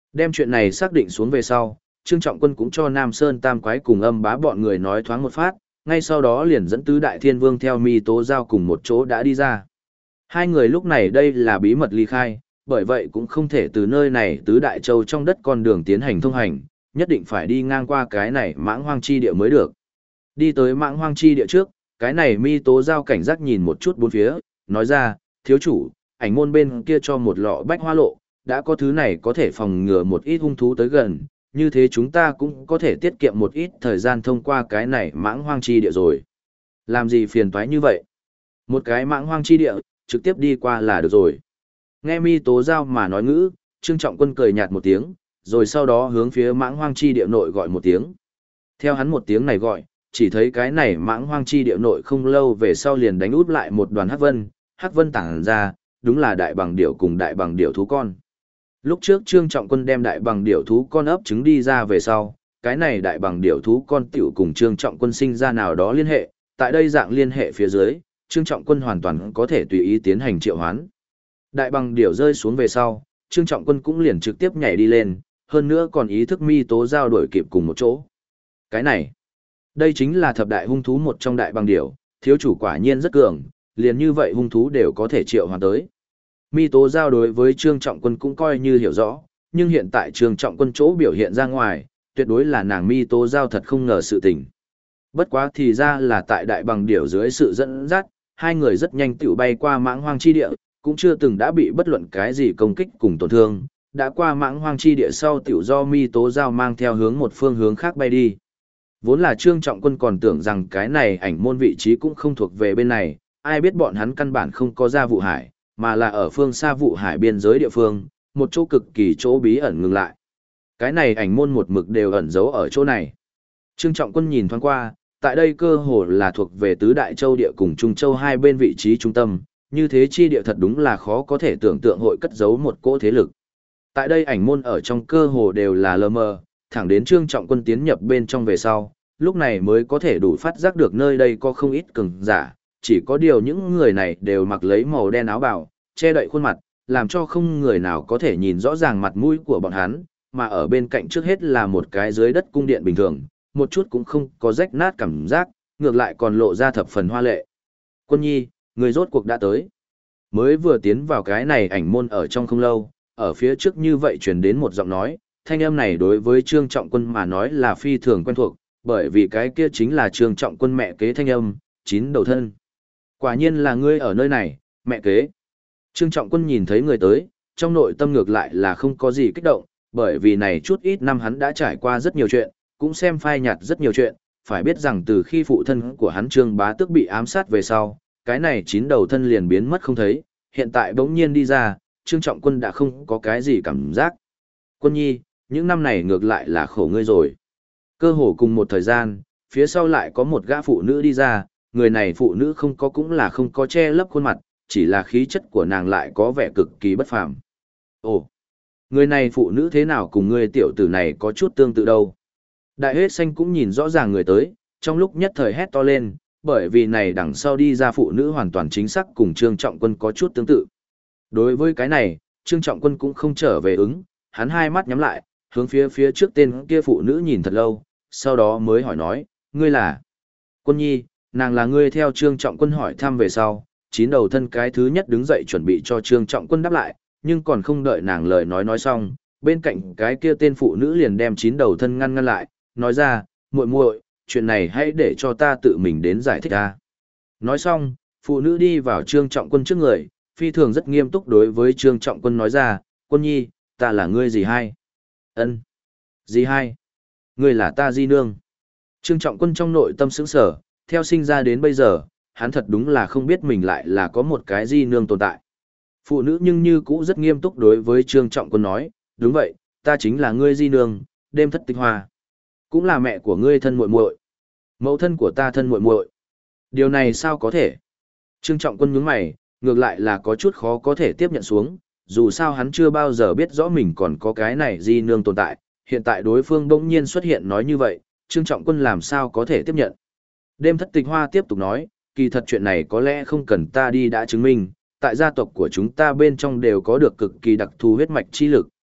Đem chuyện này xác định xuống về sau, Trương Trọng Quân cũng cho Nam Sơn Tam Quái cùng Âm Bá bọn người nói thoáng một phát, ngay sau đó liền dẫn tứ đại thiên vương theo Mi Tố Giao cùng một chỗ đã đi ra. Hai người lúc này đây là bí mật ly khai, bởi vậy cũng không thể từ nơi này tứ đại châu trong đất con đường tiến hành thông hành, nhất định phải đi ngang qua cái này Mãng Hoang chi địa mới được. Đi tới Mãng Hoang chi địa trước, cái này Mi Tố Giao cảnh giác nhìn một chút bốn phía, nói ra, thiếu chủ, ảnh môn bên kia cho một lọ bách hoa lộ, đã có thứ này có thể phòng ngừa một ít hung thú tới gần, như thế chúng ta cũng có thể tiết kiệm một ít thời gian thông qua cái này Mãng Hoang chi địa rồi. Làm gì phiền toái như vậy? Một cái Mãng Hoang chi địa, trực tiếp đi qua là được rồi. Nghe Mi Tố Giao mà nói ngữ, Trương Trọng Quân cười nhạt một tiếng, rồi sau đó hướng phía Mãng Hoang chi địa nội gọi một tiếng. Theo hắn một tiếng này gọi, chỉ thấy cái này Mãng Hoang chi địa nội không lâu về sau liền đánh út lại một đoàn hắc vân tản ra, đúng là đại bằng điểu cùng đại bằng điểu thú con. Lúc trước Trương Trọng Quân đem đại bằng điểu thú con ấp trứng đi ra về sau, cái này đại bằng điểu thú con tiểu cùng Trương Trọng Quân sinh ra nào đó liên hệ, tại đây dạng liên hệ phía dưới, Trương Trọng Quân hoàn toàn có thể tùy ý tiến hành triệu hoán. Đại bằng điểu rơi xuống về sau, Trương Trọng Quân cũng liền trực tiếp nhảy đi lên, hơn nữa còn ý thức Mi Tố Giao đuổi kịp cùng một chỗ. Cái này, đây chính là thập đại hung thú một trong đại bằng điểu, thiếu chủ quả nhiên rất cường, liền như vậy hung thú đều có thể triệu hoán tới. Mi Tố Giao đối với Trương Trọng Quân cũng coi như hiểu rõ, nhưng hiện tại Trương Trọng Quân chỗ biểu hiện ra ngoài, tuyệt đối là nàng Mi Tố Giao thật không ngờ sự tình. Bất quá thì ra là tại đại bằng điểu dưới sự dẫn dắt, hai người rất nhanh tiểu bay qua Mãng Hoang chi địa, cũng chưa từng đã bị bất luận cái gì công kích cùng tổn thương, đã qua Mãng Hoang chi địa sau tiểu do Mi Tố Giao mang theo hướng một phương hướng khác bay đi. Vốn là Trương Trọng Quân còn tưởng rằng cái này ảnh môn vị trí cũng không thuộc về bên này, ai biết bọn hắn căn bản không có ra vụ hải, mà là ở phương xa vụ hải biên giới địa phương, một chỗ cực kỳ chỗ bí ẩn ngừng lại. Cái này ảnh môn một mực đều ẩn giấu ở chỗ này. Trương Trọng Quân nhìn thoáng qua, tại đây cơ hồ là thuộc về tứ đại châu địa cùng Trung Châu hai bên vị trí trung tâm, như thế chi địa thật đúng là khó có thể tưởng tượng hội cất giấu một cỗ thế lực. Tại đây ảnh môn ở trong cơ hồ đều là lờ mờ, thẳng đến Trương Trọng Quân tiến nhập bên trong về sau, lúc này mới có thể đủ phát giác được nơi đây có không ít cường giả, chỉ có điều những người này đều mặc lấy màu đen áo bào, che đậy khuôn mặt, làm cho không người nào có thể nhìn rõ ràng mặt mũi của bọn hắn, mà ở bên cạnh trước hết là một cái dưới đất cung điện bình thường, một chút cũng không có rách nát cảm giác, ngược lại còn lộ ra thập phần hoa lệ. Quân nhi, người rốt cuộc đã tới. Mới vừa tiến vào cái này ảnh môn ở trong không lâu, ở phía trước như vậy truyền đến một giọng nói, thanh âm này đối với Trương Trọng Quân mà nói là phi thường quen thuộc, bởi vì cái kia chính là Trương Trọng Quân mẹ kế thanh âm, chín đầu thân. Quả nhiên là ngươi ở nơi này, mẹ kế. Trương Trọng Quân nhìn thấy người tới, trong nội tâm ngược lại là không có gì kích động, bởi vì này chút ít năm hắn đã trải qua rất nhiều chuyện, cũng xem phai nhạt rất nhiều chuyện, phải biết rằng từ khi phụ thân của hắn Trương Bá Tước bị ám sát về sau, cái này chín đầu thân liền biến mất không thấy, hiện tại bỗng nhiên đi ra, Trương Trọng Quân đã không có cái gì cảm giác. Quân nhi, những năm này ngược lại là khổ ngươi rồi. Cơ hồ cùng một thời gian, phía sau lại có một gã phụ nữ đi ra, người này phụ nữ không có cũng là không có che lấp khuôn mặt, chỉ là khí chất của nàng lại có vẻ cực kỳ bất phàm. Ồ, người này phụ nữ thế nào cùng ngươi tiểu tử này có chút tương tự đâu. Đại hết xanh cũng nhìn rõ ràng người tới, trong lúc nhất thời hét to lên, bởi vì này đằng sau đi ra phụ nữ hoàn toàn chính xác cùng Trương Trọng Quân có chút tương tự. Đối với cái này, Trương Trọng Quân cũng không trở về ứng, hắn hai mắt nhắm lại, hướng phía trước tên kia phụ nữ nhìn thật lâu, sau đó mới hỏi nói, ngươi là Quân nhi, nàng là ngươi theo Trương Trọng Quân hỏi thăm về sau, chín đầu thân cái thứ nhất đứng dậy chuẩn bị cho Trương Trọng Quân đáp lại, nhưng còn không đợi nàng lời nói xong, bên cạnh cái kia tên phụ nữ liền đem chín đầu thân ngăn lại, nói ra, muội muội, chuyện này hãy để cho ta tự mình đến giải thích ta. Nói xong, phụ nữ đi vào Trương Trọng Quân trước người, phi thường rất nghiêm túc đối với Trương Trọng Quân nói ra, Quân nhi, ta là ngươi gì hai? Ân, gì hai? Ngươi là ta di nương. Trương Trọng Quân trong nội tâm sững sở, theo sinh ra đến bây giờ, hắn thật đúng là không biết mình lại là có một cái di nương tồn tại. Phụ nữ nhưng như cũ rất nghiêm túc đối với Trương Trọng Quân nói, đúng vậy, ta chính là ngươi di nương, đêm thất tịch hoa. Cũng là mẹ của ngươi thân muội muội, mẫu thân của ta thân muội muội. Điều này sao có thể? Trương Trọng Quân nhướng mày, ngược lại là có chút khó có thể tiếp nhận xuống, dù sao hắn chưa bao giờ biết rõ mình còn có cái này di nương tồn tại, hiện tại đối phương bỗng nhiên xuất hiện nói như vậy, Trương Trọng Quân làm sao có thể tiếp nhận. Đêm thất tịch hoa tiếp tục nói, kỳ thật chuyện này có lẽ không cần ta đi đã chứng minh, tại gia tộc của chúng ta bên trong đều có được cực kỳ đặc thù huyết mạch chi lực,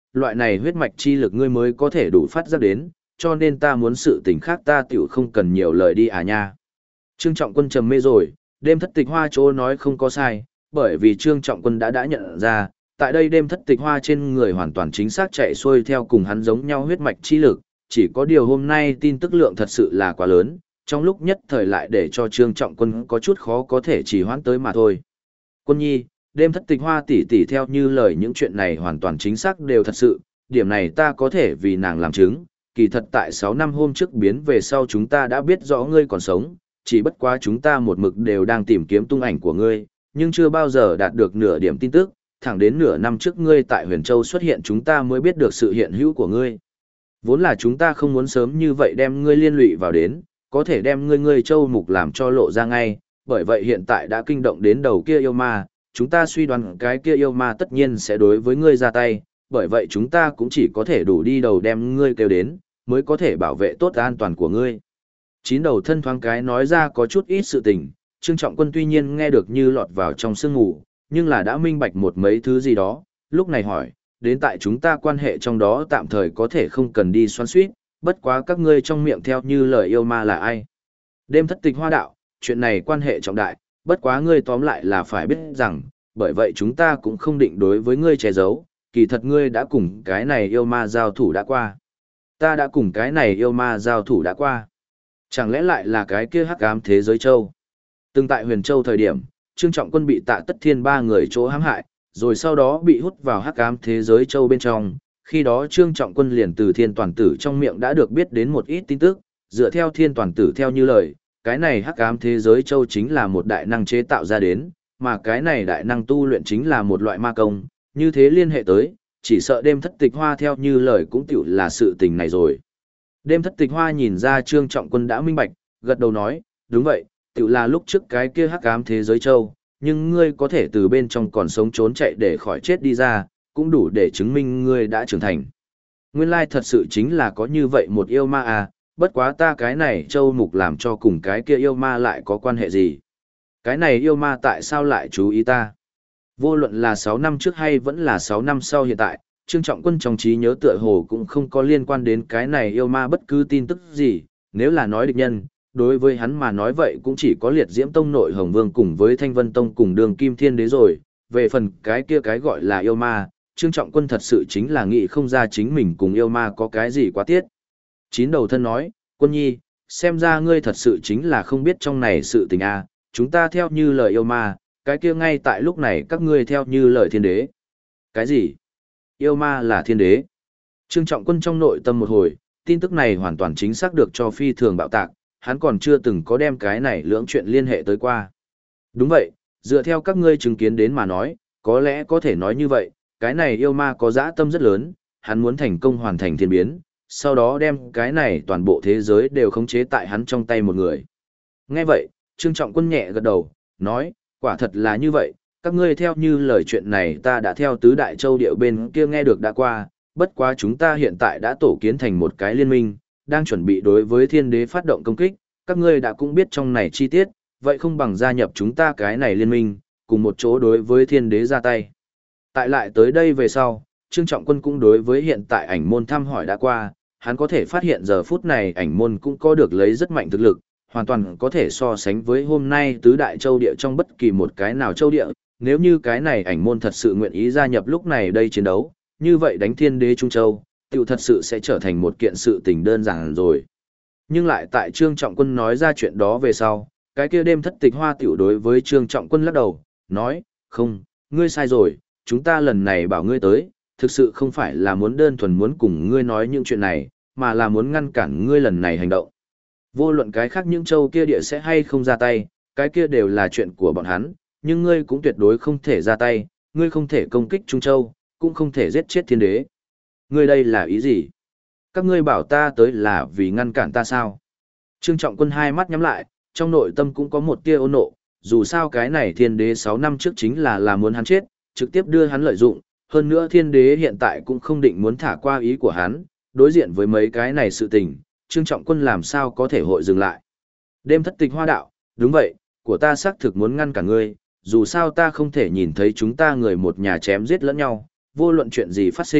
loại này huyết mạch chi lực ngươi mới có thể đủ phát giác đến, cho nên ta muốn sự tình khác ta tiểu không cần nhiều lời đi à nha. Trương Trọng Quân trầm mê rồi, đêm thất tịch hoa chỗ nói không có sai, bởi vì Trương Trọng Quân đã nhận ra, tại đây đêm thất tịch hoa trên người hoàn toàn chính xác chạy xuôi theo cùng hắn giống nhau huyết mạch chi lực, chỉ có điều hôm nay tin tức lượng thật sự là quá lớn, trong lúc nhất thời lại để cho Trương Trọng Quân có chút khó có thể chỉ hoãn tới mà thôi. Quân nhi, đêm thất tịch hoa tỷ tỷ theo như lời những chuyện này hoàn toàn chính xác đều thật sự, điểm này ta có thể vì nàng làm chứng, kỳ thật tại 6 năm hôm trước biến về sau chúng ta đã biết rõ ngươi còn sống, chỉ bất quá chúng ta một mực đều đang tìm kiếm tung ảnh của ngươi, nhưng chưa bao giờ đạt được nửa điểm tin tức, thẳng đến nửa năm trước ngươi tại Huyền Châu xuất hiện chúng ta mới biết được sự hiện hữu của ngươi. Vốn là chúng ta không muốn sớm như vậy đem ngươi liên lụy vào đến, có thể đem ngươi châu mục làm cho lộ ra ngay, bởi vậy hiện tại đã kinh động đến đầu kia yêu ma, chúng ta suy đoán cái kia yêu ma tất nhiên sẽ đối với ngươi ra tay, bởi vậy chúng ta cũng chỉ có thể đủ đi đầu đem ngươi kêu đến, mới có thể bảo vệ tốt an toàn của ngươi. Chín đầu thân thoáng cái nói ra có chút ít sự tình, Trương Trọng Quân tuy nhiên nghe được như lọt vào trong sương ngủ, nhưng là đã minh bạch một mấy thứ gì đó, lúc này hỏi, đến tại chúng ta quan hệ trong đó tạm thời có thể không cần đi xoắn suýt, bất quá các ngươi trong miệng theo như lời yêu ma là ai. Đêm thất tịch hoa đạo, chuyện này quan hệ trọng đại, bất quá ngươi tóm lại là phải biết rằng, bởi vậy chúng ta cũng không định đối với ngươi che giấu, kỳ thật ngươi đã cùng cái này yêu ma giao thủ đã qua. Ta đã cùng cái này yêu ma giao thủ đã qua. Chẳng lẽ lại là cái kia hắc ám thế giới châu? Từng tại Huyền Châu thời điểm, Trương Trọng Quân bị Tạ Tất Thiên ba người chỗ hãm hại, rồi sau đó bị hút vào hắc ám thế giới châu bên trong. Khi đó Trương Trọng Quân liền từ Thiên Toàn Tử trong miệng đã được biết đến một ít tin tức, dựa theo Thiên Toàn Tử theo như lời, cái này hắc ám thế giới châu chính là một đại năng chế tạo ra đến, mà cái này đại năng tu luyện chính là một loại ma công, như thế liên hệ tới, chỉ sợ đêm thất tịch hoa theo như lời cũng tiểu là sự tình này rồi. Đêm thất tịch hoa nhìn ra Trương Trọng Quân đã minh bạch, gật đầu nói, đúng vậy, tiểu là lúc trước cái kia hắc ám thế giới châu, nhưng ngươi có thể từ bên trong còn sống trốn chạy để khỏi chết đi ra, cũng đủ để chứng minh ngươi đã trưởng thành. Nguyên lai thật sự chính là có như vậy một yêu ma à, bất quá ta cái này châu mục làm cho cùng cái kia yêu ma lại có quan hệ gì. Cái này yêu ma tại sao lại chú ý ta? Vô luận là 6 năm trước hay vẫn là 6 năm sau hiện tại, Trương Trọng Quân trong trí nhớ tựa hồ cũng không có liên quan đến cái này yêu ma bất cứ tin tức gì, nếu là nói địch nhân, đối với hắn mà nói vậy cũng chỉ có Liệt Diễm Tông nội Hồng Vương cùng với Thanh Vân Tông cùng Đường Kim Thiên Đế rồi, về phần cái kia cái gọi là yêu ma, Trương Trọng Quân thật sự chính là nghĩ không ra chính mình cùng yêu ma có cái gì quá tiết. Chín đầu thân nói, Quân nhi, xem ra ngươi thật sự chính là không biết trong này sự tình a, chúng ta theo như lời yêu ma, cái kia ngay tại lúc này các ngươi theo như lời thiên đế. Cái gì? Yêu ma là thiên đế. Trương Trọng Quân trong nội tâm một hồi, tin tức này hoàn toàn chính xác được cho phi thường bạo tạc, hắn còn chưa từng có đem cái này lưỡng chuyện liên hệ tới qua. Đúng vậy, dựa theo các ngươi chứng kiến đến mà nói, có lẽ có thể nói như vậy, cái này yêu ma có dã tâm rất lớn, hắn muốn thành công hoàn thành thiên biến, sau đó đem cái này toàn bộ thế giới đều khống chế tại hắn trong tay một người. Nghe vậy, Trương Trọng Quân nhẹ gật đầu, nói, quả thật là như vậy, các ngươi theo như lời chuyện này ta đã theo tứ đại châu điệu bên kia nghe được đã qua, bất quá chúng ta hiện tại đã tổ kiến thành một cái liên minh, đang chuẩn bị đối với thiên đế phát động công kích, các ngươi đã cũng biết trong này chi tiết, vậy không bằng gia nhập chúng ta cái này liên minh, cùng một chỗ đối với thiên đế ra tay. Tại lại tới đây về sau, Trương Trọng Quân cũng đối với hiện tại ảnh môn thăm hỏi đã qua, hắn có thể phát hiện giờ phút này ảnh môn cũng có được lấy rất mạnh thực lực, hoàn toàn có thể so sánh với hôm nay tứ đại châu địa trong bất kỳ một cái nào châu địa, nếu như cái này ảnh môn thật sự nguyện ý gia nhập lúc này đây chiến đấu, như vậy đánh thiên đế Trung Châu, tiểu thật sự sẽ trở thành một kiện sự tình đơn giản rồi. Nhưng lại tại Trương Trọng Quân nói ra chuyện đó về sau, cái kia đêm thất tịch hoa tiểu đối với Trương Trọng Quân lắc đầu, nói, không, ngươi sai rồi, chúng ta lần này bảo ngươi tới, thực sự không phải là muốn đơn thuần muốn cùng ngươi nói những chuyện này, mà là muốn ngăn cản ngươi lần này hành động. Vô luận cái khác những châu kia địa sẽ hay không ra tay, cái kia đều là chuyện của bọn hắn, nhưng ngươi cũng tuyệt đối không thể ra tay, ngươi không thể công kích Trung Châu, cũng không thể giết chết thiên đế. Ngươi đây là ý gì? Các ngươi bảo ta tới là vì ngăn cản ta sao? Trương Trọng Quân hai mắt nhắm lại, trong nội tâm cũng có một tia ôn nộ, dù sao cái này thiên đế 6 năm trước chính là muốn hắn chết, trực tiếp đưa hắn lợi dụng, hơn nữa thiên đế hiện tại cũng không định muốn thả qua ý của hắn, đối diện với mấy cái này sự tình, Trương Trọng Quân làm sao có thể hội dừng lại. Đêm thất tịch hoa đạo, đúng vậy, của ta xác thực muốn ngăn cả ngươi, dù sao ta không thể nhìn thấy chúng ta người một nhà chém giết lẫn nhau, vô luận chuyện gì phát sinh,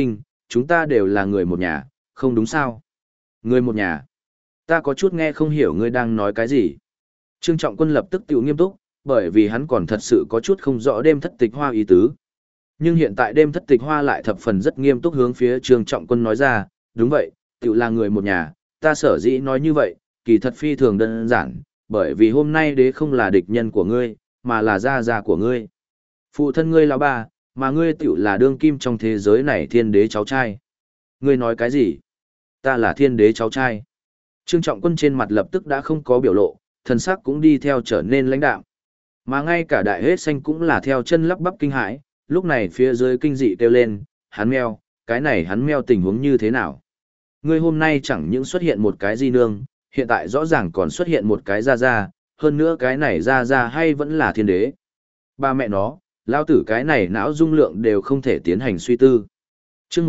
chúng ta đều là người một nhà, không đúng sao? Người một nhà. Ta có chút nghe không hiểu ngươi đang nói cái gì. Trương Trọng Quân lập tức tiểu nghiêm túc, bởi vì hắn còn thật sự có chút không rõ đêm thất tịch hoa ý tứ. Nhưng hiện tại đêm thất tịch hoa lại thập phần rất nghiêm túc hướng phía Trương Trọng Quân nói ra, đúng vậy, tiểu là người một nhà, ta sở dĩ nói như vậy, kỳ thật phi thường đơn giản, bởi vì hôm nay đế không là địch nhân của ngươi, mà là gia gia của ngươi. Phụ thân ngươi là ba, mà ngươi tiểu là đương kim trong thế giới này thiên đế cháu trai. Ngươi nói cái gì? Ta là thiên đế cháu trai. Trương Trọng Quân trên mặt lập tức đã không có biểu lộ, thần sắc cũng đi theo trở nên lãnh đạm. Mà ngay cả đại hết xanh cũng là theo chân lắp bắp kinh hãi, lúc này phía dưới kinh dị kêu lên, hắn meo, cái này hắn meo tình huống như thế nào? Ngươi hôm nay chẳng những xuất hiện một cái di nương, hiện tại rõ ràng còn xuất hiện một cái gia gia, hơn nữa cái này gia gia hay vẫn là thiên đế. Ba mẹ nó, lao tử cái này não dung lượng đều không thể tiến hành suy tư. Chương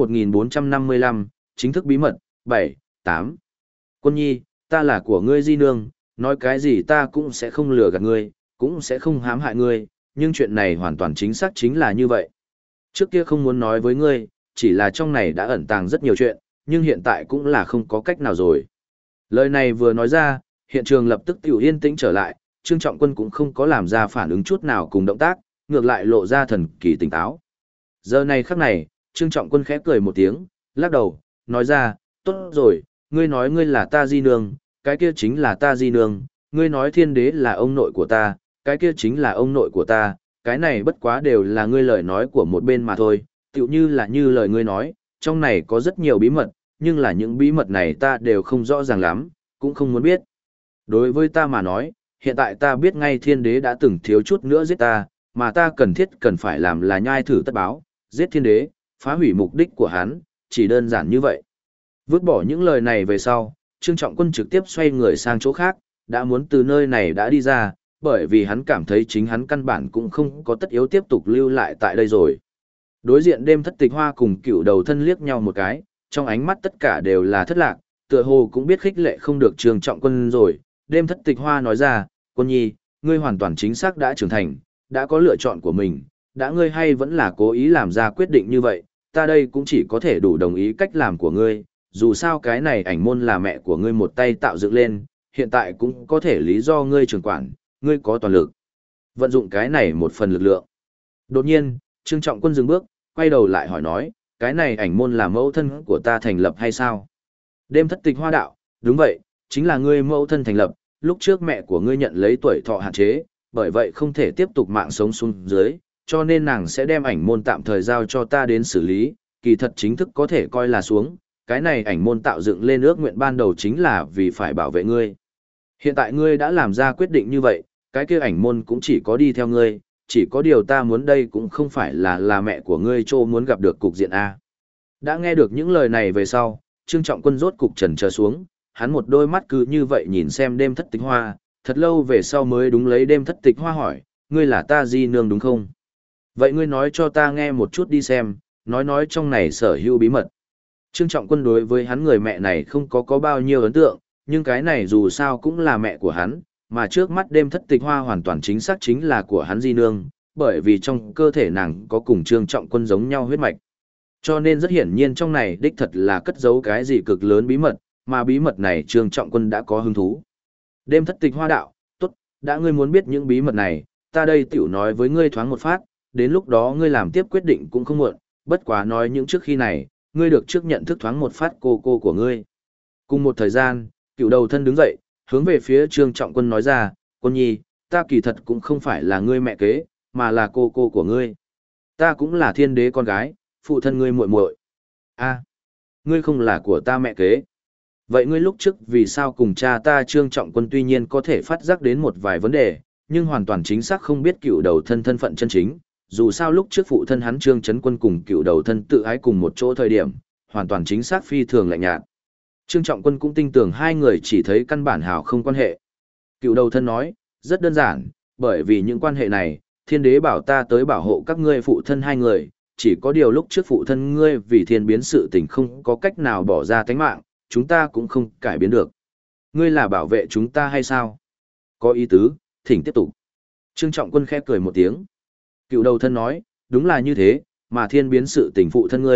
1455, chính thức bí mật, 7, 8. Quân nhi, ta là của ngươi di nương, nói cái gì ta cũng sẽ không lừa gạt ngươi, cũng sẽ không hãm hại ngươi, nhưng chuyện này hoàn toàn chính xác chính là như vậy. Trước kia không muốn nói với ngươi, chỉ là trong này đã ẩn tàng rất nhiều chuyện, nhưng hiện tại cũng là không có cách nào rồi. Lời này vừa nói ra, hiện trường lập tức tiểu yên tĩnh trở lại, Trương Trọng Quân cũng không có làm ra phản ứng chút nào cùng động tác, ngược lại lộ ra thần kỳ tỉnh táo. Giờ này khắc này, Trương Trọng Quân khẽ cười một tiếng, lắc đầu, nói ra, tốt rồi, ngươi nói ngươi là ta di nương, cái kia chính là ta di nương, ngươi nói thiên đế là ông nội của ta, cái kia chính là ông nội của ta, cái này bất quá đều là ngươi lời nói của một bên mà thôi, tựu như là như lời ngươi nói, trong này có rất nhiều bí mật, nhưng là những bí mật này ta đều không rõ ràng lắm, cũng không muốn biết. Đối với ta mà nói, hiện tại ta biết ngay thiên đế đã từng thiếu chút nữa giết ta, mà ta cần phải làm là nhai thử tất báo, giết thiên đế, phá hủy mục đích của hắn, chỉ đơn giản như vậy. Vứt bỏ những lời này về sau, Trương Trọng Quân trực tiếp xoay người sang chỗ khác, đã muốn từ nơi này đã đi ra, bởi vì hắn cảm thấy chính hắn căn bản cũng không có tất yếu tiếp tục lưu lại tại đây rồi. Đối diện đêm thất tịch hoa cùng cựu đầu thân liếc nhau một cái, trong ánh mắt tất cả đều là thất lạc, tựa hồ cũng biết khích lệ không được Trương Trọng Quân rồi. Đêm thất tịch hoa nói ra, Quân nhi, ngươi hoàn toàn chính xác đã trưởng thành, đã có lựa chọn của mình, đã ngươi hay vẫn là cố ý làm ra quyết định như vậy, ta đây cũng chỉ có thể đủ đồng ý cách làm của ngươi, dù sao cái này ảnh môn là mẹ của ngươi một tay tạo dựng lên, hiện tại cũng có thể lý do ngươi trưởng quản, ngươi có toàn lực. Vận dụng cái này một phần lực lượng. Đột nhiên, Trương Trọng Quân dừng bước, quay đầu lại hỏi nói, cái này ảnh môn là mẫu thân của ta thành lập hay sao? Đêm thất tịch hoa đạo, đúng vậy, chính là ngươi mẫu thân thành lập, lúc trước mẹ của ngươi nhận lấy tuổi thọ hạn chế, bởi vậy không thể tiếp tục mạng sống xuống dưới, cho nên nàng sẽ đem ảnh môn tạm thời giao cho ta đến xử lý, kỳ thật chính thức có thể coi là xuống, cái này ảnh môn tạo dựng lên ước nguyện ban đầu chính là vì phải bảo vệ ngươi. Hiện tại ngươi đã làm ra quyết định như vậy, cái kia ảnh môn cũng chỉ có đi theo ngươi, chỉ có điều ta muốn đây cũng không phải là mẹ của ngươi trô muốn gặp được cục diện A. Đã nghe được những lời này về sau, Trương Trọng Quân rốt cục trần chờ xuống, hắn một đôi mắt cứ như vậy nhìn xem đêm thất tịch hoa, thật lâu về sau mới đúng lấy đêm thất tịch hoa hỏi, ngươi là ta di nương đúng không? Vậy ngươi nói cho ta nghe một chút đi xem, nói trong này sở hữu bí mật. Trương Trọng Quân đối với hắn người mẹ này không có bao nhiêu ấn tượng, nhưng cái này dù sao cũng là mẹ của hắn, mà trước mắt đêm thất tịch hoa hoàn toàn chính xác chính là của hắn di nương, bởi vì trong cơ thể nàng có cùng Trương Trọng Quân giống nhau huyết mạch. Cho nên rất hiển nhiên trong này đích thật là cất giấu cái gì cực lớn bí mật, mà bí mật này Trương Trọng Quân đã có hứng thú. Đêm thất tịch hoa đạo, tốt, đã ngươi muốn biết những bí mật này, ta đây tiểu nói với ngươi thoáng một phát, đến lúc đó ngươi làm tiếp quyết định cũng không muộn, bất quá nói những trước khi này, ngươi được trước nhận thức thoáng một phát cô của ngươi. Cùng một thời gian, cựu đầu thân đứng dậy, hướng về phía Trương Trọng Quân nói ra, Quân nhi, ta kỳ thật cũng không phải là ngươi mẹ kế, mà là cô của ngươi. Ta cũng là thiên đế con gái, phụ thân ngươi muội muội. A, ngươi không là của ta mẹ kế. Vậy ngươi lúc trước vì sao cùng cha ta Trương Trọng Quân tuy nhiên có thể phát giác đến một vài vấn đề, nhưng hoàn toàn chính xác không biết cựu đầu thân thân phận chân chính. Dù sao lúc trước phụ thân hắn Trương Chấn Quân cùng cựu đầu thân tự ái cùng một chỗ thời điểm, hoàn toàn chính xác phi thường lạnh nhạt. Trương Trọng Quân cũng tin tưởng hai người chỉ thấy căn bản hào không quan hệ. Cựu đầu thân nói, rất đơn giản, bởi vì những quan hệ này, thiên đế bảo ta tới bảo hộ các ngươi phụ thân hai người, chỉ có điều lúc trước phụ thân ngươi vì thiên biến sự tình không có cách nào bỏ ra tánh mạng, chúng ta cũng không cải biến được. Ngươi là bảo vệ chúng ta hay sao? Có ý tứ, thỉnh tiếp tục. Trương Trọng Quân khẽ cười một tiếng. Cựu đầu thân nói, đúng là như thế, mà thiên biến sự tình phụ thân ngươi,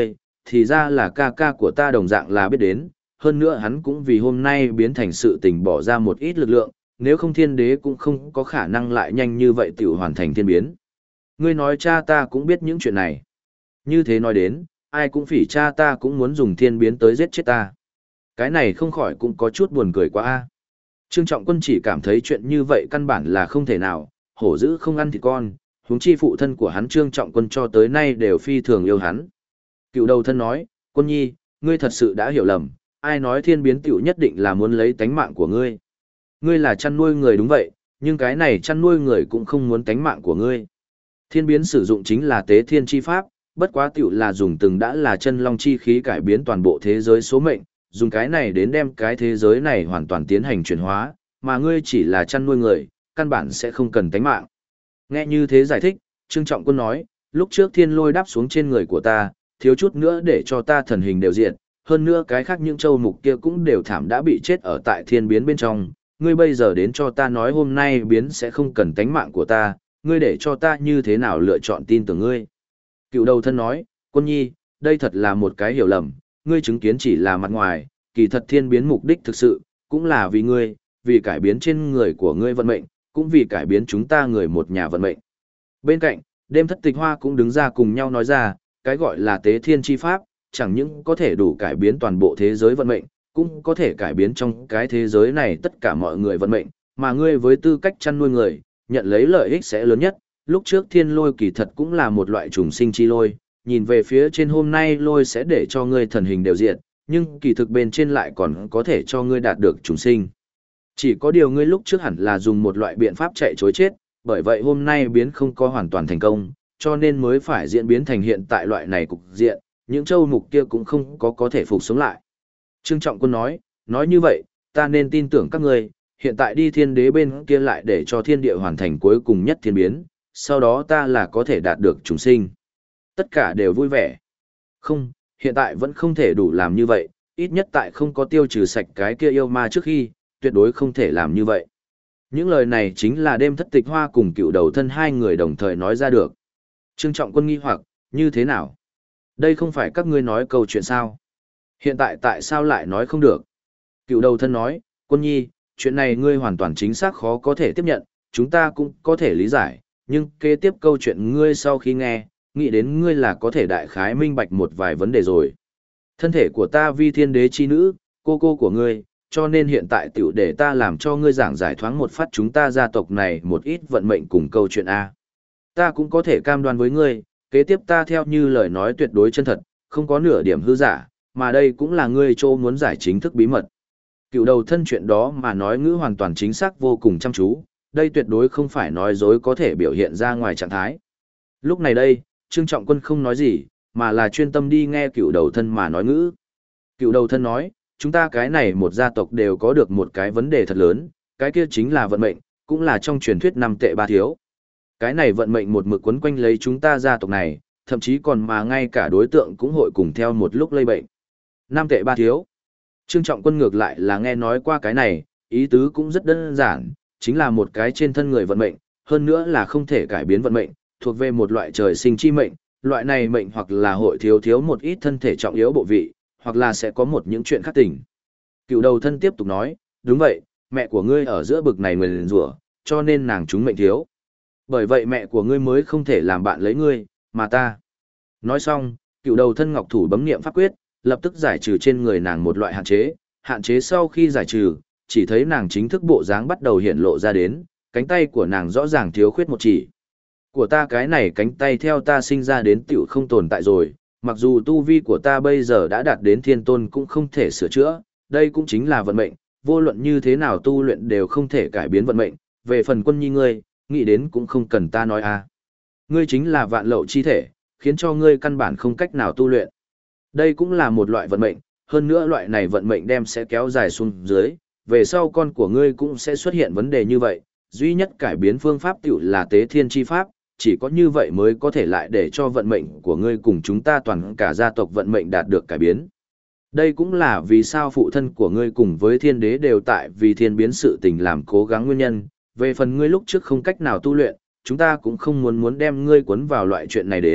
thì ra là ca ca của ta đồng dạng là biết đến, hơn nữa hắn cũng vì hôm nay biến thành sự tình bỏ ra một ít lực lượng, nếu không thiên đế cũng không có khả năng lại nhanh như vậy tiểu hoàn thành thiên biến. Ngươi nói cha ta cũng biết những chuyện này. Như thế nói đến, ai cũng phỉ cha ta cũng muốn dùng thiên biến tới giết chết ta. Cái này không khỏi cũng có chút buồn cười quá a. Trương Trọng Quân chỉ cảm thấy chuyện như vậy căn bản là không thể nào, hổ dữ không ăn thịt con, huống chi phụ thân của hắn Trương Trọng Quân cho tới nay đều phi thường yêu hắn. Cựu đầu thân nói, Quân nhi, ngươi thật sự đã hiểu lầm, ai nói thiên biến tiểu nhất định là muốn lấy tánh mạng của ngươi. Ngươi là chăn nuôi người đúng vậy, nhưng cái này chăn nuôi người cũng không muốn tánh mạng của ngươi. Thiên biến sử dụng chính là tế thiên chi pháp, bất quá tiểu là dùng từng đã là chân long chi khí cải biến toàn bộ thế giới số mệnh, dùng cái này đến đem cái thế giới này hoàn toàn tiến hành chuyển hóa, mà ngươi chỉ là chăn nuôi người, căn bản sẽ không cần tánh mạng. Nghe như thế giải thích, Trương Trọng Quân nói, lúc trước thiên lôi đáp xuống trên người của ta, thiếu chút nữa để cho ta thần hình đều diệt, hơn nữa cái khác những châu mục kia cũng đều thảm đã bị chết ở tại thiên biến bên trong, ngươi bây giờ đến cho ta nói hôm nay biến sẽ không cần tánh mạng của ta, ngươi để cho ta như thế nào lựa chọn tin tưởng ngươi. Cựu đầu thân nói, Quân nhi, đây thật là một cái hiểu lầm, ngươi chứng kiến chỉ là mặt ngoài, kỳ thật thiên biến mục đích thực sự, cũng là vì ngươi, vì cải biến trên người của ngươi vận mệnh, cũng vì cải biến chúng ta người một nhà vận mệnh. Bên cạnh, đêm thất tịch hoa cũng đứng ra cùng nhau nói ra, cái gọi là tế thiên chi pháp, chẳng những có thể đủ cải biến toàn bộ thế giới vận mệnh, cũng có thể cải biến trong cái thế giới này tất cả mọi người vận mệnh, mà ngươi với tư cách chăn nuôi người, nhận lấy lợi ích sẽ lớn nhất. Lúc trước thiên lôi kỳ thật cũng là một loại trùng sinh chi lôi, nhìn về phía trên hôm nay lôi sẽ để cho ngươi thần hình đều diện, nhưng kỳ thực bên trên lại còn có thể cho ngươi đạt được trùng sinh. Chỉ có điều ngươi lúc trước hẳn là dùng một loại biện pháp chạy chối chết, bởi vậy hôm nay biến không có hoàn toàn thành công, cho nên mới phải diễn biến thành hiện tại loại này cục diện, những châu mục kia cũng không có thể phục sống lại. Trương Trọng Quân nói như vậy, ta nên tin tưởng các ngươi, hiện tại đi thiên đế bên kia lại để cho thiên địa hoàn thành cuối cùng nhất thiên biến, sau đó ta là có thể đạt được trùng sinh. Tất cả đều vui vẻ. Không, hiện tại vẫn không thể đủ làm như vậy, ít nhất tại không có tiêu trừ sạch cái kia yêu ma trước khi, tuyệt đối không thể làm như vậy. Những lời này chính là đêm thất tịch hoa cùng cựu đầu thân hai người đồng thời nói ra được. Trương Trọng Quân nghi hoặc, như thế nào? Đây không phải các ngươi nói câu chuyện sao? Hiện tại sao lại nói không được? Cựu đầu thân nói, Quân nhi, chuyện này ngươi hoàn toàn chính xác khó có thể tiếp nhận, chúng ta cũng có thể lý giải, nhưng kế tiếp câu chuyện ngươi sau khi nghe, nghĩ đến ngươi là có thể đại khái minh bạch một vài vấn đề rồi. Thân thể của ta vi thiên đế chi nữ, cô của ngươi, cho nên hiện tại tiểu để ta làm cho ngươi giảng giải thoáng một phát chúng ta gia tộc này một ít vận mệnh cùng câu chuyện A. Ta cũng có thể cam đoan với ngươi, kế tiếp ta theo như lời nói tuyệt đối chân thật, không có nửa điểm hư giả, mà đây cũng là ngươi chỗ muốn giải chính thức bí mật. Cựu đầu thân chuyện đó mà nói ngữ hoàn toàn chính xác vô cùng chăm chú, đây tuyệt đối không phải nói dối có thể biểu hiện ra ngoài trạng thái. Lúc này đây, Trương Trọng Quân không nói gì, mà là chuyên tâm đi nghe cựu đầu thân mà nói ngữ. Cựu đầu thân nói, chúng ta cái này một gia tộc đều có được một cái vấn đề thật lớn, cái kia chính là vận mệnh, cũng là trong truyền thuyết năm tệ ba thiếu. Cái này vận mệnh một mực quấn quanh lấy chúng ta gia tộc này, thậm chí còn mà ngay cả đối tượng cũng hội cùng theo một lúc lây bệnh. Năm tệ ba thiếu. Trương Trọng Quân ngược lại là nghe nói qua cái này, ý tứ cũng rất đơn giản, chính là một cái trên thân người vận mệnh, hơn nữa là không thể cải biến vận mệnh, thuộc về một loại trời sinh chi mệnh, loại này mệnh hoặc là hội thiếu một ít thân thể trọng yếu bộ vị, hoặc là sẽ có một những chuyện khác tỉnh. Cựu đầu thân tiếp tục nói, đúng vậy, mẹ của ngươi ở giữa bực này nguyền rủa, cho nên nàng chúng mệnh thiếu. Bởi vậy mẹ của ngươi mới không thể làm bạn lấy ngươi, mà ta. Nói xong, cựu đầu thân ngọc thủ bấm niệm pháp quyết, lập tức giải trừ trên người nàng một loại hạn chế sau khi giải trừ, chỉ thấy nàng chính thức bộ dáng bắt đầu hiện lộ ra đến, cánh tay của nàng rõ ràng thiếu khuyết một chỉ. Của ta cái này cánh tay theo ta sinh ra đến tiểu không tồn tại rồi, mặc dù tu vi của ta bây giờ đã đạt đến thiên tôn cũng không thể sửa chữa, đây cũng chính là vận mệnh, vô luận như thế nào tu luyện đều không thể cải biến vận mệnh, về phần Quân nhi ngươi, nghĩ đến cũng không cần ta nói à. Ngươi chính là vạn lậu chi thể, khiến cho ngươi căn bản không cách nào tu luyện. Đây cũng là một loại vận mệnh, hơn nữa loại này vận mệnh đem sẽ kéo dài xuống dưới, về sau con của ngươi cũng sẽ xuất hiện vấn đề như vậy, duy nhất cải biến phương pháp tiểu là tế thiên chi pháp, chỉ có như vậy mới có thể lại để cho vận mệnh của ngươi cùng chúng ta toàn cả gia tộc vận mệnh đạt được cải biến. Đây cũng là vì sao phụ thân của ngươi cùng với thiên đế đều tại vì thiên biến sự tình làm cố gắng nguyên nhân, về phần ngươi lúc trước không cách nào tu luyện, chúng ta cũng không muốn đem ngươi cuốn vào loại chuyện này đến,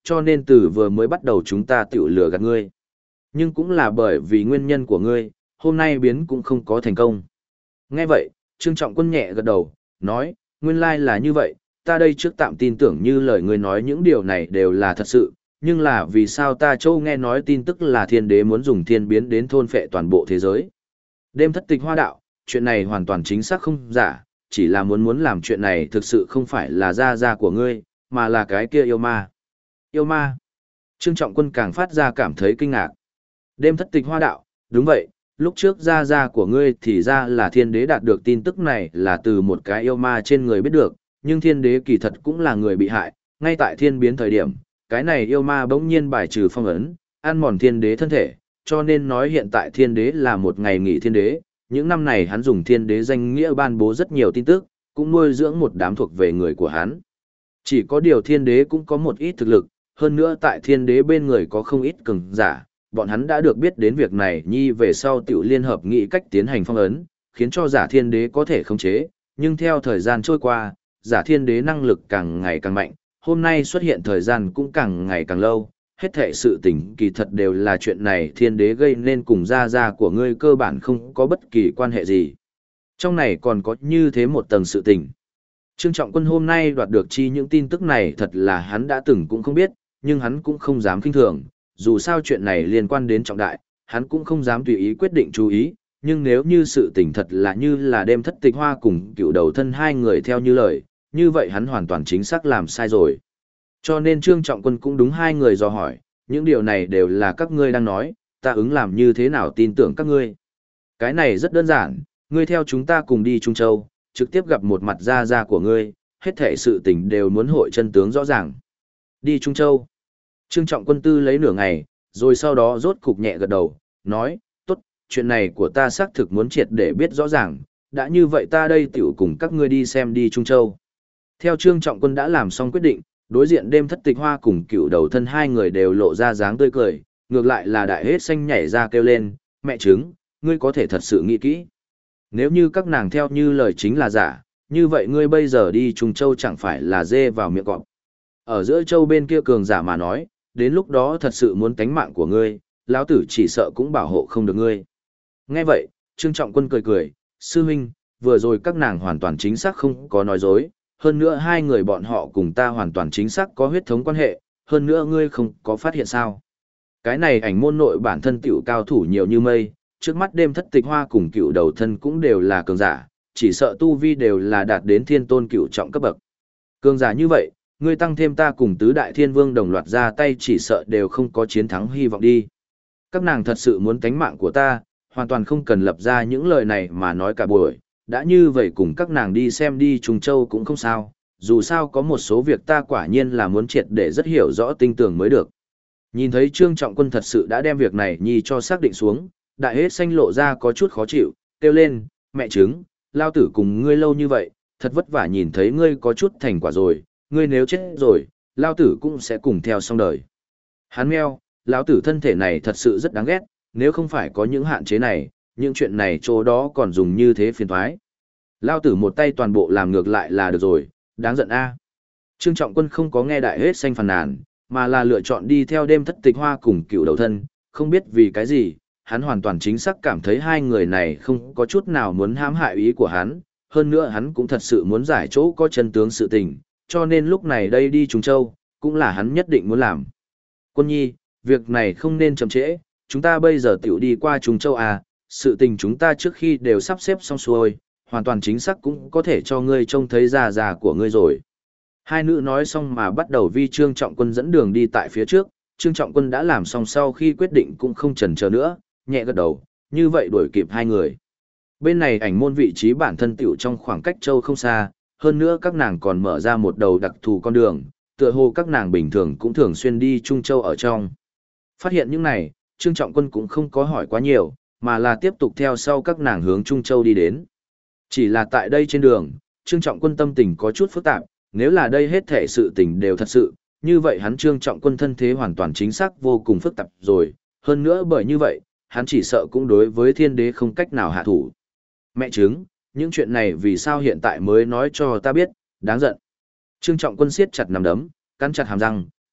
cho nên từ vừa mới bắt đầu chúng ta tiểu lừa gạt ngươi. Nhưng cũng là bởi vì nguyên nhân của ngươi, hôm nay biến cũng không có thành công. Nghe vậy, Trương Trọng Quân nhẹ gật đầu, nói, nguyên lai là như vậy, ta đây trước tạm tin tưởng như lời ngươi nói những điều này đều là thật sự, nhưng là vì sao ta châu nghe nói tin tức là thiên đế muốn dùng thiên biến đến thôn phệ toàn bộ thế giới. Đêm thất tịch hoa đạo, chuyện này hoàn toàn chính xác không giả, chỉ là muốn làm chuyện này thực sự không phải là gia của ngươi, mà là cái kia yêu ma. Yêu ma. Trương Trọng Quân càng phát ra cảm thấy kinh ngạc. Đêm thất tịch hoa đạo, đúng vậy, lúc trước gia của ngươi thì ra là thiên đế đạt được tin tức này là từ một cái yêu ma trên người biết được, nhưng thiên đế kỳ thật cũng là người bị hại, ngay tại thiên biến thời điểm, cái này yêu ma bỗng nhiên bài trừ phong ấn, ăn mòn thiên đế thân thể, cho nên nói hiện tại thiên đế là một ngày nghỉ thiên đế, những năm này hắn dùng thiên đế danh nghĩa ban bố rất nhiều tin tức, cũng nuôi dưỡng một đám thuộc về người của hắn. Chỉ có điều thiên đế cũng có một ít thực lực, hơn nữa tại thiên đế bên người có không ít cường giả, bọn hắn đã được biết đến việc này nhi về sau tiểu liên hợp nghị cách tiến hành phong ấn, khiến cho giả thiên đế có thể khống chế, nhưng theo thời gian trôi qua, giả thiên đế năng lực càng ngày càng mạnh, hôm nay xuất hiện thời gian cũng càng ngày càng lâu, hết thệ sự tình kỳ thật đều là chuyện này thiên đế gây nên cùng gia của ngươi cơ bản không có bất kỳ quan hệ gì. Trong này còn có như thế một tầng sự tình. Trương Trọng Quân hôm nay đoạt được chi những tin tức này thật là hắn đã từng cũng không biết, nhưng hắn cũng không dám kinh thường, dù sao chuyện này liên quan đến trọng đại, hắn cũng không dám tùy ý quyết định chú ý, nhưng nếu như sự tình thật là như là đêm thất tịch hoa cùng cựu đầu thân hai người theo như lời, như vậy hắn hoàn toàn chính xác làm sai rồi. Cho nên Trương Trọng Quân cũng đúng hai người dò hỏi, những điều này đều là các ngươi đang nói, ta ứng làm như thế nào tin tưởng các ngươi. Cái này rất đơn giản, ngươi theo chúng ta cùng đi Trung Châu, trực tiếp gặp một mặt gia của ngươi, hết thảy sự tình đều muốn hội chân tướng rõ ràng. Đi Trung Châu. Trương Trọng Quân tư lấy nửa ngày, rồi sau đó rốt cục nhẹ gật đầu, nói, tốt, chuyện này của ta xác thực muốn triệt để biết rõ ràng, đã như vậy ta đây tiểu cùng các ngươi đi xem đi Trung Châu. Theo Trương Trọng Quân đã làm xong quyết định, đối diện đêm thất tịch hoa cùng cựu đầu thân hai người đều lộ ra dáng tươi cười, ngược lại là đại hết xanh nhảy ra kêu lên, mẹ trứng, ngươi có thể thật sự nghĩ kỹ. Nếu như các nàng theo như lời chính là giả, như vậy ngươi bây giờ đi Trung Châu chẳng phải là dê vào miệng cọp. Ở giữa châu bên kia cường giả mà nói, đến lúc đó thật sự muốn tánh mạng của ngươi, lão tử chỉ sợ cũng bảo hộ không được ngươi. Nghe vậy, Trương Trọng Quân cười cười, sư huynh, vừa rồi các nàng hoàn toàn chính xác không có nói dối, hơn nữa hai người bọn họ cùng ta hoàn toàn chính xác có huyết thống quan hệ, hơn nữa ngươi không có phát hiện sao. Cái này ảnh môn nội bản thân tiểu cao thủ nhiều như mây, trước mắt đêm thất tịch hoa cùng cựu đầu thân cũng đều là cường giả, chỉ sợ tu vi đều là đạt đến thiên tôn cựu trọng cấp bậc. Cường giả như vậy, ngươi tăng thêm ta cùng tứ đại thiên vương đồng loạt ra tay chỉ sợ đều không có chiến thắng hy vọng đi. Các nàng thật sự muốn tánh mạng của ta, hoàn toàn không cần lập ra những lời này mà nói cả buổi, đã như vậy cùng các nàng đi xem đi Trung Châu cũng không sao, dù sao có một số việc ta quả nhiên là muốn triệt để rất hiểu rõ tinh tường mới được. Nhìn thấy Trương Trọng Quân thật sự đã đem việc này nhi cho xác định xuống, đại hết xanh lộ ra có chút khó chịu, kêu lên, mẹ trứng, lao tử cùng ngươi lâu như vậy, thật vất vả nhìn thấy ngươi có chút thành quả rồi, ngươi nếu chết rồi, lao tử cũng sẽ cùng theo xong đời. Hắn meo, lão tử thân thể này thật sự rất đáng ghét, nếu không phải có những hạn chế này, những chuyện này chỗ đó còn dùng như thế phiền thoái. Lao tử một tay toàn bộ làm ngược lại là được rồi, đáng giận a. Trương Trọng Quân không có nghe đại hết xanh phàn nàn, mà là lựa chọn đi theo đêm thất tịch hoa cùng cựu đầu thân, không biết vì cái gì, hắn hoàn toàn chính xác cảm thấy hai người này không có chút nào muốn hãm hại ý của hắn, hơn nữa hắn cũng thật sự muốn giải chỗ có chân tướng sự tình, cho nên lúc này đây đi Trung Châu, cũng là hắn nhất định muốn làm. Quân nhi, việc này không nên chậm trễ, chúng ta bây giờ tiểu đi qua Trung Châu à, sự tình chúng ta trước khi đều sắp xếp xong xuôi, hoàn toàn chính xác cũng có thể cho ngươi trông thấy già của ngươi rồi. Hai nữ nói xong mà bắt đầu vi Trương Trọng Quân dẫn đường đi tại phía trước, Trương Trọng Quân đã làm xong sau khi quyết định cũng không chần chờ nữa, nhẹ gật đầu, như vậy đuổi kịp hai người. Bên này ảnh môn vị trí bản thân tiểu trong khoảng cách châu không xa, hơn nữa các nàng còn mở ra một đầu đặc thù con đường, tựa hồ các nàng bình thường cũng thường xuyên đi Trung Châu ở trong. Phát hiện những này, Trương Trọng Quân cũng không có hỏi quá nhiều, mà là tiếp tục theo sau các nàng hướng Trung Châu đi đến. Chỉ là tại đây trên đường, Trương Trọng Quân tâm tình có chút phức tạp, nếu là đây hết thể sự tình đều thật sự, như vậy hắn Trương Trọng Quân thân thế hoàn toàn chính xác vô cùng phức tạp rồi, hơn nữa bởi như vậy, hắn chỉ sợ cũng đối với thiên đế không cách nào hạ thủ. Mẹ chứng, những chuyện này vì sao hiện tại mới nói cho ta biết, đáng giận. Trương Trọng Quân siết chặt nắm đấm, cắn chặt hàm răng,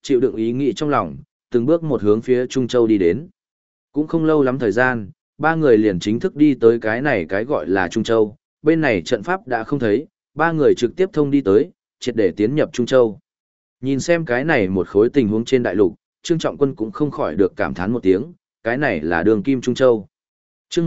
chịu đựng ý nghĩ trong lòng, từng bước một hướng phía Trung Châu đi đến. Cũng không lâu lắm thời gian, ba người liền chính thức đi tới cái này cái gọi là Trung Châu, bên này trận pháp đã không thấy, ba người trực tiếp thông đi tới, triệt để tiến nhập Trung Châu. Nhìn xem cái này một khối tình huống trên đại lục, Trương Trọng Quân cũng không khỏi được cảm thán một tiếng, cái này là đường kim Trung Châu. Chương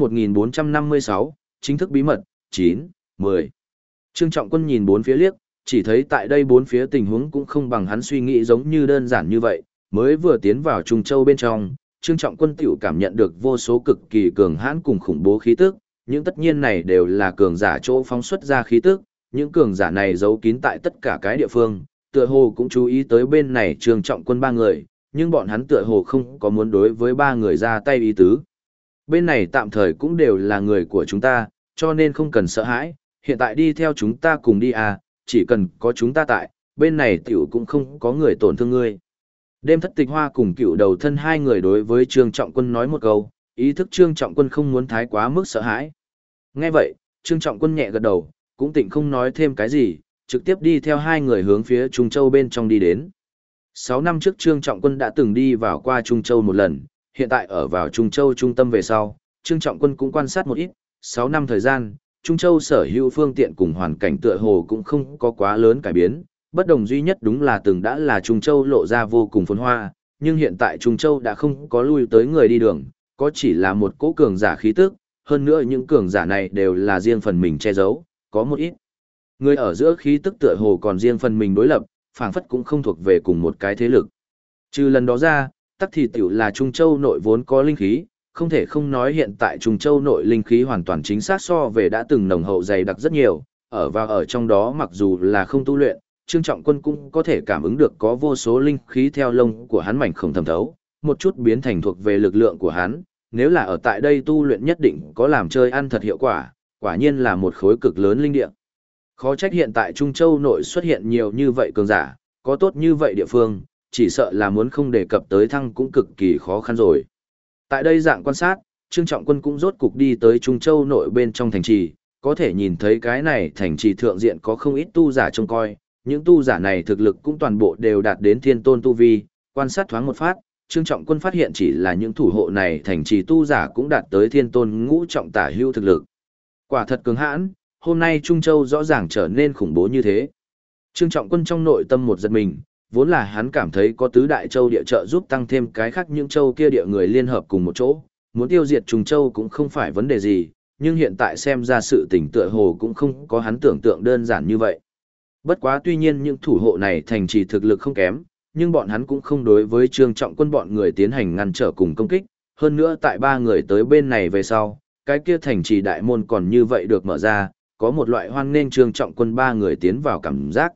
1456, chính thức bí mật, 9, 10. Trương Trọng Quân nhìn bốn phía liếc, chỉ thấy tại đây bốn phía tình huống cũng không bằng hắn suy nghĩ giống như đơn giản như vậy, mới vừa tiến vào Trung Châu bên trong, Trương Trọng Quân tiểu cảm nhận được vô số cực kỳ cường hãn cùng khủng bố khí tức, những tất nhiên này đều là cường giả chỗ phóng xuất ra khí tức, những cường giả này giấu kín tại tất cả cái địa phương, tựa hồ cũng chú ý tới bên này Trương Trọng Quân ba người, nhưng bọn hắn tựa hồ không có muốn đối với ba người ra tay ý tứ. Bên này tạm thời cũng đều là người của chúng ta, cho nên không cần sợ hãi, hiện tại đi theo chúng ta cùng đi à, chỉ cần có chúng ta tại, bên này tiểu cũng không có người tổn thương ngươi. Đêm Thất Tịch Hoa cùng Cựu Đầu Thân hai người đối với Trương Trọng Quân nói một câu, ý thức Trương Trọng Quân không muốn thái quá mức sợ hãi. Nghe vậy, Trương Trọng Quân nhẹ gật đầu, cũng tịnh không nói thêm cái gì, trực tiếp đi theo hai người hướng phía Trung Châu bên trong đi đến. 6 năm trước Trương Trọng Quân đã từng đi vào qua Trung Châu một lần, hiện tại ở vào Trung Châu trung tâm về sau, Trương Trọng Quân cũng quan sát một ít, 6 năm thời gian, Trung Châu sở hữu phương tiện cùng hoàn cảnh tựa hồ cũng không có quá lớn cải biến, bất đồng duy nhất đúng là từng đã là Trung Châu lộ ra vô cùng phồn hoa, nhưng hiện tại Trung Châu đã không có lui tới người đi đường, có chỉ là một cỗ cường giả khí tức, hơn nữa những cường giả này đều là riêng phần mình che giấu, có một ít người ở giữa khí tức tựa hồ còn riêng phần mình đối lập, phảng phất cũng không thuộc về cùng một cái thế lực. Trừ lần đó ra, tắc thì tiểu là Trung Châu nội vốn có linh khí, không thể không nói hiện tại Trung Châu nội linh khí hoàn toàn chính xác so về đã từng nồng hậu dày đặc rất nhiều, ở trong đó mặc dù là không tu luyện, Trương Trọng Quân cũng có thể cảm ứng được có vô số linh khí theo lông của hắn mảnh khổng thẩm thấu, một chút biến thành thuộc về lực lượng của hắn, nếu là ở tại đây tu luyện nhất định có làm chơi ăn thật hiệu quả, quả nhiên là một khối cực lớn linh địa. Khó trách hiện tại Trung Châu nội xuất hiện nhiều như vậy cường giả, có tốt như vậy địa phương, chỉ sợ là muốn không đề cập tới thăng cũng cực kỳ khó khăn rồi. Tại đây dạng quan sát, Trương Trọng Quân cũng rốt cục đi tới Trung Châu nội bên trong thành trì, có thể nhìn thấy cái này thành trì thượng diện có không ít tu giả trông coi, những tu giả này thực lực cũng toàn bộ đều đạt đến thiên tôn tu vi, quan sát thoáng một phát, Trương Trọng Quân phát hiện chỉ là những thủ hộ này thành trì tu giả cũng đạt tới thiên tôn ngũ trọng tả hưu thực lực. Quả thật cứng hãn, hôm nay Trung Châu rõ ràng trở nên khủng bố như thế. Trương Trọng Quân trong nội tâm một giật mình, vốn là hắn cảm thấy có tứ đại châu địa trợ giúp tăng thêm cái khác những châu kia địa người liên hợp cùng một chỗ, muốn tiêu diệt Trung Châu cũng không phải vấn đề gì, nhưng hiện tại xem ra sự tình tựa hồ cũng không có hắn tưởng tượng đơn giản như vậy. Bất quá tuy nhiên những thủ hộ này thành trì thực lực không kém, nhưng bọn hắn cũng không đối với Trương Trọng Quân bọn người tiến hành ngăn trở cùng công kích, hơn nữa tại ba người tới bên này về sau, cái kia thành trì đại môn còn như vậy được mở ra, có một loại hoan nghênh Trương Trọng Quân ba người tiến vào cảm giác.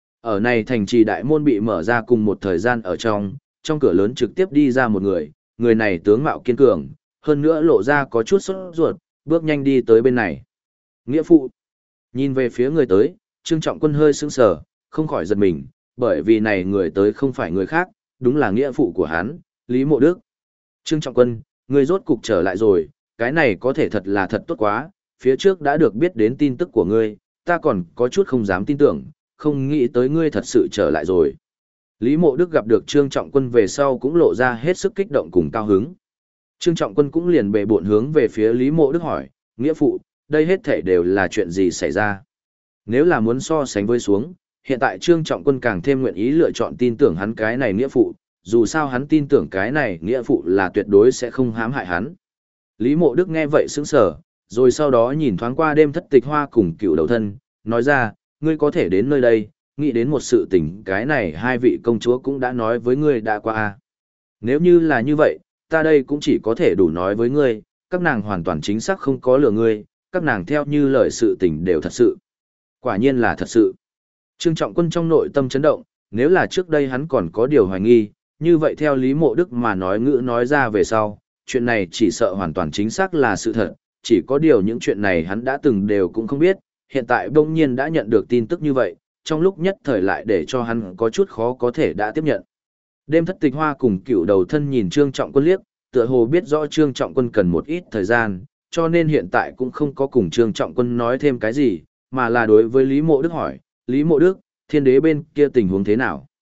Ở này thành trì đại môn bị mở ra cùng một thời gian ở trong cửa lớn trực tiếp đi ra một người, người này tướng mạo kiên cường, hơn nữa lộ ra có chút sốt ruột, bước nhanh đi tới bên này. Nghĩa phụ, nhìn về phía người tới, Trương Trọng Quân hơi sững sờ, không khỏi giật mình, bởi vì này người tới không phải người khác, đúng là nghĩa phụ của hắn, Lý Mộ Đức. Trương Trọng Quân, người rốt cục trở lại rồi, cái này có thể thật là thật tốt quá, phía trước đã được biết đến tin tức của ngươi, ta còn có chút không dám tin tưởng, không nghĩ tới ngươi thật sự trở lại rồi. Lý Mộ Đức gặp được Trương Trọng Quân về sau cũng lộ ra hết sức kích động cùng cao hứng. Trương Trọng Quân cũng liền bệ bộn hướng về phía Lý Mộ Đức hỏi, nghĩa phụ, đây hết thể đều là chuyện gì xảy ra? Nếu là muốn so sánh với xuống, hiện tại Trương Trọng Quân càng thêm nguyện ý lựa chọn tin tưởng hắn cái này nghĩa phụ, dù sao hắn tin tưởng cái này nghĩa phụ là tuyệt đối sẽ không hãm hại hắn. Lý Mộ Đức nghe vậy sững sờ, rồi sau đó nhìn thoáng qua Đêm Thất Tịch Hoa cùng Cựu Đầu Thân, nói ra, ngươi có thể đến nơi đây, nghĩ đến một sự tình, cái này hai vị công chúa cũng đã nói với ngươi đã qua. Nếu như là như vậy, ta đây cũng chỉ có thể đủ nói với ngươi, các nàng hoàn toàn chính xác không có lừa ngươi, các nàng theo như lời sự tình đều thật sự. Quả nhiên là thật sự. Trương Trọng Quân trong nội tâm chấn động, nếu là trước đây hắn còn có điều hoài nghi, như vậy theo Lý Mộ Đức mà nói ngữ nói ra về sau, chuyện này chỉ sợ hoàn toàn chính xác là sự thật, chỉ có điều những chuyện này hắn đã từng đều cũng không biết, hiện tại bỗng nhiên đã nhận được tin tức như vậy, trong lúc nhất thời lại để cho hắn có chút khó có thể đã tiếp nhận. Đêm Thất Tịch Hoa cùng Cựu Đầu Thân nhìn Trương Trọng Quân liếc, tựa hồ biết rõ Trương Trọng Quân cần một ít thời gian, cho nên hiện tại cũng không có cùng Trương Trọng Quân nói thêm cái gì, mà là đối với Lý Mộ Đức hỏi, Lý Mộ Đức, thiên đế bên kia tình huống thế nào?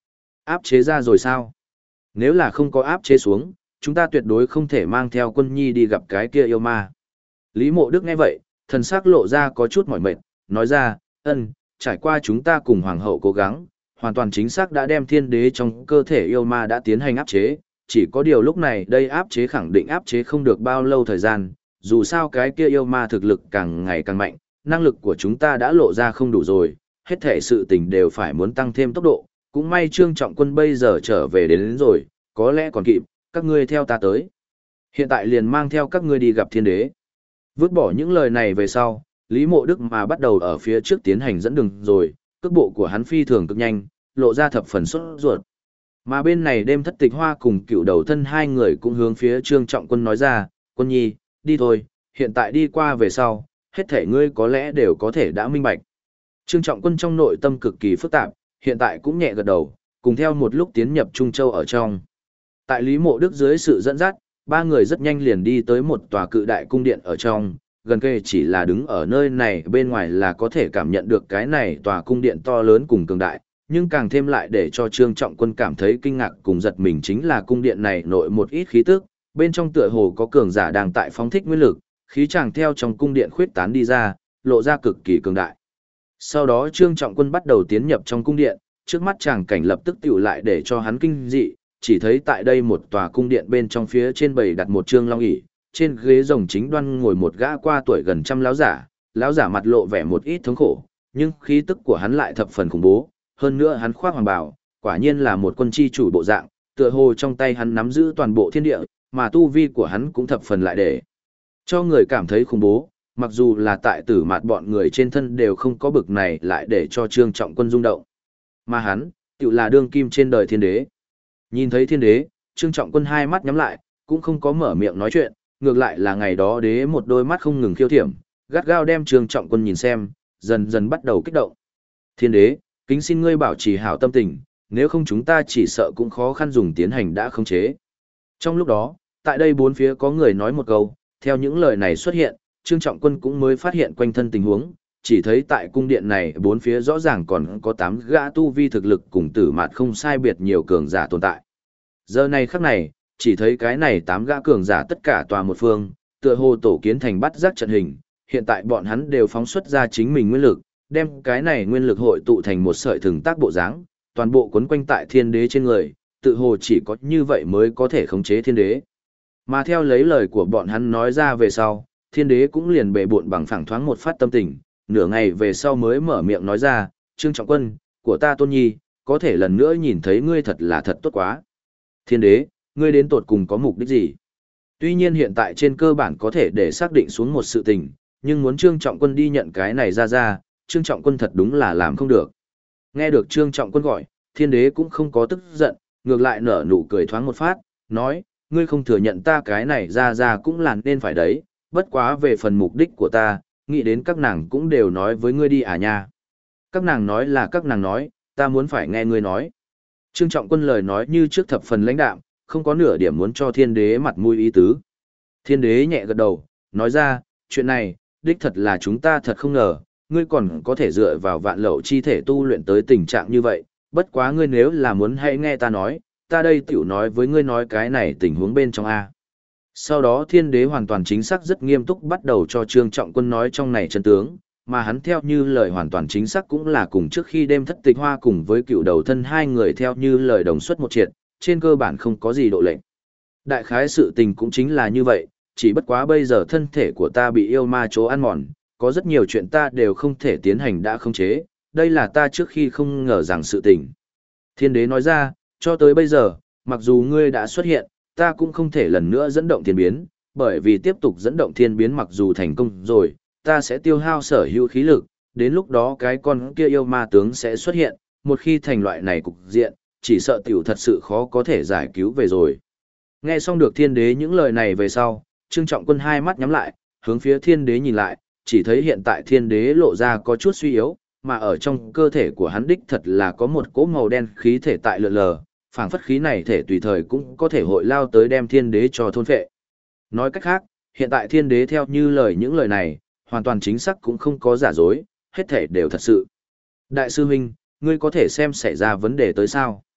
Áp chế ra rồi sao? Nếu là không có áp chế xuống, chúng ta tuyệt đối không thể mang theo Quân Nhi đi gặp cái kia yêu ma. Lý Mộ Đức nghe vậy, thần sắc lộ ra có chút mỏi mệt, nói ra, trải qua chúng ta cùng Hoàng hậu cố gắng, hoàn toàn chính xác đã đem thiên đế trong cơ thể yêu ma đã tiến hành áp chế, chỉ có điều lúc này đây áp chế khẳng định áp chế không được bao lâu thời gian, dù sao cái kia yêu ma thực lực càng ngày càng mạnh, năng lực của chúng ta đã lộ ra không đủ rồi, hết thể sự tình đều phải muốn tăng thêm tốc độ, cũng may Trương Trọng Quân bây giờ trở về đến rồi, có lẽ còn kịp, các ngươi theo ta tới. Hiện tại liền mang theo các ngươi đi gặp thiên đế. Vứt bỏ những lời này về sau, Lý Mộ Đức mà bắt đầu ở phía trước tiến hành dẫn đường rồi, cước bộ của hắn phi thường cực nhanh, lộ ra thập phần sốt ruột. Mà bên này đêm Thất Tịch Hoa cùng Cựu Đầu Thân hai người cũng hướng phía Trương Trọng Quân nói ra, Quân Nhi, đi thôi, hiện tại đi qua về sau, hết thể ngươi có lẽ đều có thể đã minh bạch. Trương Trọng Quân trong nội tâm cực kỳ phức tạp, hiện tại cũng nhẹ gật đầu, cùng theo một lúc tiến nhập Trung Châu ở trong. Tại Lý Mộ Đức dưới sự dẫn dắt, ba người rất nhanh liền đi tới một tòa cự đại cung điện ở trong, gần kề chỉ là đứng ở nơi này bên ngoài là có thể cảm nhận được cái này tòa cung điện to lớn cùng cường đại, nhưng càng thêm lại để cho Trương Trọng Quân cảm thấy kinh ngạc cùng giật mình chính là cung điện này nội một ít khí tức, bên trong tựa hồ có cường giả đang tại phóng thích nguyên lực, khí tràng theo trong cung điện khuyết tán đi ra, lộ ra cực kỳ cường đại. Sau đó Trương Trọng Quân bắt đầu tiến nhập trong cung điện, trước mắt chàng cảnh lập tức tiểu lại để cho hắn kinh dị, chỉ thấy tại đây một tòa cung điện bên trong phía trên bầy đặt một trương long ỷ, trên ghế rồng chính đoan ngồi một gã qua tuổi gần trăm lão giả mặt lộ vẻ một ít thống khổ, nhưng khí tức của hắn lại thập phần khủng bố, hơn nữa hắn khoác hoàng bào, quả nhiên là một quân chi chủ bộ dạng, tựa hồ trong tay hắn nắm giữ toàn bộ thiên địa, mà tu vi của hắn cũng thập phần lại để cho người cảm thấy khủng bố, mặc dù là tại Tử Mạt bọn người trên thân đều không có bực này lại để cho Trương Trọng Quân rung động. Mà hắn, tựu là đương kim trên đời thiên đế. Nhìn thấy thiên đế, Trương Trọng Quân hai mắt nhắm lại, cũng không có mở miệng nói chuyện, ngược lại là ngày đó đế một đôi mắt không ngừng khiêu thiểm, gắt gao đem Trương Trọng Quân nhìn xem, dần dần bắt đầu kích động. Thiên đế, kính xin ngươi bảo trì hảo tâm tình, nếu không chúng ta chỉ sợ cũng khó khăn dùng tiến hành đã khống chế. Trong lúc đó, tại đây bốn phía có người nói một câu, theo những lời này xuất hiện, Trương Trọng Quân cũng mới phát hiện quanh thân tình huống, chỉ thấy tại cung điện này bốn phía rõ ràng còn có 8 gã tu vi thực lực cùng Tử Mạt không sai biệt nhiều cường giả tồn tại. Giờ này khắc này, chỉ thấy cái này 8 gã cường giả tất cả tòa một phương, tựa hồ tổ kiến thành bắt giác trận hình, hiện tại bọn hắn đều phóng xuất ra chính mình nguyên lực, đem cái này nguyên lực hội tụ thành một sợi thừng tác bộ dáng, toàn bộ quấn quanh tại thiên đế trên người, tự hồ chỉ có như vậy mới có thể khống chế thiên đế. Mà theo lấy lời của bọn hắn nói ra về sau, thiên đế cũng liền bệ bộn bằng phẳng thoáng một phát tâm tình, nửa ngày về sau mới mở miệng nói ra, Trương Trọng Quân, của ta Tôn Nhi, có thể lần nữa nhìn thấy ngươi thật là thật tốt quá. Thiên đế, ngươi đến tột cùng có mục đích gì? Tuy nhiên hiện tại trên cơ bản có thể để xác định xuống một sự tình, nhưng muốn Trương Trọng Quân đi nhận cái này ra, Trương Trọng Quân thật đúng là làm không được. Nghe được Trương Trọng Quân gọi, thiên đế cũng không có tức giận, ngược lại nở nụ cười thoáng một phát, nói, ngươi không thừa nhận ta cái này ra cũng là nên phải đấy, bất quá về phần mục đích của ta, nghĩ đến các nàng cũng đều nói với ngươi đi à nha. Các nàng nói là các nàng nói, ta muốn phải nghe ngươi nói. Trương Trọng Quân lời nói như trước thập phần lãnh đạm, không có nửa điểm muốn cho thiên đế mặt mũi ý tứ. Thiên đế nhẹ gật đầu, nói ra, chuyện này, đích thật là chúng ta thật không ngờ, ngươi còn có thể dựa vào vạn lậu chi thể tu luyện tới tình trạng như vậy, bất quá ngươi nếu là muốn hãy nghe ta nói, ta đây tiểu nói với ngươi nói cái này tình huống bên trong A. Sau đó thiên đế hoàn toàn chính xác rất nghiêm túc bắt đầu cho Trương Trọng Quân nói trong này chân tướng, mà hắn theo như lời hoàn toàn chính xác cũng là cùng trước khi đêm Thất Tịch Hoa cùng với Cựu Đầu Thân hai người theo như lời đồng xuất một triệt, trên cơ bản không có gì độ lệnh. Đại khái sự tình cũng chính là như vậy, chỉ bất quá bây giờ thân thể của ta bị yêu ma chỗ ăn mòn, có rất nhiều chuyện ta đều không thể tiến hành đã khống chế, đây là ta trước khi không ngờ rằng sự tình. Thiên đế nói ra, cho tới bây giờ, mặc dù ngươi đã xuất hiện, ta cũng không thể lần nữa dẫn động thiên biến, bởi vì tiếp tục dẫn động thiên biến mặc dù thành công rồi, ta sẽ tiêu hao sở hữu khí lực, đến lúc đó cái con kia yêu ma tướng sẽ xuất hiện, một khi thành loại này cục diện, chỉ sợ tiểu thật sự khó có thể giải cứu về rồi. Nghe xong được thiên đế những lời này về sau, Trương Trọng Quân hai mắt nhắm lại, hướng phía thiên đế nhìn lại, chỉ thấy hiện tại thiên đế lộ ra có chút suy yếu, mà ở trong cơ thể của hắn đích thật là có một cỗ màu đen khí thể tại lượn lờ, phảng phất khí này thể tùy thời cũng có thể hội lao tới đem thiên đế cho thôn phệ. Nói cách khác, hiện tại thiên đế theo như lời những lời này, hoàn toàn chính xác cũng không có giả dối, hết thể đều thật sự. Đại sư huynh, ngươi có thể xem xảy ra vấn đề tới sao?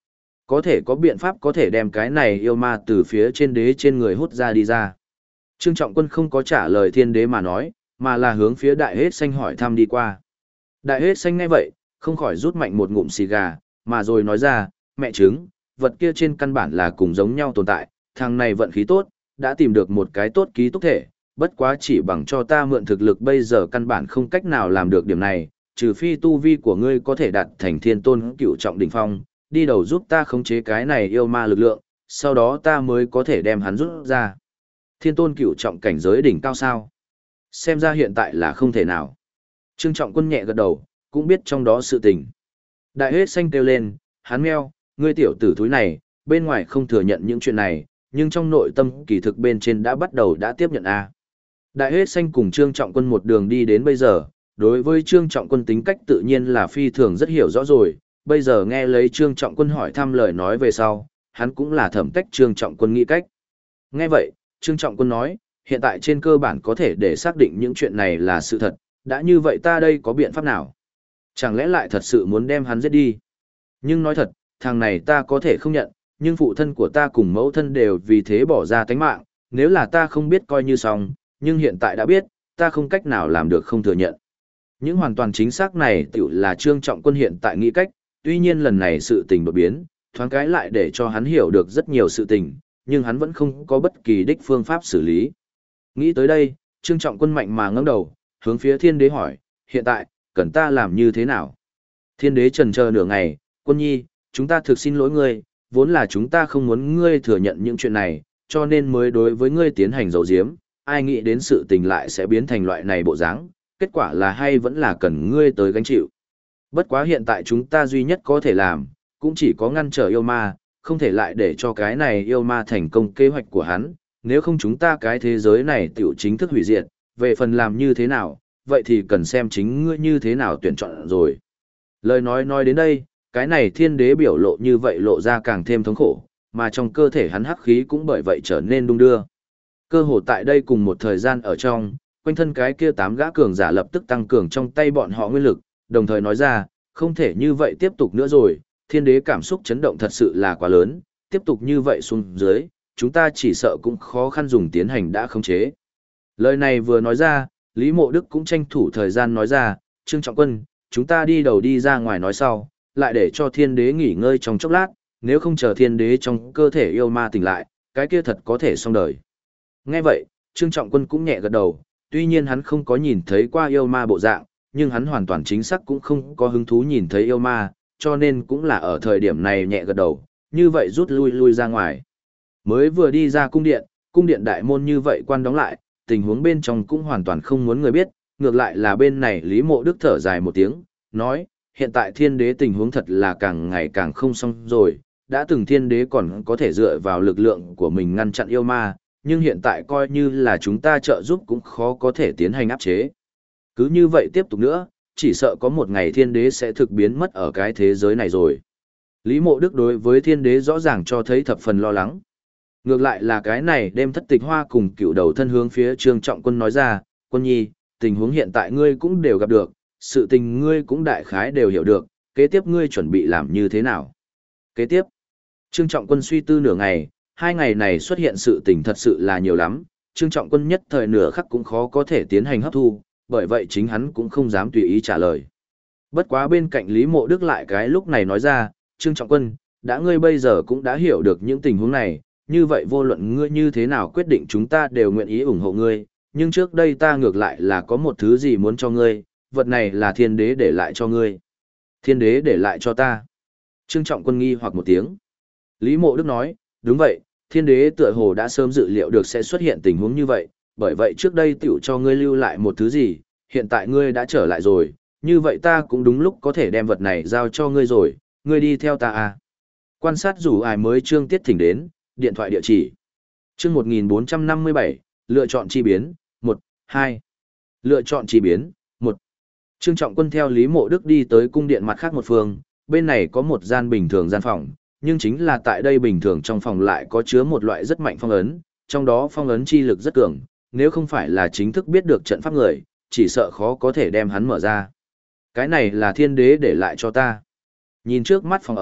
có thể có biện pháp có thể đem cái này yêu ma từ phía trên đế trên người hút ra đi ra. Trương Trọng Quân không có trả lời thiên đế mà nói, mà là hướng phía đại hết xanh hỏi thăm đi qua. Đại hết xanh nghe vậy, không khỏi rút mạnh một ngụm xì gà, mà rồi nói ra, mẹ trứng, vật kia trên căn bản là cùng giống nhau tồn tại, thằng này vận khí tốt, đã tìm được một cái tốt ký túc thể, bất quá chỉ bằng cho ta mượn thực lực bây giờ căn bản không cách nào làm được điểm này, trừ phi tu vi của ngươi có thể đạt thành thiên tôn cựu trọng đỉnh phong, đi đầu giúp ta khống chế cái này yêu ma lực lượng, sau đó ta mới có thể đem hắn rút ra. Thiên tôn cựu trọng cảnh giới đỉnh cao sao? Xem ra hiện tại là không thể nào. Trương Trọng Quân nhẹ gật đầu, cũng biết trong đó sự tình. Đại hết xanh kêu lên, hắn meo, ngươi tiểu tử thúi này, bên ngoài không thừa nhận những chuyện này, nhưng trong nội tâm kỳ thực bên trên đã bắt đầu đã tiếp nhận a. Đại hết xanh cùng Trương Trọng Quân một đường đi đến bây giờ, đối với Trương Trọng Quân tính cách tự nhiên là phi thường rất hiểu rõ rồi, bây giờ nghe lấy Trương Trọng Quân hỏi thăm lời nói về sau, hắn cũng là thẩm tách Trương Trọng Quân nghĩ cách. Nghe vậy, Trương Trọng Quân nói, hiện tại trên cơ bản có thể để xác định những chuyện này là sự thật, đã như vậy ta đây có biện pháp nào? Chẳng lẽ lại thật sự muốn đem hắn giết đi? Nhưng nói thật, thằng này ta có thể không nhận, nhưng phụ thân của ta cùng mẫu thân đều vì thế bỏ ra tánh mạng, nếu là ta không biết coi như xong, nhưng hiện tại đã biết, ta không cách nào làm được không thừa nhận. Những hoàn toàn chính xác này tiểu là Trương Trọng Quân hiện tại nghĩ cách, tuy nhiên lần này sự tình đột biến, thoáng cái lại để cho hắn hiểu được rất nhiều sự tình, nhưng hắn vẫn không có bất kỳ đích phương pháp xử lý. Nghĩ tới đây, Trương Trọng Quân mạnh mà ngẩng đầu, hướng phía thiên đế hỏi, hiện tại, cần ta làm như thế nào? Thiên đế chần chờ nửa ngày, Quân nhi, chúng ta thực xin lỗi ngươi, vốn là chúng ta không muốn ngươi thừa nhận những chuyện này, cho nên mới đối với ngươi tiến hành giấu giếm, ai nghĩ đến sự tình lại sẽ biến thành loại này bộ dáng, kết quả là hay vẫn là cần ngươi tới gánh chịu. Bất quá hiện tại chúng ta duy nhất có thể làm, cũng chỉ có ngăn trở yêu ma, không thể lại để cho cái này yêu ma thành công kế hoạch của hắn, nếu không chúng ta cái thế giới này tiểu chính thức hủy diệt, về phần làm như thế nào, vậy thì cần xem chính ngươi như thế nào tuyển chọn rồi. Lời nói đến đây, cái này thiên đế biểu lộ như vậy lộ ra càng thêm thống khổ, mà trong cơ thể hắn hắc khí cũng bởi vậy trở nên đung đưa. Cơ hồ tại đây cùng một thời gian ở trong, quanh thân cái kia 8 gã cường giả lập tức tăng cường trong tay bọn họ nguyên lực, đồng thời nói ra, không thể như vậy tiếp tục nữa rồi, thiên đế cảm xúc chấn động thật sự là quá lớn, tiếp tục như vậy xuống dưới, chúng ta chỉ sợ cũng khó khăn dùng tiến hành đã khống chế. Lời này vừa nói ra, Lý Mộ Đức cũng tranh thủ thời gian nói ra, Trương Trọng Quân, chúng ta đi đầu đi ra ngoài nói sau, lại để cho thiên đế nghỉ ngơi trong chốc lát, nếu không chờ thiên đế trong cơ thể yêu ma tỉnh lại, cái kia thật có thể xong đời. Nghe vậy, Trương Trọng Quân cũng nhẹ gật đầu, tuy nhiên hắn không có nhìn thấy qua yêu ma bộ dạng, nhưng hắn hoàn toàn chính xác cũng không có hứng thú nhìn thấy yêu ma, cho nên cũng là ở thời điểm này nhẹ gật đầu, như vậy rút lui ra ngoài. Mới vừa đi ra cung điện đại môn như vậy quan đóng lại, tình huống bên trong cũng hoàn toàn không muốn người biết, ngược lại là bên này Lý Mộ Đức thở dài một tiếng, nói, hiện tại thiên đế tình huống thật là càng ngày càng không xong rồi, đã từng thiên đế còn có thể dựa vào lực lượng của mình ngăn chặn yêu ma, nhưng hiện tại coi như là chúng ta trợ giúp cũng khó có thể tiến hành áp chế. Cứ như vậy tiếp tục nữa, chỉ sợ có một ngày thiên đế sẽ thực biến mất ở cái thế giới này rồi. Lý Mộ Đức đối với thiên đế rõ ràng cho thấy thập phần lo lắng. Ngược lại là cái này đêm Thất Tịch Hoa cùng cựu đầu thân hướng phía Trương Trọng Quân nói ra, Quân nhi, tình huống hiện tại ngươi cũng đều gặp được, sự tình ngươi cũng đại khái đều hiểu được, kế tiếp ngươi chuẩn bị làm như thế nào? Kế tiếp, Trương Trọng Quân suy tư nửa ngày, 2 ngày này xuất hiện sự tình thật sự là nhiều lắm, Trương Trọng Quân nhất thời nửa khắc cũng khó có thể tiến hành hấp thu, bởi vậy chính hắn cũng không dám tùy ý trả lời. Bất quá bên cạnh Lý Mộ Đức lại cái lúc này nói ra, Trương Trọng Quân, đã ngươi bây giờ cũng đã hiểu được những tình huống này, như vậy vô luận ngươi như thế nào quyết định chúng ta đều nguyện ý ủng hộ ngươi, nhưng trước đây ta ngược lại là có một thứ gì muốn cho ngươi, vật này là thiên đế để lại cho ngươi. Thiên đế để lại cho ta. Trương Trọng Quân nghi hoặc một tiếng. Lý Mộ Đức nói, đúng vậy, thiên đế tựa hồ đã sớm dự liệu được sẽ xuất hiện tình huống như vậy, bởi vậy trước đây tiểu cho ngươi lưu lại một thứ gì, hiện tại ngươi đã trở lại rồi, như vậy ta cũng đúng lúc có thể đem vật này giao cho ngươi rồi, ngươi đi theo ta à. Quan sát rủ ai mới chương tiết thỉnh đến, điện thoại địa chỉ. Chương 1457, lựa chọn chi biến, 1, 2. Lựa chọn chi biến, 1. Trương Trọng Quân theo Lý Mộ Đức đi tới cung điện mặt khác một phương, bên này có một gian bình thường gian phòng, nhưng chính là tại đây bình thường trong phòng lại có chứa một loại rất mạnh phong ấn, trong đó phong ấn chi lực rất cường, nếu không phải là chính thức biết được trận pháp người, chỉ sợ khó có thể đem hắn mở ra. Cái này là thiên đế để lại cho ta. Nhìn trước mắt phòng ở,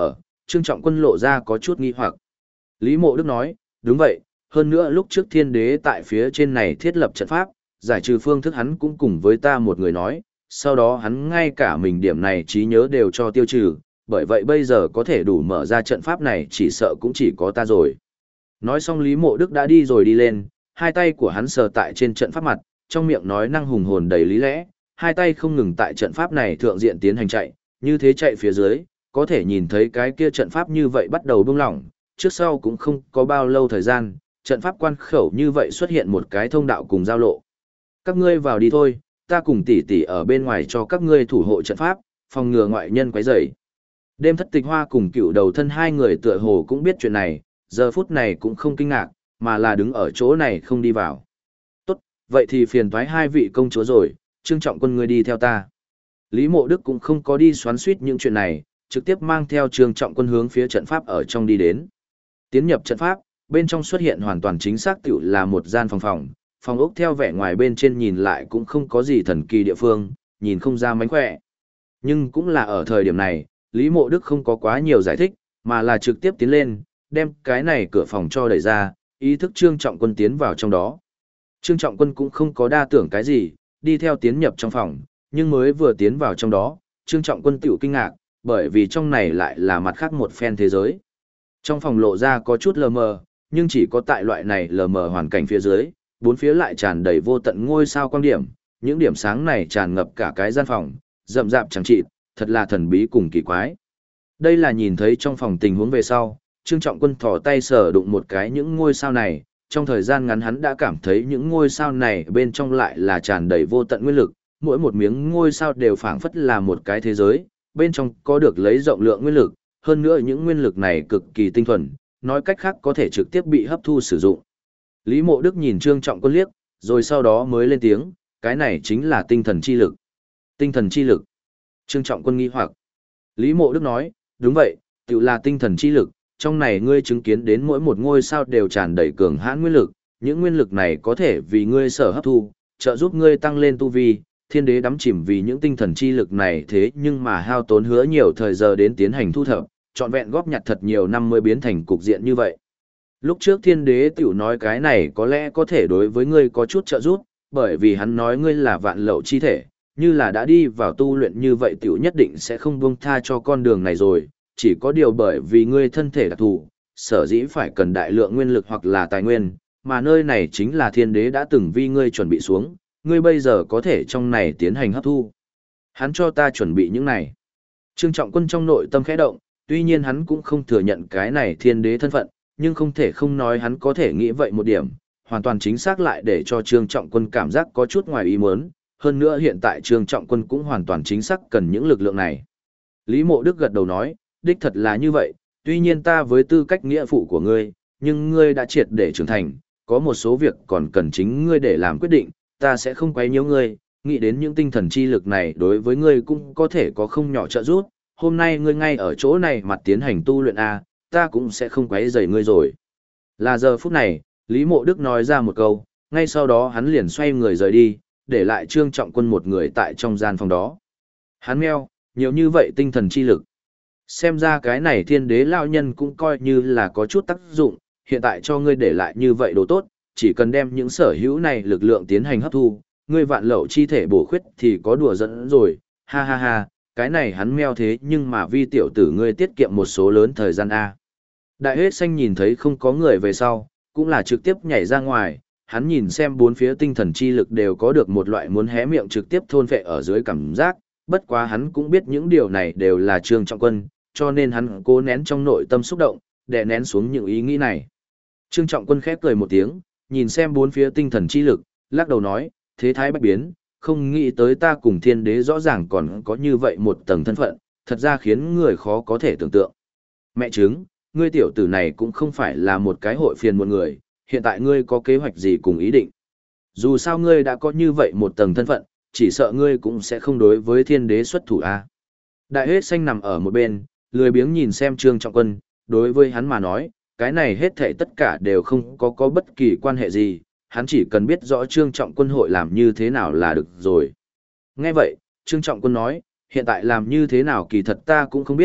Trương Trọng Quân lộ ra có chút nghi hoặc. Lý Mộ Đức nói, đúng vậy, hơn nữa lúc trước thiên đế tại phía trên này thiết lập trận pháp, giải trừ phương thức hắn cũng cùng với ta một người nói, sau đó hắn ngay cả mình điểm này trí nhớ đều cho tiêu trừ, bởi vậy bây giờ có thể đủ mở ra trận pháp này chỉ sợ cũng chỉ có ta rồi. Nói xong Lý Mộ Đức đã đi rồi đi lên, hai tay của hắn sờ tại trên trận pháp mặt, trong miệng nói năng hùng hồn đầy lý lẽ, hai tay không ngừng tại trận pháp này thượng diện tiến hành chạy, như thế chạy phía dưới, có thể nhìn thấy cái kia trận pháp như vậy bắt đầu buông lỏng, trước sau cũng không có bao lâu thời gian, trận pháp quan khẩu như vậy xuất hiện một cái thông đạo cùng giao lộ. Các ngươi vào đi thôi, ta cùng tỷ tỷ ở bên ngoài cho các ngươi thủ hộ trận pháp, phòng ngừa ngoại nhân quấy rầy. Đêm Thất Tịch Hoa cùng Cựu Đầu Thân hai người tựa hồ cũng biết chuyện này, giờ phút này cũng không kinh ngạc, mà là đứng ở chỗ này không đi vào. Tốt, vậy thì phiền toái hai vị công chúa rồi, Trương Trọng Quân ngươi đi theo ta. Lý Mộ Đức cũng không có đi xoắn xuýt những chuyện này, trực tiếp mang theo Trương Trọng Quân hướng phía trận pháp ở trong đi đến. Tiến nhập trận pháp, bên trong xuất hiện hoàn toàn chính xác tựu là một gian phòng ốc theo vẻ ngoài bên trên nhìn lại cũng không có gì thần kỳ địa phương, nhìn không ra mánh khỏe. Nhưng cũng là ở thời điểm này, Lý Mộ Đức không có quá nhiều giải thích, mà là trực tiếp tiến lên, đem cái này cửa phòng cho đẩy ra, ý thức Trương Trọng Quân tiến vào trong đó. Trương Trọng Quân cũng không có đa tưởng cái gì, đi theo tiến nhập trong phòng, nhưng mới vừa tiến vào trong đó, Trương Trọng Quân tiểu kinh ngạc, bởi vì trong này lại là mặt khác một phen thế giới. Trong phòng lộ ra có chút lờ mờ, nhưng chỉ có tại loại này lờ mờ hoàn cảnh phía dưới, bốn phía lại tràn đầy vô tận ngôi sao quang điểm, những điểm sáng này tràn ngập cả cái gian phòng, rậm rạp chẳng chịt, thật là thần bí cùng kỳ quái. Đây là nhìn thấy trong phòng tình huống về sau, Trương Trọng Quân thò tay sờ đụng một cái những ngôi sao này, trong thời gian ngắn hắn đã cảm thấy những ngôi sao này bên trong lại là tràn đầy vô tận nguyên lực, mỗi một miếng ngôi sao đều phảng phất là một cái thế giới, bên trong có được lấy rộng lượng nguyên lực, hơn nữa những nguyên lực này cực kỳ tinh thuần, nói cách khác có thể trực tiếp bị hấp thu sử dụng. Lý Mộ Đức nhìn Trương Trọng Quân liếc, rồi sau đó mới lên tiếng, cái này chính là tinh thần chi lực. Tinh thần chi lực. Trương Trọng Quân nghi hoặc. Lý Mộ Đức nói, đúng vậy, tự là tinh thần chi lực, trong này ngươi chứng kiến đến mỗi một ngôi sao đều tràn đầy cường hãn nguyên lực, những nguyên lực này có thể vì ngươi sở hấp thu, trợ giúp ngươi tăng lên tu vi, thiên đế đắm chìm vì những tinh thần chi lực này thế nhưng mà hao tốn hứa nhiều thời giờ đến tiến hành thu thập, trọn vẹn góp nhặt thật nhiều năm mới biến thành cục diện như vậy. Lúc trước thiên đế tiểu nói cái này có lẽ có thể đối với ngươi có chút trợ giúp, bởi vì hắn nói ngươi là vạn lậu chi thể, như là đã đi vào tu luyện như vậy tiểu nhất định sẽ không buông tha cho con đường này rồi, chỉ có điều bởi vì ngươi thân thể đặc thù, sở dĩ phải cần đại lượng nguyên lực hoặc là tài nguyên, mà nơi này chính là thiên đế đã từng vì ngươi chuẩn bị xuống, ngươi bây giờ có thể trong này tiến hành hấp thu. Hắn cho ta chuẩn bị những này. Trương Trọng Quân trong nội tâm khẽ động, tuy nhiên hắn cũng không thừa nhận cái này thiên đế thân phận, nhưng không thể không nói hắn có thể nghĩ vậy một điểm, hoàn toàn chính xác lại để cho Trương Trọng Quân cảm giác có chút ngoài ý muốn, hơn nữa hiện tại Trương Trọng Quân cũng hoàn toàn chính xác cần những lực lượng này. Lý Mộ Đức gật đầu nói, đích thật là như vậy, tuy nhiên ta với tư cách nghĩa phụ của ngươi, nhưng ngươi đã triệt để trưởng thành, có một số việc còn cần chính ngươi để làm quyết định, ta sẽ không quấy nhiễu ngươi, nghĩ đến những tinh thần chi lực này đối với ngươi cũng có thể có không nhỏ trợ giúp, hôm nay ngươi ngay ở chỗ này mặt tiến hành tu luyện A, ta cũng sẽ không quấy rầy ngươi rồi. Là giờ phút này, Lý Mộ Đức nói ra một câu, ngay sau đó hắn liền xoay người rời đi, để lại Trương Trọng Quân một người tại trong gian phòng đó. Hắn meo, nhiều như vậy tinh thần chi lực. Xem ra cái này thiên đế lão nhân cũng coi như là có chút tác dụng, hiện tại cho ngươi để lại như vậy đồ tốt, chỉ cần đem những sở hữu này lực lượng tiến hành hấp thu, ngươi vạn lậu chi thể bổ khuyết thì có đùa dẫn rồi, ha ha ha, cái này hắn meo thế nhưng mà vi tiểu tử ngươi tiết kiệm một số lớn thời gian A. Đại huyết xanh nhìn thấy không có người về sau, cũng là trực tiếp nhảy ra ngoài, hắn nhìn xem bốn phía tinh thần chi lực đều có được một loại muốn hé miệng trực tiếp thôn phệ ở dưới cảm giác, bất quá hắn cũng biết những điều này đều là Trương Trọng Quân, cho nên hắn cố nén trong nội tâm xúc động, đè nén xuống những ý nghĩ này. Trương Trọng Quân khép cười một tiếng, nhìn xem bốn phía tinh thần chi lực, lắc đầu nói, thế thái bách biến, không nghĩ tới ta cùng thiên đế rõ ràng còn có như vậy một tầng thân phận, thật ra khiến người khó có thể tưởng tượng. Mẹ chứng, ngươi tiểu tử này cũng không phải là một cái hội phiền một người, hiện tại ngươi có kế hoạch gì cùng ý định. Dù sao ngươi đã có như vậy một tầng thân phận, chỉ sợ ngươi cũng sẽ không đối với thiên đế xuất thủ a. Đại huyết xanh nằm ở một bên, lười biếng nhìn xem Trương Trọng Quân, đối với hắn mà nói, cái này hết thảy tất cả đều không có bất kỳ quan hệ gì, hắn chỉ cần biết rõ Trương Trọng Quân hội làm như thế nào là được rồi. Nghe vậy, Trương Trọng Quân nói, hiện tại làm như thế nào kỳ thật ta cũng không biết,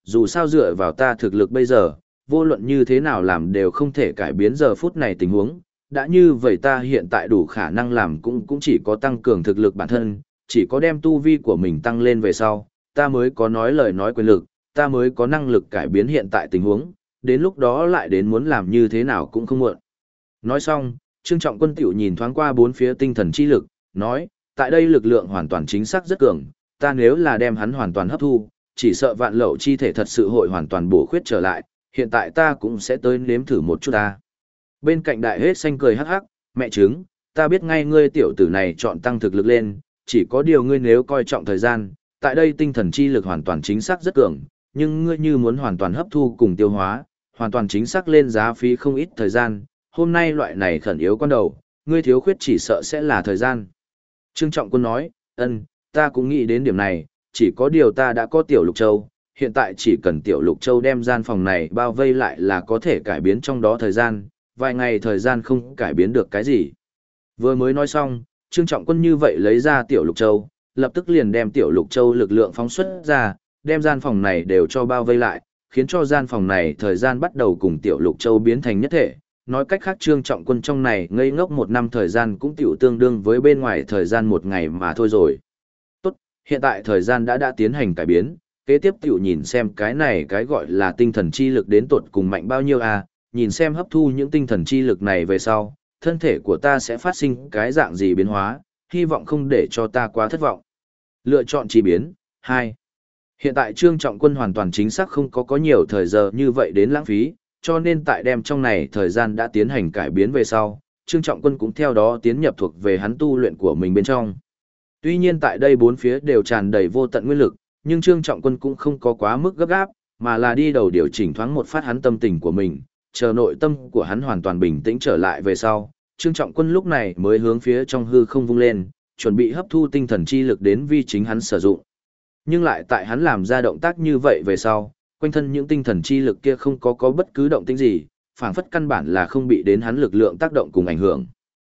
dù sao dựa vào ta thực lực bây giờ, vô luận như thế nào làm đều không thể cải biến giờ phút này tình huống, đã như vậy ta hiện tại đủ khả năng làm cũng chỉ có tăng cường thực lực bản thân, chỉ có đem tu vi của mình tăng lên về sau, ta mới có nói lời nói quyền lực, ta mới có năng lực cải biến hiện tại tình huống, đến lúc đó lại đến muốn làm như thế nào cũng không muộn. Nói xong, Trương Trọng Quân tiểu nhìn thoáng qua bốn phía tinh thần chi lực, nói, tại đây lực lượng hoàn toàn chính xác rất cường, ta nếu là đem hắn hoàn toàn hấp thu, chỉ sợ vạn lậu chi thể thật sự hội hoàn toàn bổ khuyết trở lại, hiện tại ta cũng sẽ tới nếm thử một chút ta. Bên cạnh đại hết xanh cười hắc hắc, mẹ trứng, ta biết ngay ngươi tiểu tử này chọn tăng thực lực lên, chỉ có điều ngươi nếu coi trọng thời gian, tại đây tinh thần chi lực hoàn toàn chính xác rất cường, nhưng ngươi như muốn hoàn toàn hấp thu cùng tiêu hóa, hoàn toàn chính xác lên giá phí không ít thời gian, hôm nay loại này khẩn yếu con đầu, ngươi thiếu khuyết chỉ sợ sẽ là thời gian. Trương Trọng Quân nói, ta cũng nghĩ đến điểm này, chỉ có điều ta đã có tiểu Lục Châu, hiện tại chỉ cần tiểu Lục Châu đem gian phòng này bao vây lại là có thể cải biến trong đó thời gian, vài ngày thời gian không cải biến được cái gì. Vừa mới nói xong, Trương Trọng Quân như vậy lấy ra tiểu Lục Châu, lập tức liền đem tiểu Lục Châu lực lượng phóng xuất ra, đem gian phòng này đều cho bao vây lại, khiến cho gian phòng này thời gian bắt đầu cùng tiểu Lục Châu biến thành nhất thể. Nói cách khác Trương Trọng Quân trong này ngây ngốc 1 năm thời gian cũng tiểu tương đương với bên ngoài thời gian 1 ngày mà thôi rồi. Tốt, hiện tại thời gian đã tiến hành cải biến, kế tiếp tiểu nhìn xem cái này cái gọi là tinh thần chi lực đến tột cùng mạnh bao nhiêu à, nhìn xem hấp thu những tinh thần chi lực này về sau, thân thể của ta sẽ phát sinh cái dạng gì biến hóa, hy vọng không để cho ta quá thất vọng. Lựa chọn chi biến, 2. Hiện tại Trương Trọng Quân hoàn toàn chính xác không có nhiều thời giờ như vậy đến lãng phí, cho nên tại đem trong này thời gian đã tiến hành cải biến về sau, Trương Trọng Quân cũng theo đó tiến nhập thuộc về hắn tu luyện của mình bên trong. Tuy nhiên tại đây bốn phía đều tràn đầy vô tận nguyên lực, nhưng Trương Trọng Quân cũng không có quá mức gấp gáp, mà là đi đầu điều chỉnh thoáng một phát hắn tâm tình của mình, chờ nội tâm của hắn hoàn toàn bình tĩnh trở lại về sau, Trương Trọng Quân lúc này mới hướng phía trong hư không vung lên, chuẩn bị hấp thu tinh thần chi lực đến vi chính hắn sử dụng. Nhưng lại tại hắn làm ra động tác như vậy về sau, quanh thân những tinh thần chi lực kia không có bất cứ động tĩnh gì, phảng phất căn bản là không bị đến hắn lực lượng tác động cùng ảnh hưởng.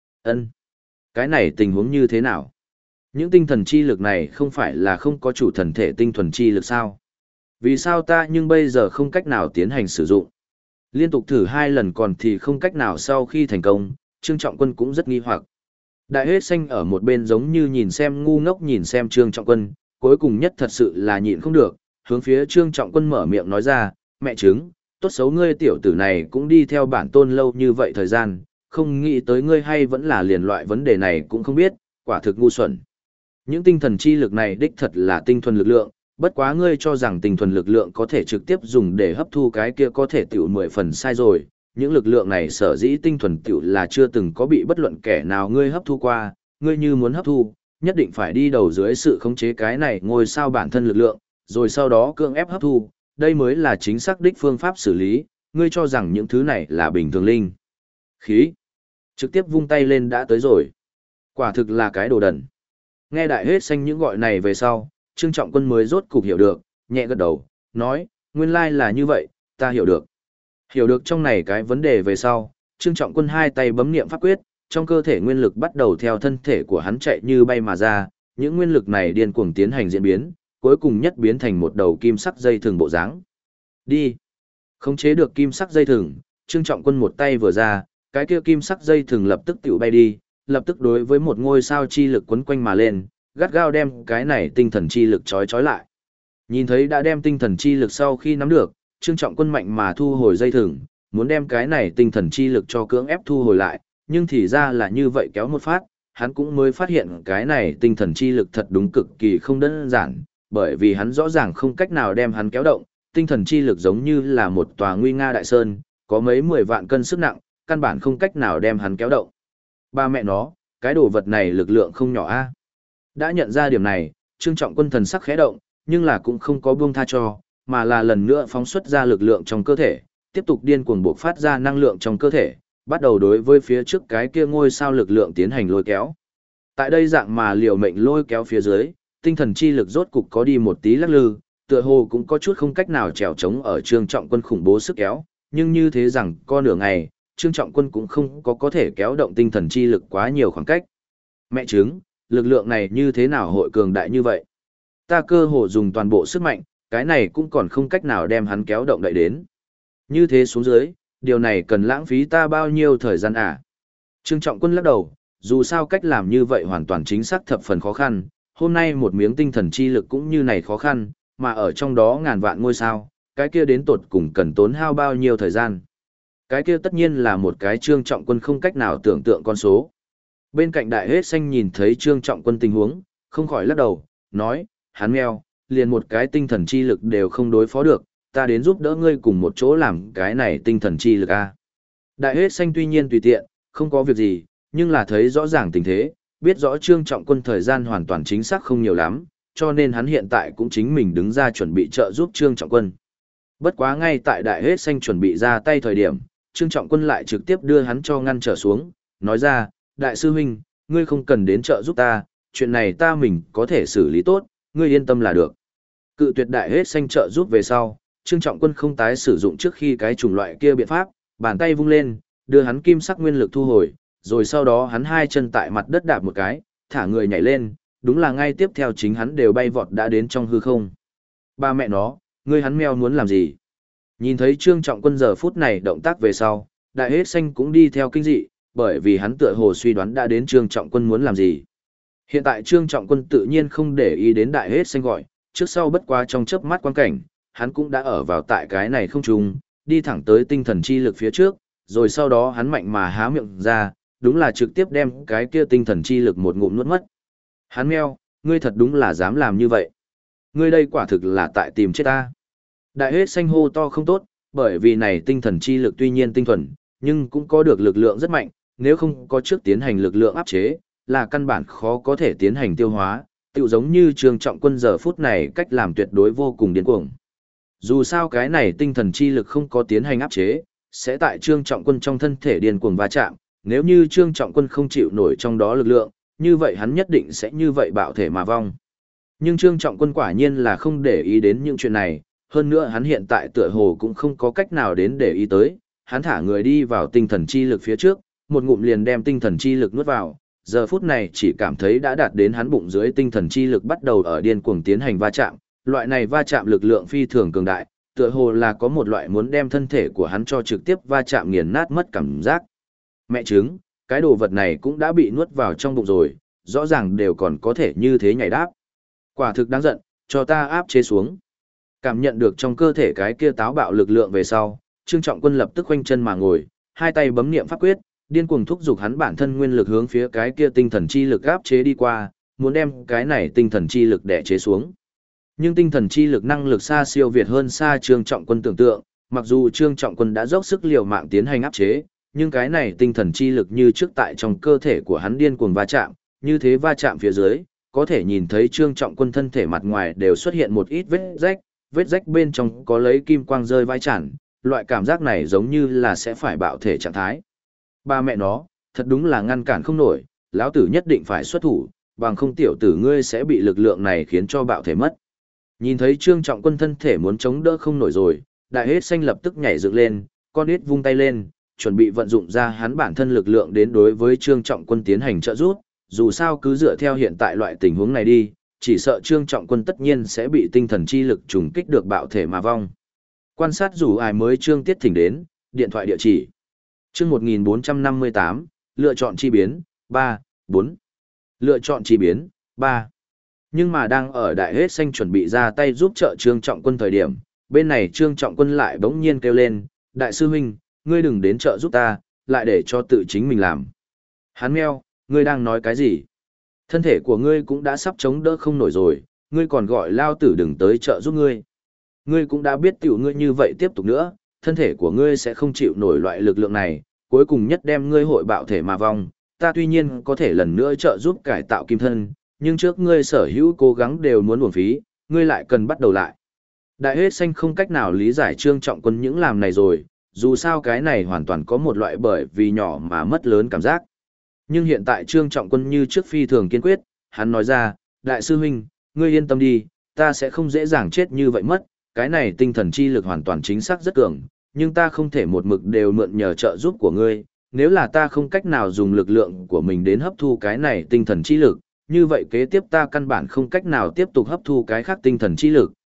Cái này tình huống như thế nào? Những tinh thần chi lực này không phải là không có chủ thần thể tinh thuần chi lực sao? Vì sao ta nhưng bây giờ không cách nào tiến hành sử dụng? Liên tục thử 2 lần còn thì không cách nào sau khi thành công, Trương Trọng Quân cũng rất nghi hoặc. Đại hết xanh ở một bên giống như nhìn xem ngu ngốc nhìn xem Trương Trọng Quân, cuối cùng nhất thật sự là nhịn không được, hướng phía Trương Trọng Quân mở miệng nói ra, mẹ trứng, tốt xấu ngươi tiểu tử này cũng đi theo bản tôn lâu như vậy thời gian, không nghĩ tới ngươi hay vẫn là liền loại vấn đề này cũng không biết, quả thực ngu xuẩn. Những tinh thần chi lực này đích thật là tinh thuần lực lượng, bất quá ngươi cho rằng tinh thuần lực lượng có thể trực tiếp dùng để hấp thu cái kia có thể tiểu 10 phần sai rồi, những lực lượng này sở dĩ tinh thuần tiểu là chưa từng có bị bất luận kẻ nào ngươi hấp thu qua, ngươi như muốn hấp thu, nhất định phải đi đầu dưới sự khống chế cái này ngôi sao bản thân lực lượng, rồi sau đó cưỡng ép hấp thu, đây mới là chính xác đích phương pháp xử lý, ngươi cho rằng những thứ này là bình thường linh. Khí. Trực tiếp vung tay lên đã tới rồi. Quả thực là cái đồ đần. Nghe đại hết xanh những gọi này về sau, Trương Trọng Quân mới rốt cục hiểu được, nhẹ gật đầu, nói, nguyên lai là như vậy, ta hiểu được. Hiểu được trong này cái vấn đề về sau, Trương Trọng Quân 2 tay bấm niệm pháp quyết, trong cơ thể nguyên lực bắt đầu theo thân thể của hắn chạy như bay mà ra, những nguyên lực này điên cuồng tiến hành diễn biến, cuối cùng nhất biến thành một đầu kim sắc dây thừng bộ dáng. Đi. Khống chế được kim sắc dây thừng, Trương Trọng Quân một tay vừa ra, cái kia kim sắc dây thừng lập tức tiểu bay đi, lập tức đối với một ngôi sao chi lực quấn quanh mà lên, gắt gao đem cái này tinh thần chi lực trói lại. Nhìn thấy đã đem tinh thần chi lực sau khi nắm được, Trương Trọng Quân mạnh mà thu hồi dây thừng, muốn đem cái này tinh thần chi lực cho cưỡng ép thu hồi lại, nhưng thì ra là như vậy kéo một phát, hắn cũng mới phát hiện cái này tinh thần chi lực thật đúng cực kỳ không đơn giản, bởi vì hắn rõ ràng không cách nào đem hắn kéo động, tinh thần chi lực giống như là một tòa nguy nga đại sơn, có mấy 10 vạn cân sức nặng, căn bản không cách nào đem hắn kéo động. Ba mẹ nó, cái đồ vật này lực lượng không nhỏ a. Đã nhận ra điểm này, Trương Trọng Quân thần sắc khẽ động, nhưng là cũng không có buông tha cho, mà là lần nữa phóng xuất ra lực lượng trong cơ thể, tiếp tục điên cuồng bộc phát ra năng lượng trong cơ thể, bắt đầu đối với phía trước cái kia ngôi sao lực lượng tiến hành lôi kéo. Tại đây dạng mà liều mệnh lôi kéo phía dưới, tinh thần chi lực rốt cục có đi một tí lắc lư, tựa hồ cũng có chút không cách nào trèo trống ở Trương Trọng Quân khủng bố sức kéo, nhưng như thế rằng có nửa ngày, Trương Trọng Quân cũng không có thể kéo động tinh thần chi lực quá nhiều khoảng cách. Mẹ chứng, lực lượng này như thế nào hội cường đại như vậy? Ta cơ hồ dùng toàn bộ sức mạnh, cái này cũng còn không cách nào đem hắn kéo động đậy đến. Như thế xuống dưới, điều này cần lãng phí ta bao nhiêu thời gian à? Trương Trọng Quân lắc đầu, dù sao cách làm như vậy hoàn toàn chính xác thập phần khó khăn, hôm nay một miếng tinh thần chi lực cũng như này khó khăn, mà ở trong đó ngàn vạn ngôi sao, cái kia đến tột cùng cần tốn hao bao nhiêu thời gian. Cái kia tất nhiên là một cái Trương Trọng Quân không cách nào tưởng tượng con số. Bên cạnh Đại Hết Xanh nhìn thấy Trương Trọng Quân tình huống, không khỏi lắc đầu, nói, hắn mèo, liền một cái tinh thần chi lực đều không đối phó được, ta đến giúp đỡ ngươi cùng một chỗ làm cái này tinh thần chi lực a. Đại Hết Xanh tuy nhiên tùy tiện, không có việc gì, nhưng là thấy rõ ràng tình thế, biết rõ Trương Trọng Quân thời gian hoàn toàn chính xác không nhiều lắm, cho nên hắn hiện tại cũng chính mình đứng ra chuẩn bị trợ giúp Trương Trọng Quân. Bất quá ngay tại Đại Hết Xanh chuẩn bị ra tay thời điểm, Trương Trọng Quân lại trực tiếp đưa hắn cho ngăn trở xuống, nói ra, Đại sư huynh, ngươi không cần đến trợ giúp ta, chuyện này ta mình có thể xử lý tốt, ngươi yên tâm là được. Cự tuyệt Đại Hết Xanh trợ giúp về sau, Trương Trọng Quân không tái sử dụng trước khi cái chủng loại kia biện pháp, bàn tay vung lên, đưa hắn kim sắc nguyên lực thu hồi, rồi sau đó hắn hai chân tại mặt đất đạp một cái, thả người nhảy lên, đúng là ngay tiếp theo chính hắn đều bay vọt đã đến trong hư không. Ba mẹ nó, ngươi hắn mèo muốn làm gì? Nhìn thấy Trương Trọng Quân giờ phút này động tác về sau, Đại Hết Xanh cũng đi theo kinh dị, bởi vì hắn tựa hồ suy đoán đã đến Trương Trọng Quân muốn làm gì. Hiện tại Trương Trọng Quân tự nhiên không để ý đến Đại Hết Xanh gọi, trước sau bất quá trong chớp mắt quan cảnh, hắn cũng đã ở vào tại cái này không trung, đi thẳng tới tinh thần chi lực phía trước, rồi sau đó hắn mạnh mà há miệng ra, đúng là trực tiếp đem cái kia tinh thần chi lực một ngụm nuốt mất. Hắn meo, ngươi thật đúng là dám làm như vậy. Ngươi đây quả thực là tại tìm chết ta. Đại Hết Xanh hô to không tốt, bởi vì này tinh thần chi lực tuy nhiên tinh thuần, nhưng cũng có được lực lượng rất mạnh, nếu không có trước tiến hành lực lượng áp chế, là căn bản khó có thể tiến hành tiêu hóa, tựu giống như Trương Trọng Quân giờ phút này cách làm tuyệt đối vô cùng điên cuồng. Dù sao cái này tinh thần chi lực không có tiến hành áp chế, sẽ tại Trương Trọng Quân trong thân thể điên cuồng va chạm, nếu như Trương Trọng Quân không chịu nổi trong đó lực lượng, như vậy hắn nhất định sẽ như vậy bạo thể mà vong. Nhưng Trương Trọng Quân quả nhiên là không để ý đến những chuyện này, hơn nữa hắn hiện tại tựa hồ cũng không có cách nào đến để ý tới, hắn thả người đi vào tinh thần chi lực phía trước, một ngụm liền đem tinh thần chi lực nuốt vào, giờ phút này chỉ cảm thấy đã đạt đến hắn bụng dưới tinh thần chi lực bắt đầu ở điên cuồng tiến hành va chạm, loại này va chạm lực lượng phi thường cường đại, tựa hồ là có một loại muốn đem thân thể của hắn cho trực tiếp va chạm nghiền nát mất cảm giác. Mẹ trứng, cái đồ vật này cũng đã bị nuốt vào trong bụng rồi, rõ ràng đều còn có thể như thế nhảy đáp. Quả thực đáng giận, cho ta áp chế xuống. Cảm nhận được trong cơ thể cái kia táo bạo lực lượng về sau, Trương Trọng Quân lập tức khoanh chân mà ngồi, hai tay bấm niệm pháp quyết, điên cuồng thúc giục hắn bản thân nguyên lực hướng phía cái kia tinh thần chi lực áp chế đi qua, muốn đem cái này tinh thần chi lực đè chế xuống. Nhưng tinh thần chi lực năng lực xa siêu việt hơn xa Trương Trọng Quân tưởng tượng, mặc dù Trương Trọng Quân đã dốc sức liều mạng tiến hành áp chế, nhưng cái này tinh thần chi lực như trước tại trong cơ thể của hắn điên cuồng va chạm, như thế va chạm phía dưới, có thể nhìn thấy Trương Trọng Quân thân thể mặt ngoài đều xuất hiện một ít vết rách bên trong có lấy kim quang rơi vãi chản, loại cảm giác này giống như là sẽ phải bạo thể trạng thái. Ba mẹ nó, thật đúng là ngăn cản không nổi, lão tử nhất định phải xuất thủ, bằng không tiểu tử ngươi sẽ bị lực lượng này khiến cho bạo thể mất. Nhìn thấy Trương Trọng Quân thân thể muốn chống đỡ không nổi rồi, Đại Hết Xanh lập tức nhảy dựng lên, con ít vung tay lên, chuẩn bị vận dụng ra hắn bản thân lực lượng đến đối với Trương Trọng Quân tiến hành trợ giúp, dù sao cứ dựa theo hiện tại loại tình huống này đi, chỉ sợ Trương Trọng Quân tất nhiên sẽ bị tinh thần chi lực trùng kích được bạo thể mà vong. Quan sát dù ai mới Trương Tiết thỉnh đến, điện thoại địa chỉ. Chương 1458, lựa chọn chi biến, 3, 4. Lựa chọn chi biến, 3. Nhưng mà đang ở Đại Hết Xanh chuẩn bị ra tay giúp trợ Trương Trọng Quân thời điểm, bên này Trương Trọng Quân lại bỗng nhiên kêu lên, Đại sư huynh, ngươi đừng đến trợ giúp ta, lại để cho tự chính mình làm. Hắn meo, ngươi đang nói cái gì? Thân thể của ngươi cũng đã sắp chống đỡ không nổi rồi, ngươi còn gọi lao tử đừng tới trợ giúp ngươi. Ngươi cũng đã biết tiểu ngươi như vậy tiếp tục nữa, thân thể của ngươi sẽ không chịu nổi loại lực lượng này, cuối cùng nhất đem ngươi hội bạo thể mà vong. Ta tuy nhiên có thể lần nữa trợ giúp cải tạo kim thân, nhưng trước ngươi sở hữu cố gắng đều muốn uổng phí, ngươi lại cần bắt đầu lại. Đại Hết Xanh không cách nào lý giải Trương Trọng Quân những làm này rồi, dù sao cái này hoàn toàn có một loại bởi vì nhỏ mà mất lớn cảm giác. Nhưng hiện tại Trương Trọng Quân như trước phi thường kiên quyết, hắn nói ra, Đại sư huynh, ngươi yên tâm đi, ta sẽ không dễ dàng chết như vậy mất, cái này tinh thần chi lực hoàn toàn chính xác rất cường, nhưng ta không thể một mực đều mượn nhờ trợ giúp của ngươi, nếu là ta không cách nào dùng lực lượng của mình đến hấp thu cái này tinh thần chi lực, như vậy kế tiếp ta căn bản không cách nào tiếp tục hấp thu cái khác tinh thần chi lực,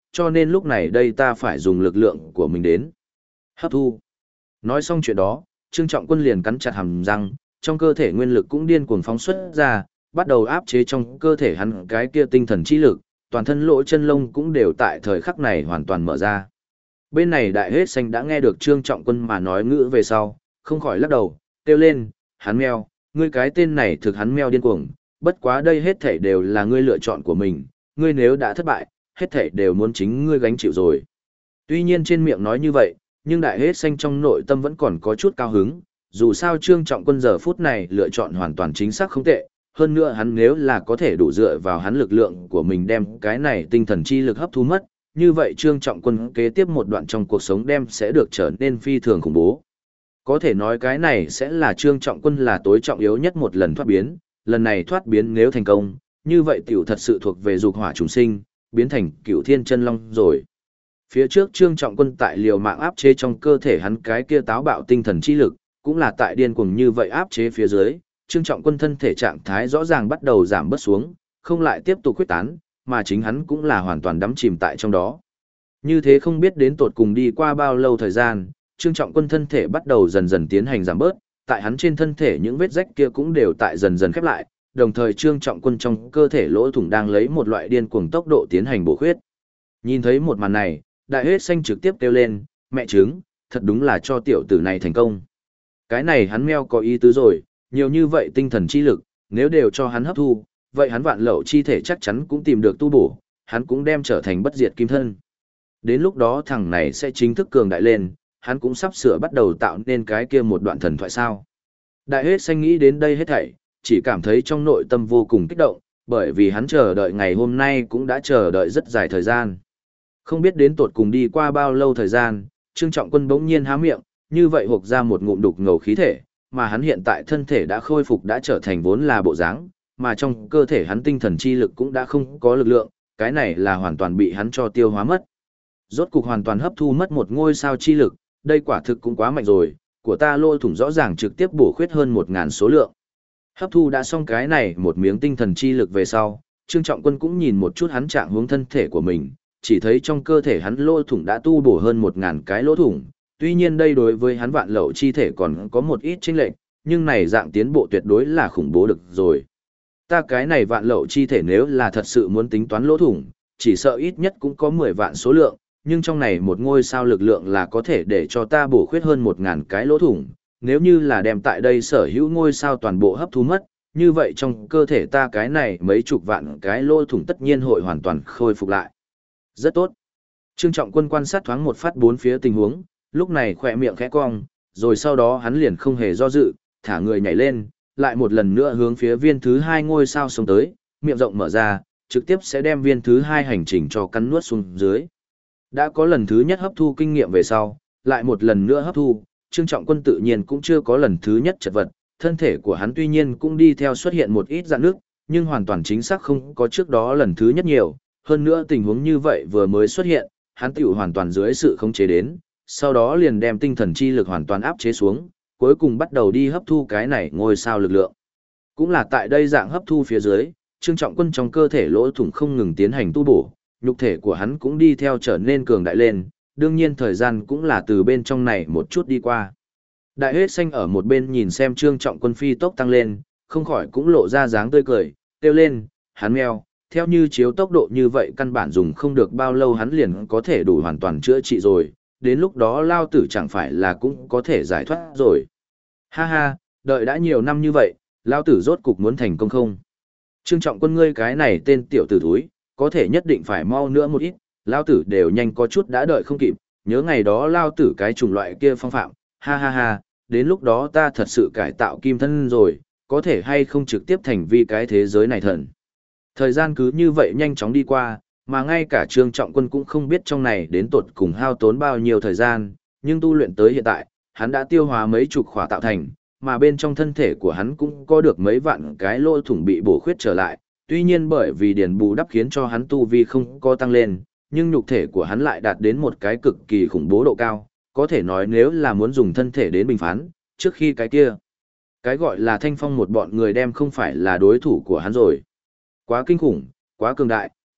cho nên lúc này đây ta phải dùng lực lượng của mình đến hấp thu. Nói xong chuyện đó, Trương Trọng Quân liền cắn chặt hàm răng, trong cơ thể nguyên lực cũng điên cuồng phóng xuất ra, bắt đầu áp chế trong cơ thể hắn cái kia tinh thần chi lực, toàn thân lỗ chân lông cũng đều tại thời khắc này hoàn toàn mở ra. Bên này Đại Hết Xanh đã nghe được Trương Trọng Quân mà nói ngữ về sau, không khỏi lắc đầu, kêu lên, hắn meo, ngươi cái tên này thực hắn meo điên cuồng, bất quá đây hết thảy đều là ngươi lựa chọn của mình, ngươi nếu đã thất bại, hết thảy đều muốn chính ngươi gánh chịu rồi. Tuy nhiên trên miệng nói như vậy, nhưng Đại Hết Xanh trong nội tâm vẫn còn có chút cao hứng, dù sao Trương Trọng Quân giờ phút này lựa chọn hoàn toàn chính xác không tệ, hơn nữa hắn nếu là có thể đủ dựa vào hắn lực lượng của mình đem cái này tinh thần chi lực hấp thu mất, như vậy Trương Trọng Quân kế tiếp một đoạn trong cuộc sống đem sẽ được trở nên phi thường khủng bố. Có thể nói cái này sẽ là Trương Trọng Quân là tối trọng yếu nhất một lần thoát biến, lần này thoát biến nếu thành công, như vậy tiểu thật sự thuộc về dục hỏa trùng sinh, biến thành Cửu Thiên Chân Long rồi. Phía trước Trương Trọng Quân tại liều mạng áp chế trong cơ thể hắn cái kia táo bạo tinh thần chi lực, cũng là tại điên cuồng như vậy áp chế phía dưới, Trương Trọng Quân thân thể trạng thái rõ ràng bắt đầu giảm bớt xuống, không lại tiếp tục khuếch tán, mà chính hắn cũng là hoàn toàn đắm chìm tại trong đó. Như thế không biết đến tột cùng đi qua bao lâu thời gian, Trương Trọng Quân thân thể bắt đầu dần dần tiến hành giảm bớt, tại hắn trên thân thể những vết rách kia cũng đều tại dần dần khép lại, đồng thời Trương Trọng Quân trong cơ thể lỗ thủng đang lấy một loại điên cuồng tốc độ tiến hành bổ khuyết. Nhìn thấy một màn này, Đại Hết Xanh trực tiếp kêu lên, mẹ trứng, thật đúng là cho tiểu tử này thành công. Cái này hắn meo có ý tứ rồi, nhiều như vậy tinh thần chi lực, nếu đều cho hắn hấp thu, vậy hắn vạn lậu chi thể chắc chắn cũng tìm được tu bổ, hắn cũng đem trở thành bất diệt kim thân. Đến lúc đó thằng này sẽ chính thức cường đại lên, hắn cũng sắp sửa bắt đầu tạo nên cái kia một đoạn thần thoại sao. Đại Hết Xanh nghĩ đến đây hết thảy, chỉ cảm thấy trong nội tâm vô cùng kích động, bởi vì hắn chờ đợi ngày hôm nay cũng đã chờ đợi rất dài thời gian. Không biết đến tột cùng đi qua bao lâu thời gian, Trương Trọng Quân bỗng nhiên há miệng, như vậy hộc ra một ngụm đục ngầu khí thể, mà hắn hiện tại thân thể đã khôi phục đã trở thành vốn là bộ dáng, mà trong cơ thể hắn tinh thần chi lực cũng đã không có lực lượng, cái này là hoàn toàn bị hắn cho tiêu hóa mất. Rốt cục hoàn toàn hấp thu mất một ngôi sao chi lực, đây quả thực cũng quá mạnh rồi, của ta lỗ thủng rõ ràng trực tiếp bổ khuyết hơn 1000 số lượng. Hấp thu đã xong cái này một miếng tinh thần chi lực về sau, Trương Trọng Quân cũng nhìn một chút hắn trạng hướng thân thể của mình, chỉ thấy trong cơ thể hắn lỗ thủng đã tu bổ hơn 1000 cái lỗ thủng, tuy nhiên đây đối với hắn vạn lậu chi thể còn có một ít chênh lệch, nhưng này dạng tiến bộ tuyệt đối là khủng bố được rồi. Ta cái này vạn lậu chi thể nếu là thật sự muốn tính toán lỗ thủng, chỉ sợ ít nhất cũng có 10 vạn số lượng, nhưng trong này một ngôi sao lực lượng là có thể để cho ta bổ khuyết hơn 1000 cái lỗ thủng, nếu như là đem tại đây sở hữu ngôi sao toàn bộ hấp thu mất, như vậy trong cơ thể ta cái này mấy chục vạn cái lỗ thủng tất nhiên hội hoàn toàn khôi phục lại. Rất tốt. Trương Trọng Quân quan sát thoáng một phát bốn phía tình huống, lúc này khỏe miệng khẽ cong, rồi sau đó hắn liền không hề do dự, thả người nhảy lên, lại một lần nữa hướng phía viên thứ 2 ngôi sao xuống tới, miệng rộng mở ra, trực tiếp sẽ đem viên thứ 2 hành trình cho cắn nuốt xuống dưới. Đã có lần thứ nhất hấp thu kinh nghiệm về sau, lại một lần nữa hấp thu, Trương Trọng Quân tự nhiên cũng chưa có lần thứ nhất chật vật, thân thể của hắn tuy nhiên cũng đi theo xuất hiện một ít rạn nước, nhưng hoàn toàn chính xác không có trước đó lần thứ nhất nhiều, hơn nữa tình huống như vậy vừa mới xuất hiện, hắn tiểu hoàn toàn dưới sự khống chế đến, sau đó liền đem tinh thần chi lực hoàn toàn áp chế xuống, cuối cùng bắt đầu đi hấp thu cái này ngôi sao lực lượng. Cũng là tại đây dạng hấp thu phía dưới, Trương Trọng Quân trong cơ thể lỗ thủng không ngừng tiến hành tu bổ, nhục thể của hắn cũng đi theo trở nên cường đại lên, đương nhiên thời gian cũng là từ bên trong này một chút đi qua. Đại Hết Xanh ở một bên nhìn xem Trương Trọng Quân phi tốc tăng lên, không khỏi cũng lộ ra dáng tươi cười, kêu lên, hắn meo, theo như chiếu tốc độ như vậy căn bản dùng không được bao lâu hắn liền có thể đủ hoàn toàn chữa trị rồi, đến lúc đó lao tử chẳng phải là cũng có thể giải thoát rồi. Ha ha, đợi đã nhiều năm như vậy, lao tử rốt cục muốn thành công không? Trương Trọng Quân ngươi cái này tên tiểu tử thúi, có thể nhất định phải mau nữa một ít, lao tử đều nhanh có chút đã đợi không kịp, nhớ ngày đó lao tử cái chủng loại kia phong phạm, ha ha ha, đến lúc đó ta thật sự cải tạo kim thân rồi, có thể hay không trực tiếp thành vi cái thế giới này thần. Thời gian cứ như vậy nhanh chóng đi qua, mà ngay cả Trương Trọng Quân cũng không biết trong này đến tột cùng hao tốn bao nhiêu thời gian, nhưng tu luyện tới hiện tại, hắn đã tiêu hóa mấy chục khỏa tạo thành, mà bên trong thân thể của hắn cũng có được mấy vạn cái lỗ thủng bị bổ khuyết trở lại, tuy nhiên bởi vì điền bù đắp khiến cho hắn tu vi không có tăng lên, nhưng nhục thể của hắn lại đạt đến một cái cực kỳ khủng bố độ cao, có thể nói nếu là muốn dùng thân thể đến bình phán, trước khi cái kia, cái gọi là Thanh Phong một bọn người đem không phải là đối thủ của hắn rồi. Quá kinh khủng, quá cường đại,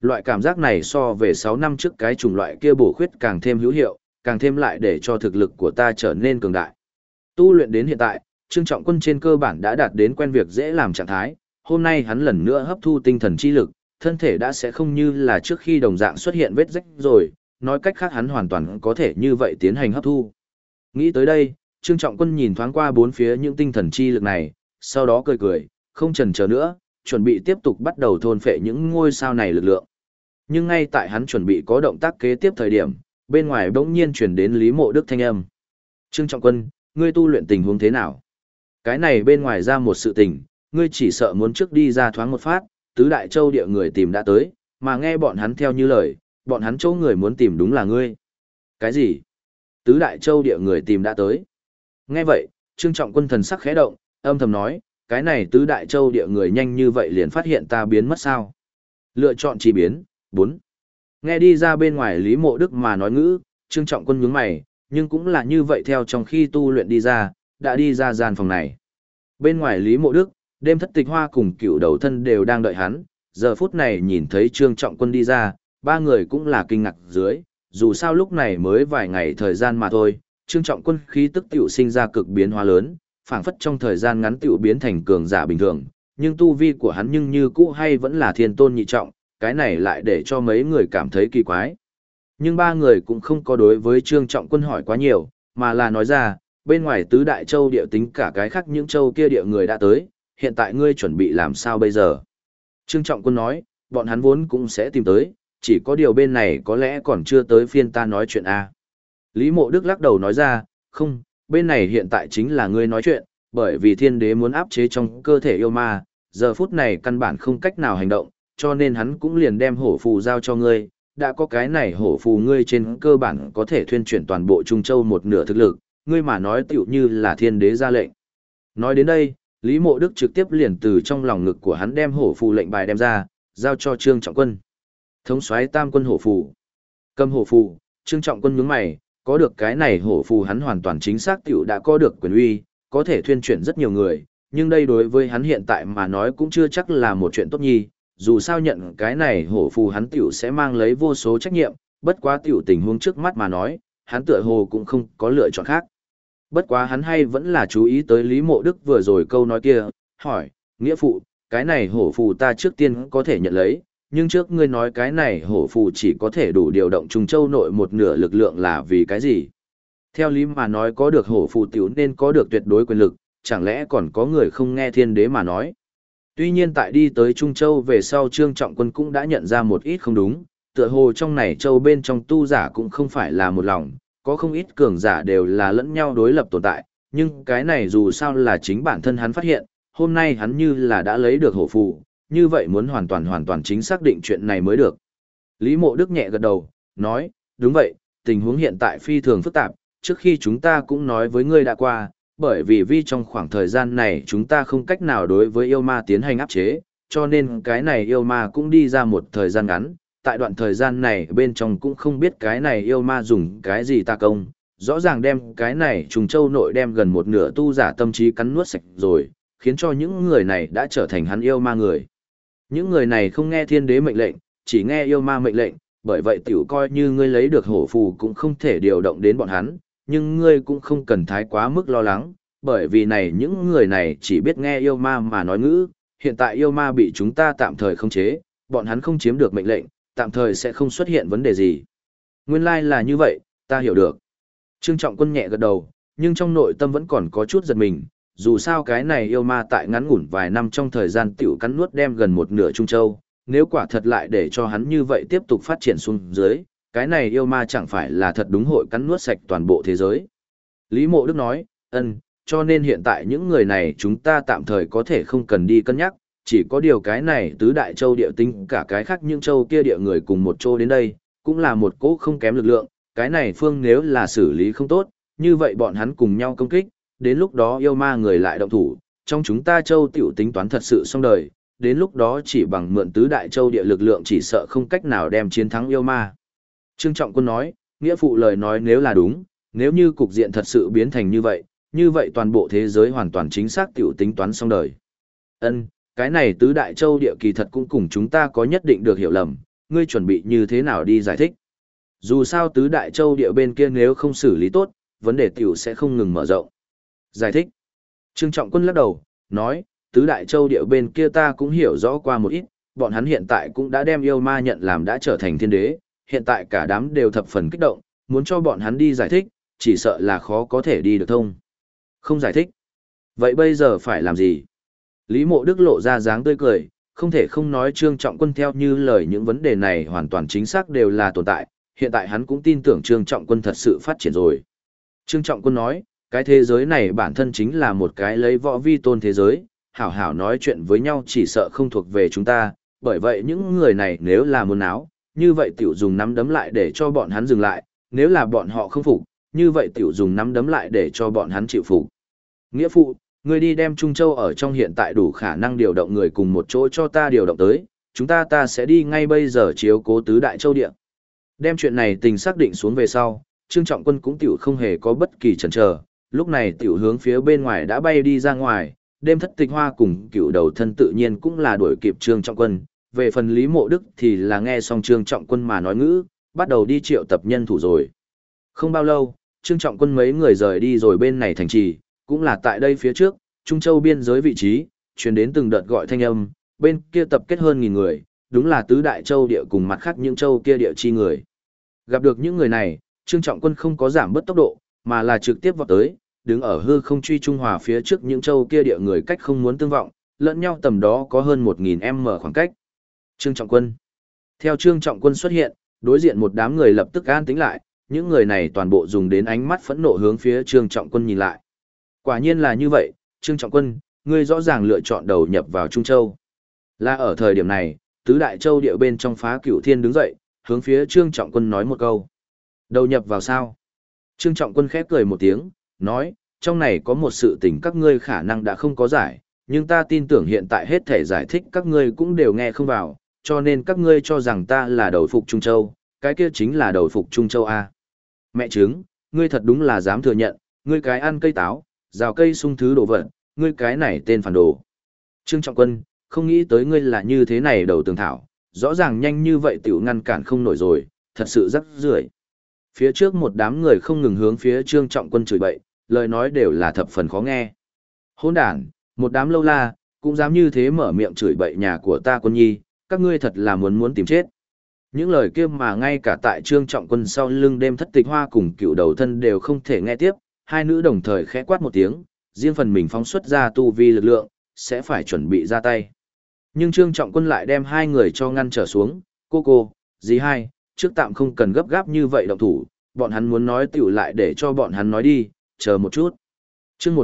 Loại cảm giác này so về 6 năm trước cái chủng loại kia bổ khuyết càng thêm hữu hiệu, càng thêm lại để cho thực lực của ta trở nên cường đại. Tu luyện đến hiện tại, Trương Trọng Quân trên cơ bản đã đạt đến quen việc dễ làm trạng thái, hôm nay hắn lần nữa hấp thu tinh thần chi lực, thân thể đã sẽ không như là trước khi đồng dạng xuất hiện vết rách rồi, nói cách khác hắn hoàn toàn có thể như vậy tiến hành hấp thu. Nghĩ tới đây, Trương Trọng Quân nhìn thoáng qua bốn phía những tinh thần chi lực này, sau đó cười cười, không chần chờ nữa, chuẩn bị tiếp tục bắt đầu thôn phệ những ngôi sao này lực lượng. Nhưng ngay tại hắn chuẩn bị có động tác kế tiếp thời điểm, bên ngoài bỗng nhiên truyền đến Lý Mộ Đức thanh âm. Trương Trọng Quân, ngươi tu luyện tình huống thế nào? Cái này bên ngoài ra một sự tình, ngươi chỉ sợ muốn trước đi ra thoáng một phát, tứ đại châu địa người tìm đã tới, mà nghe bọn hắn theo như lời, bọn hắn chỗ người muốn tìm đúng là ngươi. Cái gì? Tứ đại châu địa người tìm đã tới. Nghe vậy, Trương Trọng Quân thần sắc khẽ động, âm thầm nói, cái này tứ đại châu địa người nhanh như vậy liền phát hiện ta biến mất sao? Lựa chọn chỉ biến, 4. Nghe đi ra bên ngoài Lý Mộ Đức mà nói ngữ, Trương Trọng Quân nhướng mày, nhưng cũng là như vậy theo trong khi tu luyện đi ra, đã đi ra gian phòng này. Bên ngoài Lý Mộ Đức, đêm thất tịch hoa cùng cựu đầu thân đều đang đợi hắn, giờ phút này nhìn thấy Trương Trọng Quân đi ra, ba người cũng là kinh ngạc dưới, dù sao lúc này mới vài ngày thời gian mà thôi, Trương Trọng Quân khí tức tiểu sinh ra cực biến hóa lớn, phảng phất trong thời gian ngắn tiểu biến thành cường giả bình thường, nhưng tu vi của hắn nhưng như cũ hay vẫn là thiên tôn nhị trọng, cái này lại để cho mấy người cảm thấy kỳ quái. Nhưng ba người cũng không có đối với Trương Trọng Quân hỏi quá nhiều, mà là nói ra, bên ngoài tứ đại châu địa tính cả cái khác những châu kia địa người đã tới, hiện tại ngươi chuẩn bị làm sao bây giờ? Trương Trọng Quân nói, bọn hắn vốn cũng sẽ tìm tới, chỉ có điều bên này có lẽ còn chưa tới phiên ta nói chuyện a. Lý Mộ Đức lắc đầu nói ra, không, bên này hiện tại chính là ngươi nói chuyện, bởi vì thiên đế muốn áp chế trong cơ thể yêu ma, giờ phút này căn bản không cách nào hành động, cho nên hắn cũng liền đem hổ phù giao cho ngươi, đã có cái này hổ phù ngươi trên cơ bản có thể thuyên chuyển toàn bộ Trung Châu một nửa thực lực, ngươi mà nói tựu như là thiên đế ra lệnh. Nói đến đây, Lý Mộ Đức trực tiếp liền từ trong lòng ngực của hắn đem hổ phù lệnh bài đem ra, giao cho Trương Trọng Quân. Thống soái tam quân hổ phù. Cầm hổ phù, Trương Trọng Quân nhướng mày, có được cái này hổ phù hắn hoàn toàn chính xác tiểu đã có được quyền uy, có thể thuyên chuyển rất nhiều người, nhưng đây đối với hắn hiện tại mà nói cũng chưa chắc là một chuyện tốt nhi, dù sao nhận cái này hổ phù hắn tiểu sẽ mang lấy vô số trách nhiệm, bất quá tiểu tình huống trước mắt mà nói, hắn tựa hồ cũng không có lựa chọn khác. Bất quá hắn hay vẫn là chú ý tới Lý Mộ Đức vừa rồi câu nói kia, hỏi, nghĩa phụ, cái này hổ phù ta trước tiên có thể nhận lấy, nhưng trước ngươi nói cái này hổ phù chỉ có thể đủ điều động Trung Châu nội một nửa lực lượng là vì cái gì? Theo lý mà nói có được hổ phù tiểu nên có được tuyệt đối quyền lực, chẳng lẽ còn có người không nghe thiên đế mà nói? Tuy nhiên tại đi tới Trung Châu về sau Trương Trọng Quân cũng đã nhận ra một ít không đúng, tựa hồ trong này châu bên trong tu giả cũng không phải là một lòng, có không ít cường giả đều là lẫn nhau đối lập tồn tại, nhưng cái này dù sao là chính bản thân hắn phát hiện, hôm nay hắn như là đã lấy được hổ phù, như vậy muốn hoàn toàn chính xác định chuyện này mới được. Lý Mộ Đức nhẹ gật đầu, nói, đúng vậy, tình huống hiện tại phi thường phức tạp, trước khi chúng ta cũng nói với ngươi đã qua, bởi vì trong khoảng thời gian này chúng ta không cách nào đối với yêu ma tiến hành áp chế, cho nên cái này yêu ma cũng đi ra một thời gian ngắn, tại đoạn thời gian này bên trong cũng không biết cái này yêu ma dùng cái gì ta công, rõ ràng đem cái này Trùng Châu nội đem gần một nửa tu giả tâm trí cắn nuốt sạch rồi, khiến cho những người này đã trở thành hắn yêu ma người. Những người này không nghe thiên đế mệnh lệnh, chỉ nghe yêu ma mệnh lệnh, bởi vậy tiểu coi như ngươi lấy được hổ phù cũng không thể điều động đến bọn hắn, nhưng ngươi cũng không cần thái quá mức lo lắng, bởi vì này những người này chỉ biết nghe yêu ma mà nói ngữ, hiện tại yêu ma bị chúng ta tạm thời khống chế, bọn hắn không chiếm được mệnh lệnh, tạm thời sẽ không xuất hiện vấn đề gì. Nguyên lai là như vậy, ta hiểu được. Trương Trọng Quân nhẹ gật đầu, nhưng trong nội tâm vẫn còn có chút giật mình, dù sao cái này yêu ma tại ngắn ngủn vài năm trong thời gian tiểu cắn nuốt đem gần một nửa Trung Châu, nếu quả thật lại để cho hắn như vậy tiếp tục phát triển xuống dưới, cái này yêu ma chẳng phải là thật đúng hội cắn nuốt sạch toàn bộ thế giới. Lý Mộ Đức nói, cho nên hiện tại những người này chúng ta tạm thời có thể không cần đi cân nhắc, chỉ có điều cái này tứ đại châu địa tinh cả cái khác những châu kia địa người cùng một châu đến đây, cũng là một cỗ không kém lực lượng, cái này phương nếu là xử lý không tốt, như vậy bọn hắn cùng nhau công kích, đến lúc đó yêu ma người lại động thủ, trong chúng ta châu tiểu tính toán thật sự xong đời, đến lúc đó chỉ bằng mượn tứ đại châu địa lực lượng chỉ sợ không cách nào đem chiến thắng yêu ma. Trương Trọng Quân nói, nghĩa phụ lời nói nếu là đúng, nếu như cục diện thật sự biến thành như vậy toàn bộ thế giới hoàn toàn chính xác tiểu tính toán xong đời. Cái này tứ đại châu địa kỳ thật cũng cùng chúng ta có nhất định được hiểu lầm, ngươi chuẩn bị như thế nào đi giải thích? Dù sao tứ đại châu địa bên kia nếu không xử lý tốt, vấn đề tiểu sẽ không ngừng mở rộng. Giải thích. Trương Trọng Quân lắc đầu, nói, tứ đại châu địa bên kia ta cũng hiểu rõ qua một ít, bọn hắn hiện tại cũng đã đem yêu ma nhận làm đã trở thành thiên đế, hiện tại cả đám đều thập phần kích động, muốn cho bọn hắn đi giải thích, chỉ sợ là khó có thể đi được thông. Không giải thích. Vậy bây giờ phải làm gì? Lý Mộ Đức lộ ra dáng tươi cười, không thể không nói Trương Trọng Quân theo như lời những vấn đề này hoàn toàn chính xác đều là tồn tại, hiện tại hắn cũng tin tưởng Trương Trọng Quân thật sự phát triển rồi. Trương Trọng Quân nói, cái thế giới này bản thân chính là một cái lấy võ vi tôn thế giới, hảo hảo nói chuyện với nhau chỉ sợ không thuộc về chúng ta, bởi vậy những người này nếu là muốn áo, như vậy tiểu dùng nắm đấm lại để cho bọn hắn dừng lại, nếu là bọn họ không phục, như vậy tiểu dùng nắm đấm lại để cho bọn hắn chịu phục. Nghĩa phụ, ngươi đi đem Trung Châu ở trong hiện tại đủ khả năng điều động người cùng một chỗ cho ta điều động tới, chúng ta sẽ đi ngay bây giờ chiếu cố tứ đại châu địa. Đem chuyện này tình xác định xuống về sau, Trương Trọng Quân cũng tiểu không hề có bất kỳ chần chờ, lúc này tiểu hướng phía bên ngoài đã bay đi ra ngoài, đêm thất tịch hoa cùng cựu đầu thân tự nhiên cũng là đuổi kịp Trương Trọng Quân, về phần Lý Mộ Đức thì là nghe xong Trương Trọng Quân mà nói ngữ, bắt đầu đi triệu tập nhân thủ rồi. Không bao lâu, Trương Trọng Quân mấy người rời đi rồi bên này thành trì, cũng là tại đây phía trước, Trung Châu biên giới vị trí, truyền đến từng đợt gọi thanh âm, bên kia tập kết hơn 1000 người, đúng là tứ đại châu địa cùng mặt khác những châu kia địa chi người. Gặp được những người này, Trương Trọng Quân không có giảm bớt tốc độ, mà là trực tiếp vọt tới, đứng ở hư không truy trung hòa phía trước những châu kia địa người cách không muốn tương vọng, lẫn nhau tầm đó có hơn 1000m khoảng cách. Trương Trọng Quân. Theo Trương Trọng Quân xuất hiện, đối diện một đám người lập tức an tĩnh lại, những người này toàn bộ dùng đến ánh mắt phẫn nộ hướng phía Trương Trọng Quân nhìn lại. Quả nhiên là như vậy, Trương Trọng Quân, ngươi rõ ràng lựa chọn đầu nhập vào Trung Châu. Là ở thời điểm này, tứ đại châu địa bên trong Phá Cửu Thiên đứng dậy, hướng phía Trương Trọng Quân nói một câu. Đầu nhập vào sao? Trương Trọng Quân khép cười một tiếng, nói, trong này có một sự tình các ngươi khả năng đã không có giải, nhưng ta tin tưởng hiện tại hết thể giải thích các ngươi cũng đều nghe không vào, cho nên các ngươi cho rằng ta là đầu phục Trung Châu, cái kia chính là đầu phục Trung Châu A. Mẹ chứng, ngươi thật đúng là dám thừa nhận, ngươi cái ăn cây táo, rào cây sung thứ đồ vật, ngươi cái này tên phản đồ. Trương Trọng Quân, không nghĩ tới ngươi là như thế này đầu tường thảo, rõ ràng nhanh như vậy tiểu ngăn cản không nổi rồi, thật sự rắc rưởi. Phía trước một đám người không ngừng hướng phía Trương Trọng Quân chửi bậy, lời nói đều là thập phần khó nghe. Hỗn đản, một đám lâu la, cũng dám như thế mở miệng chửi bậy nhà của ta Quân Nhi, các ngươi thật là muốn tìm chết. Những lời kia mà ngay cả tại Trương Trọng Quân sau lưng đêm thất tịch hoa cùng cựu đầu thân đều không thể nghe tiếp, hai nữ đồng thời khẽ quát một tiếng, riêng phần mình phóng xuất ra tu vi lực lượng, sẽ phải chuẩn bị ra tay. Nhưng Trương Trọng Quân lại đem hai người cho ngăn trở xuống, cô, dì hai, trước tạm không cần gấp gáp như vậy động thủ, bọn hắn muốn nói tiểu lại để cho bọn hắn nói đi, chờ một chút. Chương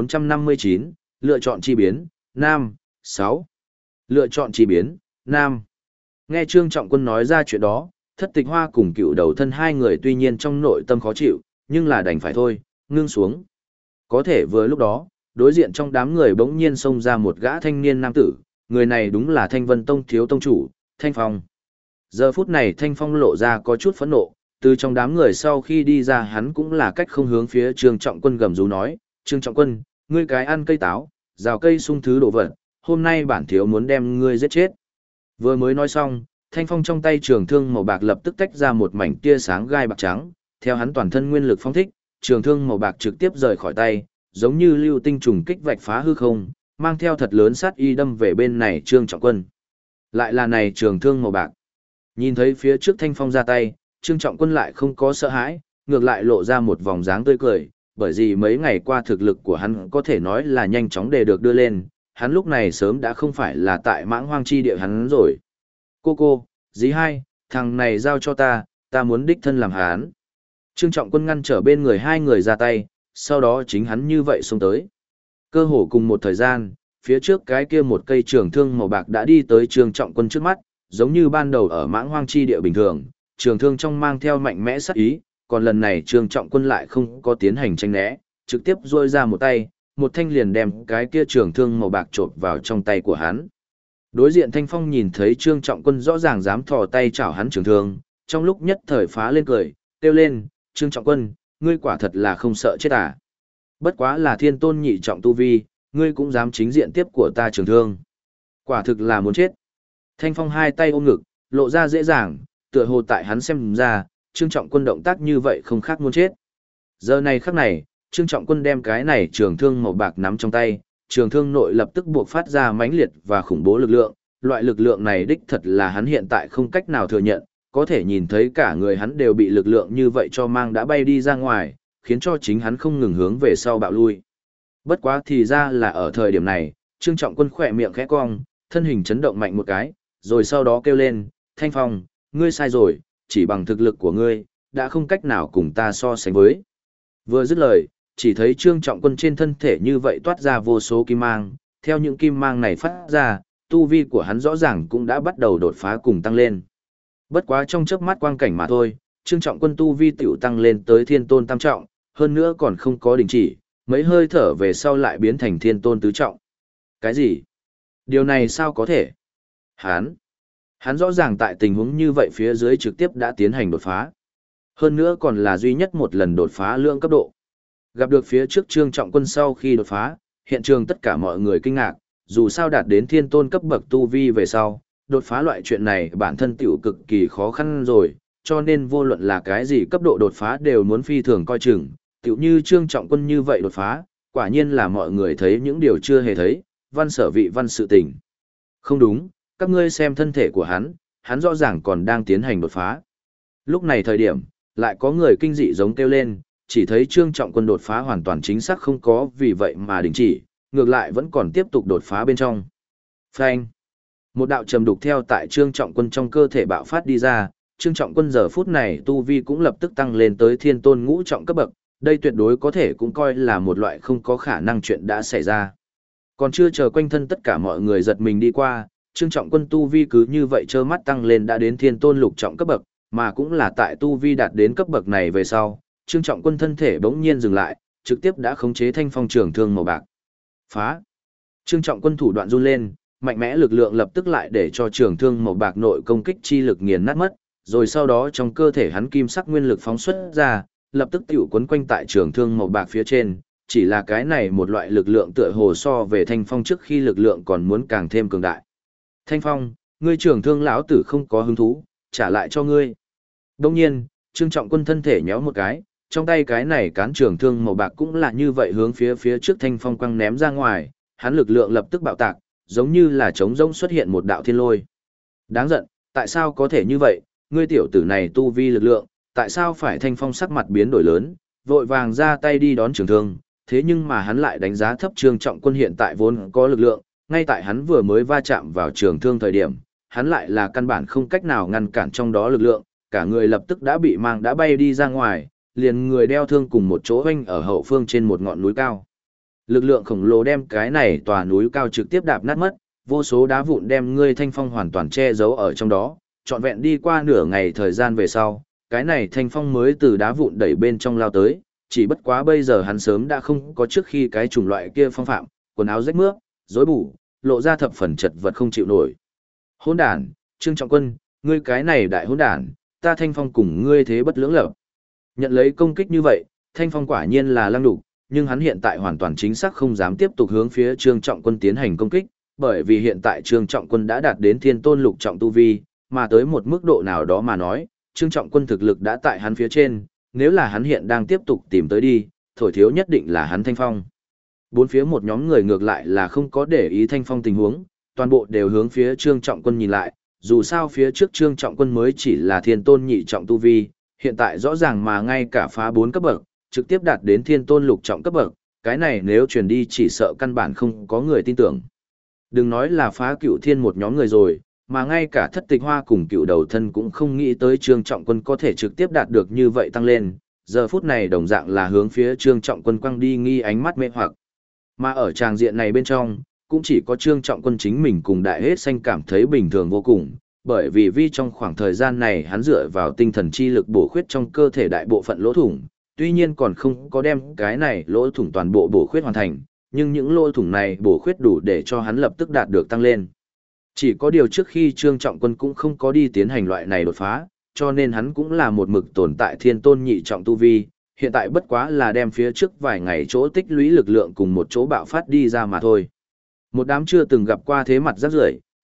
1459, lựa chọn chi biến, Nam, 6. Lựa chọn chi biến, Nam. Nghe Trương Trọng Quân nói ra chuyện đó, thất tịch hoa cùng cựu đầu thân hai người tuy nhiên trong nội tâm khó chịu, nhưng là đành phải thôi, ngưng xuống. Có thể vừa lúc đó, đối diện trong đám người bỗng nhiên xông ra một gã thanh niên nam tử, người này đúng là Thanh Vân Tông thiếu tông chủ, Thanh Phong. Giờ phút này Thanh Phong lộ ra có chút phẫn nộ, từ trong đám người sau khi đi ra hắn cũng là cách không hướng phía Trương Trọng Quân gầm rú nói, Trương Trọng Quân, ngươi cái ăn cây táo, rào cây sung thứ đồ vật, hôm nay bản thiếu muốn đem ngươi giết chết. Vừa mới nói xong, Thanh Phong trong tay trường thương màu bạc lập tức tách ra một mảnh tia sáng gai bạc trắng, theo hắn toàn thân nguyên lực phóng thích, trường thương màu bạc trực tiếp rời khỏi tay, giống như lưu tinh trùng kích vạch phá hư không, mang theo thật lớn sát y đâm về bên này Trương Trọng Quân. Lại là này trường thương màu bạc. Nhìn thấy phía trước Thanh Phong ra tay, Trương Trọng Quân lại không có sợ hãi, ngược lại lộ ra một vòng dáng tươi cười, bởi vì mấy ngày qua thực lực của hắn có thể nói là nhanh chóng để được đưa lên, hắn lúc này sớm đã không phải là tại mãng hoang chi địa hắn rồi. Cô, dì hai, thằng này giao cho ta muốn đích thân làm hắn. Trương Trọng Quân ngăn trở bên người hai người ra tay, sau đó chính hắn như vậy xông tới. Cơ hồ cùng một thời gian, phía trước cái kia một cây trường thương màu bạc đã đi tới Trương Trọng Quân trước mắt, giống như ban đầu ở mãng hoang chi địa bình thường, trường thương trong mang theo mạnh mẽ sát ý, còn lần này Trương Trọng Quân lại không có tiến hành tranh né, trực tiếp duỗi ra một tay, một thanh liền đem cái kia trường thương màu bạc chộp vào trong tay của hắn. Đối diện Thanh Phong nhìn thấy Trương Trọng Quân rõ ràng dám thò tay chảo hắn trường thương, trong lúc nhất thời phá lên cười, kêu lên, Trương Trọng Quân, ngươi quả thật là không sợ chết à. Bất quá là thiên tôn nhị trọng tu vi, ngươi cũng dám chính diện tiếp của ta trường thương. Quả thực là muốn chết. Thanh Phong hai tay ôm ngực, lộ ra dễ dàng, tựa hồ tại hắn xem ra, Trương Trọng Quân động tác như vậy không khác muốn chết. Giờ này khắc này, Trương Trọng Quân đem cái này trường thương màu bạc nắm trong tay, trường thương nội lập tức buộc phát ra mãnh liệt và khủng bố lực lượng, loại lực lượng này đích thật là hắn hiện tại không cách nào thừa nhận, có thể nhìn thấy cả người hắn đều bị lực lượng như vậy cho mang đã bay đi ra ngoài, khiến cho chính hắn không ngừng hướng về sau bạo lui. Bất quá thì ra là ở thời điểm này, Trương Trọng Quân khỏe miệng khẽ cong, thân hình chấn động mạnh một cái, rồi sau đó kêu lên, Thanh Phong, ngươi sai rồi, chỉ bằng thực lực của ngươi, đã không cách nào cùng ta so sánh với. Vừa dứt lời, chỉ thấy Trương Trọng Quân trên thân thể như vậy toát ra vô số kim mang, theo những kim mang này phát ra, tu vi của hắn rõ ràng cũng đã bắt đầu đột phá cùng tăng lên. Bất quá trong chớp mắt quang cảnh mà thôi, Trương Trọng Quân tu vi tiểu tăng lên tới thiên tôn tam trọng, hơn nữa còn không có đình chỉ, mấy hơi thở về sau lại biến thành thiên tôn tứ trọng. Cái gì? Điều này sao có thể? Hắn rõ ràng tại tình huống như vậy phía dưới trực tiếp đã tiến hành đột phá. Hơn nữa còn là duy nhất một lần đột phá lượng cấp độ. Gặp được phía trước Trương Trọng Quân sau khi đột phá, hiện trường tất cả mọi người kinh ngạc, dù sao đạt đến thiên tôn cấp bậc tu vi về sau, đột phá loại chuyện này bản thân tiểu cực kỳ khó khăn rồi, cho nên vô luận là cái gì cấp độ đột phá đều muốn phi thường coi chừng, tiểu như Trương Trọng Quân như vậy đột phá, quả nhiên là mọi người thấy những điều chưa hề thấy, văn sở vị văn sự tình. Không đúng, các ngươi xem thân thể của hắn rõ ràng còn đang tiến hành đột phá. Lúc này thời điểm, lại có người kinh dị giống kêu lên, chỉ thấy Trương Trọng Quân đột phá hoàn toàn chính xác không có vì vậy mà đình chỉ, ngược lại vẫn còn tiếp tục đột phá bên trong. Phanh! Một đạo trầm đục theo tại Trương Trọng Quân trong cơ thể bạo phát đi ra, Trương Trọng Quân giờ phút này tu vi cũng lập tức tăng lên tới thiên tôn ngũ trọng cấp bậc, đây tuyệt đối có thể cũng coi là một loại không có khả năng chuyện đã xảy ra. Còn chưa chờ quanh thân tất cả mọi người giật mình đi qua, Trương Trọng Quân tu vi cứ như vậy trơ mắt tăng lên đã đến thiên tôn lục trọng cấp bậc, mà cũng là tại tu vi đạt đến cấp bậc này về sau, Trương Trọng Quân thân thể bỗng nhiên dừng lại, trực tiếp đã khống chế thanh phong trường thương màu bạc. Phá! Trương Trọng Quân thủ đoạn run lên, mạnh mẽ lực lượng lập tức lại để cho trường thương màu bạc nội công kích chi lực nghiền nát mất, rồi sau đó trong cơ thể hắn kim sắc nguyên lực phóng xuất ra, lập tức tiểu quấn quanh tại trường thương màu bạc phía trên, chỉ là cái này một loại lực lượng tựa hồ so về thanh phong trước khi lực lượng còn muốn càng thêm cường đại. Thanh Phong, ngươi trường thương lão tử không có hứng thú, trả lại cho ngươi. Đông nhiên, Trương Trọng Quân thân thể nhéo một cái, trong tay cái này cán trường thương màu bạc cũng là như vậy hướng phía trước Thanh Phong quăng ném ra ngoài, hắn lực lượng lập tức bạo tạc, giống như là trống rỗng xuất hiện một đạo thiên lôi. Đáng giận, tại sao có thể như vậy, ngươi tiểu tử này tu vi lực lượng, tại sao phải Thanh Phong sắc mặt biến đổi lớn, vội vàng ra tay đi đón trường thương, thế nhưng mà hắn lại đánh giá thấp Trương Trọng Quân hiện tại vốn có lực lượng, ngay tại hắn vừa mới va chạm vào trường thương thời điểm, hắn lại là căn bản không cách nào ngăn cản trong đó lực lượng, cả người lập tức đã bị mang đã bay đi ra ngoài, liền người đeo thương cùng một chỗ hoanh ở hậu phương trên một ngọn núi cao. Lực lượng khổng lồ đem cái này tòa núi cao trực tiếp đạp nát mất, vô số đá vụn đem ngươi Thanh Phong hoàn toàn che giấu ở trong đó, trọn vẹn đi qua nửa ngày thời gian về sau, cái này Thanh Phong mới từ đá vụn đẩy bên trong lao tới, chỉ bất quá bây giờ hắn sớm đã không có trước khi cái chủng loại kia phong phạm, quần áo rách mướp, rối bù, lộ ra thập phần chật vật không chịu nổi. Hỗn đản, Trương Trọng Quân, ngươi cái này đại hỗn đản, ta Thanh Phong cùng ngươi thế bất lưỡng lập. Nhận lấy công kích như vậy, Thanh Phong quả nhiên là lăng đục, nhưng hắn hiện tại hoàn toàn chính xác không dám tiếp tục hướng phía Trương Trọng Quân tiến hành công kích, bởi vì hiện tại Trương Trọng Quân đã đạt đến thiên tôn lục trọng tu vi, mà tới một mức độ nào đó mà nói, Trương Trọng Quân thực lực đã tại hắn phía trên, nếu là hắn hiện đang tiếp tục tìm tới đi, thổi thiếu nhất định là hắn Thanh Phong. Bốn phía một nhóm người ngược lại là không có để ý Thanh Phong tình huống, toàn bộ đều hướng phía Trương Trọng Quân nhìn lại, dù sao phía trước Trương Trọng Quân mới chỉ là thiên tôn nhị trọng tu vi, hiện tại rõ ràng mà ngay cả phá 4 cấp bậc, trực tiếp đạt đến thiên tôn lục trọng cấp bậc, cái này nếu truyền đi chỉ sợ căn bản không có người tin tưởng. Đừng nói là phá cựu thiên một nhóm người rồi, mà ngay cả thất tịch hoa cùng cựu đầu thân cũng không nghĩ tới Trương Trọng Quân có thể trực tiếp đạt được như vậy tăng lên, giờ phút này đồng dạng là hướng phía Trương Trọng Quân quăng đi nghi ánh mắt mê hoặc. Mà ở tràng diện này bên trong, cũng chỉ có Trương Trọng Quân chính mình cùng Đại Hết Xanh cảm thấy bình thường vô cùng, bởi vì trong khoảng thời gian này hắn dựa vào tinh thần chi lực bổ khuyết trong cơ thể đại bộ phận lỗ thủng, tuy nhiên còn không có đem cái này lỗ thủng toàn bộ bổ khuyết hoàn thành, nhưng những lỗ thủng này bổ khuyết đủ để cho hắn lập tức đạt được tăng lên. Chỉ có điều trước khi Trương Trọng Quân cũng không có đi tiến hành loại này đột phá, cho nên hắn cũng là một mực tồn tại thiên tôn nhị trọng tu vi, hiện tại bất quá là đem phía trước vài ngày chỗ tích lũy lực lượng cùng một chỗ bạo phát đi ra mà thôi. Một đám chưa từng gặp qua thế mặt rác rưởi,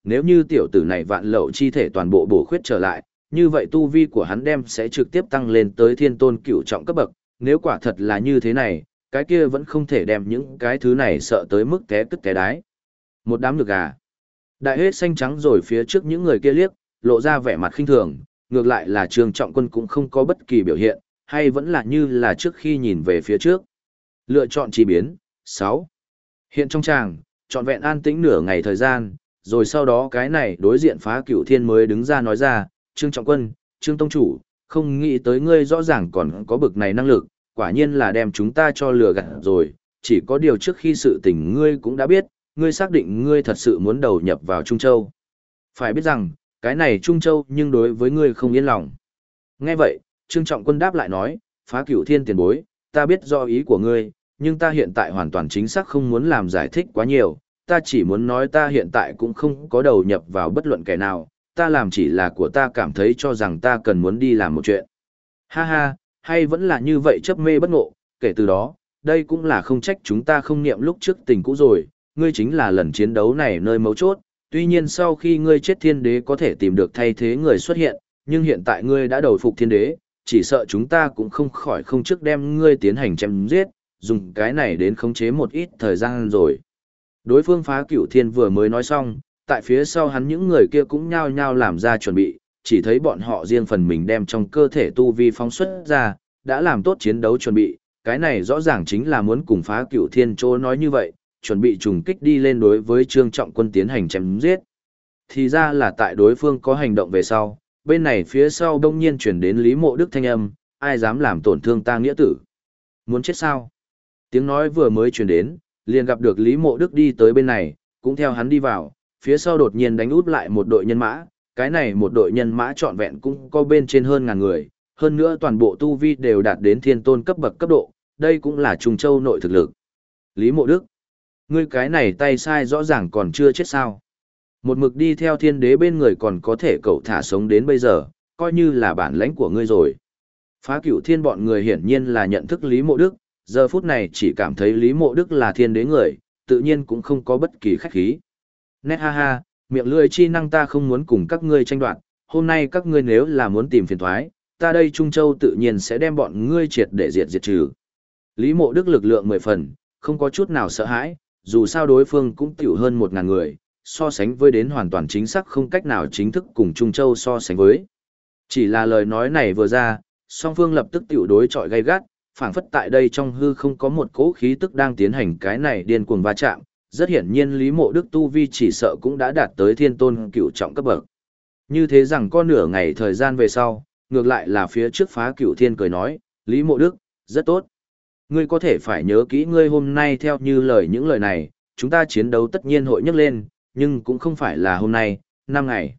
nếu như tiểu tử này vạn lậu chi thể toàn bộ bổ khuyết trở lại, như vậy tu vi của hắn đem sẽ trực tiếp tăng lên tới thiên tôn cửu trọng cấp bậc, nếu quả thật là như thế này, cái kia vẫn không thể đem những cái thứ này sợ tới mức té cứt té đái. Một đám nhược gà. Đại hết xanh trắng rồi phía trước những người kia liếc, lộ ra vẻ mặt khinh thường, ngược lại là Trương Trọng Quân cũng không có bất kỳ biểu hiện, hay vẫn là như là trước khi nhìn về phía trước. Lựa chọn chi biến, 6. Hiện trong tràng, trọn vẹn an tĩnh nửa ngày thời gian, rồi sau đó cái này đối diện Phá Cửu Thiên mới đứng ra nói ra, Trương Trọng Quân, Trương Tông Chủ, không nghĩ tới ngươi rõ ràng còn có bực này năng lực, quả nhiên là đem chúng ta cho lừa gạt rồi, chỉ có điều trước khi sự tình ngươi cũng đã biết, ngươi xác định ngươi thật sự muốn đầu nhập vào Trung Châu. Phải biết rằng, cái này Trung Châu nhưng đối với ngươi không yên lòng. Nghe vậy, Trương Trọng Quân đáp lại nói, Phá Cửu Thiên tiền bối, ta biết do ý của ngươi, nhưng ta hiện tại hoàn toàn chính xác không muốn làm giải thích quá nhiều, ta chỉ muốn nói ta hiện tại cũng không có đầu nhập vào bất luận kẻ nào, ta làm chỉ là của ta cảm thấy cho rằng ta cần muốn đi làm một chuyện. Ha ha, hay vẫn là như vậy chấp mê bất ngộ, kể từ đó, đây cũng là không trách chúng ta không niệm lúc trước tình cũ rồi, ngươi chính là lần chiến đấu này nơi mấu chốt, tuy nhiên sau khi ngươi chết thiên đế có thể tìm được thay thế người xuất hiện, nhưng hiện tại ngươi đã đầu phục thiên đế, chỉ sợ chúng ta cũng không khỏi không trước đem ngươi tiến hành chém giết, dùng cái này đến khống chế một ít thời gian rồi. Đối phương Phá Cửu Thiên vừa mới nói xong, tại phía sau hắn những người kia cũng nhao nhao làm ra chuẩn bị, chỉ thấy bọn họ riêng phần mình đem trong cơ thể tu vi phóng xuất ra, đã làm tốt chiến đấu chuẩn bị, cái này rõ ràng chính là muốn cùng Phá Cửu Thiên chỗ nói như vậy, chuẩn bị trùng kích đi lên đối với Trương Trọng Quân tiến hành chém giết. Thì ra là tại đối phương có hành động về sau, bên này phía sau đông nhiên chuyển đến Lý Mộ Đức thanh âm, ai dám làm tổn thương ta nghĩa tử? Muốn chết sao? Tiếng nói vừa mới chuyển đến, liền gặp được Lý Mộ Đức đi tới bên này, cũng theo hắn đi vào, phía sau đột nhiên đánh út lại một đội nhân mã, cái này một đội nhân mã trọn vẹn cũng có bên trên hơn ngàn người, hơn nữa toàn bộ tu vi đều đạt đến thiên tôn cấp bậc cấp độ, đây cũng là Trung Châu nội thực lực. Lý Mộ Đức, ngươi cái này tay sai rõ ràng còn chưa chết sao? Một mực đi theo thiên đế bên người còn có thể cậu thả sống đến bây giờ, coi như là bản lãnh của ngươi rồi. Phá Cửu Thiên bọn người hiển nhiên là nhận thức Lý Mộ Đức, giờ phút này chỉ cảm thấy Lý Mộ Đức là thiên đế người, tự nhiên cũng không có bất kỳ khách khí. Nét ha ha, miệng lưỡi chi năng ta không muốn cùng các ngươi tranh đoạt, hôm nay các ngươi nếu là muốn tìm phiền toái, ta đây Trung Châu tự nhiên sẽ đem bọn ngươi triệt để diệt trừ. Lý Mộ Đức lực lượng 10 phần, không có chút nào sợ hãi, dù sao đối phương cũng tiểu hơn 1000 người, so sánh với đến hoàn toàn chính xác không cách nào chính thức cùng Trung Châu so sánh với. Chỉ là lời nói này vừa ra, song phương lập tức tiểu đối chọi gay gắt, phảng phất tại đây trong hư không có một cỗ khí tức đang tiến hành cái này điên cuồng va chạm, rất hiển nhiên Lý Mộ Đức tu vi chỉ sợ cũng đã đạt tới thiên tôn cửu trọng cấp bậc. Như thế rằng có nửa ngày thời gian về sau, ngược lại là phía trước Phá Cửu Thiên cười nói, Lý Mộ Đức, rất tốt. Ngươi có thể phải nhớ kỹ ngươi hôm nay theo như lời những lời này, chúng ta chiến đấu tất nhiên hội nhấc lên, nhưng cũng không phải là hôm nay, 5 ngày.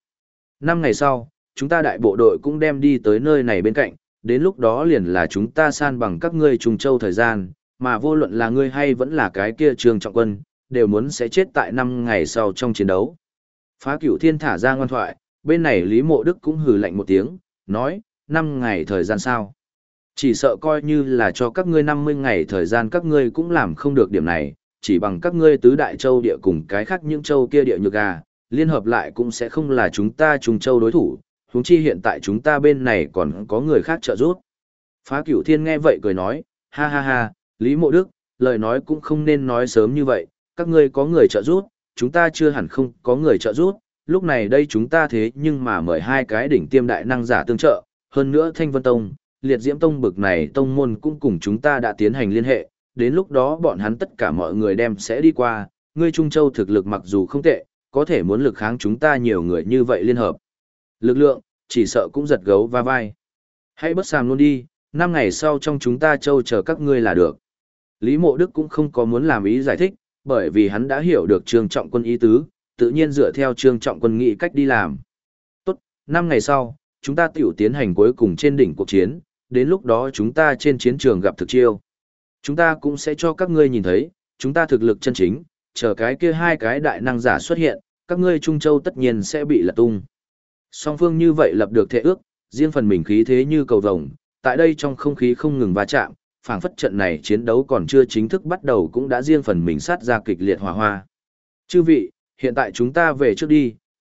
5 ngày sau, chúng ta đại bộ đội cũng đem đi tới nơi này bên cạnh, đến lúc đó liền là chúng ta san bằng các ngươi Trung Châu thời gian, mà vô luận là ngươi hay vẫn là cái kia Trương Trọng Quân, đều muốn sẽ chết tại 5 ngày sau trong chiến đấu. Phá Cửu Thiên thả ra ngoan thoại, bên này Lý Mộ Đức cũng hừ lạnh một tiếng, nói, 5 ngày thời gian sao? Chỉ sợ coi như là cho các ngươi 50 ngày thời gian các ngươi cũng làm không được điểm này, chỉ bằng các ngươi tứ đại châu địa cùng cái khác những châu kia địa nhược gà, liên hợp lại cũng sẽ không là chúng ta Trung Châu đối thủ, huống chi hiện tại chúng ta bên này còn có người khác trợ giúp. Phá Cửu Thiên nghe vậy cười nói, ha ha ha, Lý Mộ Đức, lời nói cũng không nên nói sớm như vậy, các ngươi có người trợ giúp, chúng ta chưa hẳn không có người trợ giúp, lúc này đây chúng ta thế nhưng mà mời hai cái đỉnh tiêm đại năng giả tương trợ, hơn nữa Thanh Vân Tông, Liệt Diễm Tông bực này tông môn cũng cùng chúng ta đã tiến hành liên hệ, đến lúc đó bọn hắn tất cả mọi người đem sẽ đi qua, ngươi Trung Châu thực lực mặc dù không tệ, có thể muốn lực kháng chúng ta nhiều người như vậy liên hợp. Lực lượng, chỉ sợ cũng giật gấu va vai. Hãy bất sàm luôn đi, 5 ngày sau trong chúng ta Châu chờ các ngươi là được. Lý Mộ Đức cũng không có muốn làm ý giải thích, bởi vì hắn đã hiểu được Trương Trọng Quân ý tứ, tự nhiên dựa theo Trương Trọng Quân nghĩ cách đi làm. Tốt, 5 ngày sau, chúng ta tiểu tiến hành cuối cùng trên đỉnh cuộc chiến, đến lúc đó chúng ta trên chiến trường gặp thực chiêu. Chúng ta cũng sẽ cho các ngươi nhìn thấy, chúng ta thực lực chân chính, chờ cái kia hai cái đại năng giả xuất hiện, các ngươi Trung Châu tất nhiên sẽ bị lật tung. Song phương như vậy lập được thệ ước, riêng phần mình khí thế như cầu vồng, tại đây trong không khí không ngừng va chạm, phảng phất trận này chiến đấu còn chưa chính thức bắt đầu cũng đã riêng phần mình sát ra kịch liệt hỏa hoa. Chư vị, hiện tại chúng ta về trước đi,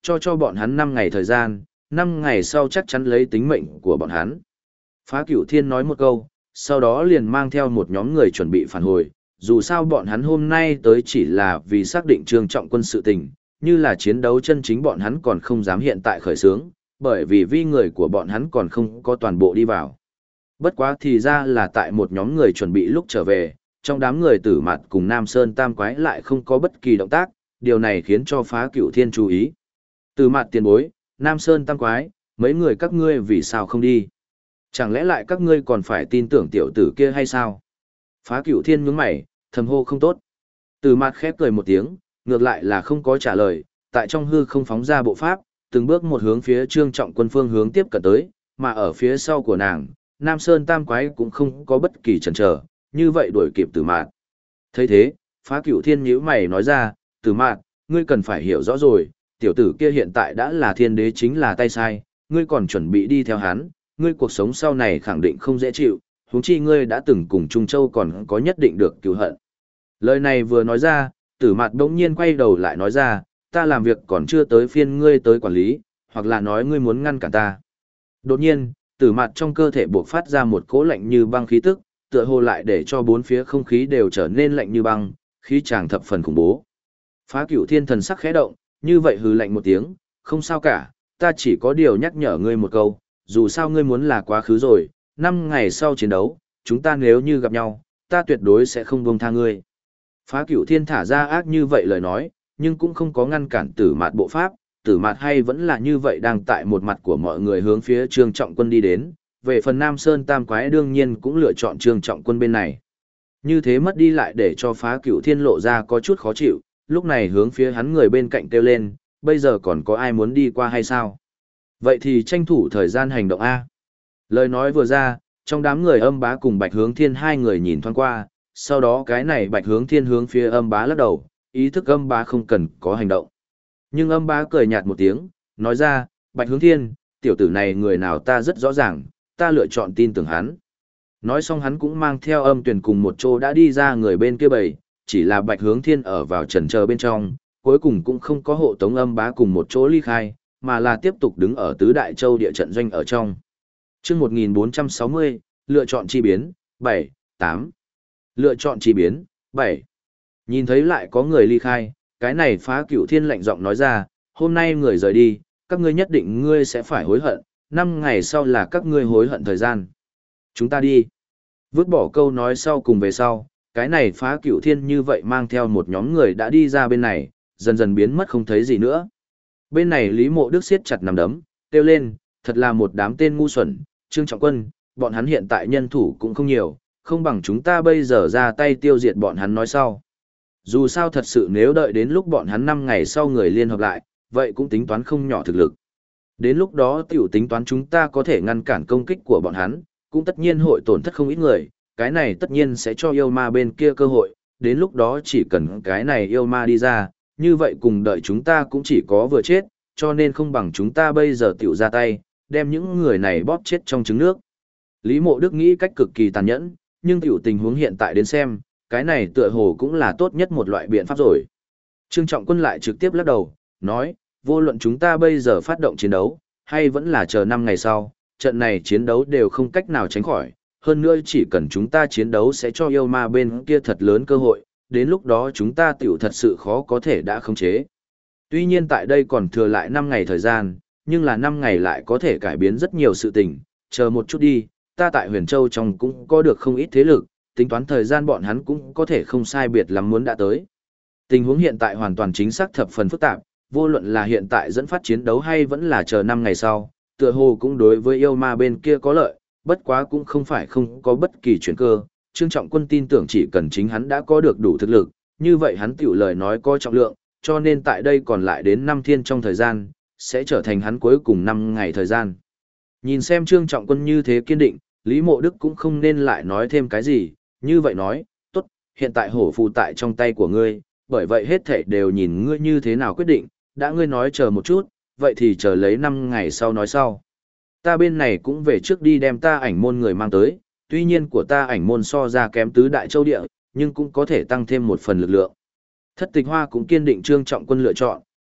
cho bọn hắn 5 ngày thời gian, 5 ngày sau chắc chắn lấy tính mệnh của bọn hắn. Phá Cửu Thiên nói một câu, sau đó liền mang theo một nhóm người chuẩn bị phản hồi, dù sao bọn hắn hôm nay tới chỉ là vì xác định Trương Trọng Quân sự tình, như là chiến đấu chân chính bọn hắn còn không dám hiện tại khởi xướng, bởi vì người của bọn hắn còn không có toàn bộ đi vào. Bất quá thì ra là tại một nhóm người chuẩn bị lúc trở về, trong đám người Tử Mạt cùng Nam Sơn Tam Quái lại không có bất kỳ động tác, điều này khiến cho Phá Cửu Thiên chú ý. Tử Mạt tiền bối, Nam Sơn Tam Quái, mấy người các ngươi vì sao không đi? Chẳng lẽ lại các ngươi còn phải tin tưởng tiểu tử kia hay sao? Phá Cửu Thiên nhướng mày, thầm hô không tốt. Tử Mạt khép cười một tiếng, ngược lại là không có trả lời, tại trong hư không phóng ra bộ pháp, từng bước một hướng phía Trương Trọng Quân phương hướng tiếp cận tới, mà ở phía sau của nàng, Nam Sơn Tam Quái cũng không có bất kỳ chần chờ, như vậy đuổi kịp Tử Mạt. Thấy thế, Phá Cửu Thiên nhíu mày nói ra, Tử Mạt, ngươi cần phải hiểu rõ rồi, tiểu tử kia hiện tại đã là thiên đế chính là tay sai, ngươi còn chuẩn bị đi theo hắn, ngươi cuộc sống sau này khẳng định không dễ chịu, huống chi ngươi đã từng cùng Trung Châu còn có nhất định được cứu hận. Lời này vừa nói ra, Tử Mạt đống nhiên quay đầu lại nói ra, ta làm việc còn chưa tới phiên ngươi tới quản lý, hoặc là nói ngươi muốn ngăn cản ta. Đột nhiên, Tử Mạt trong cơ thể buộc phát ra một cỗ lạnh như băng khí tức, tựa hồ lại để cho bốn phía không khí đều trở nên lạnh như băng, khí chàng thập phần khủng bố. Phá Cửu Thiên thần sắc khẽ động, như vậy hừ lạnh một tiếng, không sao cả, ta chỉ có điều nhắc nhở ngươi một câu, dù sao ngươi muốn là quá khứ rồi, 5 ngày sau chiến đấu, chúng ta nếu như gặp nhau, ta tuyệt đối sẽ không buông tha ngươi. Phá Cửu Thiên thả ra ác như vậy lời nói, nhưng cũng không có ngăn cản Tử Mạt bộ pháp, Tử Mạt hay vẫn là như vậy đang tại một mặt của mọi người hướng phía Trương Trọng Quân đi đến, về phần Nam Sơn Tam Quái đương nhiên cũng lựa chọn Trương Trọng Quân bên này. Như thế mất đi lại để cho Phá Cửu Thiên lộ ra có chút khó chịu, lúc này hướng phía hắn người bên cạnh kêu lên, bây giờ còn có ai muốn đi qua hay sao? Vậy thì tranh thủ thời gian hành động A. Lời nói vừa ra, trong đám người Âm Bá cùng Bạch Hướng Thiên hai người nhìn thoáng qua, sau đó cái này Bạch Hướng Thiên hướng phía Âm Bá lắc đầu, ý thức Âm Bá không cần có hành động. Nhưng Âm Bá cười nhạt một tiếng, nói ra, Bạch Hướng Thiên, tiểu tử này người nào ta rất rõ ràng, ta lựa chọn tin tưởng hắn. Nói xong hắn cũng mang theo Âm Tuyền cùng một chỗ đã đi ra người bên kia bầy, chỉ là Bạch Hướng Thiên ở vào chần chờ bên trong, cuối cùng cũng không có hộ tống Âm Bá cùng một chỗ ly khai, mà là tiếp tục đứng ở Tứ Đại Châu địa trận doanh ở trong. Chương 1460, lựa chọn chi biến, 7, 8. Lựa chọn chi biến, 7. Nhìn thấy lại có người ly khai, cái này Phá Cửu Thiên lạnh giọng nói ra, hôm nay người rời đi, các ngươi nhất định ngươi sẽ phải hối hận, 5 ngày sau là các ngươi hối hận thời gian. Chúng ta đi. Vứt bỏ câu nói sau cùng về sau, cái này Phá Cửu Thiên như vậy mang theo một nhóm người đã đi ra bên này, dần dần biến mất không thấy gì nữa. Bên này Lý Mộ Đức siết chặt nắm đấm, kêu lên, thật là một đám tên ngu xuẩn, Trương Trọng Quân, bọn hắn hiện tại nhân thủ cũng không nhiều, không bằng chúng ta bây giờ ra tay tiêu diệt bọn hắn nói sau. Dù sao thật sự nếu đợi đến lúc bọn hắn 5 ngày sau người liên hợp lại, vậy cũng tính toán không nhỏ thực lực. Đến lúc đó tiểu tính toán chúng ta có thể ngăn cản công kích của bọn hắn, cũng tất nhiên hội tổn thất không ít người, cái này tất nhiên sẽ cho yêu ma bên kia cơ hội, đến lúc đó chỉ cần cái này yêu ma đi ra, như vậy cùng đợi chúng ta cũng chỉ có vừa chết, cho nên không bằng chúng ta bây giờ tiểu ra tay, đem những người này bóp chết trong trứng nước. Lý Mộ Đức nghĩ cách cực kỳ tàn nhẫn, nhưng tiểu tình huống hiện tại đến xem, cái này tựa hồ cũng là tốt nhất một loại biện pháp rồi. Trương Trọng Quân lại trực tiếp lắc đầu, nói, vô luận chúng ta bây giờ phát động chiến đấu, hay vẫn là chờ 5 ngày sau, trận này chiến đấu đều không cách nào tránh khỏi, hơn nữa chỉ cần chúng ta chiến đấu sẽ cho yêu ma bên kia thật lớn cơ hội, đến lúc đó chúng ta tiểu thật sự khó có thể đã khống chế. Tuy nhiên tại đây còn thừa lại 5 ngày thời gian, nhưng là 5 ngày lại có thể cải biến rất nhiều sự tình, chờ một chút đi, ta tại Huyền Châu trong cũng có được không ít thế lực, tính toán thời gian bọn hắn cũng có thể không sai biệt lắm muốn đã tới. Tình huống hiện tại hoàn toàn chính xác thập phần phức tạp, vô luận là hiện tại dẫn phát chiến đấu hay vẫn là chờ 5 ngày sau, tựa hồ cũng đối với yêu ma bên kia có lợi, bất quá cũng không phải không có bất kỳ chuyển cơ. Trương Trọng Quân tin tưởng chỉ cần chính hắn đã có được đủ thực lực, như vậy hắn tiểu lời nói có trọng lượng, cho nên tại đây còn lại đến 5 thiên trong thời gian, sẽ trở thành hắn cuối cùng 5 ngày thời gian. Nhìn xem Trương Trọng Quân như thế kiên định, Lý Mộ Đức cũng không nên lại nói thêm cái gì, như vậy nói, tốt, hiện tại hổ phù tại trong tay của ngươi, bởi vậy hết thảy đều nhìn ngươi như thế nào quyết định, đã ngươi nói chờ một chút, vậy thì chờ lấy 5 ngày sau nói sau. Ta bên này cũng về trước đi đem ta ảnh môn người mang tới, tuy nhiên của ta ảnh môn so ra kém Tứ Đại Châu địa, nhưng cũng có thể tăng thêm một phần lực lượng. Thất Tịch Hoa cũng kiên định Trương Trọng Quân lựa chọn,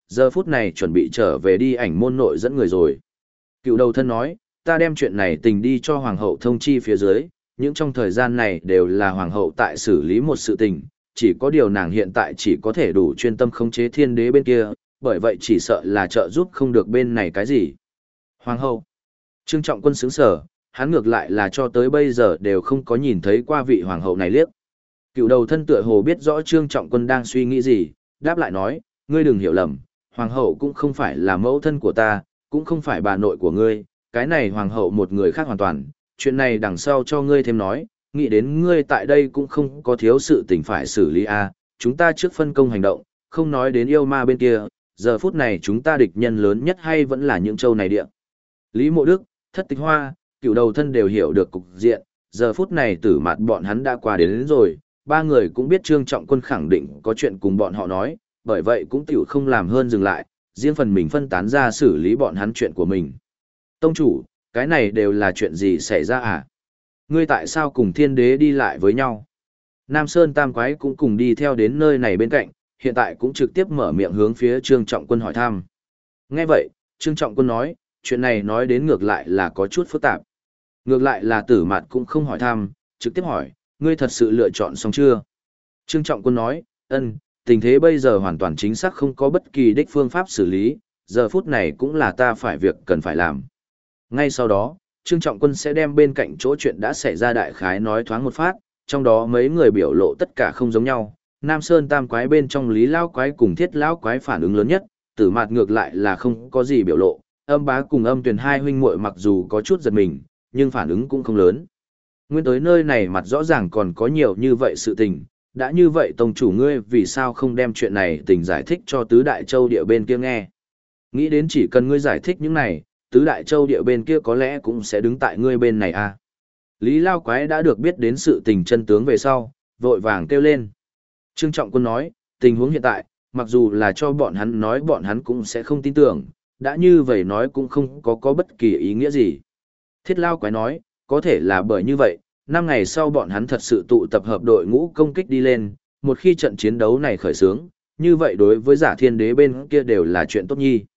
giờ phút này chuẩn bị trở về đi ảnh môn nội dẫn người rồi. Cựu đầu thân nói, ta đem chuyện này tình đi cho hoàng hậu thông chi phía dưới, những trong thời gian này đều là hoàng hậu tại xử lý một sự tình, chỉ có điều nàng hiện tại chỉ có thể đủ chuyên tâm khống chế thiên đế bên kia, bởi vậy chỉ sợ là trợ giúp không được bên này cái gì. Hoàng hậu. Trương Trọng Quân sững sờ, hắn ngược lại là cho tới bây giờ đều không có nhìn thấy qua vị hoàng hậu này liếc. Cựu đầu thân tựa hồ biết rõ Trương Trọng Quân đang suy nghĩ gì, đáp lại nói, ngươi đừng hiểu lầm, hoàng hậu cũng không phải là mẫu thân của ta, cũng không phải bà nội của ngươi, cái này hoàng hậu một người khác hoàn toàn, chuyện này đằng sau cho ngươi thêm nói, nghĩ đến ngươi tại đây cũng không có thiếu sự tình phải xử lý a, chúng ta trước phân công hành động, không nói đến yêu ma bên kia, giờ phút này chúng ta địch nhân lớn nhất hay vẫn là những châu này địa. Lý Mộ Đức, Thất Tịch Hoa, Cựu đầu thân đều hiểu được cục diện, giờ phút này Tử Mạt bọn hắn đã qua đến rồi, ba người cũng biết Trương Trọng Quân khẳng định có chuyện cùng bọn họ nói, bởi vậy cũng tiểu không làm hơn dừng lại, riêng phần mình phân tán ra xử lý bọn hắn chuyện của mình. Tông chủ, cái này đều là chuyện gì xảy ra à? Ngươi tại sao cùng thiên đế đi lại với nhau? Nam Sơn Tam Quái cũng cùng đi theo đến nơi này bên cạnh, hiện tại cũng trực tiếp mở miệng hướng phía Trương Trọng Quân hỏi thăm. Nghe vậy, Trương Trọng Quân nói, chuyện này nói đến ngược lại là có chút phức tạp. Ngược lại là Tử Mạt cũng không hỏi thăm, trực tiếp hỏi, ngươi thật sự lựa chọn xong chưa? Trương Trọng Quân nói, tình thế bây giờ hoàn toàn chính xác không có bất kỳ đích phương pháp xử lý, giờ phút này cũng là ta phải việc cần phải làm. Ngay sau đó, Trương Trọng Quân sẽ đem bên cạnh chỗ chuyện đã xảy ra đại khái nói thoáng một phát, trong đó mấy người biểu lộ tất cả không giống nhau. Nam Sơn Tam Quái bên trong Lý Lão Quái cùng Thiết Lão Quái phản ứng lớn nhất, Tử Mạt ngược lại là không có gì biểu lộ, Âm Bá cùng Âm Tuyền hai huynh muội mặc dù có chút giật mình, nhưng phản ứng cũng không lớn. Nguyên tới nơi này mặt rõ ràng còn có nhiều như vậy sự tình, đã như vậy tông chủ ngươi vì sao không đem chuyện này tình giải thích cho tứ đại châu địa bên kia nghe. Nghĩ đến chỉ cần ngươi giải thích những này, tứ đại châu địa bên kia có lẽ cũng sẽ đứng tại ngươi bên này à. Lý Lao Quái đã được biết đến sự tình chân tướng về sau, vội vàng kêu lên. Trương Trọng Quân nói, tình huống hiện tại, mặc dù là cho bọn hắn nói bọn hắn cũng sẽ không tin tưởng, đã như vậy nói cũng không có bất kỳ ý nghĩa gì. Thiết Lao Quái nói, có thể là bởi như vậy, 5 ngày sau bọn hắn thật sự tụ tập hợp đội ngũ công kích đi lên, một khi trận chiến đấu này khởi xướng, như vậy đối với giả thiên đế bên kia đều là chuyện tốt nhi.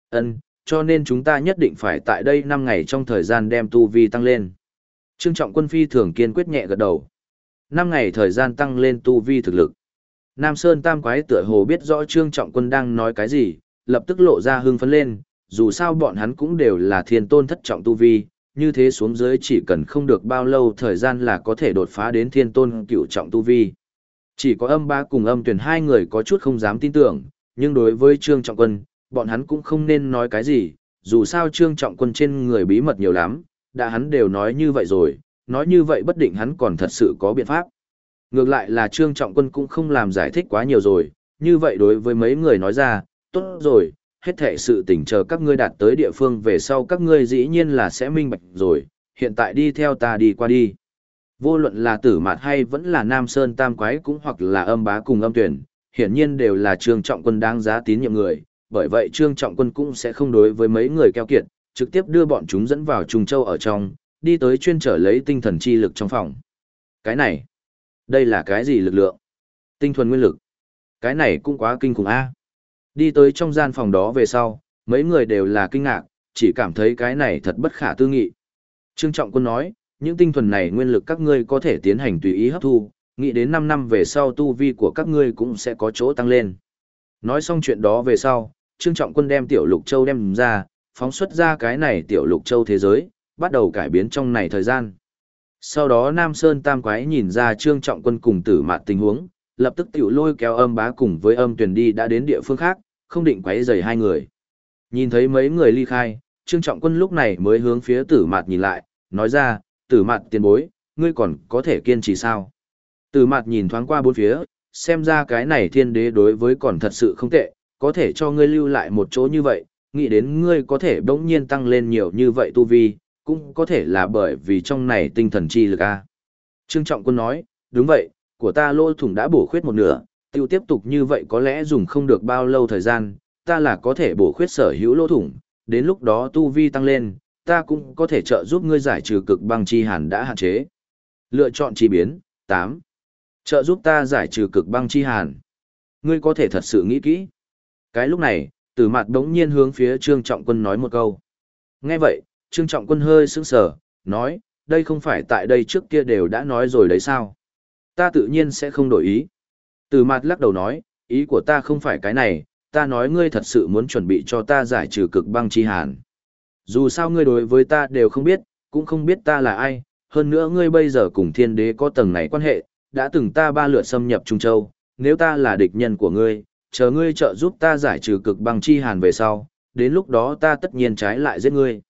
Cho nên chúng ta nhất định phải tại đây 5 ngày trong thời gian đem tu vi tăng lên. Trương Trọng Quân phi thường kiên quyết nhẹ gật đầu. 5 ngày thời gian tăng lên tu vi thực lực. Nam Sơn Tam Quái tựa hồ biết rõ Trương Trọng Quân đang nói cái gì, lập tức lộ ra hưng phấn lên, dù sao bọn hắn cũng đều là thiên tôn thất trọng tu vi, như thế xuống dưới chỉ cần không được bao lâu thời gian là có thể đột phá đến thiên tôn cửu trọng tu vi. Chỉ có Âm Bá cùng Âm Tuyền hai người có chút không dám tin tưởng, nhưng đối với Trương Trọng Quân, bọn hắn cũng không nên nói cái gì, dù sao Trương Trọng Quân trên người bí mật nhiều lắm, đã hắn đều nói như vậy rồi, nói như vậy bất định hắn còn thật sự có biện pháp. Ngược lại là Trương Trọng Quân cũng không làm giải thích quá nhiều rồi, như vậy đối với mấy người nói ra, tốt rồi, hết thệ sự tình chờ các ngươi đạt tới địa phương về sau các ngươi dĩ nhiên là sẽ minh bạch rồi, hiện tại đi theo ta đi qua đi. Vô luận là Tử Mạt hay vẫn là Nam Sơn Tam Quái cũng hoặc là Âm Bá cùng Âm Tuyền, hiển nhiên đều là Trương Trọng Quân đáng giá tín nhiệm người, bởi vậy Trương Trọng Quân cũng sẽ không đối với mấy người keo kiệt, trực tiếp đưa bọn chúng dẫn vào Trùng Châu ở trong, đi tới chuyên trở lấy tinh thần chi lực trong phòng. Cái này, đây là cái gì lực lượng? Tinh thuần nguyên lực. Cái này cũng quá kinh khủng a. Đi tới trong gian phòng đó về sau, mấy người đều là kinh ngạc, chỉ cảm thấy cái này thật bất khả tư nghị. Trương Trọng Quân nói, những tinh thuần này nguyên lực các ngươi có thể tiến hành tùy ý hấp thu, nghĩ đến 5 năm về sau tu vi của các ngươi cũng sẽ có chỗ tăng lên. Nói xong chuyện đó về sau, Trương Trọng Quân đem Tiểu Lục Châu đem ra, phóng xuất ra cái này Tiểu Lục Châu thế giới, bắt đầu cải biến trong này thời gian. Sau đó Nam Sơn Tam Quái nhìn ra Trương Trọng Quân cùng Tử Mạt tình huống, lập tức tiểu lôi kéo Âm Bá cùng với Âm Tuyền đi đã đến địa phương khác, không định quấy rầy hai người. Nhìn thấy mấy người ly khai, Trương Trọng Quân lúc này mới hướng phía Tử Mạt nhìn lại, nói ra, Tử Mạt tiền bối, ngươi còn có thể kiên trì sao? Tử Mạt nhìn thoáng qua bốn phía, xem ra cái này thiên đế đối với còn thật sự không tệ, có thể cho ngươi lưu lại một chỗ như vậy, nghĩ đến ngươi có thể bỗng nhiên tăng lên nhiều như vậy tu vi, cũng có thể là bởi vì trong này tinh thần chi lực a. Trương Trọng Quân nói, đúng vậy, của ta lỗ thủng đã bổ khuyết một nửa, tiêu tiếp tục như vậy có lẽ dùng không được bao lâu thời gian, ta là có thể bổ khuyết sở hữu lỗ thủng, đến lúc đó tu vi tăng lên, ta cũng có thể trợ giúp ngươi giải trừ cực băng chi hàn đã hạn chế. Lựa chọn chi biến, 8. Trợ giúp ta giải trừ cực băng chi hàn. Ngươi có thể thật sự nghĩ kỹ. Cái lúc này, Tử Mạt đống nhiên hướng phía Trương Trọng Quân nói một câu. Nghe vậy, Trương Trọng Quân hơi sững sờ, nói, đây không phải tại đây trước kia đều đã nói rồi đấy sao? Ta tự nhiên sẽ không đổi ý. Tử Mạt lắc đầu nói, ý của ta không phải cái này, ta nói ngươi thật sự muốn chuẩn bị cho ta giải trừ cực băng chi hàn. Dù sao ngươi đối với ta đều không biết, cũng không biết ta là ai, hơn nữa ngươi bây giờ cùng thiên đế có tầng này quan hệ, đã từng ta 3 lượt xâm nhập Trung Châu, nếu ta là địch nhân của ngươi, chờ ngươi trợ giúp ta giải trừ cực băng chi hàn về sau, đến lúc đó ta tất nhiên trái lại giết ngươi.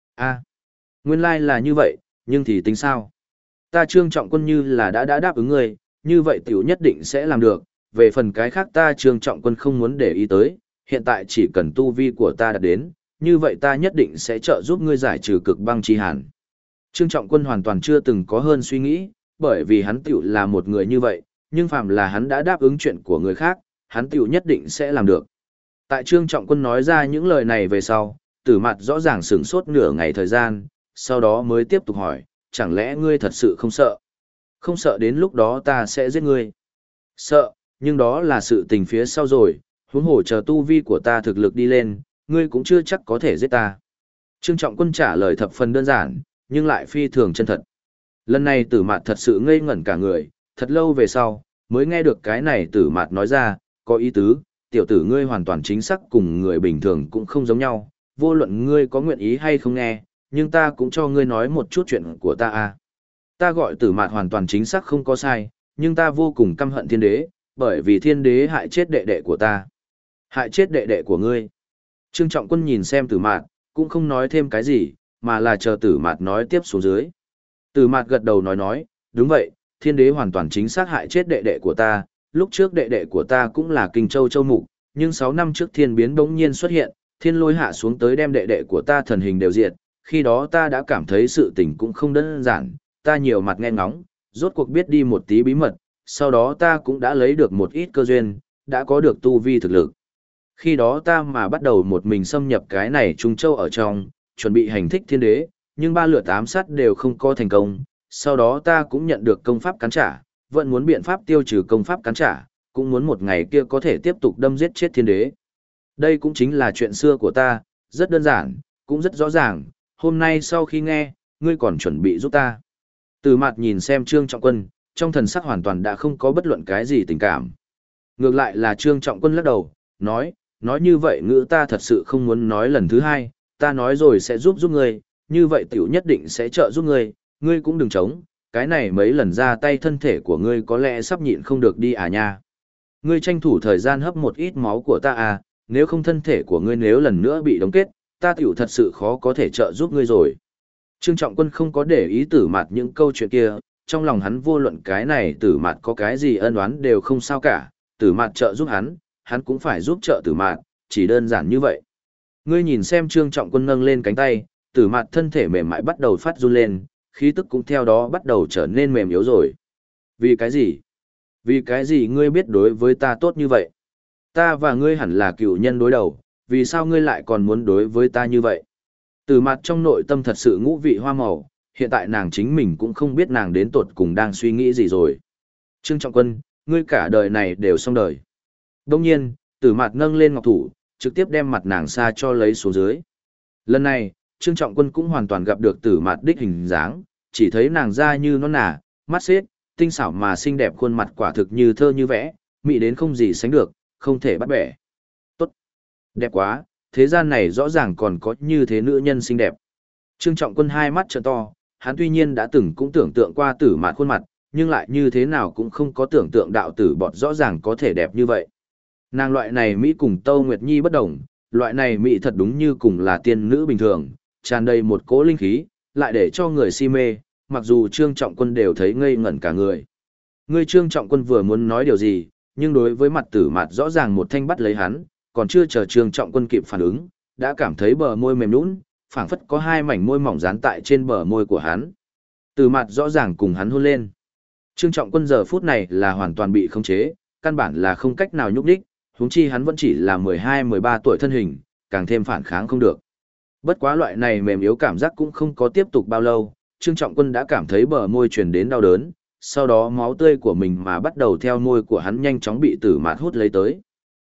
Nguyên lai là như vậy, nhưng thì tính sao? Ta Trương Trọng Quân như là đã đáp ứng ngươi, như vậy tiểu nhất định sẽ làm được, về phần cái khác ta Trương Trọng Quân không muốn để ý tới, hiện tại chỉ cần tu vi của ta đạt đến, như vậy ta nhất định sẽ trợ giúp ngươi giải trừ cực băng chi hàn. Trương Trọng Quân hoàn toàn chưa từng có hơn suy nghĩ, bởi vì hắn tiểu là một người như vậy, nhưng phàm là hắn đã đáp ứng chuyện của người khác, hắn tiểu nhất định sẽ làm được. Tại Trương Trọng Quân nói ra những lời này về sau, Tử Mạt rõ ràng sửng sốt nửa ngày thời gian, sau đó mới tiếp tục hỏi, chẳng lẽ ngươi thật sự không sợ? Không sợ đến lúc đó ta sẽ giết ngươi? Sợ, nhưng đó là sự tình phía sau rồi, huống hồ chờ tu vi của ta thực lực đi lên, ngươi cũng chưa chắc có thể giết ta. Trương Trọng Quân trả lời thập phần đơn giản, nhưng lại phi thường chân thật. Lần này Tử Mạt thật sự ngây ngẩn cả người, thật lâu về sau, mới nghe được cái này Tử Mạt nói ra, có ý tứ, tiểu tử ngươi hoàn toàn chính xác cùng người bình thường cũng không giống nhau, vô luận ngươi có nguyện ý hay không nghe, nhưng ta cũng cho ngươi nói một chút chuyện của ta à. Ta gọi Tử Mạt hoàn toàn chính xác không có sai, nhưng ta vô cùng căm hận thiên đế, bởi vì thiên đế hại chết đệ đệ của ta. Hại chết đệ đệ của ngươi. Trương Trọng Quân nhìn xem Tử Mạt, cũng không nói thêm cái gì, mà là chờ Tử Mạt nói tiếp xuống dưới. Tử Mạt gật đầu nói, đúng vậy, thiên đế hoàn toàn chính xác hại chết đệ đệ của ta, lúc trước đệ đệ của ta cũng là Kinh Châu Châu Mục, nhưng 6 năm trước thiên biến bỗng nhiên xuất hiện, thiên lôi hạ xuống tới đem đệ đệ của ta thần hình đều diệt, khi đó ta đã cảm thấy sự tình cũng không đơn giản, ta nhiều mặt nghe ngóng, rốt cuộc biết đi một tí bí mật, sau đó ta cũng đã lấy được một ít cơ duyên, đã có được tu vi thực lực. Khi đó ta mà bắt đầu một mình xâm nhập cái này Trung Châu ở trong, chuẩn bị hành thích thiên đế, nhưng 3 lượt ám sát đều không có thành công, sau đó ta cũng nhận được công pháp cắn trả, vẫn muốn biện pháp tiêu trừ công pháp cắn trả, cũng muốn một ngày kia có thể tiếp tục đâm giết chết thiên đế. Đây cũng chính là chuyện xưa của ta, rất đơn giản, cũng rất rõ ràng, hôm nay sau khi nghe, ngươi còn chuẩn bị giúp ta. Từ mặt nhìn xem Trương Trọng Quân, trong thần sắc hoàn toàn đã không có bất luận cái gì tình cảm. Ngược lại là Trương Trọng Quân lắc đầu, nói như vậy ngữ ta thật sự không muốn nói lần thứ hai, ta nói rồi sẽ giúp ngươi, như vậy tiểu nhất định sẽ trợ giúp ngươi cũng đừng chống, cái này mấy lần ra tay thân thể của ngươi có lẽ sắp nhịn không được đi à nha. Ngươi tranh thủ thời gian hấp một ít máu của ta à, nếu không thân thể của ngươi nếu lần nữa bị đóng kết, ta tiểu thật sự khó có thể trợ giúp ngươi rồi. Trương Trọng Quân không có để ý Tử Mạt những câu chuyện kia, trong lòng hắn vô luận cái này Tử Mạt có cái gì ân oán đều không sao cả, Tử Mạt trợ giúp hắn cũng phải giúp trợ Tử Mạt, chỉ đơn giản như vậy. Ngươi nhìn xem Trương Trọng Quân nâng lên cánh tay, Tử Mạt thân thể mềm mại bắt đầu phát run lên, khí tức cũng theo đó bắt đầu trở nên mềm yếu rồi. Vì cái gì? Vì cái gì ngươi biết đối với ta tốt như vậy? Ta và ngươi hẳn là cựu nhân đối đầu, vì sao ngươi lại còn muốn đối với ta như vậy? Tử Mạt trong nội tâm thật sự ngũ vị hoa màu, hiện tại nàng chính mình cũng không biết nàng đến tột cùng đang suy nghĩ gì rồi. Trương Trọng Quân, ngươi cả đời này đều xong đời. Đông nhiên, Tử Mạt nâng lên ngọc thủ, trực tiếp đem mặt nàng xa cho lấy xuống dưới. Lần này, Trương Trọng Quân cũng hoàn toàn gặp được Tử Mạt đích hình dáng, chỉ thấy nàng da như non nả, mắt xếp, tinh xảo mà xinh đẹp, khuôn mặt quả thực như thơ như vẽ, mỹ đến không gì sánh được, không thể bắt bẻ. Tốt, đẹp quá, thế gian này rõ ràng còn có như thế nữ nhân xinh đẹp. Trương Trọng Quân hai mắt trợn to, hắn tuy nhiên đã từng cũng tưởng tượng qua Tử Mạt khuôn mặt, nhưng lại như thế nào cũng không có tưởng tượng đạo tử bọt rõ ràng có thể đẹp như vậy. Nàng loại này mỹ cùng Tâu Nguyệt Nhi bất đồng, loại này mỹ thật đúng như cùng là tiên nữ bình thường, tràn đầy một cỗ linh khí, lại để cho người si mê, mặc dù Trương Trọng Quân đều thấy ngây ngẩn cả người. Ngươi Trương Trọng Quân vừa muốn nói điều gì, nhưng đối với mặt Tử Mạt rõ ràng một thanh bắt lấy hắn, còn chưa chờ Trương Trọng Quân kịp phản ứng, đã cảm thấy bờ môi mềm nhũn, phảng phất có hai mảnh môi mỏng dán tại trên bờ môi của hắn. Tử Mạt rõ ràng cùng hắn hôn lên. Trương Trọng Quân giờ phút này là hoàn toàn bị khống chế, căn bản là không cách nào nhúc nhích, huống chi hắn vẫn chỉ là 12-13 tuổi thân hình, càng thêm phản kháng không được. Bất quá loại này mềm yếu cảm giác cũng không có tiếp tục bao lâu, Trương Trọng Quân đã cảm thấy bờ môi truyền đến đau đớn, sau đó máu tươi của mình mà bắt đầu theo môi của hắn nhanh chóng bị Tử Mạt hút lấy tới.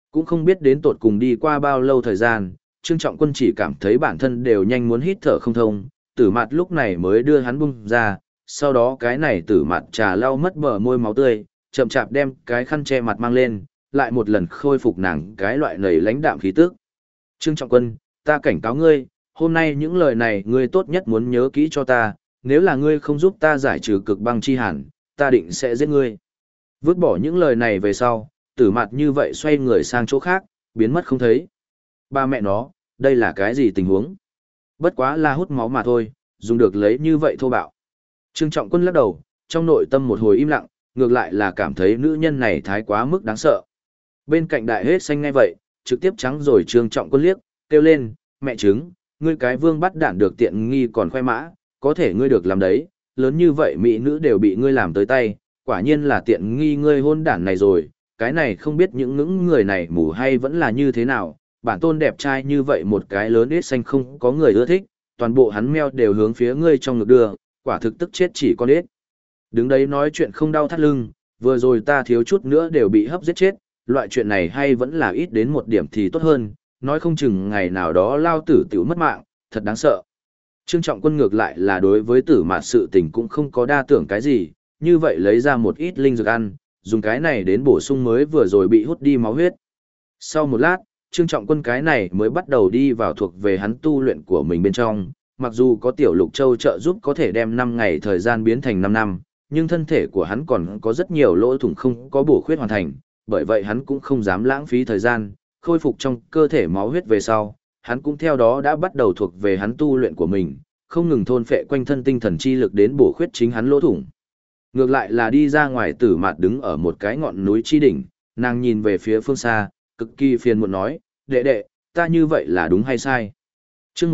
Cũng không biết đến tột cùng đi qua bao lâu thời gian, Trương Trọng Quân chỉ cảm thấy bản thân đều nhanh muốn hít thở không thông, Tử Mạt lúc này mới đưa hắn bung ra, sau đó cái này Tử Mạt trà lau mất bờ môi máu tươi, chậm chạp đem cái khăn che mặt mang lên, lại một lần khôi phục nàng cái loại nầy lãnh đạm khí tức. Trương Trọng Quân, ta cảnh cáo ngươi, hôm nay những lời này ngươi tốt nhất muốn nhớ kỹ cho ta, nếu là ngươi không giúp ta giải trừ cực băng chi hàn, ta định sẽ giết ngươi. Vứt bỏ những lời này về sau, Tử Mạt như vậy xoay người sang chỗ khác, biến mất không thấy. Ba mẹ nó, đây là cái gì tình huống? Bất quá là hút máu mà thôi, dùng được lấy như vậy thô bạo. Trương Trọng Quân lắc đầu, trong nội tâm một hồi im lặng, ngược lại là cảm thấy nữ nhân này thái quá mức đáng sợ. Bên cạnh đại hết xanh ngay vậy, trực tiếp trắng rồi Trương Trọng Quân liếc, kêu lên, mẹ trứng, ngươi cái vương bắt đạn được tiện nghi còn khoe mã, có thể ngươi được làm đấy, lớn như vậy mỹ nữ đều bị ngươi làm tới tay, quả nhiên là tiện nghi ngươi hôn đản này rồi, cái này không biết những người này mù hay vẫn là như thế nào, bản tôn đẹp trai như vậy một cái lớn ít xanh không có người ưa thích, toàn bộ hắn meo đều hướng phía ngươi trong ngực đưa, quả thực tức chết chỉ con ít. Đứng đấy nói chuyện không đau thắt lưng, vừa rồi ta thiếu chút nữa đều bị hấp giết chết, loại chuyện này hay vẫn là ít đến một điểm thì tốt hơn, nói không chừng ngày nào đó lao tử tiểu mất mạng, thật đáng sợ. Trương Trọng Quân ngược lại là đối với Tử Mạt sự tình cũng không có đa tưởng cái gì, như vậy lấy ra một ít linh dược ăn, dùng cái này đến bổ sung mới vừa rồi bị hút đi máu huyết. Sau một lát, Trương Trọng Quân cái này mới bắt đầu đi vào thuộc về hắn tu luyện của mình bên trong, mặc dù có Tiểu Lục Châu trợ giúp có thể đem 5 ngày thời gian biến thành 5 năm, nhưng thân thể của hắn còn có rất nhiều lỗ thủng không có bổ khuyết hoàn thành, bởi vậy hắn cũng không dám lãng phí thời gian, khôi phục trong cơ thể máu huyết về sau, hắn cũng theo đó đã bắt đầu thuộc về hắn tu luyện của mình, không ngừng thôn phệ quanh thân tinh thần chi lực đến bổ khuyết chính hắn lỗ thủng. Ngược lại là đi ra ngoài Tử Mạt đứng ở một cái ngọn núi chi đỉnh, nàng nhìn về phía phương xa, cực kỳ phiền muộn nói, đệ đệ, ta như vậy là đúng hay sai? Chương